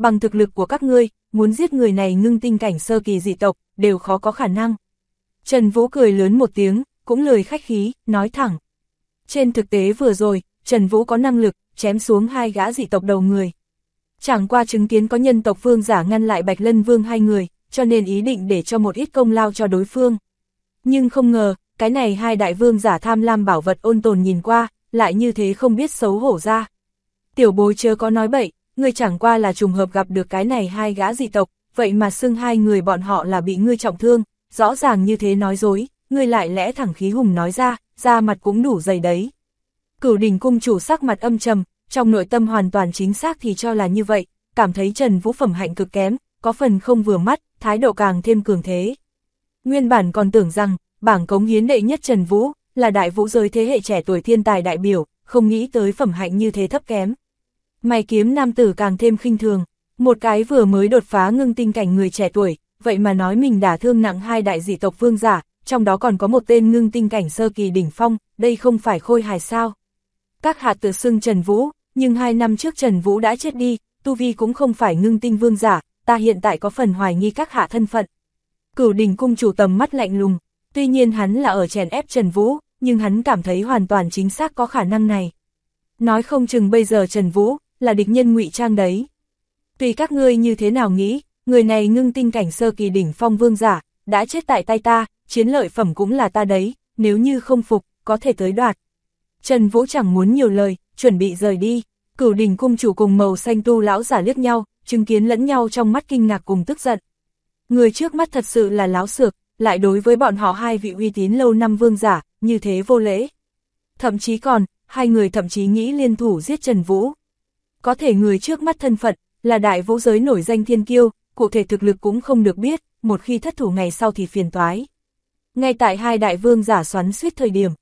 S1: bằng thực lực của các ngươi, muốn giết người này ngưng tinh cảnh sơ kỳ dị tộc, đều khó có khả năng. Trần Vũ cười lớn một tiếng, cũng lời khách khí, nói thẳng. Trên thực tế vừa rồi, Trần Vũ có năng lực, chém xuống 2 gã dị tộc đầu người. Chẳng qua chứng kiến có nhân tộc vương giả ngăn lại Bạch Lân Vương 2 người, cho nên ý định để cho một ít công lao cho đối phương. Nhưng không ngờ, cái này 2 đại vương giả tham lam bảo vật ôn tồn nhìn qua, lại như thế không biết xấu hổ ra. Tiểu bối chớ có nói bậy, ngươi chẳng qua là trùng hợp gặp được cái này 2 gã dị tộc, vậy mà xưng 2 người bọn họ là bị ngươi trọng thương, rõ ràng như thế nói dối, ngươi lại lẽ thẳng khí hùng nói ra mặt cũng đủ dày đấy. Cửu Đỉnh cung chủ sắc mặt âm trầm, trong nội tâm hoàn toàn chính xác thì cho là như vậy, cảm thấy Trần Vũ phẩm hạnh cực kém, có phần không vừa mắt, thái độ càng thêm cường thế. Nguyên bản còn tưởng rằng, bảng cống hiến đệ nhất Trần Vũ, là đại vũ giới thế hệ trẻ tuổi thiên tài đại biểu, không nghĩ tới phẩm hạnh như thế thấp kém. Mày kiếm nam tử càng thêm khinh thường, một cái vừa mới đột phá ngưng tinh cảnh người trẻ tuổi, vậy mà nói mình đả thương nặng 2 đại dị tộc vương giả, trong đó còn có một tên ngưng tinh cảnh sơ kỳ đỉnh phong, đây không phải khôi hài sao. Các hạ tự xưng Trần Vũ, nhưng 2 năm trước Trần Vũ đã chết đi, tu vi cũng không phải ngưng tinh vương giả, ta hiện tại có phần hoài nghi các hạ thân phận. Cửu Đỉnh cung chủ tầm mắt lạnh lùng, tuy nhiên hắn là ở chèn ép Trần Vũ, nhưng hắn cảm thấy hoàn toàn chính xác có khả năng này. Nói không chừng bây giờ Trần Vũ là địch nhân ngụy trang đấy. Tùy các ngươi như thế nào nghĩ, người này ngưng tinh cảnh sơ kỳ đỉnh phong vương giả, đã chết tại tay ta, chiến lợi phẩm cũng là ta đấy, nếu như không phục, có thể tới đoạt. Trần Vũ chẳng muốn nhiều lời, chuẩn bị rời đi. Cửu Đỉnh cung chủ cùng màu xanh tu lão giả liếc nhau, chứng kiến lẫn nhau trong mắt kinh ngạc cùng tức giận. Người trước mắt thật sự là láo xược, lại đối với bọn họ 2 vị uy tín lâu năm vương giả, như thế vô lễ. Thậm chí còn, 2 người thậm chí nghĩ liên thủ giết Trần Vũ. Có thể người trước mắt thân phận, là đại vũ giới nổi danh thiên kiêu, cụ thể thực lực cũng không được biết, một khi thất thủ ngày sau thì phiền toái. Ngay tại 2 đại vương giả xoắn suýt thời điểm,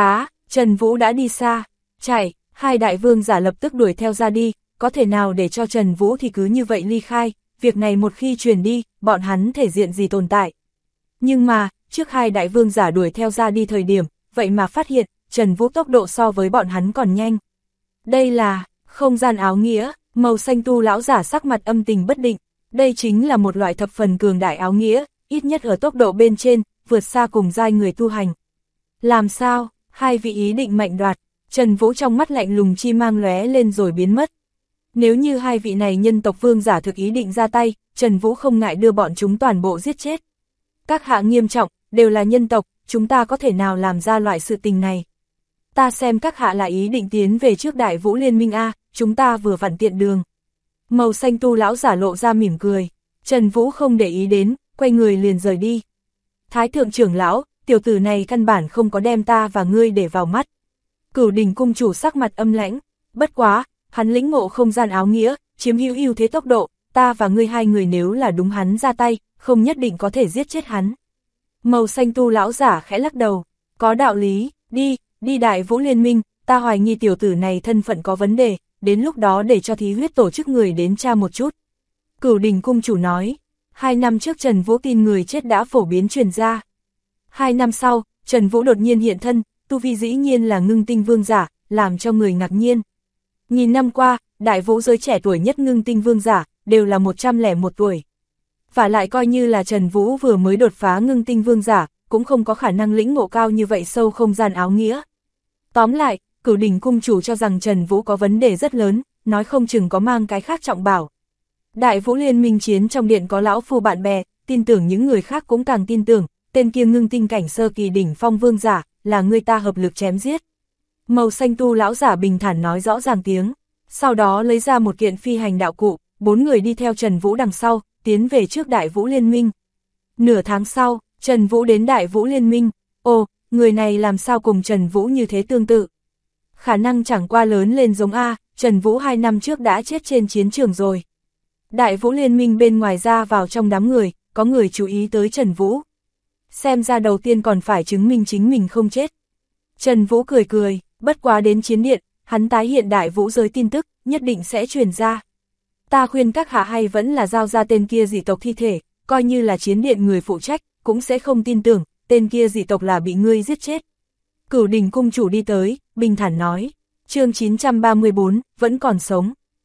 S1: Trần Vũ đã đi xa, chạy, 2 đại vương giả lập tức đuổi theo ra đi, có thể nào để cho Trần Vũ thì cứ như vậy ly khai, việc này một khi truyền đi, bọn hắn thể diện gì tồn tại. Nhưng mà, trước 2 đại vương giả đuổi theo ra đi thời điểm, vậy mà phát hiện, Trần Vũ tốc độ so với bọn hắn còn nhanh. Đây là, không gian áo nghĩa, màu xanh tu lão giả sắc mặt âm tình bất định, đây chính là một loại thập phần cường đại áo nghĩa, ít nhất ở tốc độ bên trên, vượt xa cùng giai người tu hành. Làm sao, 2 vị ý định mạnh đoạt, Trần Vũ trong mắt lạnh lùng chi mang lóe lên rồi biến mất. Nếu như 2 vị này nhân tộc vương giả thực ý định ra tay, Trần Vũ không ngại đưa bọn chúng toàn bộ giết chết. Các hạ nghiêm trọng, đều là nhân tộc, chúng ta có thể nào làm ra loại sự tình này. Ta xem các hạ là ý định tiến về trước Đại Vũ Liên minh A, chúng ta vừa vặn tiện đường. Màu xanh tu lão giả lộ ra mỉm cười, Trần Vũ không để ý đến, quay người liền rời đi. Thái thượng trưởng lão, tiểu tử này căn bản không có đem ta và ngươi để vào mắt. Cửu Đỉnh cung chủ sắc mặt âm lãnh, bất quá, hắn lĩnh ngộ không gian áo nghĩa, chiếm hữu ưu thế tốc độ, ta và ngươi 2 người nếu là đúng hắn ra tay, không nhất định có thể giết chết hắn. Màu xanh tu lão giả khẽ lắc đầu, có đạo lý, đi Đại Vũ Liên minh, ta hoài nghi tiểu tử này thân phận có vấn đề, đến lúc đó để cho thí huyết tổ chức người đến tra một chút. Cửu Đỉnh cung chủ nói, 2 năm trước Trần Vũ tin người chết đã phổ biến truyền ra. 2 năm sau, Trần Vũ đột nhiên hiện thân, tu vi dĩ nhiên là ngưng tinh vương giả, làm cho người ngạc nhiên. Nghìn năm qua, đại vũ giới trẻ tuổi nhất ngưng tinh vương giả, đều là 101 tuổi. Và lại coi như là Trần Vũ vừa mới đột phá ngưng tinh vương giả, cũng không có khả năng lĩnh ngộ cao như vậy sâu không gian áo nghĩa. Tóm lại, Cửu Đỉnh cung chủ cho rằng Trần Vũ có vấn đề rất lớn, nói không chừng có mang cái khác trọng bảo. Đại Vũ Liên minh chiến trong điện có lão phu bạn bè, tin tưởng những người khác cũng càng tin tưởng, tên kia ngưng tinh cảnh sơ kỳ đỉnh phong vương giả, là người ta hợp lực chém giết. Màu xanh tu lão giả bình thản nói rõ ràng tiếng, sau đó lấy ra một kiện phi hành đạo cụ, 4 người đi theo Trần Vũ đằng sau, tiến về trước Đại Vũ Liên minh. Nửa tháng sau, Trần Vũ đến Đại Vũ Liên minh, ồ, người này làm sao cùng Trần Vũ như thế tương tự. Khả năng chẳng qua lớn lên giống A, Trần Vũ 2 năm trước đã chết trên chiến trường rồi. Đại Vũ Liên minh bên ngoài ra vào trong đám người, có người chú ý tới Trần Vũ. Xem ra đầu tiên còn phải chứng minh chính mình không chết. Trần Vũ cười cười, bất quá đến chiến điện, hắn tái hiện Đại Vũ giới tin tức, nhất định sẽ truyền ra. Ta khuyên các hạ hay vẫn là giao ra tên kia dị tộc thi thể, coi như là chiến điện người phụ trách, cũng sẽ không tin tưởng, tên kia dị tộc là bị ngươi giết chết. Cửu Đỉnh cung chủ đi tới, bình thản nói, chương 934, vẫn còn sống.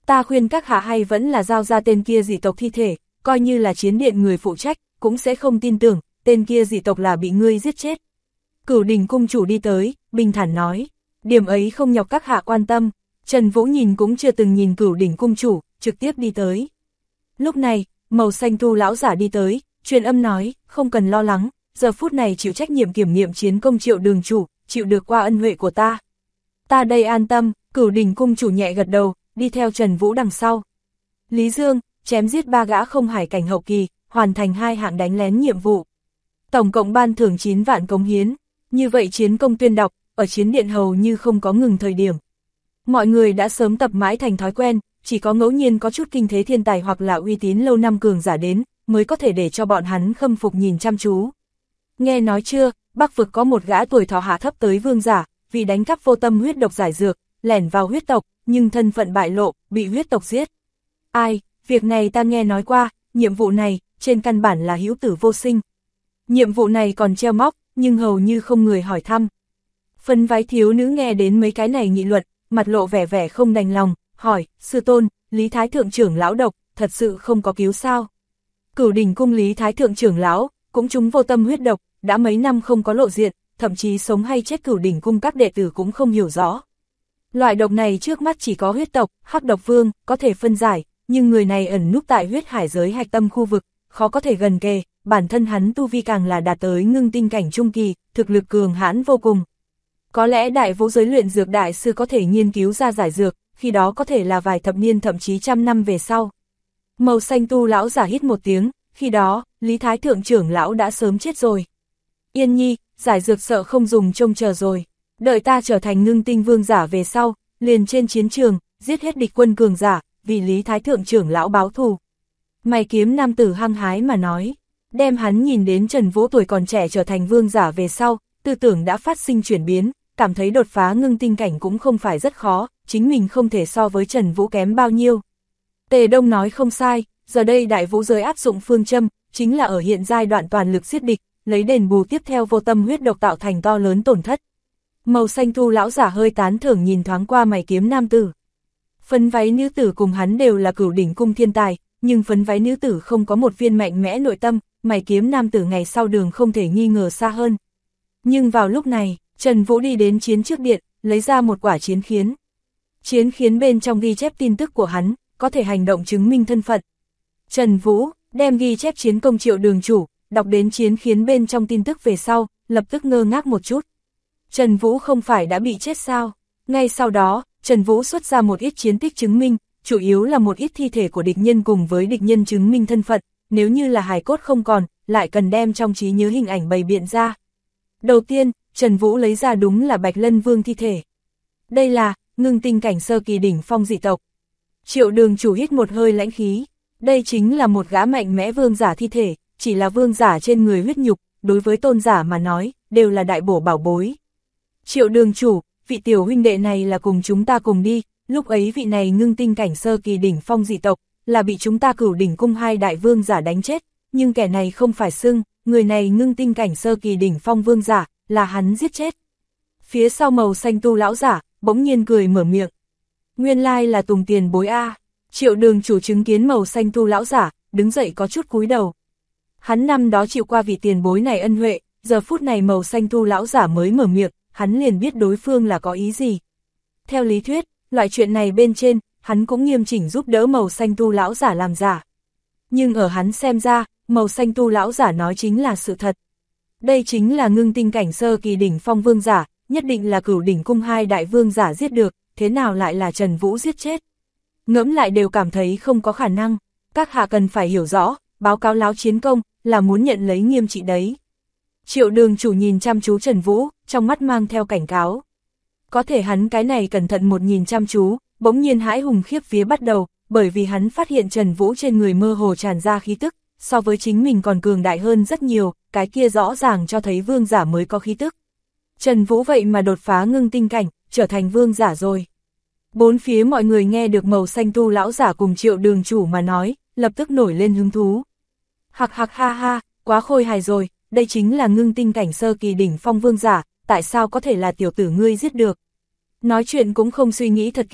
S1: Ta khuyên các hạ hay vẫn là giao ra tên kia dị tộc thi thể, coi như là chiến điện người phụ trách, cũng sẽ không tin tưởng, tên kia dị tộc là bị ngươi giết chết. Cửu Đình cung chủ đi tới, bình thản nói, điểm ấy không nhọc các hạ quan tâm. Trần Vũ nhìn cũng chưa từng nhìn Cửu Đình cung chủ, trực tiếp đi tới. Lúc này, màu xanh tu lão giả đi tới, truyền âm nói, không cần lo lắng, giờ phút này chịu trách nhiệm kiểm nghiệm chiến công Triệu đường chủ, chịu được qua ân huệ của ta. Ta đây an tâm, Cửu Đình cung chủ nhẹ gật đầu, đi theo Trần Vũ đằng sau. Lý Dương, chém giết 3 gã không hải cảnh hậu kỳ, hoàn thành 2 hạng đánh lén nhiệm vụ. Tổng cộng ban thưởng 9 vạn cống hiến, như vậy chiến công tuyên đọc, ở chiến điện hầu như không có ngừng thời điểm. Mọi người đã sớm tập mãi thành thói quen, chỉ có ngẫu nhiên có chút kinh thế thiên tài hoặc là uy tín lâu năm cường giả đến, mới có thể để cho bọn hắn khâm phục nhìn chăm chú. Nghe nói chưa, Bắc vực có một gã tuổi thọ hạ thấp tới vương giả, vì đánh cắp vô tâm huyết độc giải dược, lẻn vào huyết tộc, nhưng thân phận bại lộ, bị huyết tộc giết. Ai, việc này ta nghe nói qua, nhiệm vụ này, trên căn bản là hữu tử vô sinh. Nhiệm vụ này còn treo móc, nhưng hầu như không người hỏi thăm. Phấn váy thiếu nữ nghe đến mấy cái này nghị luận, mặt lộ vẻ vẻ không đành lòng, hỏi, sư tôn, Lý Thái Thượng trưởng lão độc, thật sự không có cứu sao? Cửu Đình cung Lý Thái Thượng trưởng lão, cũng chúng vô tâm huyết độc, đã mấy năm không có lộ diện, thậm chí sống hay chết Cửu Đình cung các đệ tử cũng không hiểu rõ. Loại độc này trước mắt chỉ có huyết tộc, Hắc Độc Vương, có thể phân giải, nhưng người này ẩn núp tại huyết hải giới hạch tâm khu vực, khó có thể gần kề, bản thân hắn tu vi càng là đạt tới ngưng tinh cảnh trung kỳ, thực lực cường hãn vô cùng. Có lẽ đại vũ giới luyện dược đại sư có thể nghiên cứu ra giải dược, khi đó có thể là vài thập niên thậm chí trăm năm về sau. Màu xanh tu lão giả hít một tiếng, khi đó, Lý Thái Thượng trưởng lão đã sớm chết rồi. Yên nhi, giải dược sợ không dùng trông chờ rồi. Đợi ta trở thành ngưng tinh vương giả về sau, liền trên chiến trường, giết hết địch quân cường giả, vì Lý Thái Thượng trưởng lão báo thù. Mày kiếm nam tử hăng hái mà nói, đem hắn nhìn đến Trần Vũ tuổi còn trẻ trở thành vương giả về sau, tư tưởng đã phát sinh chuyển biến, cảm thấy đột phá ngưng tinh cảnh cũng không phải rất khó, chính mình không thể so với Trần Vũ kém bao nhiêu. Tề Đông nói không sai, giờ đây đại vũ giới áp dụng phương châm, chính là ở hiện giai đoạn toàn lực giết địch, lấy đền bù tiếp theo vô tâm huyết độc tạo thành to lớn tổn thất. Màu xanh thu lão giả hơi tán thưởng nhìn thoáng qua mày kiếm nam tử. Phấn váy nữ tử cùng hắn đều là Cửu Đỉnh cung thiên tài, nhưng phấn váy nữ tử không có một viên mạnh mẽ nội tâm, mày kiếm nam tử ngày sau đường không thể nghi ngờ xa hơn. Nhưng vào lúc này, Trần Vũ đi đến chiến trước điện, lấy ra một quả chiến khiến. Chiến khiến bên trong ghi chép tin tức của hắn, có thể hành động chứng minh thân phận. Trần Vũ đem ghi chép chiến công Triệu đường chủ, đọc đến chiến khiến bên trong tin tức về sau, lập tức ngơ ngác một chút. Trần Vũ không phải đã bị chết sao? Ngay sau đó, Trần Vũ xuất ra một ít chiến tích chứng minh, chủ yếu là một ít thi thể của địch nhân cùng với địch nhân chứng minh thân phận, nếu như là hài cốt không còn, lại cần đem trong trí nhớ hình ảnh bày biện ra. Đầu tiên, Trần Vũ lấy ra đúng là Bạch Lân Vương thi thể. Đây là ngưng tinh cảnh sơ kỳ đỉnh phong dị tộc. Triệu đường chủ hít một hơi lãnh khí, đây chính là một gã mạnh mẽ vương giả thi thể, chỉ là vương giả trên người huyết nhục, đối với tôn giả mà nói, đều là đại bổ bảo bối. Triệu đường chủ, vị tiểu huynh đệ này là cùng chúng ta cùng đi, lúc ấy vị này ngưng tinh cảnh sơ kỳ đỉnh phong dị tộc, là bị chúng ta Cửu Đỉnh cung 2 đại vương giả đánh chết, nhưng kẻ này không phải xưng, người này ngưng tinh cảnh sơ kỳ đỉnh phong vương giả, là hắn giết chết. Phía sau màu xanh tu lão giả, bỗng nhiên cười mở miệng. Nguyên lai là Tùng tiền bối a. Triệu đường chủ chứng kiến màu xanh tu lão giả, đứng dậy có chút cúi đầu. Hắn năm đó chịu qua vị tiền bối này ân huệ, giờ phút này màu xanh tu lão giả mới mở miệng, hắn liền biết đối phương là có ý gì. Theo lý thuyết, loại chuyện này bên trên, hắn cũng nghiêm chỉnh giúp đỡ màu xanh tu lão giả làm giả. Nhưng ở hắn xem ra, màu xanh tu lão giả nói chính là sự thật. Đây chính là ngưng tinh cảnh sơ kỳ đỉnh phong vương giả, nhất định là Cửu Đỉnh cung 2 đại vương giả giết được, thế nào lại là Trần Vũ giết chết. Ngẫm lại đều cảm thấy không có khả năng, các hạ cần phải hiểu rõ, báo cáo láo chiến công, là muốn nhận lấy nghiêm trị đấy. Triệu đường chủ nhìn chăm chú Trần Vũ, trong mắt mang theo cảnh cáo. Có thể hắn cái này cẩn thận một nhìn chăm chú, bỗng nhiên hãi hùng khiếp vía bắt đầu, bởi vì hắn phát hiện Trần Vũ trên người mơ hồ tràn ra khí tức, so với chính mình còn cường đại hơn rất nhiều, cái kia rõ ràng cho thấy vương giả mới có khí tức. Trần Vũ vậy mà đột phá ngưng tinh cảnh, trở thành vương giả rồi. Bốn phía mọi người nghe được màu xanh tu lão giả cùng Triệu đường chủ mà nói, lập tức nổi lên hứng thú. Hạc hạc ha ha, quá khôi hài rồi, đây chính là ngưng tinh cảnh sơ kỳ đỉnh phong vương giả, tại sao có thể là tiểu tử ngươi giết được? Nói chuyện cũng không suy nghĩ thật kỹ,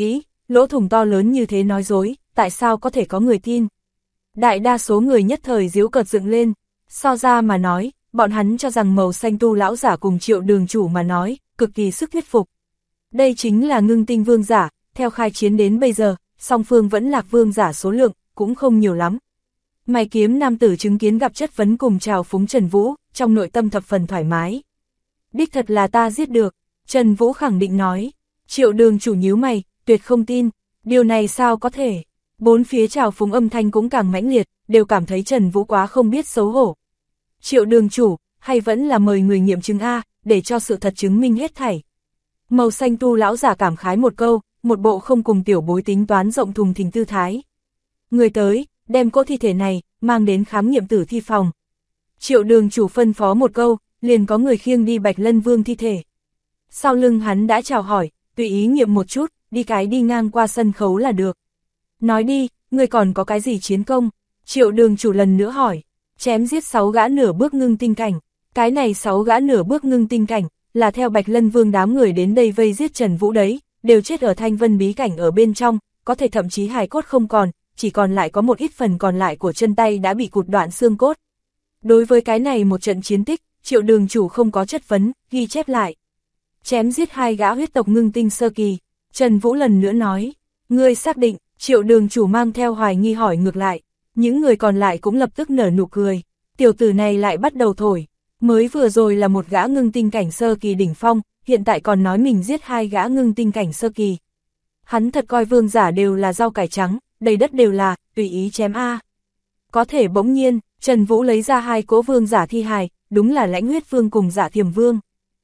S1: lỗ thủng to lớn như thế nói dối, tại sao có thể có người tin? Đại đa số người nhất thời giễu cợt dựng lên, so ra mà nói, bọn hắn cho rằng màu xanh tu lão giả cùng Triệu Đường chủ mà nói, cực kỳ sức thuyết phục. Đây chính là ngưng tinh vương giả, theo khai chiến đến bây giờ, song phương vẫn lạc vương giả số lượng, cũng không nhiều lắm. Mày kiếm nam tử chứng kiến gặp chất vấn cùng chào phúng Trần Vũ, trong nội tâm thập phần thoải mái. Đích thật là ta giết được, Trần Vũ khẳng định nói. Triệu Đường chủ nhíu mày, tuyệt không tin, điều này sao có thể. Bốn phía chào phúng âm thanh cũng càng mãnh liệt, đều cảm thấy Trần Vũ quá không biết xấu hổ. Triệu Đường chủ, hay vẫn là mời người nghiệm chứng A, để cho sự thật chứng minh hết thảy. Màu xanh tu lão giả cảm khái một câu, một bộ không cùng tiểu bối tính toán rộng thùng thình tư thái. Người tới, đem cỗ thi thể này, mang đến khám nghiệm tử thi phòng. Triệu Đường chủ phân phó một câu, liền có người khiêng đi Bạch Lân Vương thi thể. Sau lưng hắn đã chào hỏi, tùy ý nghiệm một chút, đi ngang qua sân khấu là được. Nói đi, người còn có cái gì chiến công? Triệu Đường chủ lần nữa hỏi, chém giết 6 gã nửa bước ngưng tinh cảnh. Cái này 6 gã nửa bước ngưng tinh cảnh, là theo Bạch Lân Vương đám người đến đây vây giết Trần Vũ đấy, đều chết ở Thanh Vân bí cảnh ở bên trong, có thể thậm chí hài cốt không còn, chỉ còn lại có một ít phần còn lại của chân tay đã bị cụt đoạn xương cốt. Đối với cái này một trận chiến tích, Triệu Đường chủ không có chất vấn, ghi chép lại. Chém giết 2 gã huyết tộc ngưng tinh sơ kỳ, Trần Vũ lần nữa nói, ngươi xác định, Triệu Đường chủ mang theo hoài nghi hỏi ngược lại, những người còn lại cũng lập tức nở nụ cười, tiểu tử này lại bắt đầu thổi, mới vừa rồi là một gã ngưng tinh cảnh sơ kỳ đỉnh phong, hiện tại còn nói mình giết 2 gã ngưng tinh cảnh sơ kỳ. Hắn thật coi vương giả đều là rau cải trắng, đầy đất đều là, tùy ý chém A. Có thể bỗng nhiên, Trần Vũ lấy ra 2 cỗ vương giả thi hài, đúng là Lãnh Huyết Vương cùng Dạ Thiềm Vương.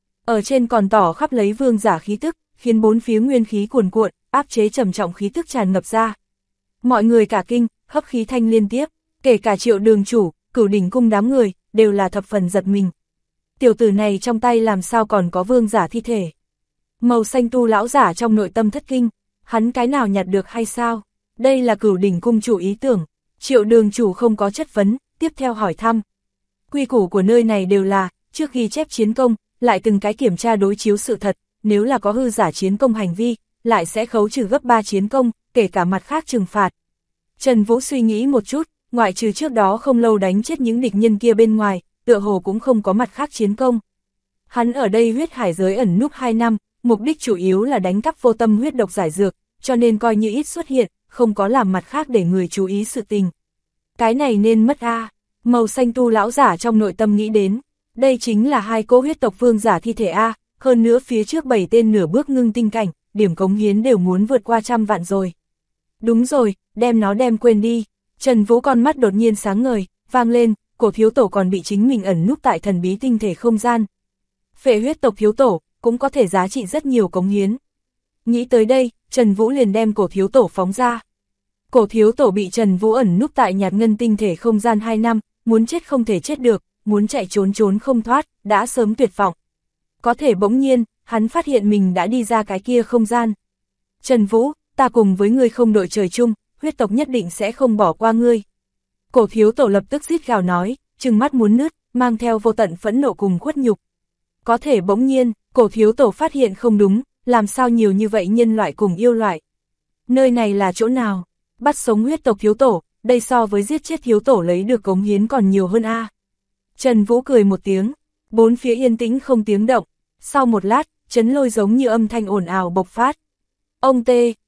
S1: Ở trên còn tỏ khắp lấy vương giả khí tức, khiến bốn phía nguyên khí cuồn cuộn, áp chế trầm trọng khí tức tràn ngập ra. Mọi người cả kinh, hấp khí thanh liên tiếp, kể cả Triệu Đường chủ, Cửu Đỉnh cung đám người, đều là thập phần giật mình. Tiểu tử này trong tay làm sao còn có vương giả thi thể? Màu xanh tu lão giả trong nội tâm thất kinh, hắn cái nào nhặt được hay sao? Đây là Cửu Đỉnh cung chủ ý tưởng. Triệu Đường chủ không có chất vấn, tiếp theo hỏi thăm. Quy củ của nơi này đều là, trước khi chép chiến công, lại từng cái kiểm tra đối chiếu sự thật, nếu là có hư giả chiến công hành vi, lại sẽ khấu trừ gấp 3 chiến công, kể cả mặt khác trừng phạt. Trần Vũ suy nghĩ một chút, ngoại trừ trước đó không lâu đánh chết những địch nhân kia bên ngoài, tựa hồ cũng không có mặt khác chiến công. Hắn ở đây huyết hải giới ẩn núp 2 năm, mục đích chủ yếu là đánh cắp vô tâm huyết độc giải dược, cho nên coi như ít xuất hiện, không có làm mặt khác để người chú ý sự tình. Cái này nên mất A, màu xanh tu lão giả trong nội tâm nghĩ đến, đây chính là 2 cỗ huyết tộc vương giả thi thể A, hơn nữa phía trước 7 tên nửa bước ngưng tinh cảnh, điểm cống hiến đều muốn vượt qua 100 vạn rồi. Đúng rồi, đem nó đem quên đi. Trần Vũ con mắt đột nhiên sáng ngời, vang lên, cổ thiếu tổ còn bị chính mình ẩn núp tại thần bí tinh thể không gian. Phệ huyết tộc thiếu tổ, cũng có thể giá trị rất nhiều cống hiến. Nghĩ tới đây, Trần Vũ liền đem cổ thiếu tổ phóng ra. Cổ thiếu tổ bị Trần Vũ ẩn núp tại nhạt ngân tinh thể không gian 2 năm, muốn chết không thể chết được, muốn chạy trốn không thoát, đã sớm tuyệt vọng. Có thể bỗng nhiên, hắn phát hiện mình đã đi ra cái kia không gian. Trần Vũ, ta cùng với ngươi không đội trời chung, huyết tộc nhất định sẽ không bỏ qua ngươi. Cổ thiếu tổ lập tức rít gào nói, trừng mắt muốn nứt, mang theo vô tận phẫn nộ cùng khuất nhục. Có thể bỗng nhiên, cổ thiếu tổ phát hiện không đúng, làm sao nhiều như vậy nhân loại cùng yêu loại. Nơi này là chỗ nào? Bắt sống huyết tộc thiếu tổ, đây so với giết chết thiếu tổ lấy được cống hiến còn nhiều hơn A. Trần Vũ cười một tiếng, bốn phía yên tĩnh không tiếng động. Sau một lát, chấn lôi giống như âm thanh ồn ào bộc phát. Ông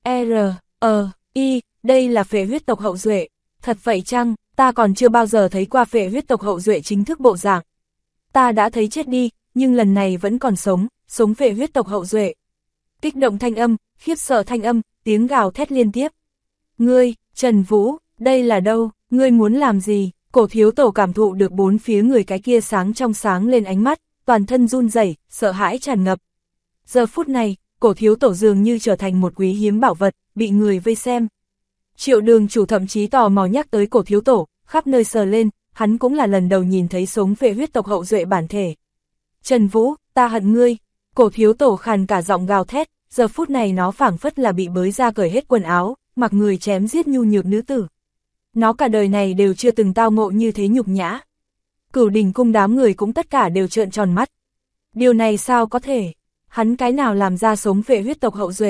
S1: T-R-I, đây là phệ huyết tộc hậu duệ. Thật vậy chăng, ta còn chưa bao giờ thấy qua phệ huyết tộc hậu duệ chính thức bộ dạng. Ta đã thấy chết đi, nhưng lần này vẫn còn sống phệ huyết tộc hậu duệ. Kích động thanh âm, khiếp sợ thanh âm, tiếng gào thét liên tiếp. Ngươi, Trần Vũ, đây là đâu, ngươi muốn làm gì? Cổ thiếu tổ cảm thụ được bốn phía người cái kia sáng trong sáng lên ánh mắt, toàn thân run rẩy, sợ hãi tràn ngập. Giờ phút này, cổ thiếu tổ dường như trở thành một quý hiếm bảo vật, bị người vây xem. Triệu Đường chủ thậm chí tò mò nhắc tới cổ thiếu tổ, khắp nơi sờ lên, hắn cũng là lần đầu nhìn thấy sống phệ huyết tộc hậu duệ bản thể. Trần Vũ, ta hận ngươi. Cổ thiếu tổ khàn cả giọng gào thét, giờ phút này nó phảng phất là bị bới ra cởi hết quần áo, mặc người chém giết nhu nhược nữ tử. Nó cả đời này đều chưa từng tao ngộ như thế nhục nhã. Cửu Đỉnh cung đám người cũng tất cả đều trợn tròn mắt. Điều này sao có thể? Hắn cái nào làm ra sống phệ huyết tộc hậu duệ?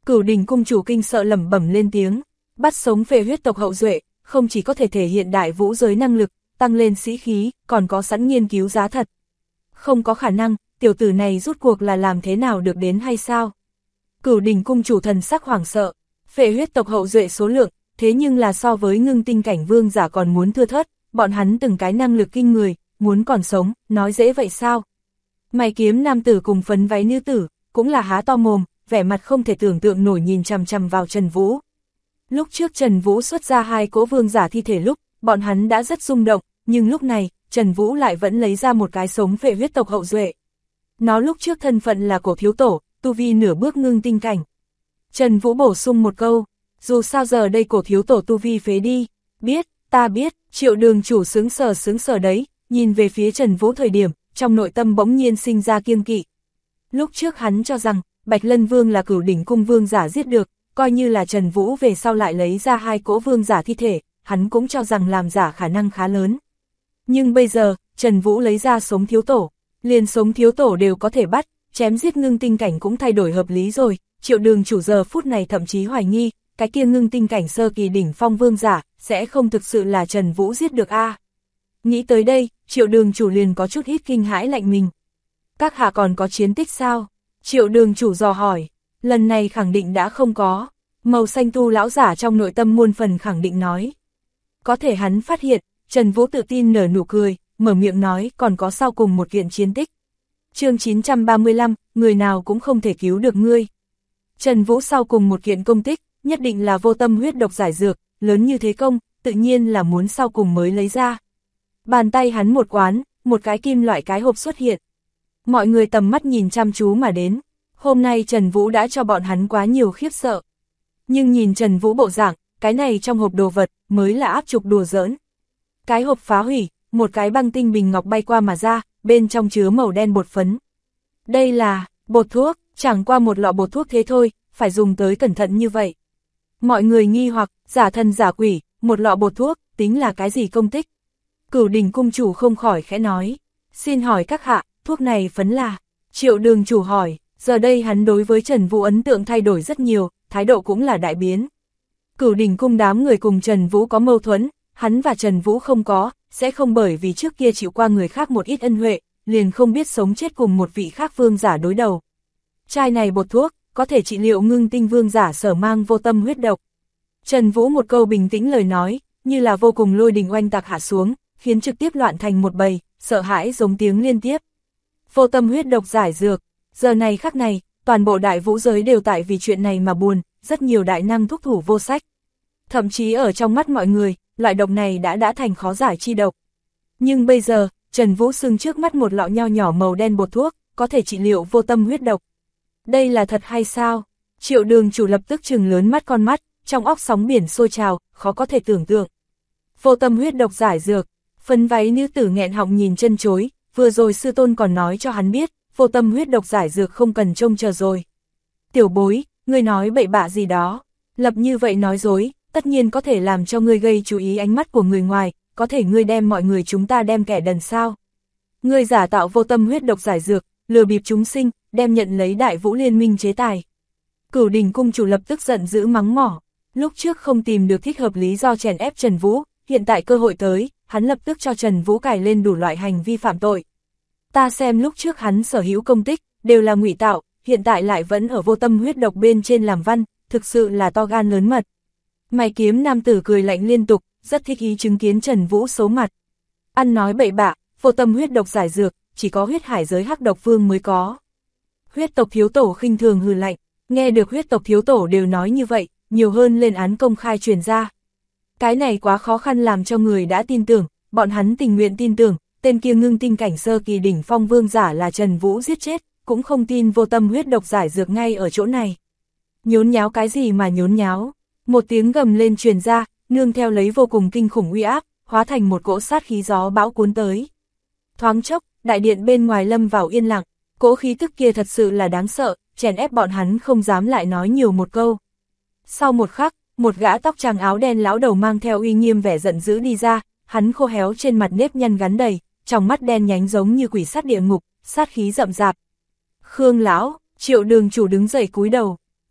S1: Cửu Đình cung chủ kinh sợ lẩm bẩm lên tiếng, bắt sống phệ huyết tộc hậu duệ, không chỉ có thể thể hiện đại vũ giới năng lực, tăng lên sĩ khí, còn có sẵn nghiên cứu giá thật. Không có khả năng, tiểu tử này rút cuộc là làm thế nào được đến hay sao? Cửu Đình cung chủ thần sắc hoảng sợ, phệ huyết tộc hậu duệ số lượng, thế nhưng là so với ngưng tinh cảnh vương giả còn muốn thưa thớt, bọn hắn từng cái năng lực kinh người, muốn còn sống, nói dễ vậy sao? Mày kiếm nam tử cùng phấn váy nữ tử, cũng là há to mồm, vẻ mặt không thể tưởng tượng nổi nhìn chằm chằm vào Trần Vũ. Lúc trước Trần Vũ xuất ra 2 cỗ vương giả thi thể lúc, bọn hắn đã rất rung động, nhưng lúc này, Trần Vũ lại vẫn lấy ra một cái sống phệ huyết tộc hậu duệ. Nó lúc trước thân phận là cổ thiếu tổ, tu vi nửa bước ngưng tinh cảnh. Trần Vũ bổ sung một câu, dù sao giờ đây cổ thiếu tổ tu vi phế đi, biết, ta biết, Triệu Đường chủ sướng sờ đấy, nhìn về phía Trần Vũ thời điểm, trong nội tâm bỗng nhiên sinh ra kiêng kỵ. Lúc trước hắn cho rằng, Bạch Lân Vương là Cửu Đỉnh cung vương giả giết được, coi như là Trần Vũ về sau lại lấy ra 2 cỗ vương giả thi thể, hắn cũng cho rằng làm giả khả năng khá lớn. Nhưng bây giờ, Trần Vũ lấy ra sống thiếu tổ, liền sống thiếu tổ đều có thể bắt, chém giết ngưng tinh cảnh cũng thay đổi hợp lý rồi. Triệu Đường chủ giờ phút này thậm chí hoài nghi, cái kia ngưng tinh cảnh sơ kỳ đỉnh phong vương giả, sẽ không thực sự là Trần Vũ giết được a. Nghĩ tới đây, Triệu Đường chủ liền có chút ít kinh hãi lạnh mình. Các hạ còn có chiến tích sao? Triệu Đường chủ dò hỏi, lần này khẳng định đã không có. Màu xanh tu lão giả trong nội tâm muôn phần khẳng định nói. Có thể hắn phát hiện, Trần Vũ tự tin nở nụ cười, mở miệng nói còn có sau cùng một kiện chiến tích. Chương 935, người nào cũng không thể cứu được ngươi. Trần Vũ sau cùng một kiện công tích, nhất định là vô tâm huyết độc giải dược, lớn như thế công, tự nhiên là muốn sau cùng mới lấy ra. Bàn tay hắn một quán, một cái kim loại cái hộp xuất hiện. Mọi người tầm mắt nhìn chăm chú mà đến, hôm nay Trần Vũ đã cho bọn hắn quá nhiều khiếp sợ. Nhưng nhìn Trần Vũ bộ dạng, cái này trong hộp đồ vật, mới là áp trục đùa giỡn. Cái hộp phá hủy, một cái băng tinh bình ngọc bay qua mà ra, bên trong chứa màu đen bột phấn. Đây là bột thuốc, chẳng qua một lọ bột thuốc thế thôi, phải dùng tới cẩn thận như vậy. Mọi người nghi hoặc, giả thân giả quỷ, một lọ bột thuốc, tính là cái gì công tích? Cửu Đình cung chủ không khỏi khẽ nói, xin hỏi các hạ, thuốc này phấn là? Triệu Đường chủ hỏi, giờ đây hắn đối với Trần Vũ ấn tượng thay đổi rất nhiều, thái độ cũng là đại biến. Cửu Đình cung đám người cùng Trần Vũ có mâu thuẫn, hắn và Trần Vũ không có, sẽ không bởi vì trước kia chịu qua người khác một ít ân huệ, liền không biết sống chết cùng một vị khác vương giả đối đầu. Chai này bột thuốc, có thể trị liệu ngưng tinh vương giả sở mang vô tâm huyết độc. Trần Vũ một câu bình tĩnh lời nói, như là vô cùng lôi đình oanh tạc hạ xuống, khiến trực tiếp loạn thành một bầy, sợ hãi giống tiếng liên tiếp. Vô tâm huyết độc giải dược, giờ này khắc này, toàn bộ đại vũ giới đều tại vì chuyện này mà buồn, rất nhiều đại năng thúc thủ vô sách. Thậm chí ở trong mắt mọi người, loại độc này đã thành khó giải chi độc. Nhưng bây giờ, Trần Vũ xưng trước mắt một lọ nho nhỏ màu đen bột thuốc, có thể trị liệu vô tâm huyết độc. Đây là thật hay sao? Triệu Đường chủ lập tức trừng lớn mắt con mắt, trong óc sóng biển sôi trào, khó có thể tưởng tượng. Vô tâm huyết độc giải dược, phấn váy nữ tử nghẹn họng nhìn chân chối, vừa rồi sư tôn còn nói cho hắn biết, vô tâm huyết độc giải dược không cần trông chờ rồi. Tiểu bối, ngươi nói bậy bạ gì đó, lập như vậy nói dối, tất nhiên có thể làm cho ngươi gây chú ý ánh mắt của người ngoài, có thể ngươi đem mọi người chúng ta đem kẻ đần sao. Ngươi giả tạo vô tâm huyết độc giải dược, lừa bịp chúng sinh, đem nhận lấy Đại Vũ Liên minh chế tài. Cửu Đình cung chủ lập tức giận dữ mắng mỏ, lúc trước không tìm được thích hợp lý do chèn ép Trần Vũ, hiện tại cơ hội tới, hắn lập tức cho Trần Vũ cài lên đủ loại hành vi phạm tội. Ta xem lúc trước hắn sở hữu công tích, đều là ngụy tạo, hiện tại lại vẫn ở vô tâm huyết độc bên trên làm văn, thực sự là to gan lớn mật. Mày kiếm nam tử cười lạnh liên tục, rất thích ý chứng kiến Trần Vũ xấu mặt. Ăn nói bậy bạ, vô tâm huyết độc giải dược, chỉ có huyết hải giới hắc độc vương mới có. Huyết tộc thiếu tổ khinh thường hừ lạnh, nghe được huyết tộc thiếu tổ đều nói như vậy, nhiều hơn lên án công khai truyền ra. Cái này quá khó khăn làm cho người đã tin tưởng, bọn hắn tình nguyện tin tưởng, tên kia ngưng tinh cảnh sơ kỳ đỉnh phong vương giả là Trần Vũ giết chết, cũng không tin vô tâm huyết độc giải dược ngay ở chỗ này. Nhốn nháo cái gì mà nhốn nháo? Một tiếng gầm lên truyền ra, nương theo lấy vô cùng kinh khủng uy áp, hóa thành một cỗ sát khí gió bão cuốn tới. Thoáng chốc, đại điện bên ngoài lâm vào yên lặng, cỗ khí tức kia thật sự là đáng sợ, chèn ép bọn hắn không dám lại nói nhiều một câu. Sau một khắc, một gã tóc trắng áo đen lão đầu mang theo uy nghiêm vẻ giận dữ đi ra, hắn khô héo trên mặt nếp nhăn gắn đầy, trong mắt đen nhánh giống như quỷ sát địa ngục, sát khí rậm rạp. Khương lão, Triệu Đường chủ đứng dậy cúi đầu,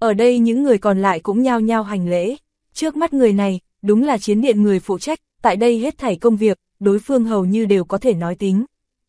S1: Ở đây những người còn lại cũng nhao nhao hành lễ. Trước mắt người này, đúng là chiến điện người phụ trách, tại đây hết thảy công việc, đối phương hầu như đều có thể nói tính.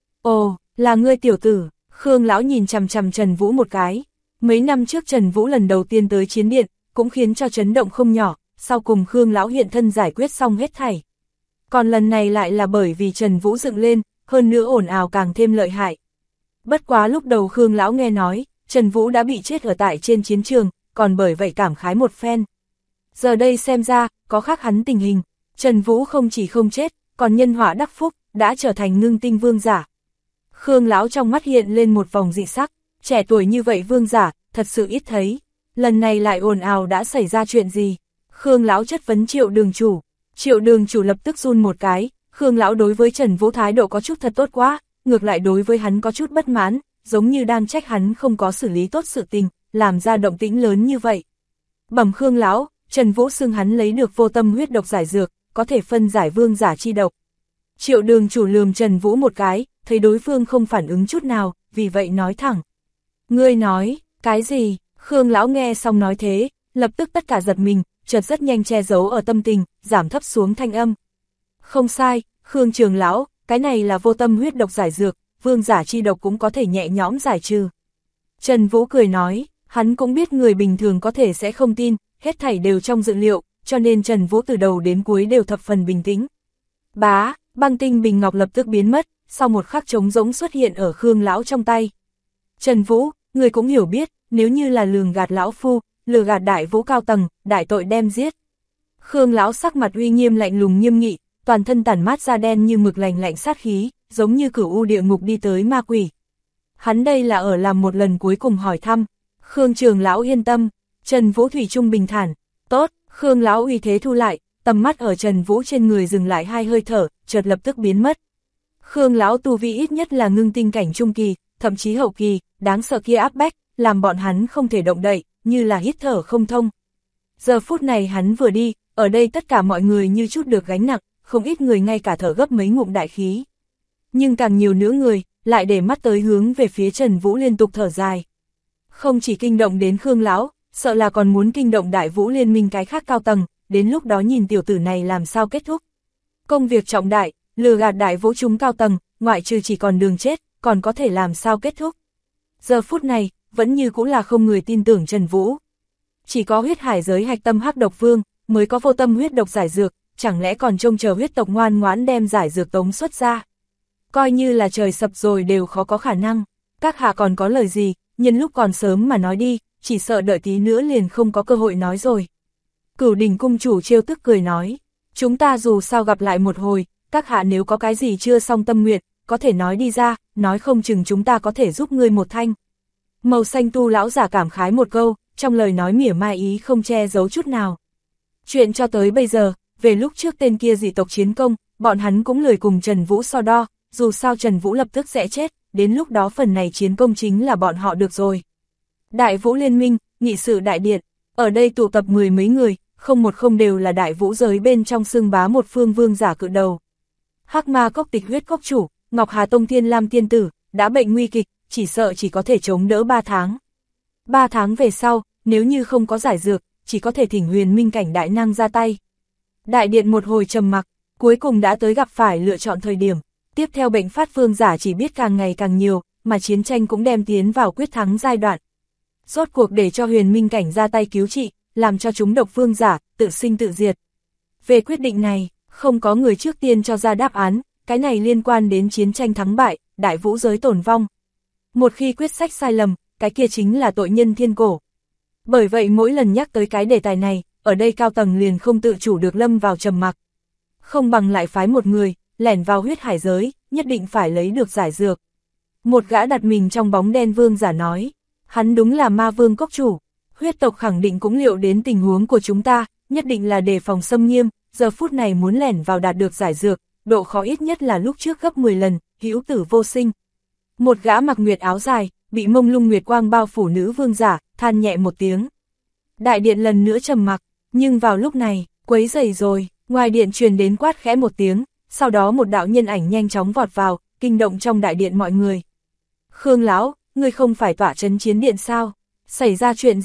S1: Ồ, là ngươi tiểu tử, Khương lão nhìn chằm chằm Trần Vũ một cái. Mấy năm trước Trần Vũ lần đầu tiên tới chiến điện, cũng khiến cho chấn động không nhỏ, sau cùng Khương lão hiện thân giải quyết xong hết thảy. Còn lần này lại là bởi vì Trần Vũ dựng lên, hơn nữa ồn ào càng thêm lợi hại. Bất quá lúc đầu Khương lão nghe nói, Trần Vũ đã bị chết ở tại trên chiến trường, còn bởi vậy cảm khái một phen. Giờ đây xem ra, có khác hắn tình hình, Trần Vũ không chỉ không chết, còn nhân họa đắc phúc, đã trở thành ngưng tinh vương giả. Khương lão trong mắt hiện lên một vòng dị sắc, trẻ tuổi như vậy vương giả, thật sự ít thấy. Lần này lại ồn ào đã xảy ra chuyện gì? Khương lão chất vấn Triệu Đường chủ. Triệu Đường chủ lập tức run một cái, Khương lão đối với Trần Vũ thái độ có chút thật tốt quá, ngược lại đối với hắn có chút bất mãn, giống như đang trách hắn không có xử lý tốt sự tình, làm ra động tĩnh lớn như vậy. Bẩm Khương lão, Trần Vũ xưng hắn lấy được vô tâm huyết độc giải dược, có thể phân giải vương giả chi độc. Triệu Đường chủ lườm Trần Vũ một cái, thấy đối phương không phản ứng chút nào, vì vậy nói thẳng. Ngươi nói, cái gì? Khương lão nghe xong nói thế, lập tức tất cả giật mình, chợt rất nhanh che giấu ở tâm tình, giảm thấp xuống thanh âm. Không sai, Khương trưởng lão, cái này là vô tâm huyết độc giải dược, vương giả chi độc cũng có thể nhẹ nhõm giải trừ. Trần Vũ cười nói, hắn cũng biết người bình thường có thể sẽ không tin, hết thảy đều trong dự liệu, cho nên Trần Vũ từ đầu đến cuối đều thập phần bình tĩnh. Bá, băng tinh bình ngọc lập tức biến mất, sau một khắc trống rỗng xuất hiện ở Khương lão trong tay. Trần Vũ, người cũng hiểu biết, nếu như là lường gạt lão phu, lừa gạt Đại Vũ cao tầng, đại tội đem giết. Khương lão sắc mặt uy nghiêm lạnh lùng nghiêm nghị, toàn thân tản mát da đen như mực lạnh lạnh sát khí, giống như cửu u địa ngục đi tới ma quỷ. Hắn đây là ở làm một lần cuối cùng hỏi thăm. Khương trưởng lão yên tâm, Trần Vũ thủy chung bình thản. Tốt, Khương lão uy thế thu lại, tầm mắt ở Trần Vũ trên người dừng lại 2 hơi thở, chợt lập tức biến mất. Khương lão tu vi ít nhất là ngưng tinh cảnh trung kỳ, thậm chí hậu kỳ, đáng sợ kia áp bách, làm bọn hắn không thể động đậy, như là hít thở không thông. Giờ phút này hắn vừa đi, ở đây tất cả mọi người như chút được gánh nặng, không ít người ngay cả thở gấp mấy ngụm đại khí. Nhưng càng nhiều nữa người, lại để mắt tới hướng về phía Trần Vũ liên tục thở dài. Không chỉ kinh động đến Khương lão, sợ là còn muốn kinh động Đại Vũ liên minh cái khác cao tầng, đến lúc đó nhìn tiểu tử này làm sao kết thúc. Công việc trọng đại, lừa gạt Đại Vũ chúng cao tầng, ngoại trừ chỉ còn đường chết, còn có thể làm sao kết thúc. Giờ phút này, vẫn như cũng là không người tin tưởng Trần Vũ. Chỉ có huyết hải giới hạch tâm hắc độc vương, mới có vô tâm huyết độc giải dược, chẳng lẽ còn trông chờ huyết tộc ngoan ngoãn đem giải dược tống xuất ra. Coi như là trời sập rồi đều khó có khả năng. Các hạ còn có lời gì, nhân lúc còn sớm mà nói đi, chỉ sợ đợi tí nữa liền không có cơ hội nói rồi. Cửu Đình cung chủ trêu tức cười nói, chúng ta dù sao gặp lại một hồi, các hạ nếu có cái gì chưa xong tâm nguyện, có thể nói đi ra, nói không chừng chúng ta có thể giúp ngươi một thanh. Màu xanh tu lão giả cảm khái một câu, trong lời nói mỉa mai ý không che giấu chút nào. Chuyện cho tới bây giờ, về lúc trước tên kia dị tộc chiến công, bọn hắn cũng lười cùng Trần Vũ so đo, dù sao Trần Vũ lập tức sẽ chết, đến lúc đó phần này chiến công chính là bọn họ được rồi. Đại Vũ liên minh, nghị sự đại điện, ở đây tụ tập 10 mấy người, không một không đều là Đại Vũ giới bên trong xưng bá một phương vương giả cự đầu. Hắc Ma cốc tịch huyết cốc chủ, Ngọc Hà Tông Thiên Lam tiên tử, đã bệnh nguy kịch, chỉ sợ chỉ có thể chống đỡ 3 tháng. 3 tháng về sau, nếu như không có giải dược, chỉ có thể thỉnh huyền minh cảnh đại năng ra tay. Đại điện một hồi trầm mặc, cuối cùng đã tới gặp phải lựa chọn thời điểm. Tiếp theo bệnh phát vương giả chỉ biết càng ngày càng nhiều, mà chiến tranh cũng đem tiến vào quyết thắng giai đoạn. Rốt cuộc để cho huyền minh cảnh ra tay cứu trị, làm cho chúng độc vương giả, tự sinh tự diệt. Về quyết định này, không có người trước tiên cho ra đáp án, cái này liên quan đến chiến tranh thắng bại, Đại Vũ giới tổn vong. Một khi quyết sách sai lầm, cái kia chính là tội nhân thiên cổ. Bởi vậy mỗi lần nhắc tới cái đề tài này, ở đây cao tầng liền không tự chủ được lâm vào trầm mặc. Không bằng lại phái một người, lẻn vào huyết hải giới, nhất định phải lấy được giải dược. Một gã đặt mình trong bóng đen vương giả nói, hắn đúng là ma vương cốc chủ, huyết tộc khẳng định cũng liệu đến tình huống của chúng ta, nhất định là đề phòng xâm nghiêm, giờ phút này muốn lẻn vào đạt được giải dược, độ khó ít nhất là lúc trước gấp 10 lần, hữu tử vô sinh. Một gã mặc nguyệt áo dài, bị mông lung nguyệt quang bao phủ nữ vương giả, than nhẹ một tiếng. Đại điện lần nữa trầm mặc, nhưng vào lúc này, quấy rầy rồi, ngoài điện truyền đến quát khẽ một tiếng, sau đó một đạo nhân ảnh nhanh chóng vọt vào, kinh động trong đại điện mọi người. Khương lão, ngươi không phải tọa trấn chiến điện sao? Xảy ra chuyện gì?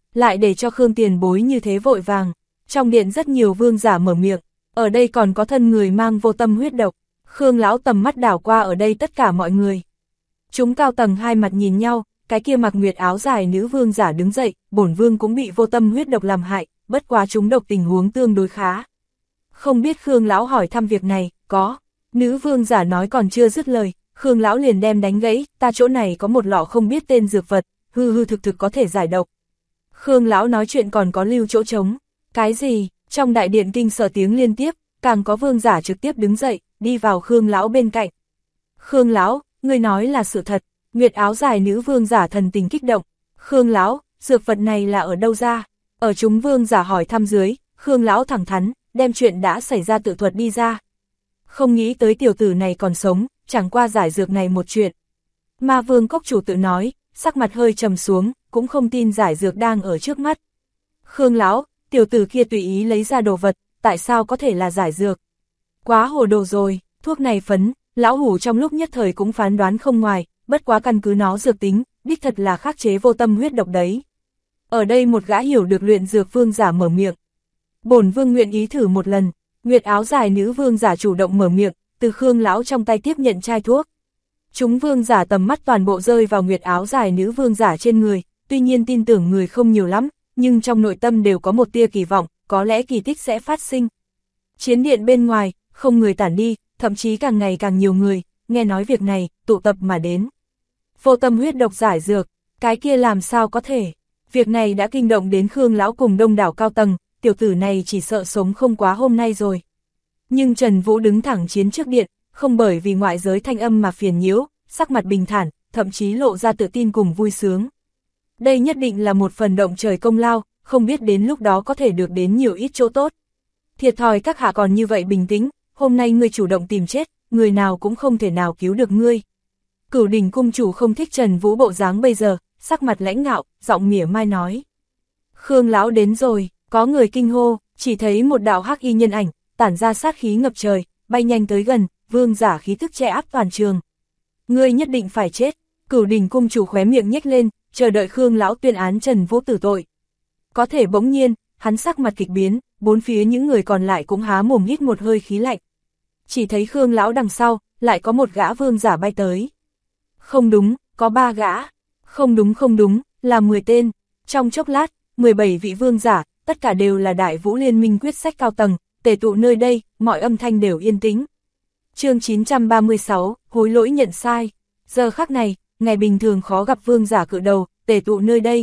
S1: lại để cho Khương tiền bối như thế vội vàng. Trong điện rất nhiều vương giả mở miệng, ở đây còn có thân người mang vô tâm huyết độc. Khương lão tầm mắt đảo qua ở đây tất cả mọi người. Chúng cao tầng hai mặt nhìn nhau, cái kia mặc nguyệt áo dài nữ vương giả đứng dậy, bổn vương cũng bị vô tâm huyết độc làm hại, bất quá chúng độc tình huống tương đối khá. Không biết Khương lão hỏi thăm việc này, có. Nữ vương giả nói còn chưa dứt lời, Khương lão liền đem đánh gãy, ta chỗ này có một lọ không biết tên dược vật, hư hư thực thực có thể giải độc. Khương lão nói chuyện còn có lưu chỗ trống. Cái gì? Trong đại điện kinh sợ tiếng liên tiếp, càng có vương giả trực tiếp đứng dậy, đi vào Khương lão bên cạnh. Khương lão, ngươi nói là sự thật. Nguyệt áo dài nữ vương giả thần tình kích động. Khương lão, dược vật này là ở đâu ra? Ở chúng vương giả hỏi thăm dưới, Khương lão thẳng thắn, đem chuyện đã xảy ra tự thuật đi ra. Không nghĩ tới tiểu tử này còn sống, chẳng qua giải dược này một chuyện. Ma vương cốc chủ tự nói, sắc mặt hơi trầm xuống, cũng không tin giải dược đang ở trước mắt. Khương lão, tiểu tử kia tùy ý lấy ra đồ vật, tại sao có thể là giải dược? Quá hồ đồ rồi, thuốc này phấn, lão hủ trong lúc nhất thời cũng phán đoán không ngoài, bất quá căn cứ nó dược tính, đích thật là khắc chế vô tâm huyết độc đấy. Ở đây một gã hiểu được luyện dược vương giả mở miệng. Bổn vương nguyện ý thử một lần. Nguyệt áo dài nữ vương giả chủ động mở miệng, từ Khương lão trong tay tiếp nhận chai thuốc. Chúng vương giả tầm mắt toàn bộ rơi vào Nguyệt áo dài nữ vương giả trên người, tuy nhiên tin tưởng người không nhiều lắm, nhưng trong nội tâm đều có một tia kỳ vọng, có lẽ kỳ tích sẽ phát sinh. Chiến điện bên ngoài, không người tản đi, thậm chí càng ngày càng nhiều người, nghe nói việc này, tụ tập mà đến. Vô tâm huyết độc giải dược, cái kia làm sao có thể? Việc này đã kinh động đến Khương lão cùng đông đảo cao tầng, tiểu tử này chỉ sợ sống không quá hôm nay rồi. Nhưng Trần Vũ đứng thẳng chiến trước điện, không bởi vì ngoại giới thanh âm mà phiền nhiễu, sắc mặt bình thản, thậm chí lộ ra tự tin cùng vui sướng. Đây nhất định là một phần động trời công lao, không biết đến lúc đó có thể được đến nhiều ít chỗ tốt. Thiệt thòi các hạ còn như vậy bình tĩnh, hôm nay ngươi chủ động tìm chết, người nào cũng không thể nào cứu được ngươi. Cửu Đỉnh cung chủ không thích Trần Vũ bộ dáng bây giờ, sắc mặt lãnh ngạo, giọng mỉa mai nói. Khương lão đến rồi, có người kinh hô, chỉ thấy một đạo hắc y nhân ảnh, tản ra sát khí ngập trời, bay nhanh tới gần, vương giả khí tức che áp toàn trường. Ngươi nhất định phải chết. Cửu Đỉnh cung chủ khóe miệng nhếch lên, chờ đợi Khương lão tuyên án Trần Vũ tử tội. Có thể bỗng nhiên, hắn sắc mặt kịch biến, bốn phía những người còn lại cũng há mồm hít một hơi khí lạnh. Chỉ thấy Khương lão đằng sau, lại có một gã vương giả bay tới. Không đúng, có 3 gã. Không đúng, là 10 tên. Trong chốc lát, 17 vị vương giả, tất cả đều là Đại Vũ Liên minh quyết sách cao tầng, tề tụ nơi đây, mọi âm thanh đều yên tĩnh. Chương 936, hối lỗi nhận sai. Giờ khắc này, ngày bình thường khó gặp vương giả cự đầu, tề tụ nơi đây.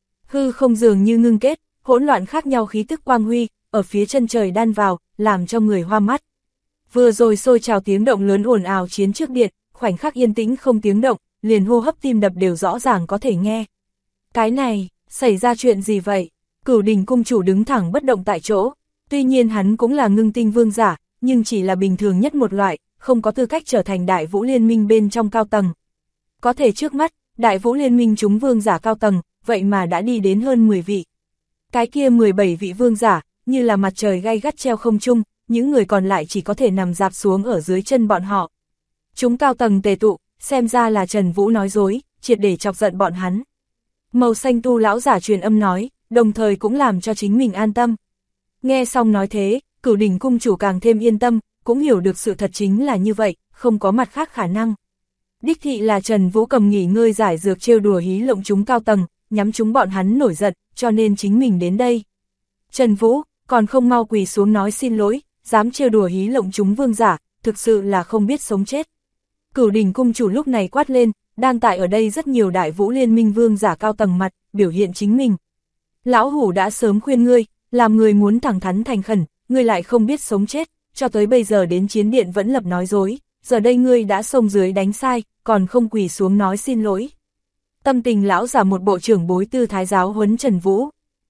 S1: Hư không dường như ngưng kết, hỗn loạn khác nhau khí tức quang huy, ở phía chân trời đan vào, làm cho người hoa mắt. Vừa rồi sôi trào tiếng động lớn ồn ào chiến trước điện, khoảnh khắc yên tĩnh không tiếng động, liền hô hấp tim đập đều rõ ràng có thể nghe. Cái này, xảy ra chuyện gì vậy? Cửu Đỉnh cung chủ đứng thẳng bất động tại chỗ, tuy nhiên hắn cũng là ngưng tinh vương giả, nhưng chỉ là bình thường nhất một loại, không có tư cách trở thành Đại Vũ Liên minh bên trong cao tầng. Có thể trước mắt, Đại Vũ Liên minh chúng vương giả cao tầng, vậy mà đã đi đến hơn 10 vị. Cái kia 17 vị vương giả, như là mặt trời gay gắt treo không trung, những người còn lại chỉ có thể nằm dạp xuống ở dưới chân bọn họ. Chúng cao tầng tề tụ, xem ra là Trần Vũ nói dối, triệt để chọc giận bọn hắn. Màu xanh tu lão giả truyền âm nói, đồng thời cũng làm cho chính mình an tâm. Nghe xong nói thế, Cửu Đỉnh cung chủ càng thêm yên tâm, cũng hiểu được sự thật chính là như vậy, không có mặt khác khả năng. Đích thị là Trần Vũ cầm nghỉ ngơi giải dược trêu đùa hí lộng chúng cao tầng, nhắm chúng bọn hắn nổi giận, cho nên chính mình đến đây. Trần Vũ, còn không mau quỳ xuống nói xin lỗi, dám trêu đùa hí lộng chúng vương giả, thực sự là không biết sống chết. Cửu Đỉnh cung chủ lúc này quát lên, đang tại ở đây rất nhiều Đại Vũ Liên minh vương giả cao tầng mặt, biểu hiện chính mình. Lão hủ đã sớm khuyên ngươi, làm người muốn thẳng thắn thành khẩn, ngươi lại không biết sống chết, cho tới bây giờ đến chiến điện vẫn lập nói dối, giờ đây ngươi đã xông dưới đánh sai, còn không quỳ xuống nói xin lỗi. Tâm tình lão giả một bộ trưởng bối tư thái giáo huấn Trần Vũ.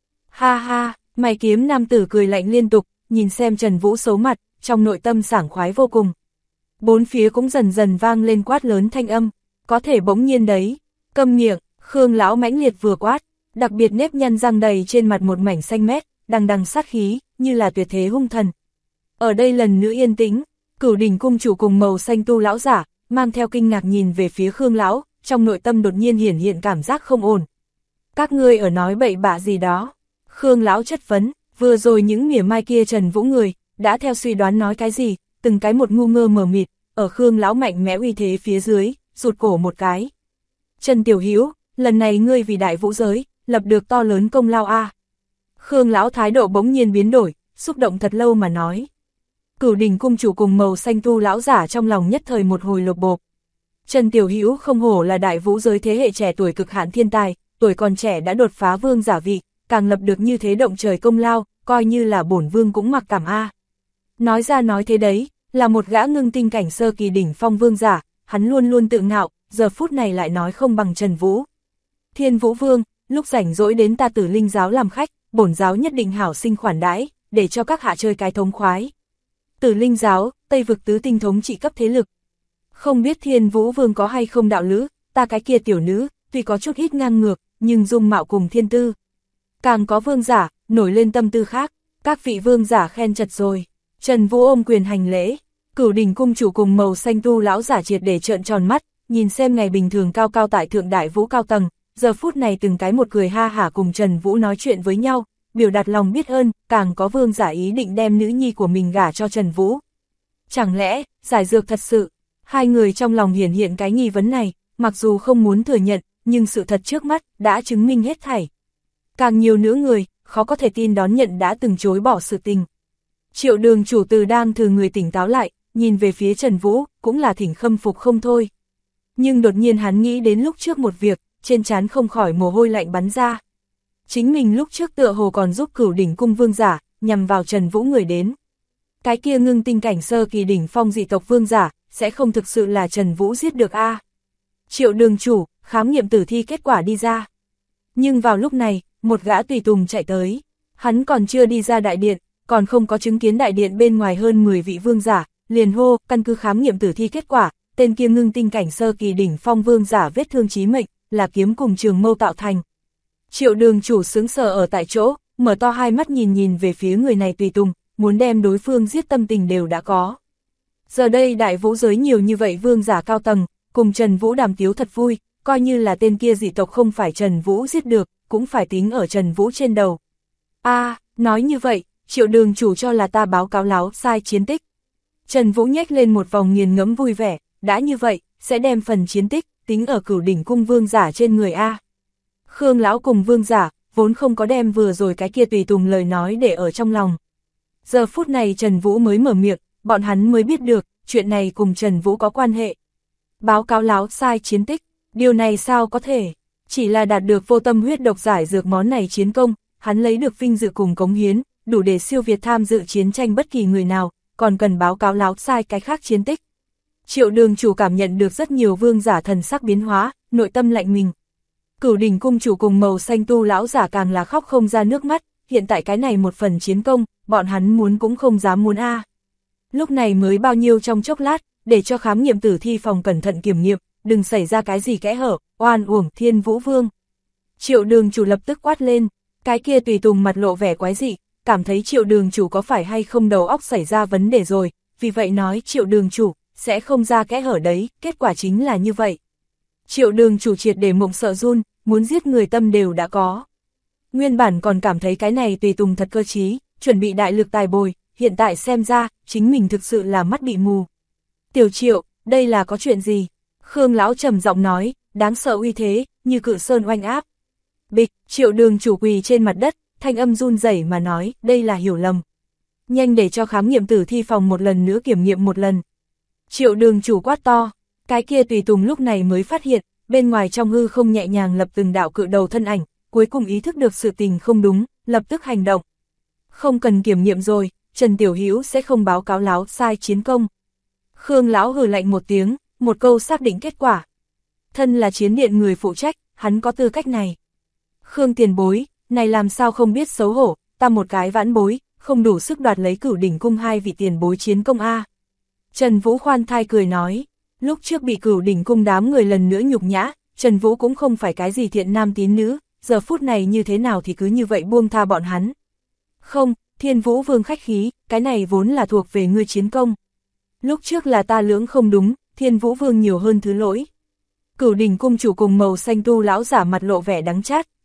S1: Ha ha, mày kiếm nam tử cười lạnh liên tục, nhìn xem Trần Vũ xấu mặt, trong nội tâm sảng khoái vô cùng. Bốn phía cũng dần dần vang lên quát lớn thanh âm, có thể bỗng nhiên đấy, câm miệng, Khương lão mãnh liệt vừa quát, đặc biệt nếp nhăn răng đầy trên mặt một mảnh xanh mét, đằng đằng sát khí, như là tuyệt thế hung thần. Ở đây lần nữa yên tĩnh, Cửu Đỉnh cung chủ cùng màu xanh tu lão giả, mang theo kinh ngạc nhìn về phía Khương lão, trong nội tâm đột nhiên hiển hiện cảm giác không ổn. Các ngươi ở nói bậy bạ gì đó? Khương lão chất vấn, vừa rồi những mỉa mai kia Trần Vũ người, đã theo suy đoán nói cái gì, từng cái một ngu ngơ mờ mịt, ở Khương lão mạnh mẽ uy thế phía dưới, rụt cổ một cái. Trần Tiểu Hiếu, lần này ngươi vì đại vũ giới, lập được to lớn công lao a. Khương lão thái độ bỗng nhiên biến đổi, xúc động thật lâu mà nói. Cửu Đình cung chủ cùng Màu Xanh tu lão giả trong lòng nhất thời một hồi lột bột. Trần Tiểu Hiếu không hổ là đại vũ giới thế hệ trẻ tuổi cực hạn thiên tài, tuổi còn trẻ đã đột phá vương giả vị, càng lập được như thế động trời công lao, coi như là bổn vương cũng mặc cảm a. Nói ra nói thế đấy, là một gã ngưng tinh cảnh sơ kỳ đỉnh phong vương giả, hắn luôn luôn tự ngạo, giờ phút này lại nói không bằng Trần Vũ. Thiên Vũ Vương, lúc rảnh rỗi đến ta Tử Linh giáo làm khách, bổn giáo nhất định hảo sinh khoản đãi, để cho các hạ chơi cái thống khoái. Tử Linh giáo, Tây vực tứ tinh thống trị cấp thế lực. Không biết Thiên Vũ Vương có hay không đạo lữ, ta cái kia tiểu nữ, tuy có chút ít ngang ngược, nhưng dung mạo cùng thiên tư. Càng có vương giả, nổi lên tâm tư khác, các vị vương giả khen chật rồi. Trần Vũ ôm quyền hành lễ, Cửu Đình cung chủ cùng Màu Xanh tu lão giả triệt để trợn tròn mắt, nhìn xem ngày bình thường cao cao tại thượng đại vũ cao tầng, giờ phút này từng cái một cười ha hả cùng Trần Vũ nói chuyện với nhau, biểu đạt lòng biết ơn, càng có vương giả ý định đem nữ nhi của mình gả cho Trần Vũ. Chẳng lẽ, giải dược thật sự? Hai người trong lòng hiển hiện cái nghi vấn này, mặc dù không muốn thừa nhận, nhưng sự thật trước mắt đã chứng minh hết thảy. Càng nhiều nữ người, khó có thể tin đón nhận đã từng chối bỏ sự tình. Triệu Đường chủ từ đang từ người tỉnh táo lại, nhìn về phía Trần Vũ, cũng là thỉnh khâm phục không thôi. Nhưng đột nhiên hắn nghĩ đến lúc trước một việc, trên trán không khỏi mồ hôi lạnh bắn ra. Chính mình lúc trước tựa hồ còn giúp Cửu Đỉnh cung vương giả, nhằm vào Trần Vũ người đến. Cái kia ngưng tinh cảnh sơ kỳ đỉnh phong dị tộc vương giả, sẽ không thực sự là Trần Vũ giết được a. Triệu Đường chủ, khám nghiệm tử thi kết quả đi ra. Nhưng vào lúc này, một gã tùy tùng chạy tới. Hắn còn chưa đi ra đại điện, còn không có chứng kiến đại điện bên ngoài hơn 10 vị vương giả, liền hô, căn cứ khám nghiệm tử thi kết quả, tên kia ngưng tinh cảnh sơ kỳ đỉnh phong vương giả vết thương chí mệnh, là kiếm cùng trường mâu tạo thành. Triệu Đường chủ sững sờ ở tại chỗ, mở to hai mắt nhìn về phía người này tùy tùng, muốn đem đối phương giết tâm tình đều đã có. Giờ đây đại vũ giới nhiều như vậy vương giả cao tầng, cùng Trần Vũ đàm tiếu thật vui, coi như là tên kia dị tộc không phải Trần Vũ giết được, cũng phải tính ở Trần Vũ trên đầu. Nói như vậy, Triệu Đường chủ cho là ta báo cáo láo sai chiến tích. Trần Vũ nhếch lên một vòng nghiền ngẫm vui vẻ, đã như vậy, sẽ đem phần chiến tích, tính ở Cửu Đỉnh cung vương giả trên người a. Khương lão cùng vương giả, vốn không có đem vừa rồi cái kia tùy tùng lời nói để ở trong lòng. Giờ phút này Trần Vũ mới mở miệng, bọn hắn mới biết được, chuyện này cùng Trần Vũ có quan hệ. Báo cáo láo sai chiến tích, điều này sao có thể, chỉ là đạt được vô tâm huyết độc giải dược món này chiến công, hắn lấy được vinh dự cùng cống hiến, đủ để siêu việt tham dự chiến tranh bất kỳ người nào, còn cần báo cáo láo sai cái khác chiến tích. Triệu Đường chủ cảm nhận được rất nhiều vương giả thần sắc biến hóa, nội tâm lạnh mình. Cửu Đình cung chủ cùng Màu Xanh tu lão giả càng là khóc không ra nước mắt, hiện tại cái này một phần chiến công, bọn hắn muốn cũng không dám muốn a. Lúc này mới bao nhiêu trong chốc lát, để cho khám nghiệm tử thi phòng cẩn thận kiểm nghiệm, đừng xảy ra cái gì kẽ hở, oan uổng Thiên Vũ Vương. Triệu Đường chủ lập tức quát lên, cái kia tùy tùng mặt lộ vẻ quái dị, cảm thấy Triệu Đường chủ có phải hay không đầu óc xảy ra vấn đề rồi, vì vậy nói Triệu Đường chủ, sẽ không ra kẽ hở đấy, kết quả chính là như vậy. Triệu Đường chủ triệt để mộng sợ run, muốn giết người tâm đều đã có. Nguyên bản còn cảm thấy cái này tùy tùng thật cơ trí, chuẩn bị đại lực tài bồi, hiện tại xem ra, chính mình thực sự là mắt bị mù. Tiểu Triệu, đây là có chuyện gì? Khương lão trầm giọng nói, đáng sợ uy thế, như cự sơn oanh áp. Bịch, Triệu Đường chủ quỳ trên mặt đất, thanh âm run rẩy mà nói, đây là hiểu lầm. Nhanh để cho khám nghiệm tử thi phòng một lần nữa kiểm nghiệm một lần. Triệu Đường chủ quát to, cái kia tùy tùng lúc này mới phát hiện, bên ngoài trong hư không nhẹ nhàng lập từng đạo cự đầu thân ảnh, cuối cùng ý thức được sự tình không đúng, lập tức hành động. Không cần kiểm nghiệm rồi, Trần Tiểu Hữu sẽ không báo cáo láo sai chiến công. Khương lão hừ lạnh một tiếng, một câu xác định kết quả. Thân là chiến điện người phụ trách, hắn có tư cách này. Khương tiền bối, này làm sao không biết xấu hổ, ta một cái vãn bối, không đủ sức đoạt lấy Cửu Đỉnh cung hai vị tiền bối chiến công a. Trần Vũ khoan thai cười nói, lúc trước bị Cửu Đỉnh cung đám người lần nữa nhục nhã, Trần Vũ cũng không phải cái gì thiện nam tín nữ, giờ phút này như thế nào thì cứ như vậy buông tha bọn hắn. Không, Thiên Vũ Vương khách khí, cái này vốn là thuộc về ngươi chiến công. Lúc trước là ta lưỡng không đúng, Thiên Vũ Vương nhiều hơn thứ lỗi. Cửu Đình cung chủ cùng Màu Xanh tu lão giả mặt lộ vẻ đắng chát,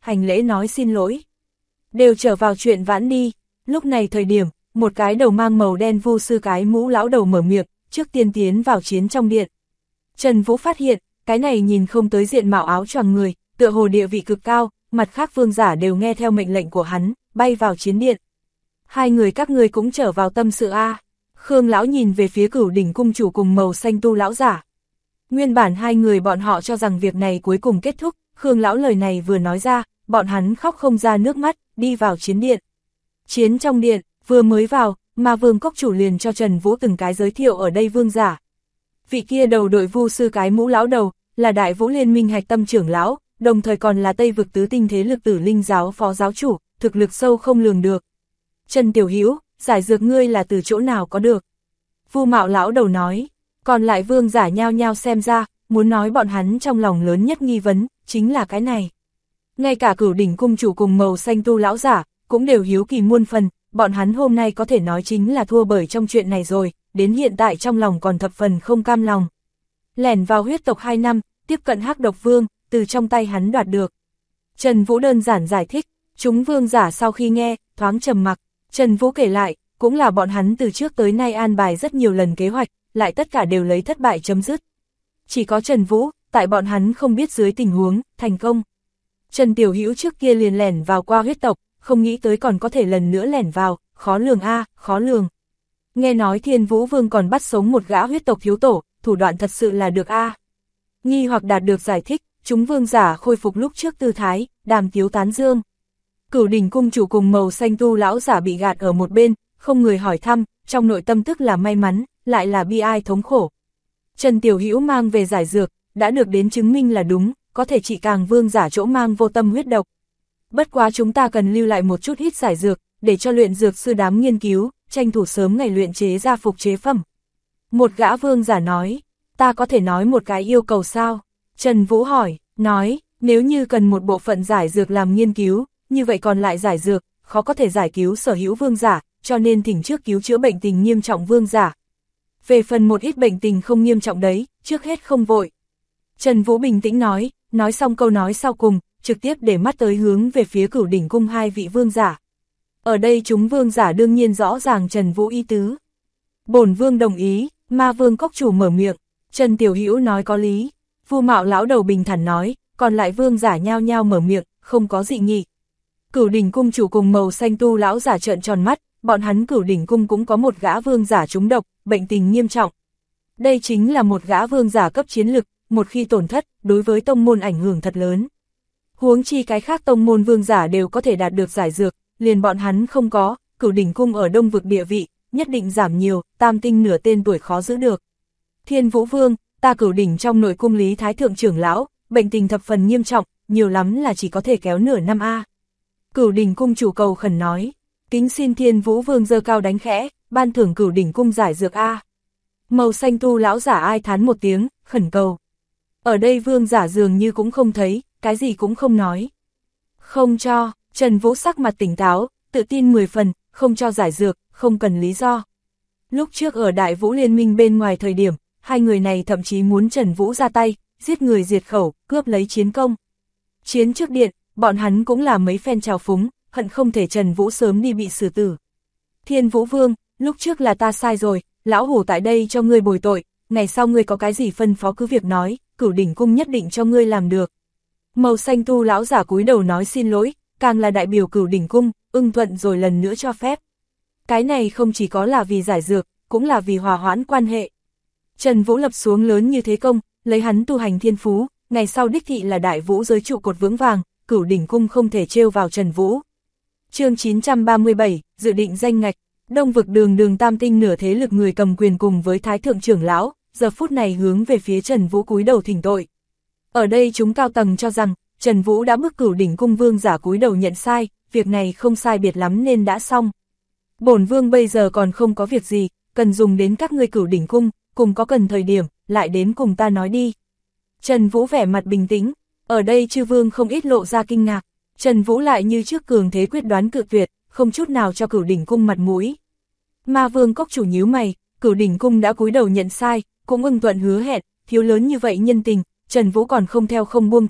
S1: hành lễ nói xin lỗi. Đều trở vào chuyện vãn đi. Lúc này thời điểm, một cái đầu mang màu đen vu sư cái mũ lão đầu mở miệng, trước tiên tiến vào chiến trong điện. Trần Vũ phát hiện, cái này nhìn không tới diện mạo áo choàng người, tựa hồ địa vị cực cao, mặt khác vương giả đều nghe theo mệnh lệnh của hắn, bay vào chiến điện. Hai người các ngươi cũng trở vào tâm sự a. Khương lão nhìn về phía Cửu Đỉnh cung chủ cùng màu xanh tu lão giả. Nguyên bản hai người bọn họ cho rằng việc này cuối cùng kết thúc, Khương lão lời này vừa nói ra, bọn hắn khóc không ra nước mắt, đi vào chiến điện. Chiến trong điện, vừa mới vào, mà Vương Cốc chủ liền cho Trần Vũ từng cái giới thiệu ở đây vương giả. Vị kia đầu đội vu sư cái mũ lão đầu, là Đại Vũ Liên minh hạch tâm trưởng lão, đồng thời còn là Tây vực tứ tinh thế lực Tử Linh giáo phó giáo chủ, thực lực sâu không lường được. Trần Tiểu Hữu, giải dược ngươi là từ chỗ nào có được? Vu Mạo lão đầu nói, còn lại vương giả nhao nhao xem ra, muốn nói bọn hắn trong lòng lớn nhất nghi vấn, chính là cái này. Ngay cả Cửu Đỉnh cung chủ cùng màu xanh tu lão giả, cũng đều hiếu kỳ muôn phần, bọn hắn hôm nay có thể nói chính là thua bởi trong chuyện này rồi, đến hiện tại trong lòng còn thập phần không cam lòng. Lẻn vào huyết tộc 2 năm, tiếp cận Hắc Độc Vương, từ trong tay hắn đoạt được. Trần Vũ đơn giản giải thích, chúng vương giả sau khi nghe, thoáng trầm mặc. Trần Vũ kể lại, cũng là bọn hắn từ trước tới nay an bài rất nhiều lần kế hoạch, lại tất cả đều lấy thất bại chấm dứt. Chỉ có Trần Vũ, tại bọn hắn không biết dưới tình huống, thành công. Trần Tiểu Hữu trước kia liền lẻn vào qua huyết tộc, không nghĩ tới còn có thể lần nữa lẻn vào, khó lường a, khó lường. Nghe nói Thiên Vũ Vương còn bắt sống một gã huyết tộc thiếu tổ, thủ đoạn thật sự là được a. Nghi hoặc đạt được giải thích, chúng vương giả khôi phục lúc trước tư thái, đàm tiếu tán dương. Cửu Đỉnh cung chủ cùng màu xanh tu lão giả bị gạt ở một bên, không người hỏi thăm, trong nội tâm tức là may mắn, lại là bi ai thống khổ. Trần Tiểu Hữu mang về giải dược, đã được đến chứng minh là đúng, có thể trị càng vương giả chỗ mang vô tâm huyết độc. Bất quá chúng ta cần lưu lại một chút ít giải dược, để cho luyện dược sư đám nghiên cứu, tranh thủ sớm ngày luyện chế ra phục chế phẩm. Một gã vương giả nói, ta có thể nói một cái yêu cầu sao? Trần Vũ hỏi, nói, nếu như cần một bộ phận giải dược làm nghiên cứu, như vậy còn lại giải dược, khó có thể giải cứu sở hữu vương giả, cho nên thỉnh trước cứu chữa bệnh tình nghiêm trọng vương giả. Về phần một ít bệnh tình không nghiêm trọng đấy, trước hết không vội. Trần Vũ bình tĩnh nói xong câu nói sau cùng, trực tiếp để mắt tới hướng về phía Cửu Đỉnh cung 2 vị vương giả. Ở đây chúng vương giả đương nhiên rõ ràng Trần Vũ ý tứ. Bổn vương đồng ý, Ma Vương Cốc chủ mở miệng, Trần Tiểu Hữu nói có lý. Vu Mạo lão đầu bình thản nói, còn lại vương giả nhao nhao mở miệng, không có dị nghị. Cửu Đỉnh cung chủ cùng màu xanh tu lão giả trợn tròn mắt, bọn hắn Cửu Đỉnh cung cũng có một gã vương giả trúng độc, bệnh tình nghiêm trọng. Đây chính là một gã vương giả cấp chiến lực, một khi tổn thất, đối với tông môn ảnh hưởng thật lớn. Huống chi cái khác tông môn vương giả đều có thể đạt được giải dược, liền bọn hắn không có, Cửu Đỉnh cung ở Đông vực địa vị, nhất định giảm nhiều, tam tinh nửa tên tuổi khó giữ được. Thiên Vũ Vương, ta Cửu Đỉnh trong nội cung Lý Thái Thượng trưởng lão, bệnh tình thập phần nghiêm trọng, nhiều lắm là chỉ có thể kéo nửa năm a. Cửu Đỉnh cung chủ cầu khẩn nói, kính xin Thiên Vũ Vương giơ cao đánh khẽ, ban thưởng Cửu Đỉnh cung giải dược a. Màu xanh tu lão giả ai thán một tiếng, khẩn cầu. Ở đây vương giả dường như cũng không thấy, cái gì cũng không nói. Không cho, Trần Vũ sắc mặt tỉnh táo, tự tin 10 phần, không cho giải dược, không cần lý do. Lúc trước ở Đại Vũ Liên minh bên ngoài thời điểm, hai người này thậm chí muốn Trần Vũ ra tay, giết người diệt khẩu, cướp lấy chiến công. Chiến trước điện, bọn hắn cũng là mấy phen trào phúng, hận không thể Trần Vũ sớm đi bị xử tử. Thiên Vũ Vương, lúc trước là ta sai rồi, lão hủ tại đây cho ngươi bồi tội, ngày sau ngươi có cái gì phân phó cứ việc nói, Cửu Đỉnh cung nhất định cho ngươi làm được. Màu xanh tu lão giả cúi đầu nói xin lỗi, càng là đại biểu Cửu Đỉnh cung, ưng thuận rồi lần nữa cho phép. Cái này không chỉ có là vì giải dược, cũng là vì hòa hoãn quan hệ. Trần Vũ lập xuống lớn như thế công, lấy hắn tu hành thiên phú, ngày sau đích thị là Đại Vũ giới trụ cột vững vàng, Cửu Đỉnh cung không thể trêu vào Trần Vũ. Chương 937, dự định danh ngạch. Đông vực đường tam tinh nửa thế lực người cầm quyền cùng với Thái Thượng trưởng lão, giờ phút này hướng về phía Trần Vũ cúi đầu thỉnh tội. Ở đây chúng cao tầng cho rằng, Trần Vũ đã bức Cửu Đỉnh cung vương giả cúi đầu nhận sai, việc này không sai biệt lắm nên đã xong. Bổn vương bây giờ còn không có việc gì, cần dùng đến các ngươi Cửu Đỉnh cung, cùng có cần thời điểm, lại đến cùng ta nói đi. Trần Vũ vẻ mặt bình tĩnh, ở đây chư vương không ít lộ ra kinh ngạc, Trần Vũ lại như trước cường thế quyết đoán cự tuyệt, không chút nào cho Cửu Đỉnh cung mặt mũi. Ma Vương Cốc chủ nhíu mày, Cửu Đỉnh cung đã cúi đầu nhận sai, cũng ưng thuận hứa hẹn, thiếu lớn như vậy nhân tình, Trần Vũ còn không theo không buông tha,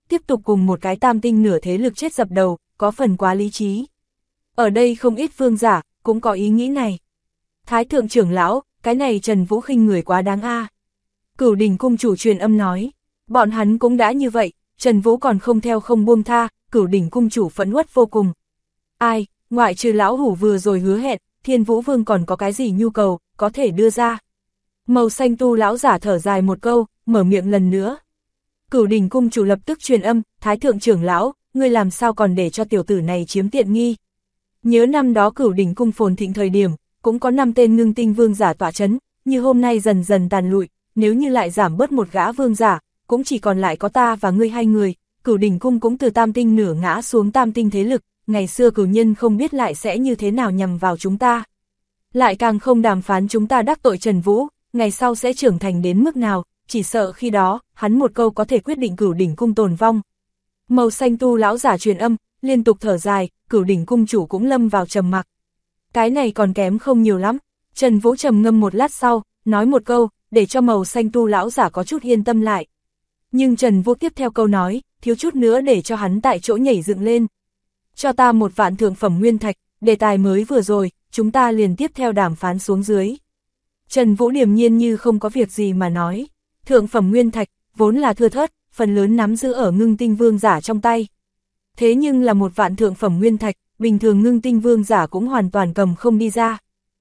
S1: tiếp tục cùng một cái tam tinh nửa thế lực chết dập đầu, có phần quá lý trí. Ở đây không ít vương giả, cũng có ý nghĩ này. Thái thượng trưởng lão, cái này Trần Vũ khinh người quá đáng a. Cửu Đỉnh cung chủ truyền âm nói, bọn hắn cũng đã như vậy, Trần Vũ còn không theo không buông tha, Cửu Đỉnh cung chủ phẫn uất vô cùng. Ai, ngoại trừ lão hủ vừa rồi hứa hẹn, Thiên Vũ Vương còn có cái gì nhu cầu, có thể đưa ra. Màu xanh tu lão giả thở dài một câu, mở miệng lần nữa. Cửu Đỉnh cung chủ lập tức truyền âm, Thái thượng trưởng lão, ngươi làm sao còn để cho tiểu tử này chiếm tiện nghi. Nhớ năm đó Cửu Đỉnh cung phồn thịnh thời điểm, cũng có 5 tên ngưng tinh vương giả tọa chấn, như hôm nay dần dần tàn lụi, nếu như lại giảm bớt một gã vương giả, cũng chỉ còn lại có ta và ngươi hai người, Cửu Đỉnh cung cũng từ tam tinh nửa ngã xuống tam tinh thế lực, ngày xưa cửu nhân không biết lại sẽ như thế nào nhằm vào chúng ta. Lại càng không đàm phán chúng ta đắc tội Trần Vũ, ngày sau sẽ trưởng thành đến mức nào, chỉ sợ khi đó, hắn một câu có thể quyết định Cửu Đỉnh cung tồn vong. Màu xanh tu lão giả truyền âm, liên tục thở dài, Cửu Đỉnh cung chủ cũng lâm vào trầm mặc. Cái này còn kém không nhiều lắm. Trần Vũ trầm ngâm một lát sau, nói một câu, để cho màu xanh tu lão giả có chút yên tâm lại. Nhưng Trần Vũ tiếp theo câu nói, thiếu chút nữa để cho hắn tại chỗ nhảy dựng lên. Cho ta 1 vạn thượng phẩm nguyên thạch, đề tài mới vừa rồi, chúng ta liền tiếp theo đàm phán xuống dưới. Trần Vũ điềm nhiên như không có việc gì mà nói, thượng phẩm nguyên thạch, vốn là thưa thớt, phần lớn nắm giữ ở ngưng tinh vương giả trong tay. Thế nhưng là 1 vạn thượng phẩm nguyên thạch, bình thường ngưng tinh vương giả cũng hoàn toàn cầm không đi ra.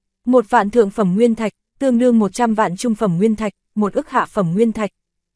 S1: 1 vạn thượng phẩm nguyên thạch, tương đương 100 vạn trung phẩm nguyên thạch, 1 ức hạ phẩm nguyên thạch.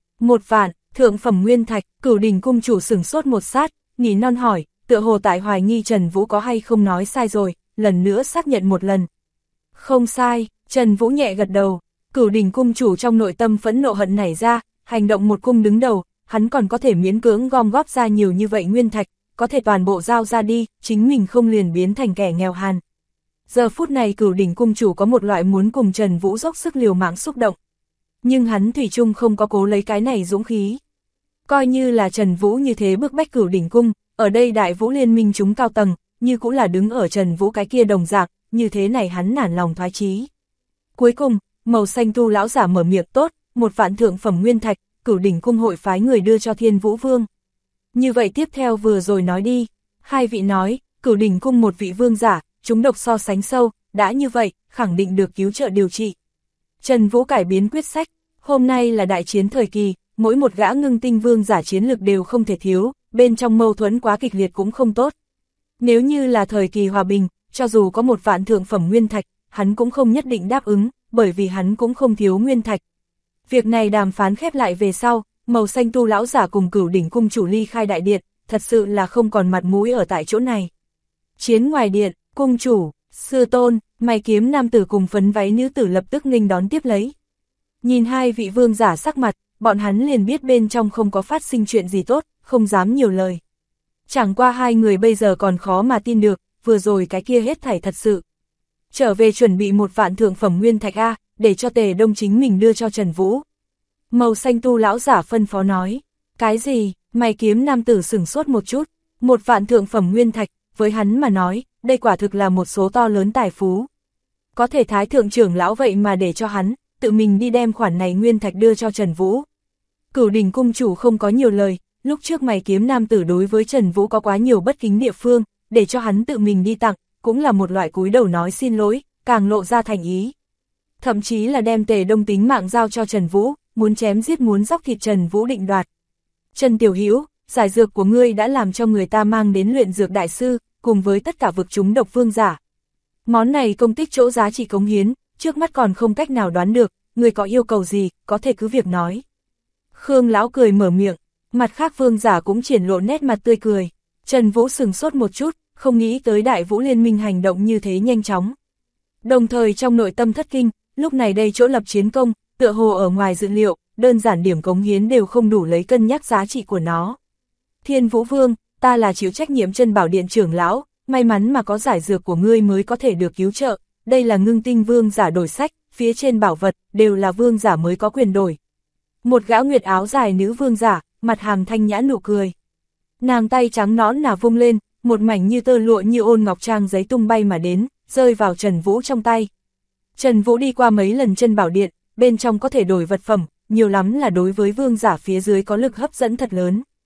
S1: 1 vạn, thượng phẩm nguyên thạch, Cửu Đỉnh cung chủ sửng sốt một sát, nhỉ non hỏi, tựa hồ tại hoài nghi Trần Vũ có hay không nói sai rồi, lần nữa xác nhận một lần. Không sai, Trần Vũ nhẹ gật đầu, Cửu Đỉnh cung chủ trong nội tâm phẫn nộ hận nảy ra, hành động một cung đứng đầu, hắn còn có thể miễn cưỡng gom góp ra nhiều như vậy nguyên thạch, có thể toàn bộ giao ra đi, chính mình không liền biến thành kẻ nghèo hàn. Giờ phút này Cửu Đỉnh cung chủ có một loại muốn cùng Trần Vũ dốc sức liều mạng xúc động. Nhưng hắn thủy chung không có cố lấy cái này dũng khí. Coi như là Trần Vũ như thế bức bách Cửu Đỉnh cung, ở đây Đại Vũ liên minh chúng cao tầng, như cũng là đứng ở Trần Vũ cái kia đồng dạng, như thế này hắn nản lòng thoái chí. Cuối cùng, màu xanh tu lão giả mở miệng tốt, 1 vạn thượng phẩm nguyên thạch, Cửu Đỉnh cung hội phái người đưa cho Thiên Vũ Vương. Như vậy tiếp theo vừa rồi nói đi, hai vị nói, Cửu Đỉnh cung một vị vương giả, chúng độc so sánh sâu, đã như vậy, khẳng định được cứu trợ điều trị. Trần Vũ cải biến quyết sách, hôm nay là đại chiến thời kỳ, mỗi một gã ngưng tinh vương giả chiến lực đều không thể thiếu, bên trong mâu thuẫn quá kịch liệt cũng không tốt. Nếu như là thời kỳ hòa bình, cho dù có 1 vạn thượng phẩm nguyên thạch, hắn cũng không nhất định đáp ứng, bởi vì hắn cũng không thiếu nguyên thạch. Việc này đàm phán khép lại về sau, màu xanh tu lão giả cùng Cửu Đỉnh cung chủ ly khai đại điện, thật sự là không còn mặt mũi ở tại chỗ này. Chiến ngoài điện, cung chủ, sư tôn, mày kiếm nam tử cùng phấn váy nữ tử lập tức nghênh đón tiếp lấy. Nhìn hai vị vương giả sắc mặt, bọn hắn liền biết bên trong không có phát sinh chuyện gì tốt, không dám nhiều lời. Chẳng qua hai người bây giờ còn khó mà tin được, vừa rồi cái kia hết thảy thật sự. Trở về chuẩn bị 1 vạn thượng phẩm nguyên thạch A, để cho Tề Đông chính mình đưa cho Trần Vũ. Màu xanh tu lão giả phân phó nói, cái gì, mày kiếm nam tử sửng sốt một chút, 1 vạn thượng phẩm nguyên thạch, với hắn mà nói, đây quả thực là một số to lớn tài phú. Có thể thái thượng trưởng lão vậy mà để cho hắn, tự mình đi đem khoản này nguyên thạch đưa cho Trần Vũ. Cửu Đỉnh cung chủ không có nhiều lời, lúc trước mày kiếm nam tử đối với Trần Vũ có quá nhiều bất kính địa phương, để cho hắn tự mình đi tặng, cũng là một loại cúi đầu nói xin lỗi, càng lộ ra thành ý. Thậm chí là đem Tề Đông tính mạng giao cho Trần Vũ, muốn chém giết muốn dóc thịt Trần Vũ định đoạt. Trần Tiểu Hữu, giải dược của ngươi đã làm cho người ta mang đến luyện dược đại sư, cùng với tất cả vực chúng độc vương giả. Món này công tích chỗ giá trị cống hiến, trước mắt còn không cách nào đoán được, người có yêu cầu gì, có thể cứ việc nói. Khương lão cười mở miệng, mặt khác vương giả cũng triển lộ nét mặt tươi cười. Trần Vũ sừng sốt một chút, không nghĩ tới Đại Vũ liên minh hành động như thế nhanh chóng. Đồng thời trong nội tâm thất kinh, lúc này đây chỗ lập chiến công, tựa hồ ở ngoài dự liệu, đơn giản điểm cống hiến đều không đủ lấy cân nhắc giá trị của nó. Thiên Vũ Vương, ta là chịu trách nhiệm Chân Bảo Điện trưởng lão, may mắn mà có giải dược của ngươi mới có thể được cứu trợ, đây là ngưng tinh vương giả đổi sách, phía trên bảo vật, đều là vương giả mới có quyền đổi. Một gã nguyệt áo dài nữ vương giả, mặt hàm thanh nhã nụ cười. Nàng tay trắng nõn nà vung lên, một mảnh như tơ lụa như ôn ngọc trang giấy tung bay mà đến, rơi vào Trần Vũ trong tay. Trần Vũ đi qua mấy lần Chân Bảo Điện, bên trong có thể đổi vật phẩm, nhiều lắm là đối với vương giả phía dưới có lực hấp dẫn thật lớn.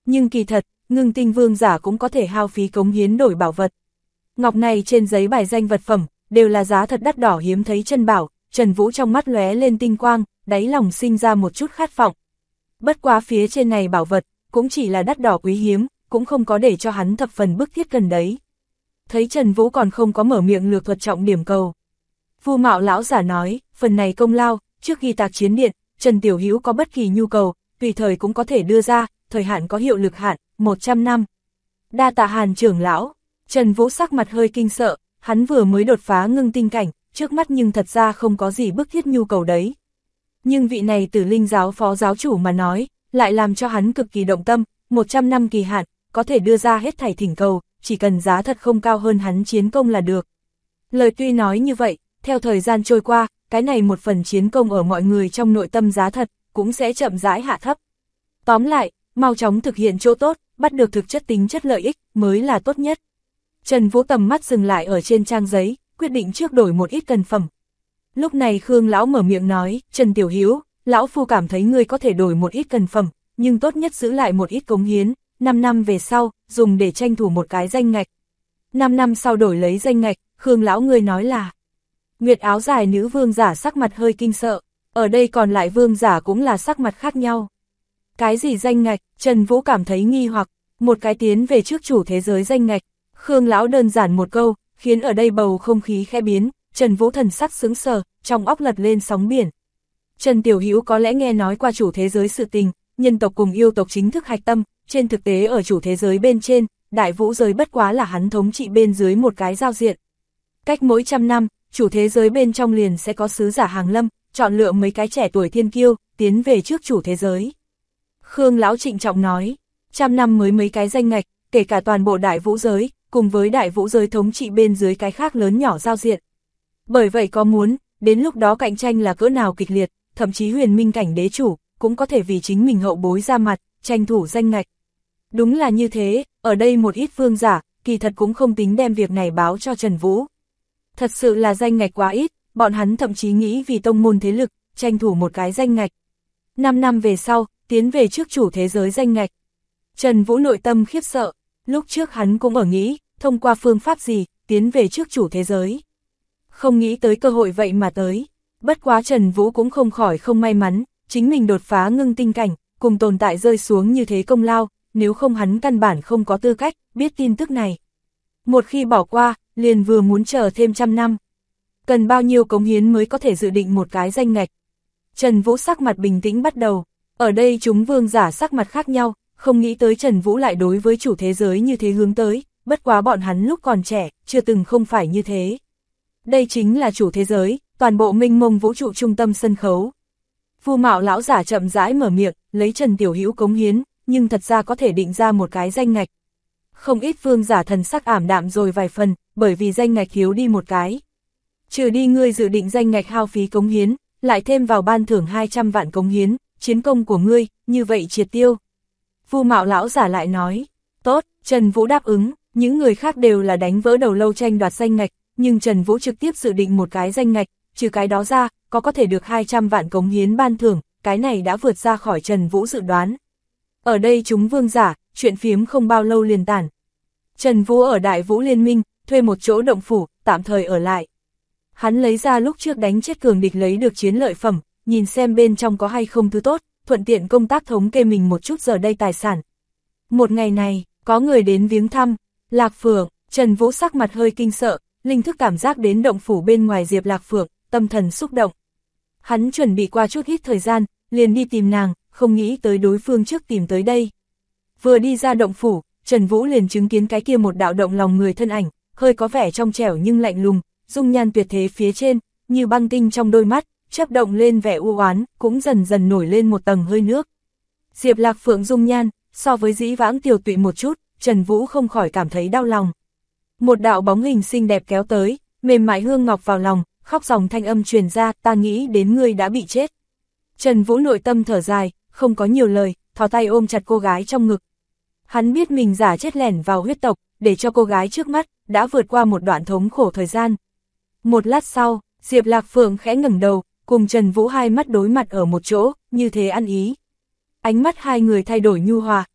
S1: Nhưng kỳ thật, Ngưng Tinh Vương giả cũng có thể hao phí cống hiến đổi bảo vật. Ngọc này trên giấy bài danh vật phẩm, đều là giá thật đắt đỏ hiếm thấy chân bảo, Trần Vũ trong mắt lóe lên tinh quang, đáy lòng sinh ra một chút khát vọng. Bất quá phía trên này bảo vật, cũng chỉ là đắt đỏ quý hiếm, cũng không có để cho hắn thập phần bức thiết cần đấy. Thấy Trần Vũ còn không có mở miệng lược thuật trọng điểm cầu. Vu Mạo lão giả nói, phần này công lao, trước khi tạc chiến điện, Trần Tiểu Hữu có bất kỳ nhu cầu, tùy thời cũng có thể đưa ra, thời hạn có hiệu lực hạn, 100 năm. Đa tạ Hàn trưởng lão. Trần Vũ sắc mặt hơi kinh sợ, hắn vừa mới đột phá ngưng tinh cảnh, trước mắt nhưng thật ra không có gì bức thiết nhu cầu đấy. Nhưng vị này Tử Linh giáo phó giáo chủ mà nói, lại làm cho hắn cực kỳ động tâm, 100 năm kỳ hạn, có thể đưa ra hết thảy thỉnh cầu, chỉ cần giá thật không cao hơn hắn chiến công là được. Lời tuy nói như vậy, theo thời gian trôi qua, cái này một phần chiến công ở mọi người trong nội tâm giá thật, cũng sẽ chậm rãi hạ thấp. Tóm lại, mau chóng thực hiện chỗ tốt, bắt được thực chất tính chất lợi ích, mới là tốt nhất. Trần Vũ tầm mắt dừng lại ở trên trang giấy, quyết định trước đổi một ít cần phẩm. Lúc này Khương lão mở miệng nói, Trần Tiểu Hữu, lão phu cảm thấy ngươi có thể đổi một ít cần phẩm, nhưng tốt nhất giữ lại một ít cống hiến, 5 năm về sau, dùng để tranh thủ một cái danh ngạch. 5 năm sau đổi lấy danh ngạch, Khương lão ngươi nói là. Nguyệt áo dài nữ vương giả sắc mặt hơi kinh sợ, ở đây còn lại vương giả cũng là sắc mặt khác nhau. Cái gì danh ngạch, Trần Vũ cảm thấy nghi hoặc, một cái tiến về trước chủ thế giới danh ngạch. Khương lão đơn giản một câu, khiến ở đây bầu không khí khẽ biến, Trần Vũ thần sắc sững sờ, trong óc lật lên sóng biển. Trần Tiểu Hữu có lẽ nghe nói qua chủ thế giới sự tình, nhân tộc cùng yêu tộc chính thức hạch tâm, trên thực tế ở chủ thế giới bên trên, đại vũ giới bất quá là hắn thống trị bên dưới một cái giao diện. Cách mỗi 100 năm, chủ thế giới bên trong liền sẽ có sứ giả hàng lâm, chọn lựa mấy cái trẻ tuổi thiên kiêu, tiến về trước chủ thế giới. Khương lão trịnh trọng nói, 100 năm mới mấy cái danh ngạch, kể cả toàn bộ đại vũ giới, cùng với đại vũ giới thống trị bên dưới cái khác lớn nhỏ giao diện. Bởi vậy có muốn, đến lúc đó cạnh tranh là cỡ nào kịch liệt, thậm chí huyền minh cảnh đế chủ, cũng có thể vì chính mình hậu bối ra mặt, tranh thủ danh ngạch. Đúng là như thế, ở đây một ít vương giả, kỳ thật cũng không tính đem việc này báo cho Trần Vũ. Thật sự là danh ngạch quá ít, bọn hắn thậm chí nghĩ vì tông môn thế lực, tranh thủ một cái danh ngạch. 5 năm về sau, tiến về trước chủ thế giới danh ngạch. Trần Vũ nội tâm khiếp sợ, lúc trước hắn cũng ở nghĩ, thông qua phương pháp gì, tiến về trước chủ thế giới. Không nghĩ tới cơ hội vậy mà tới. Bất quá Trần Vũ cũng không khỏi không may mắn, chính mình đột phá ngưng tinh cảnh, cùng tồn tại rơi xuống như thế công lao, nếu không hắn căn bản không có tư cách, biết tin tức này. Một khi bỏ qua, liền vừa muốn chờ thêm 100 năm. Cần bao nhiêu cống hiến mới có thể dự định một cái danh ngạch. Trần Vũ sắc mặt bình tĩnh bắt đầu, ở đây chúng vương giả sắc mặt khác nhau, không nghĩ tới Trần Vũ lại đối với chủ thế giới như thế hướng tới, bất quá bọn hắn lúc còn trẻ, chưa từng không phải như thế. Đây chính là chủ thế giới, toàn bộ mênh mông vũ trụ trung tâm sân khấu. Vu Mạo lão giả chậm rãi mở miệng, lấy Trần Tiểu Hữu cống hiến, nhưng thật ra có thể định ra một cái danh ngạch. Không ít vương giả thần sắc ảm đạm rồi vài phần, bởi vì danh ngạch thiếu đi một cái. Trừ đi ngươi dự định danh ngạch hao phí cống hiến, lại thêm vào ban thưởng 200 vạn cống hiến, chiến công của ngươi, như vậy triệt tiêu. Vu Mạo lão giả lại nói, tốt, Trần Vũ đáp ứng, những người khác đều là đánh vỡ đầu lâu tranh đoạt danh ngạch, nhưng Trần Vũ trực tiếp dự định một cái danh ngạch, trừ cái đó ra, có thể được 200 vạn cống hiến ban thưởng, cái này đã vượt ra khỏi Trần Vũ dự đoán. Ở đây chúng vương giả, chuyện phiếm không bao lâu liền tản. Trần Vũ ở Đại Vũ Liên Minh, thuê một chỗ động phủ, tạm thời ở lại. Hắn lấy ra lúc trước đánh chết cường địch lấy được chiến lợi phẩm, nhìn xem bên trong có hay không thứ tốt, thuận tiện công tác thống kê mình một chút giờ đây tài sản. Một ngày này, có người đến viếng thăm, Lạc Phượng, Trần Vũ sắc mặt hơi kinh sợ, linh thức cảm giác đến động phủ bên ngoài Diệp Lạc Phượng, tâm thần xúc động. Hắn chuẩn bị qua chút ít thời gian, liền đi tìm nàng, không nghĩ tới đối phương trước tìm tới đây. Vừa đi ra động phủ, Trần Vũ liền chứng kiến cái kia một đạo động lòng người thân ảnh, hơi có vẻ trong trẻo nhưng lạnh lùng, dung nhan tuyệt thế phía trên, như băng tinh trong đôi mắt, chớp động lên vẻ u oán, cũng dần dần nổi lên một tầng hơi nước. Diệp Lạc Phượng dung nhan, so với dĩ vãng tiều tụy một chút, Trần Vũ không khỏi cảm thấy đau lòng. Một đạo bóng hình xinh đẹp kéo tới, mềm mại hương ngọc vào lòng, khóc dòng thanh âm truyền ra, ta nghĩ đến ngươi đã bị chết. Trần Vũ nội tâm thở dài, không có nhiều lời, thò tay ôm chặt cô gái trong ngực. Hắn biết mình giả chết lẻn vào huyết tộc, để cho cô gái trước mắt, đã vượt qua một đoạn thống khổ thời gian. Một lát sau, Diệp Lạc Phượng khẽ ngẩng đầu, cùng Trần Vũ hai mắt đối mặt ở một chỗ, như thế ăn ý. Ánh mắt hai người thay đổi nhu hòa,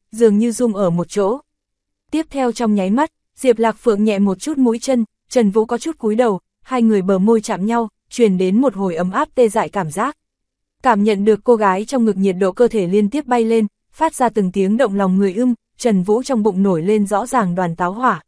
S1: dường như rung ở một chỗ. Tiếp theo trong nháy mắt, Diệp Lạc Phượng nhẹ một chút mũi chân, Trần Vũ có chút cúi đầu, hai người bờ môi chạm nhau, truyền đến một hồi ấm áp tê dại cảm giác. Cảm nhận được cô gái trong ngực nhiệt độ cơ thể liên tiếp bay lên, phát ra từng tiếng động lòng người Trần Vũ trong bụng nổi lên rõ ràng đoàn táo hỏa.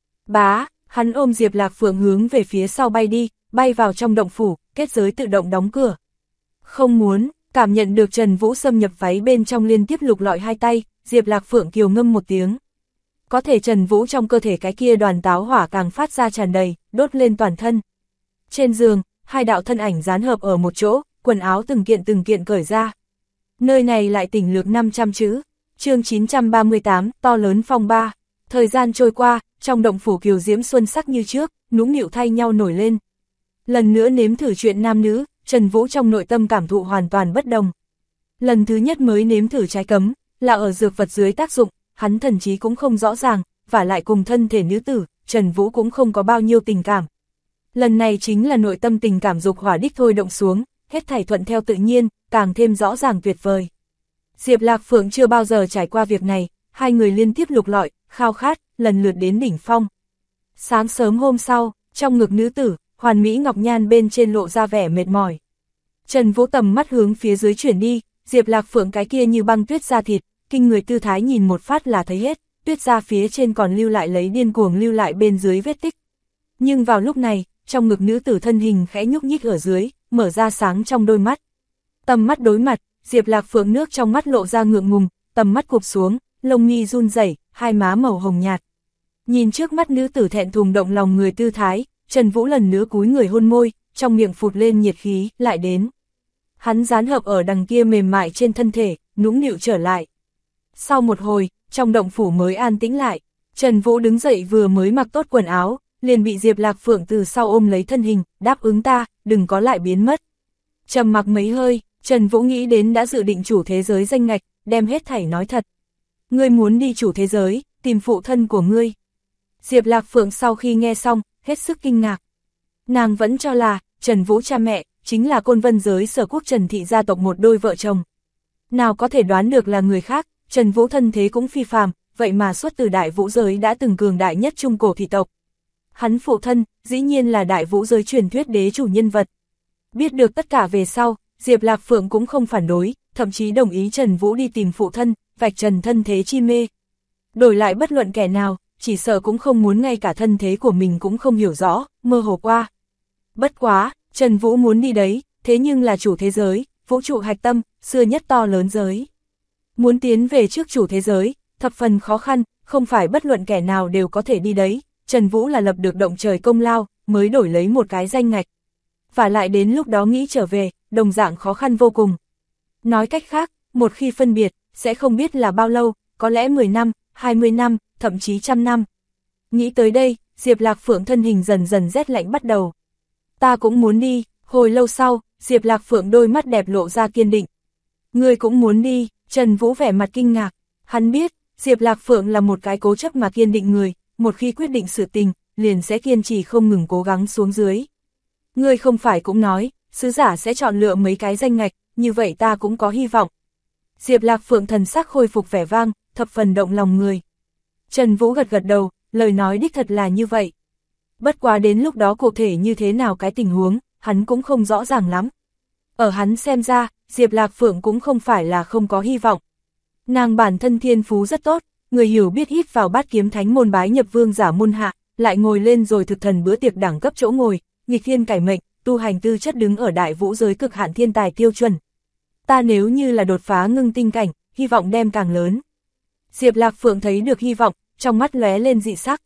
S1: Bá, hắn ôm Diệp Lạc Phượng hướng về phía sau bay đi, bay vào trong động phủ, kết giới tự động đóng cửa. Không muốn, cảm nhận được Trần Vũ xâm nhập váy bên trong liên tiếp lục lọi hai tay, Diệp Lạc Phượng kiều ngâm một tiếng. Có thể Trần Vũ trong cơ thể cái kia đoàn táo hỏa càng phát ra tràn đầy, đốt lên toàn thân. Trên giường, hai đạo thân ảnh dán hợp ở một chỗ, quần áo từng kiện cởi ra. Nơi này lại tỉnh lược 500 chữ. Chương 938, to lớn phong ba. Thời gian trôi qua, trong động phủ kiều diễm xuân sắc như trước, nũng nịu thay nhau nổi lên. Lần nữa nếm thử chuyện nam nữ, Trần Vũ trong nội tâm cảm thụ hoàn toàn bất đồng. Lần thứ nhất mới nếm thử trái cấm, là ở dược vật dưới tác dụng, hắn thần trí cũng không rõ ràng, và lại cùng thân thể nữ tử, Trần Vũ cũng không có bao nhiêu tình cảm. Lần này chính là nội tâm tình cảm dục hỏa đích thôi động xuống, hết thảy thuận theo tự nhiên, càng thêm rõ ràng tuyệt vời. Diệp Lạc Phượng chưa bao giờ trải qua việc này, hai người liên tiếp lục lọi, khao khát, lần lượt đến đỉnh phong. Sáng sớm hôm sau, trong ngực nữ tử, hoàn mỹ ngọc nhan bên trên lộ ra vẻ mệt mỏi. Trần Vũ tầm mắt hướng phía dưới chuyển đi, Diệp Lạc Phượng cái kia như băng tuyết da thịt, kinh người tư thái nhìn một phát là thấy hết, tuyết da phía trên còn lưu lại lấy điên cuồng lưu lại bên dưới vết tích. Nhưng vào lúc này, trong ngực nữ tử thân hình khẽ nhúc nhích ở dưới, mở ra sáng trong đôi mắt. Tầm mắt đối mặt, Diệp Lạc Phượng nước trong mắt lộ ra ngượng ngùng, tầm mắt cụp xuống, lông mi run rẩy, hai má màu hồng nhạt. Nhìn trước mắt nữ tử thẹn thùng động lòng người tư thái, Trần Vũ lần nữa cúi người hôn môi, trong miệng phụt lên nhiệt khí, lại đến. Hắn dán hợp ở đằng kia mềm mại trên thân thể, nũng nịu trở lại. Sau một hồi, trong động phủ mới an tĩnh lại, Trần Vũ đứng dậy vừa mới mặc tốt quần áo, liền bị Diệp Lạc Phượng từ sau ôm lấy thân hình, đáp ứng ta, đừng có lại biến mất. Trầm mặc mấy hơi, Trần Vũ nghĩ đến đã dự định chủ thế giới danh ngạch, đem hết thảy nói thật. Ngươi muốn đi chủ thế giới, tìm phụ thân của ngươi. Diệp Lạc Phượng sau khi nghe xong, hết sức kinh ngạc. Nàng vẫn cho là, Trần Vũ cha mẹ, chính là Côn Vân giới Sở Quốc Trần Thị gia tộc một đôi vợ chồng. Nào có thể đoán được là người khác, Trần Vũ thân thế cũng phi phàm, vậy mà xuất từ Đại Vũ giới đã từng cường đại nhất trung cổ thị tộc. Hắn phụ thân, dĩ nhiên là Đại Vũ giới truyền thuyết đế chủ nhân vật. Biết được tất cả về sau, Diệp Lạc Phượng cũng không phản đối, thậm chí đồng ý Trần Vũ đi tìm phụ thân, vạch trần thân thế chi mê. Đổi lại bất luận kẻ nào, chỉ sợ cũng không muốn ngay cả thân thế của mình cũng không hiểu rõ, mơ hồ qua. Bất quá, Trần Vũ muốn đi đấy, thế nhưng là chủ thế giới, vũ trụ hạch tâm, xưa nhất to lớn giới. Muốn tiến về trước chủ thế giới, thập phần khó khăn, không phải bất luận kẻ nào đều có thể đi đấy, Trần Vũ là lập được động trời công lao, mới đổi lấy một cái danh ngạch. Và lại đến lúc đó nghĩ trở về, đồng dạng khó khăn vô cùng. Nói cách khác, một khi phân biệt, sẽ không biết là bao lâu, có lẽ 10 năm, 20 năm, thậm chí 100 năm. Nghĩ tới đây, Diệp Lạc Phượng thân hình dần dần rét lạnh bắt đầu. Ta cũng muốn đi, hồi lâu sau, Diệp Lạc Phượng đôi mắt đẹp lộ ra kiên định. Ngươi cũng muốn đi, Trần Vũ vẻ mặt kinh ngạc. Hắn biết, Diệp Lạc Phượng là một cái cố chấp mà kiên định người, một khi quyết định sự tình, liền sẽ kiên trì không ngừng cố gắng xuống dưới. Ngươi không phải cũng nói, sứ giả sẽ chọn lựa mấy cái danh ngạch, như vậy ta cũng có hy vọng. Diệp Lạc Phượng thần sắc khôi phục vẻ vang, thập phần động lòng người. Trần Vũ gật gật đầu, lời nói đích thật là như vậy. Bất quá đến lúc đó cụ thể như thế nào cái tình huống, hắn cũng không rõ ràng lắm. Ở hắn xem ra, Diệp Lạc Phượng cũng không phải là không có hy vọng. Nàng bản thân thiên phú rất tốt, người hiểu biết hít vào Bát Kiếm Thánh môn bái nhập vương giả môn hạ, lại ngồi lên rồi thực thần bữa tiệc đẳng cấp chỗ ngồi, nghịch thiên cải mệnh, tu hành tư chất đứng ở Đại Vũ giới cực hạn thiên tài tiêu chuẩn. Ta nếu như là đột phá ngưng tinh cảnh, hy vọng đem càng lớn. Diệp Lạc Phượng thấy được hy vọng, trong mắt lóe lên dị sắc.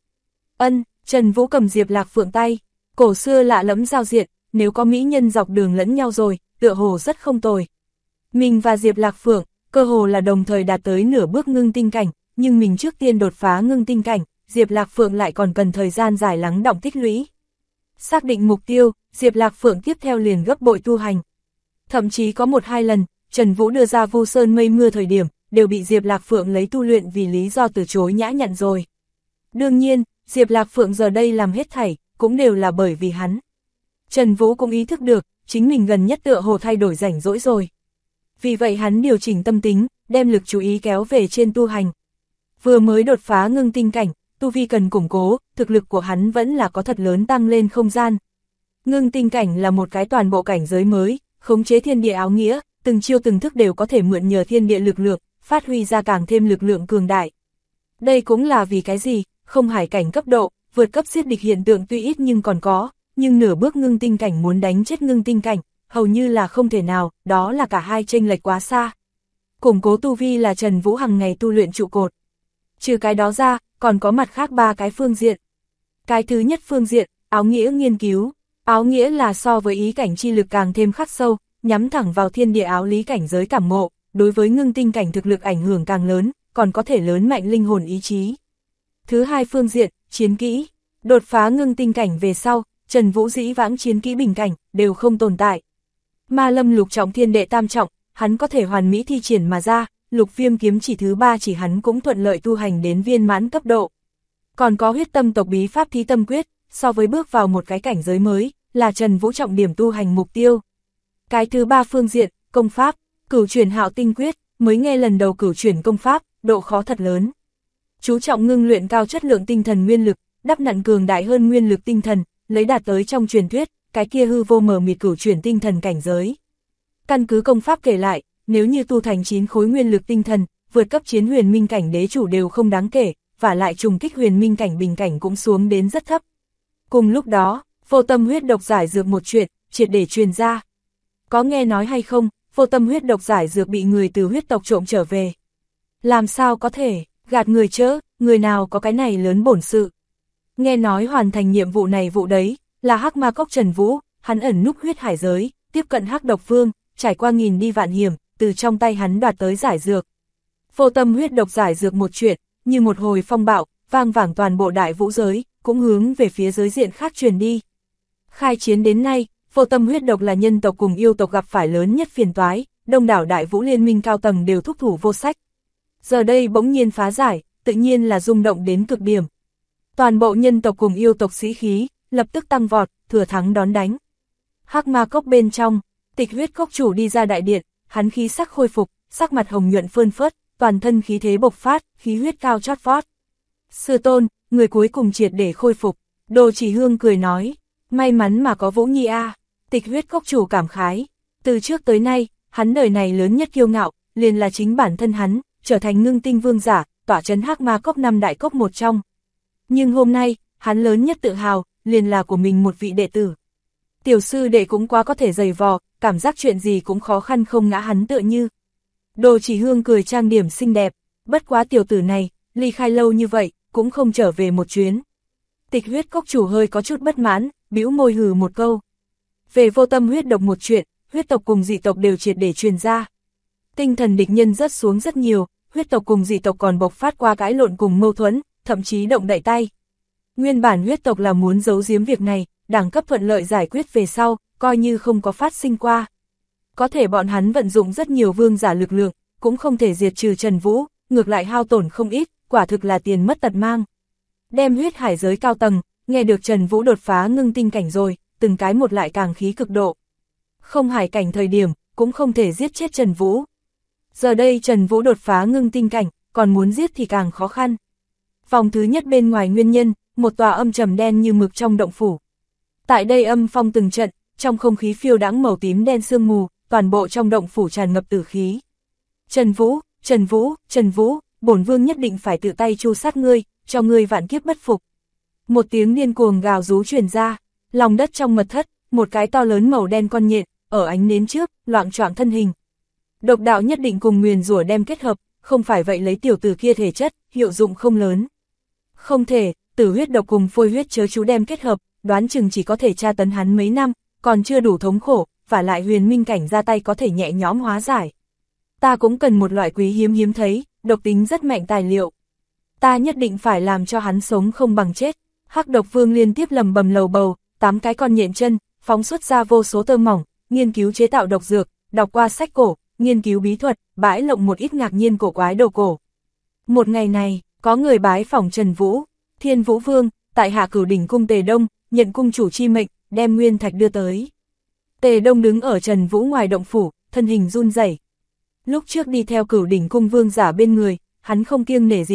S1: Trần Vũ cầm Diệp Lạc Phượng tay, cổ xưa lạ lẫm giao diện, nếu có mỹ nhân dọc đường lẫn nhau rồi, tựa hồ rất không tồi. Mình và Diệp Lạc Phượng, cơ hồ là đồng thời đạt tới nửa bước ngưng tinh cảnh, nhưng mình trước tiên đột phá ngưng tinh cảnh, Diệp Lạc Phượng lại còn cần thời gian dài lắng đọng tích lũy. Xác định mục tiêu, Diệp Lạc Phượng tiếp theo liền gấp bội tu hành. Thậm chí có 1-2 lần, Trần Vũ đưa ra Vu Sơn mây mưa thời điểm, đều bị Diệp Lạc Phượng lấy tu luyện vì lý do từ chối nhã nhặn rồi. Đương nhiên, Diệp Lạc Phượng giờ đây làm hết thảy, cũng đều là bởi vì hắn. Trần Vũ cũng ý thức được, chính mình gần nhất tựa hồ thay đổi rảnh rỗi rồi. Vì vậy hắn điều chỉnh tâm tính, đem lực chú ý kéo về trên tu hành. Vừa mới đột phá ngưng tinh cảnh, tu vi cần củng cố, thực lực của hắn vẫn là có thật lớn tăng lên không gian. Ngưng tinh cảnh là một cái toàn bộ cảnh giới mới, khống chế thiên địa áo nghĩa, từng chiêu từng thức đều có thể mượn nhờ thiên địa lực lượng, phát huy ra càng thêm lực lượng cường đại. Đây cũng là vì cái gì, không hải cảnh cấp độ, vượt cấp giết địch hiện tượng tuy ít nhưng còn có, nhưng nửa bước ngưng tinh cảnh muốn đánh chết ngưng tinh cảnh, hầu như là không thể nào, đó là cả hai chênh lệch quá xa. Củng cố tu vi là Trần Vũ hàng ngày tu luyện trụ cột. Trừ cái đó ra, còn có mặt khác ba cái phương diện. Cái thứ nhất phương diện, áo nghĩa nghiên cứu. Áo nghĩa là so với ý cảnh chi lực càng thêm khắc sâu, nhắm thẳng vào thiên địa áo lý cảnh giới cảm ngộ, đối với ngưng tinh cảnh thực lực ảnh hưởng càng lớn, còn có thể lớn mạnh linh hồn ý chí. Thứ hai phương diện, chiến kỹ. Đột phá ngưng tinh cảnh về sau, Trần Vũ dĩ vãng chiến kỹ bình cảnh, đều không tồn tại. Ma lâm lục trọng thiên đệ tam trọng, hắn có thể hoàn mỹ thi triển mà ra, lục viêm kiếm chỉ thứ ba chỉ hắn cũng thuận lợi tu hành đến viên mãn cấp độ. Còn có huyết tâm tộc bí pháp thí tâm quyết, so với bước vào một cái cảnh giới mới, là Trần Vũ trọng điểm tu hành mục tiêu. Cái thứ ba phương diện, công pháp, cửu chuyển hạo tinh quyết, mới nghe lần đầu cửu chuyển công pháp, độ khó thật lớn. Chú trọng ngưng luyện cao chất lượng tinh thần nguyên lực, đắp nặn cường đại hơn nguyên lực tinh thần, lấy đạt tới trong truyền thuyết, cái kia hư vô mờ mịt cửu chuyển tinh thần cảnh giới. Căn cứ công pháp kể lại, nếu như tu thành 9 khối nguyên lực tinh thần, vượt cấp chiến huyền minh cảnh đế chủ đều không đáng kể, và lại trùng kích huyền minh cảnh bình cảnh cũng xuống đến rất thấp. Cùng lúc đó, vô tâm huyết độc giải dược một chuyện, triệt để truyền ra. Có nghe nói hay không, vô tâm huyết độc giải dược bị người từ huyết tộc trộm trở về. Làm sao có thể, gạt người chớ, người nào có cái này lớn bổn sự. Nghe nói hoàn thành nhiệm vụ này vụ đấy, là Hắc Ma Cốc Trần Vũ, hắn ẩn núp huyết hải giới, tiếp cận Hắc Độc Vương, trải qua nghìn đi vạn hiểm, từ trong tay hắn đoạt tới giải dược. Vô tâm huyết độc giải dược một chuyện, như một hồi phong bạo, vang vẳng toàn bộ đại vũ giới, cũng hướng về phía giới diện khác truyền đi. Khai chiến đến nay, vô tâm huyết độc là nhân tộc cùng yêu tộc gặp phải lớn nhất phiền toái, đông đảo đại vũ liên minh cao tầng đều thúc thủ vô sách. Giờ đây bỗng nhiên phá giải, tự nhiên là rung động đến cực điểm. Toàn bộ nhân tộc cùng yêu tộc sĩ khí, lập tức tăng vọt, thừa thắng đón đánh. Hắc Ma Cốc bên trong, Tịch Huyết Cốc chủ đi ra đại điện, hắn khí sắc khôi phục, sắc mặt hồng nhuận phơn phớt, toàn thân khí thế bộc phát, khí huyết cao chót vót. Sư tôn, người cuối cùng triệt để khôi phục, Đồ Chỉ Hương cười nói, may mắn mà có Vũ Nhi a. Tịch Huyết Cốc chủ cảm khái, từ trước tới nay, hắn đời này lớn nhất kiêu ngạo, liền là chính bản thân hắn, trở thành ngưng tinh vương giả, tỏa trấn Hắc Ma Cốc 5 đại cốc một trong. Nhưng hôm nay, hắn lớn nhất tự hào, liền là của mình một vị đệ tử. Tiểu sư đệ cũng quá có thể giày vò, cảm giác chuyện gì cũng khó khăn không ngã hắn tựa như. Đồ Chỉ Hương cười trang điểm xinh đẹp, bất quá tiểu tử này, ly khai lâu như vậy, cũng không trở về một chuyến. Tịch Huyết Cốc chủ hơi có chút bất mãn, bĩu môi hừ một câu. Về vô tâm huyết độc một chuyện, huyết tộc cùng dị tộc đều triệt để truyền ra. Tinh thần địch nhân rớt xuống rất nhiều, huyết tộc cùng dị tộc còn bộc phát qua cãi lộn cùng mâu thuẫn, thậm chí động đậy tay. Nguyên bản huyết tộc là muốn giấu giếm việc này, đẳng cấp thuận lợi giải quyết về sau, coi như không có phát sinh qua. Có thể bọn hắn vận dụng rất nhiều vương giả lực lượng, cũng không thể diệt trừ Trần Vũ, ngược lại hao tổn không ít, quả thực là tiền mất tật mang. Đem huyết hải giới cao tầng, nghe được Trần Vũ đột phá ngưng tinh cảnh rồi, từng cái một lại càng khí cực độ. Không hải cảnh thời điểm, cũng không thể giết chết Trần Vũ. Giờ đây Trần Vũ đột phá ngưng tinh cảnh, còn muốn giết thì càng khó khăn. Vòng thứ nhất bên ngoài nguyên nhân, một tòa âm trầm đen như mực trong động phủ. Tại đây âm phong từng trận, trong không khí phiêu đãng màu tím đen sương mù, toàn bộ trong động phủ tràn ngập tử khí. Trần Vũ, Trần Vũ, Trần Vũ, bổn vương nhất định phải tự tay tru sát ngươi, cho ngươi vạn kiếp bất phục. Một tiếng điên cuồng gào rú truyền ra, lòng đất trong mật thất, một cái to lớn màu đen con nhện, ở ánh nến trước, loạng choạng thân hình. Độc đạo nhất định cùng nguyền rủa đem kết hợp, không phải vậy lấy tiểu tử kia thể chất, hiệu dụng không lớn. Không thể, tử huyết độc cùng phôi huyết chớ chú đem kết hợp, đoán chừng chỉ có thể tra tấn hắn mấy năm, còn chưa đủ thống khổ, và lại huyền minh cảnh ra tay có thể nhẹ nhõm hóa giải. Ta cũng cần một loại quý hiếm thấy, độc tính rất mạnh tài liệu. Ta nhất định phải làm cho hắn sống không bằng chết. Hắc Độc Vương liên tiếp lầm bầm lầu bầu, 8 cái con nhện chân, phóng xuất ra vô số tơ mỏng, nghiên cứu chế tạo độc dược, đọc qua sách cổ, nghiên cứu bí thuật, bãi lộng một ít ngạc nhiên cổ quái đồ cổ. Một ngày này, có người bái phỏng Trần Vũ, Thiên Vũ Vương, tại Hạ Cửu Đỉnh cung Tề Đông, nhận cung chủ chi mệnh, đem nguyên thạch đưa tới. Tề Đông đứng ở Trần Vũ ngoài động phủ, thân hình run rẩy. Lúc trước đi theo Cửu Đỉnh cung vương giả bên người, hắn không kiêng nể gì cả,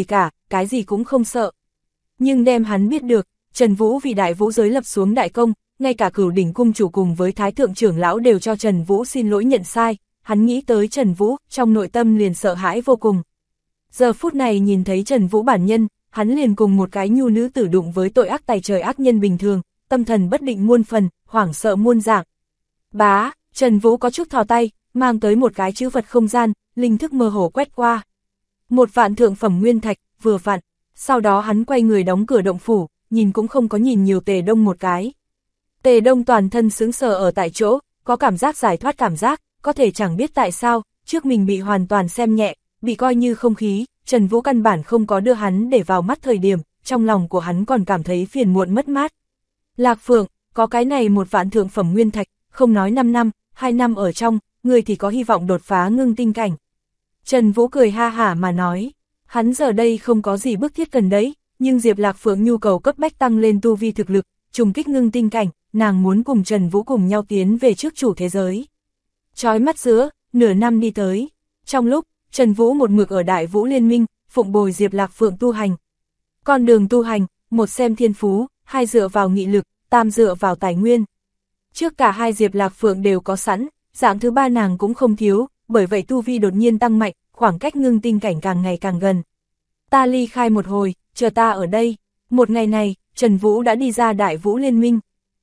S1: cái gì cũng không sợ. Nhưng đem hắn biết được, Trần Vũ vì Đại Vũ giới lập xuống đại công, ngay cả Cửu Đỉnh cung chủ cùng với Thái thượng trưởng lão đều cho Trần Vũ xin lỗi nhận sai, hắn nghĩ tới Trần Vũ, trong nội tâm liền sợ hãi vô cùng. Giờ phút này nhìn thấy Trần Vũ bản nhân, hắn liền cùng một cái nhu nữ tử đụng với tội ác tày trời ác nhân bình thường, tâm thần bất định muôn phần, hoảng sợ muôn dạng. Bá, Trần Vũ có chút thò tay, mang tới một cái chữ vật không gian, linh thức mơ hồ quét qua. 1.000 thượng phẩm nguyên thạch, vừa vặn, sau đó hắn quay người đóng cửa động phủ, nhìn cũng không có nhìn nhiều Tề Đông một cái. Tề Đông toàn thân sững sờ ở tại chỗ, có cảm giác giải thoát cảm giác, có thể chẳng biết tại sao, trước mình bị hoàn toàn xem nhẹ, bị coi như không khí, Trần Vũ căn bản không có đưa hắn để vào mắt thời điểm, trong lòng của hắn còn cảm thấy phiền muộn mất mát. Lạc Phượng, có cái này 1.000 thượng phẩm nguyên thạch, không nói 5 năm, 2 năm ở trong, người thì có hy vọng đột phá ngưng tinh cảnh. Trần Vũ cười ha hả mà nói, hắn giờ đây không có gì bức thiết cần đấy, nhưng Diệp Lạc Phượng nhu cầu cấp bách tăng lên tu vi thực lực, trùng kích ngưng tinh cảnh, nàng muốn cùng Trần Vũ cùng nhau tiến về trước chủ thế giới. Chói mắt giữa, nửa năm đi tới, trong lúc, Trần Vũ một mực ở Đại Vũ Liên Minh, phụng bồi Diệp Lạc Phượng tu hành. Con đường tu hành, một xem thiên phú, hai dựa vào nghị lực, tam dựa vào tài nguyên. Trước cả hai Diệp Lạc Phượng đều có sẵn, dạng thứ ba nàng cũng không thiếu, bởi vậy tu vi đột nhiên tăng mạnh, khoảng cách ngưng tinh cảnh càng ngày càng gần. Ta ly khai một hồi, chờ ta ở đây. Một ngày này, Trần Vũ đã đi ra Đại Vũ Liên Minh.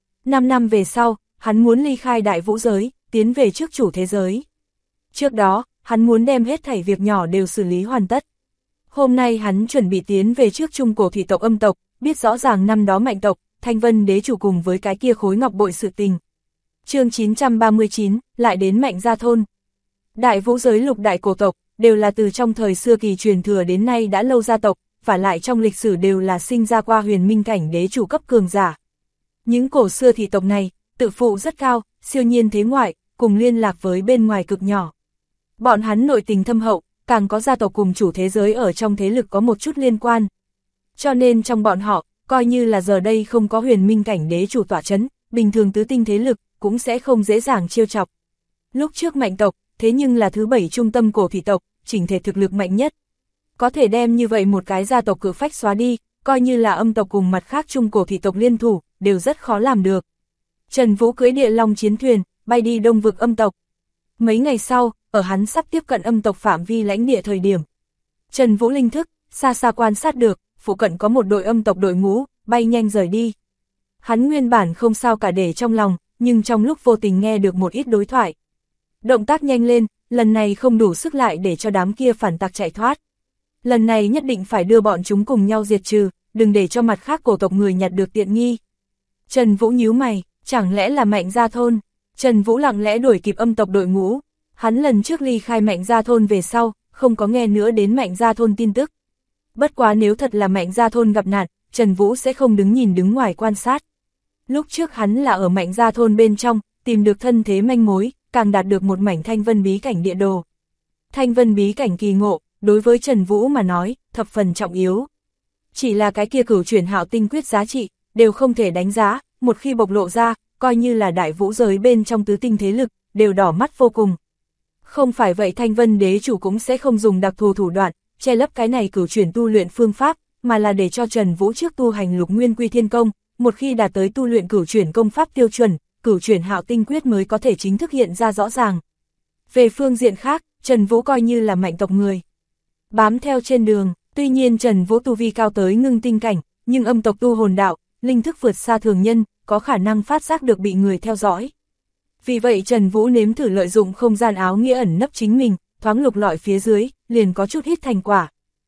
S1: 5 năm về sau, hắn muốn ly khai Đại Vũ giới, tiến về trước chủ thế giới. Trước đó, hắn muốn đem hết thảy việc nhỏ đều xử lý hoàn tất. Hôm nay hắn chuẩn bị tiến về trước Trung Cổ Thủy tộc Âm tộc, biết rõ ràng năm đó Mạnh tộc, Thanh Vân đế chủ cùng với cái kia khối ngọc bội sự tình. Chương 939, lại đến Mạnh Gia thôn. Đại Vũ giới lục đại cổ tộc, đều là từ trong thời xưa kỳ truyền thừa đến nay đã lâu gia tộc, và lại trong lịch sử đều là sinh ra qua huyền minh cảnh đế chủ cấp cường giả. Những cổ xưa thị tộc này, tự phụ rất cao, siêu nhiên thế ngoại, cùng liên lạc với bên ngoài cực nhỏ. Bọn hắn nội tình thâm hậu, càng có gia tộc cùng chủ thế giới ở trong thế lực có một chút liên quan. Cho nên trong bọn họ, coi như là giờ đây không có huyền minh cảnh đế chủ tọa chấn, bình thường tứ tinh thế lực, cũng sẽ không dễ dàng chiêu chọc. Lúc trước Mạnh tộc, thế nhưng là thứ 7 trung tâm cổ thủy tộc, chỉnh thể thực lực mạnh nhất. Có thể đem như vậy một cái gia tộc cự phách xóa đi, coi như là Âm tộc cùng mặt khác trung cổ thủy tộc liên thủ, đều rất khó làm được. Trần Vũ cưỡi địa long chiến thuyền, bay đi đông vực Âm tộc. Mấy ngày sau, ở hắn sắp tiếp cận Âm tộc phạm vi lãnh địa thời điểm. Trần Vũ linh thức, xa xa quan sát được, phụ cận có một đội Âm tộc đội ngũ, bay nhanh rời đi. Hắn nguyên bản không sao cả để trong lòng, nhưng trong lúc vô tình nghe được một ít đối thoại. Động tác nhanh lên, lần này không đủ sức lại để cho đám kia phản tặc chạy thoát. Lần này nhất định phải đưa bọn chúng cùng nhau diệt trừ, đừng để cho mặt khác cổ tộc người nhặt được tiện nghi. Trần Vũ nhíu mày, chẳng lẽ là Mạnh Gia thôn? Trần Vũ lặng lẽ đuổi kịp Âm tộc đội ngũ. Hắn lần trước ly khai Mạnh Gia thôn về sau, không có nghe nữa đến Mạnh Gia thôn tin tức. Bất quá nếu thật là Mạnh Gia thôn gặp nạn, Trần Vũ sẽ không đứng nhìn đứng ngoài quan sát. Lúc trước hắn là ở Mạnh Gia thôn bên trong, tìm được thân thế manh mối, càng đạt được một mảnh Thanh Vân bí cảnh địa đồ. Thanh Vân bí cảnh kỳ ngộ, đối với Trần Vũ mà nói, thập phần trọng yếu. Chỉ là cái kia cửu chuyển hạo tinh quyết giá trị, đều không thể đánh giá, một khi bộc lộ ra, coi như là Đại Vũ giới bên trong tứ tinh thế lực, đều đỏ mắt vô cùng. Không phải vậy Thanh Vân đế chủ cũng sẽ không dùng đặc thù thủ đoạn, che lấp cái này cửu chuyển tu luyện phương pháp, mà là để cho Trần Vũ trước tu hành Lục Nguyên Quy Thiên Công, một khi đạt tới tu luyện cửu chuyển công pháp tiêu chuẩn, cửu chuyển hạo tinh quyết mới có thể chính thức hiện ra rõ ràng. Về phương diện khác, Trần Vũ coi như là Mạnh tộc người. Bám theo trên đường, tuy nhiên Trần Vũ tu vi cao tới ngưng tinh cảnh, nhưng Âm tộc tu hồn đạo, linh thức vượt xa thường nhân, có khả năng phát giác được bị người theo dõi. Vì vậy Trần Vũ nếm thử lợi dụng không gian áo nghĩa ẩn nấp chính mình, thoáng lục lọi phía dưới, liền có chút hít thành quả.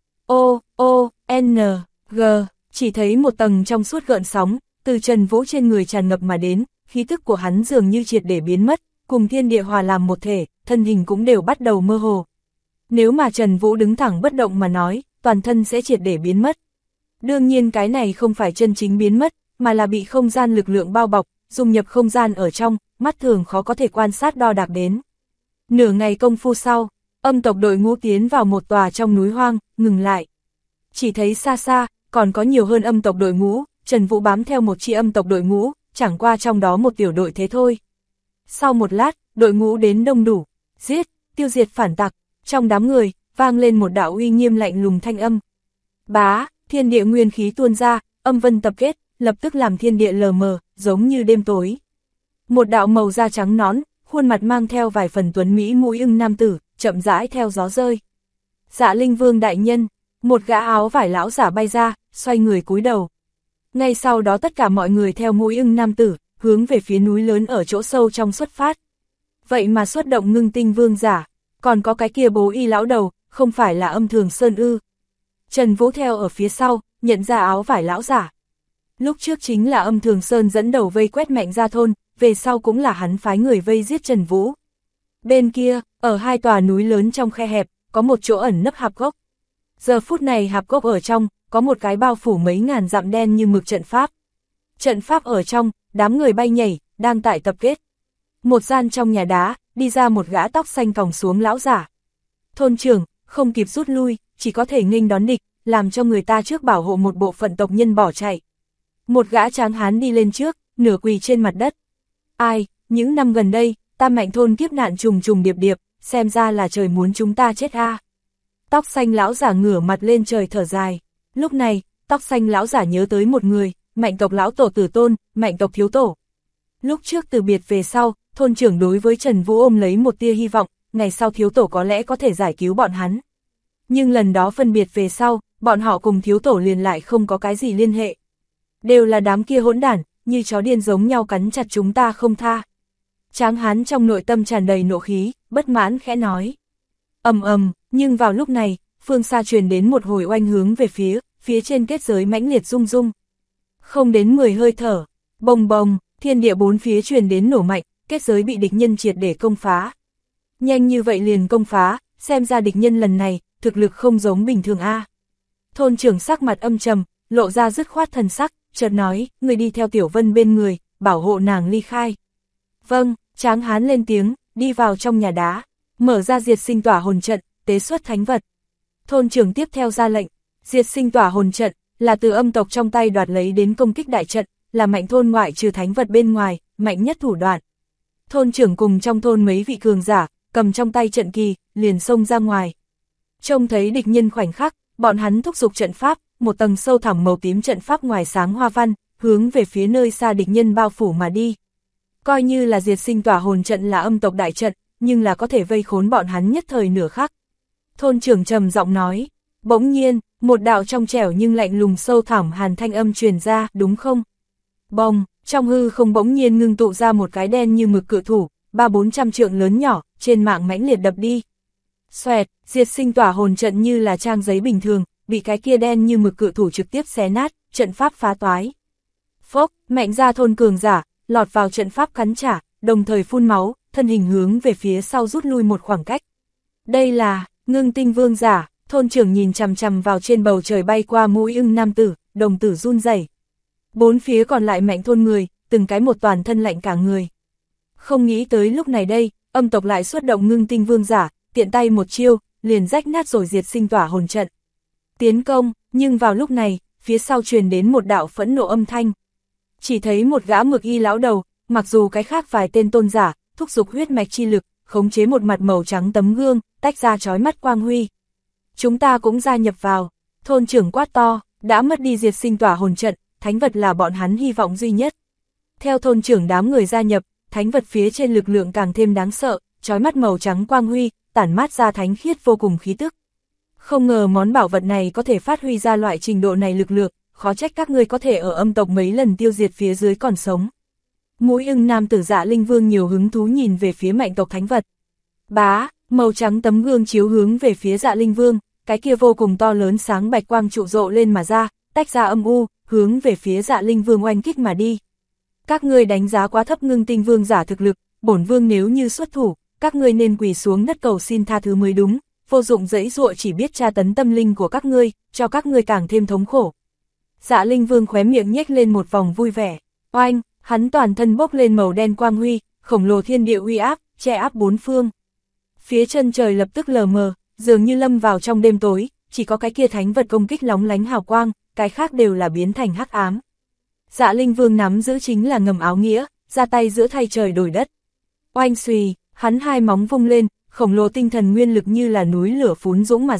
S1: G, chỉ thấy một tầng trong suốt gợn sóng, từ Trần Vũ trên người tràn ngập mà đến, khí tức của hắn dường như triệt để biến mất, cùng thiên địa hòa làm một thể, thân hình cũng đều bắt đầu mơ hồ. Nếu mà Trần Vũ đứng thẳng bất động mà nói, toàn thân sẽ triệt để biến mất. Đương nhiên cái này không phải chân chính biến mất, mà là bị không gian lực lượng bao bọc, dung nhập không gian ở trong, mắt thường khó có thể quan sát đo đạc đến. Nửa ngày công phu sau, Âm tộc đội ngũ tiến vào một tòa trong núi hoang, ngừng lại. Chỉ thấy xa xa, còn có nhiều hơn Âm tộc đội ngũ, Trần Vũ bám theo một chi Âm tộc đội ngũ, chẳng qua trong đó một tiểu đội thế thôi. Sau một lát, đội ngũ đến đông đủ, giết, tiêu diệt phản tặc, trong đám người, vang lên một đạo uy nghiêm lạnh lùng thanh âm. Bá, thiên địa nguyên khí tuôn ra, âm vân tập kết, lập tức làm thiên địa lờ mờ, giống như đêm tối. Một đạo màu da trắng nõn, khuôn mặt mang theo vài phần tuấn mỹ mũi ưng nam tử, chậm rãi theo gió rơi. Dạ Linh Vương đại nhân, một gã áo vải lão giả bay ra, xoay người cúi đầu. Ngay sau đó tất cả mọi người theo mũi ưng nam tử, hướng về phía núi lớn ở chỗ sâu trong xuất phát. Vậy mà xuất động Ngưng Tinh Vương giả, còn có cái kia bố y lão đầu, không phải là Âm Thường Sơn ư? Trần Vũ theo ở phía sau, nhận ra áo vải lão giả. Lúc trước chính là Âm Thường Sơn dẫn đầu vây quét Mạnh Gia thôn, về sau cũng là hắn phái người vây giết Trần Vũ. Bên kia, ở hai tòa núi lớn trong khe hẹp, có một chỗ ẩn nấp hạp gốc. Giờ phút này hạp gốc ở trong, có một cái bao phủ mấy ngàn dặm đen như mực trận pháp. Trận pháp ở trong, đám người bay nhảy, đang tại tập kết. Một gian trong nhà đá, đi ra một gã tóc xanh còng xuống lão giả. Thôn trưởng, không kịp rút lui, chỉ có thể nghênh đón địch, làm cho người ta trước bảo hộ một bộ phận tộc nhân bỏ chạy. Một gã tráng hán đi lên trước, nửa quỳ trên mặt đất. Ai, những năm gần đây, ta Mạnh thôn kiếp nạn trùng trùng điệp điệp, xem ra là trời muốn chúng ta chết a. Tóc xanh lão giả ngửa mặt lên trời thở dài. Lúc này, tóc xanh lão giả nhớ tới một người, Mạnh tộc lão tổ tử tôn, Mạnh tộc thiếu tổ. Lúc trước từ biệt về sau, thôn trưởng đối với Trần Vũ ôm lấy một tia hy vọng, ngày sau thiếu tổ có lẽ có thể giải cứu bọn hắn. Nhưng lần đó phân biệt về sau, bọn họ cùng thiếu tổ liền lại không có cái gì liên hệ. Đều là đám kia hỗn đản, như chó điên giống nhau cắn chặt chúng ta không tha. Tráng hán trong nội tâm tràn đầy nộ khí, bất mãn khẽ nói. Ầm ầm, nhưng vào lúc này, phương xa truyền đến một hồi oanh hướng về phía trên kết giới mãnh liệt rung rung. Không đến 10 hơi thở, bồng bồng, thiên địa bốn phía truyền đến nổ mạnh, kết giới bị địch nhân triệt để công phá. Nhanh như vậy liền công phá, xem ra địch nhân lần này, thực lực không giống bình thường a. Thôn trưởng sắc mặt âm trầm, lộ ra dứt khoát thần sắc, chợt nói, người đi theo Tiểu Vân bên người, bảo hộ nàng ly khai. Vâng, tráng hán lên tiếng, đi vào trong nhà đá, mở ra diệt sinh tỏa hồn trận, tế xuất thánh vật. Thôn trưởng tiếp theo ra lệnh, diệt sinh tỏa hồn trận, là từ âm tộc trong tay đoạt lấy đến công kích đại trận, là Mạnh thôn ngoại trừ thánh vật bên ngoài, mạnh nhất thủ đoạn. Thôn trưởng cùng trong thôn mấy vị cường giả, cầm trong tay trận kỳ, liền xông ra ngoài. Trông thấy địch nhân khoảnh khắc, bọn hắn thúc giục trận pháp, một tầng sâu thẳm màu tím trận pháp ngoài sáng hoa văn, hướng về phía nơi xa địch nhân bao phủ mà đi. Coi như là diệt sinh tỏa hồn trận là âm tộc đại trận, nhưng là có thể vây khốn bọn hắn nhất thời nửa khắc. Thôn trưởng trầm giọng nói, bỗng nhiên, một đạo trong trẻo nhưng lạnh lùng sâu thẳm hàn thanh âm truyền ra, đúng không? Bồng, trong hư không bỗng nhiên ngưng tụ ra một cái đen như mực cự thủ, 300-400 trượng lớn nhỏ, trên mạng mãnh liệt đập đi. Xoẹt, diệt sinh tỏa hồn trận như là trang giấy bình thường, bị cái kia đen như mực cự thủ trực tiếp xé nát, trận pháp phá toái. Phốc, Mạnh Gia thôn cường giả, lọt vào trận pháp cắn trả, đồng thời phun máu, thân hình hướng về phía sau rút lui một khoảng cách. Đây là Ngưng Tinh Vương giả, thôn trưởng nhìn chằm chằm vào trên bầu trời bay qua mũi ưng nam tử, đồng tử run rẩy. Bốn phía còn lại Mạnh thôn người, từng cái một toàn thân lạnh cả người. Không nghĩ tới lúc này đây, âm tộc lại xuất động Ngưng Tinh Vương giả, tiện tay một chiêu, liền rách nát rồi diệt sinh tỏa hồn trận. Tiến công, nhưng vào lúc này, phía sau truyền đến một đạo phẫn nộ âm thanh. Chỉ thấy một gã mực y lão đầu, mặc dù cái khác vài tên tôn giả, thúc giục huyết mạch chi lực, khống chế một mặt màu trắng tấm gương, tách ra chói mắt quang huy. Chúng ta cũng gia nhập vào, thôn trưởng quát to, đã mất đi diệt sinh tỏa hồn trận, thánh vật là bọn hắn hy vọng duy nhất. Theo thôn trưởng đám người gia nhập, thánh vật phía trên lực lượng càng thêm đáng sợ, chói mắt màu trắng quang huy, tản mát ra thánh khiết vô cùng khí tức. Không ngờ món bảo vật này có thể phát huy ra loại trình độ này lực lượng, khó trách các ngươi có thể ở âm tộc mấy lần tiêu diệt phía dưới còn sống. Mũi ưng nam tử Dạ Linh Vương nhiều hứng thú nhìn về phía Mạnh tộc thánh vật. Bá, màu trắng tấm gương chiếu hướng về phía Dạ Linh Vương, cái kia vô cùng to lớn sáng bạch quang trụ rộ lên mà ra, tách ra âm u, hướng về phía Dạ Linh Vương oanh kích mà đi. Các ngươi đánh giá quá thấp Ngưng Tinh Vương giả thực lực, bổn vương nếu như xuất thủ, các ngươi nên quỳ xuống đất cầu xin tha thứ mới đúng, vô dụng dẫy dụa chỉ biết tra tấn tâm linh của các ngươi, cho các ngươi càng thêm thống khổ. Dạ Linh Vương khóe miệng nhếch lên một vòng vui vẻ, oanh, hắn toàn thân bốc lên màu đen quang huy, khổng lồ thiên địa uy áp, che áp bốn phương. Phía chân trời lập tức lờ mờ, dường như lâm vào trong đêm tối, chỉ có cái kia thánh vật công kích lóng lánh hào quang, cái khác đều là biến thành hắc ám. Dạ Linh Vương nắm giữ chính là ngầm áo nghĩa, ra tay giữa thay trời đổi đất. Oanh xùy, hắn hai móng vung lên, khổng lồ tinh thần nguyên lực như là núi lửa phún dũng mà ra,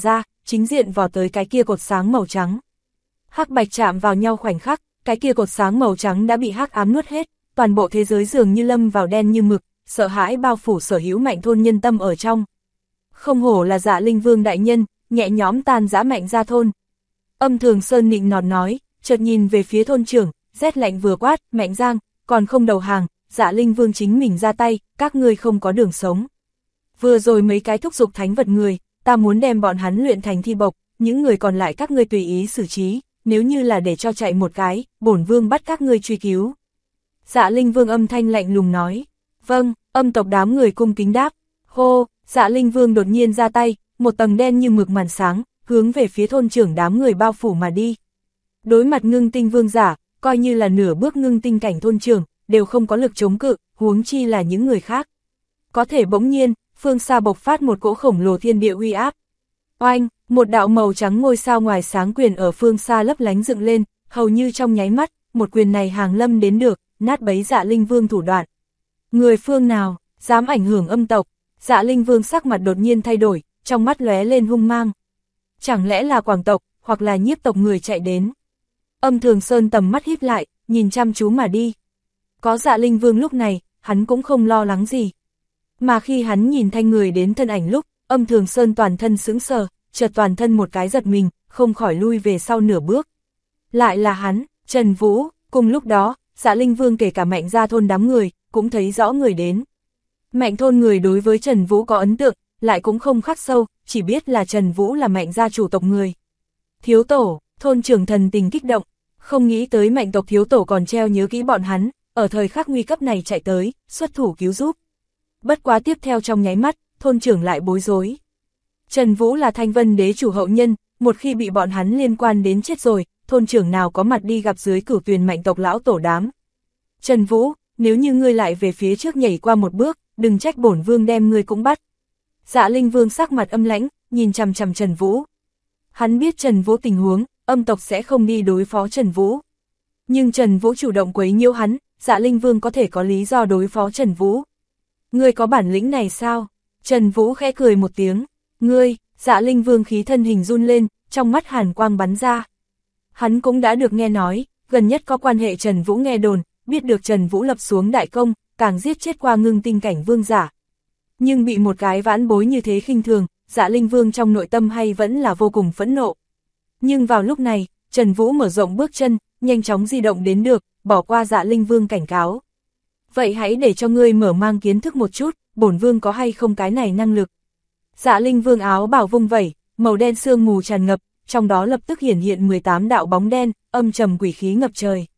S1: chính diện vào tới cái kia cột sáng màu trắng. Hắc bạch chạm vào nhau khoảnh khắc, cái kia cột sáng màu trắng đã bị hắc ám nuốt hết, toàn bộ thế giới dường như lâm vào đen như mực, sợ hãi bao phủ sở hữu Mạnh thôn nhân tâm ở trong. Không hổ là Dạ Linh Vương đại nhân, nhẹ nhõm tan rã Mạnh gia thôn. Âm Thường Sơn nịnh nọt nói, chợt nhìn về phía thôn trưởng, rét lạnh vừa quát, Mạnh Giang, còn không đầu hàng, Dạ Linh Vương chính mình ra tay, các ngươi không có đường sống. Vừa rồi mấy cái thúc giục thánh vật người, ta muốn đem bọn hắn luyện thành thi bộc, những người còn lại các ngươi tùy ý xử trí, nếu như là để cho chạy một cái, bổn vương bắt các ngươi truy cứu. Dạ Linh Vương âm thanh lạnh lùng nói, vâng, âm tộc đám người cung kính đáp, hô, Dạ Linh Vương đột nhiên ra tay, một tầng đen như mực màn sáng, hướng về phía thôn trưởng đám người bao phủ mà đi. Đối mặt ngưng tinh vương giả, coi như là nửa bước ngưng tinh cảnh thôn trưởng, đều không có lực chống cự, huống chi là những người khác. Có thể bỗng nhiên, phương xa bộc phát một cỗ khổng lồ thiên địa uy áp. Oanh, một đạo màu trắng ngôi sao ngoài sáng quyền ở phương xa lấp lánh dựng lên, hầu như trong nháy mắt, một quyền này hàng lâm đến được, nát bấy Dạ Linh Vương thủ đoạn. Người phương nào, dám ảnh hưởng âm tộc? Dạ Linh Vương sắc mặt đột nhiên thay đổi, trong mắt lóe lên hung mang. Chẳng lẽ là Quảng tộc, hoặc là Nhiếp tộc người chạy đến? Âm Thường Sơn tầm mắt híp lại, nhìn chăm chú mà đi. Có Dạ Linh Vương lúc này, hắn cũng không lo lắng gì. Mà khi hắn nhìn thanh người đến thân ảnh lúc, Âm Thường Sơn toàn thân sững sờ, chợt toàn thân một cái giật mình, không khỏi lui về sau nửa bước. Lại là hắn, Trần Vũ, cùng lúc đó, Dạ Linh Vương kể cả Mạnh gia thôn đám người, cũng thấy rõ người đến. Mạnh thôn người đối với Trần Vũ có ấn tượng, lại cũng không khắc sâu, chỉ biết là Trần Vũ là Mạnh gia chủ tộc người. Thiếu tổ, thôn trưởng thần tình kích động, không nghĩ tới Mạnh tộc thiếu tổ còn treo nhớ kỹ bọn hắn, ở thời khắc nguy cấp này chạy tới, xuất thủ cứu giúp. Bất quá tiếp theo trong nháy mắt, thôn trưởng lại bối rối. Trần Vũ là Thanh Vân đế chủ hậu nhân, một khi bị bọn hắn liên quan đến chết rồi, thôn trưởng nào có mặt đi gặp dưới Cửu Tuyền Mạnh tộc lão tổ đám. Trần Vũ, nếu như ngươi lại về phía trước nhảy qua một bước, đừng trách bổn vương đem ngươi cũng bắt. Dạ Linh Vương sắc mặt âm lãnh, nhìn chằm chằm Trần Vũ. Hắn biết Trần Vũ tình huống, âm tộc sẽ không đi đối phó Trần Vũ. Nhưng Trần Vũ chủ động quấy nhiễu hắn, Dạ Linh Vương có thể có lý do đối phó Trần Vũ. Ngươi có bản lĩnh này sao? Trần Vũ khẽ cười một tiếng. Ngươi, Dạ Linh Vương khí thân hình run lên, trong mắt hàn quang bắn ra. Hắn cũng đã được nghe nói, gần nhất có quan hệ Trần Vũ nghe đồn, biết được Trần Vũ lập xuống đại công, càng giết chết qua ngưng tinh cảnh vương giả. Nhưng bị một cái vãn bối như thế khinh thường, Dạ Linh Vương trong nội tâm hay vẫn là vô cùng phẫn nộ. Nhưng vào lúc này, Trần Vũ mở rộng bước chân, nhanh chóng di động đến được, bỏ qua Dạ Linh Vương cảnh cáo. Vậy hãy để cho ngươi mở mang kiến thức một chút, bổn vương có hay không cái này năng lực. Dạ Linh Vương áo bào vung vẩy, màu đen sương mù tràn ngập, trong đó lập tức hiển hiện 18 đạo bóng đen, âm trầm quỷ khí ngập trời.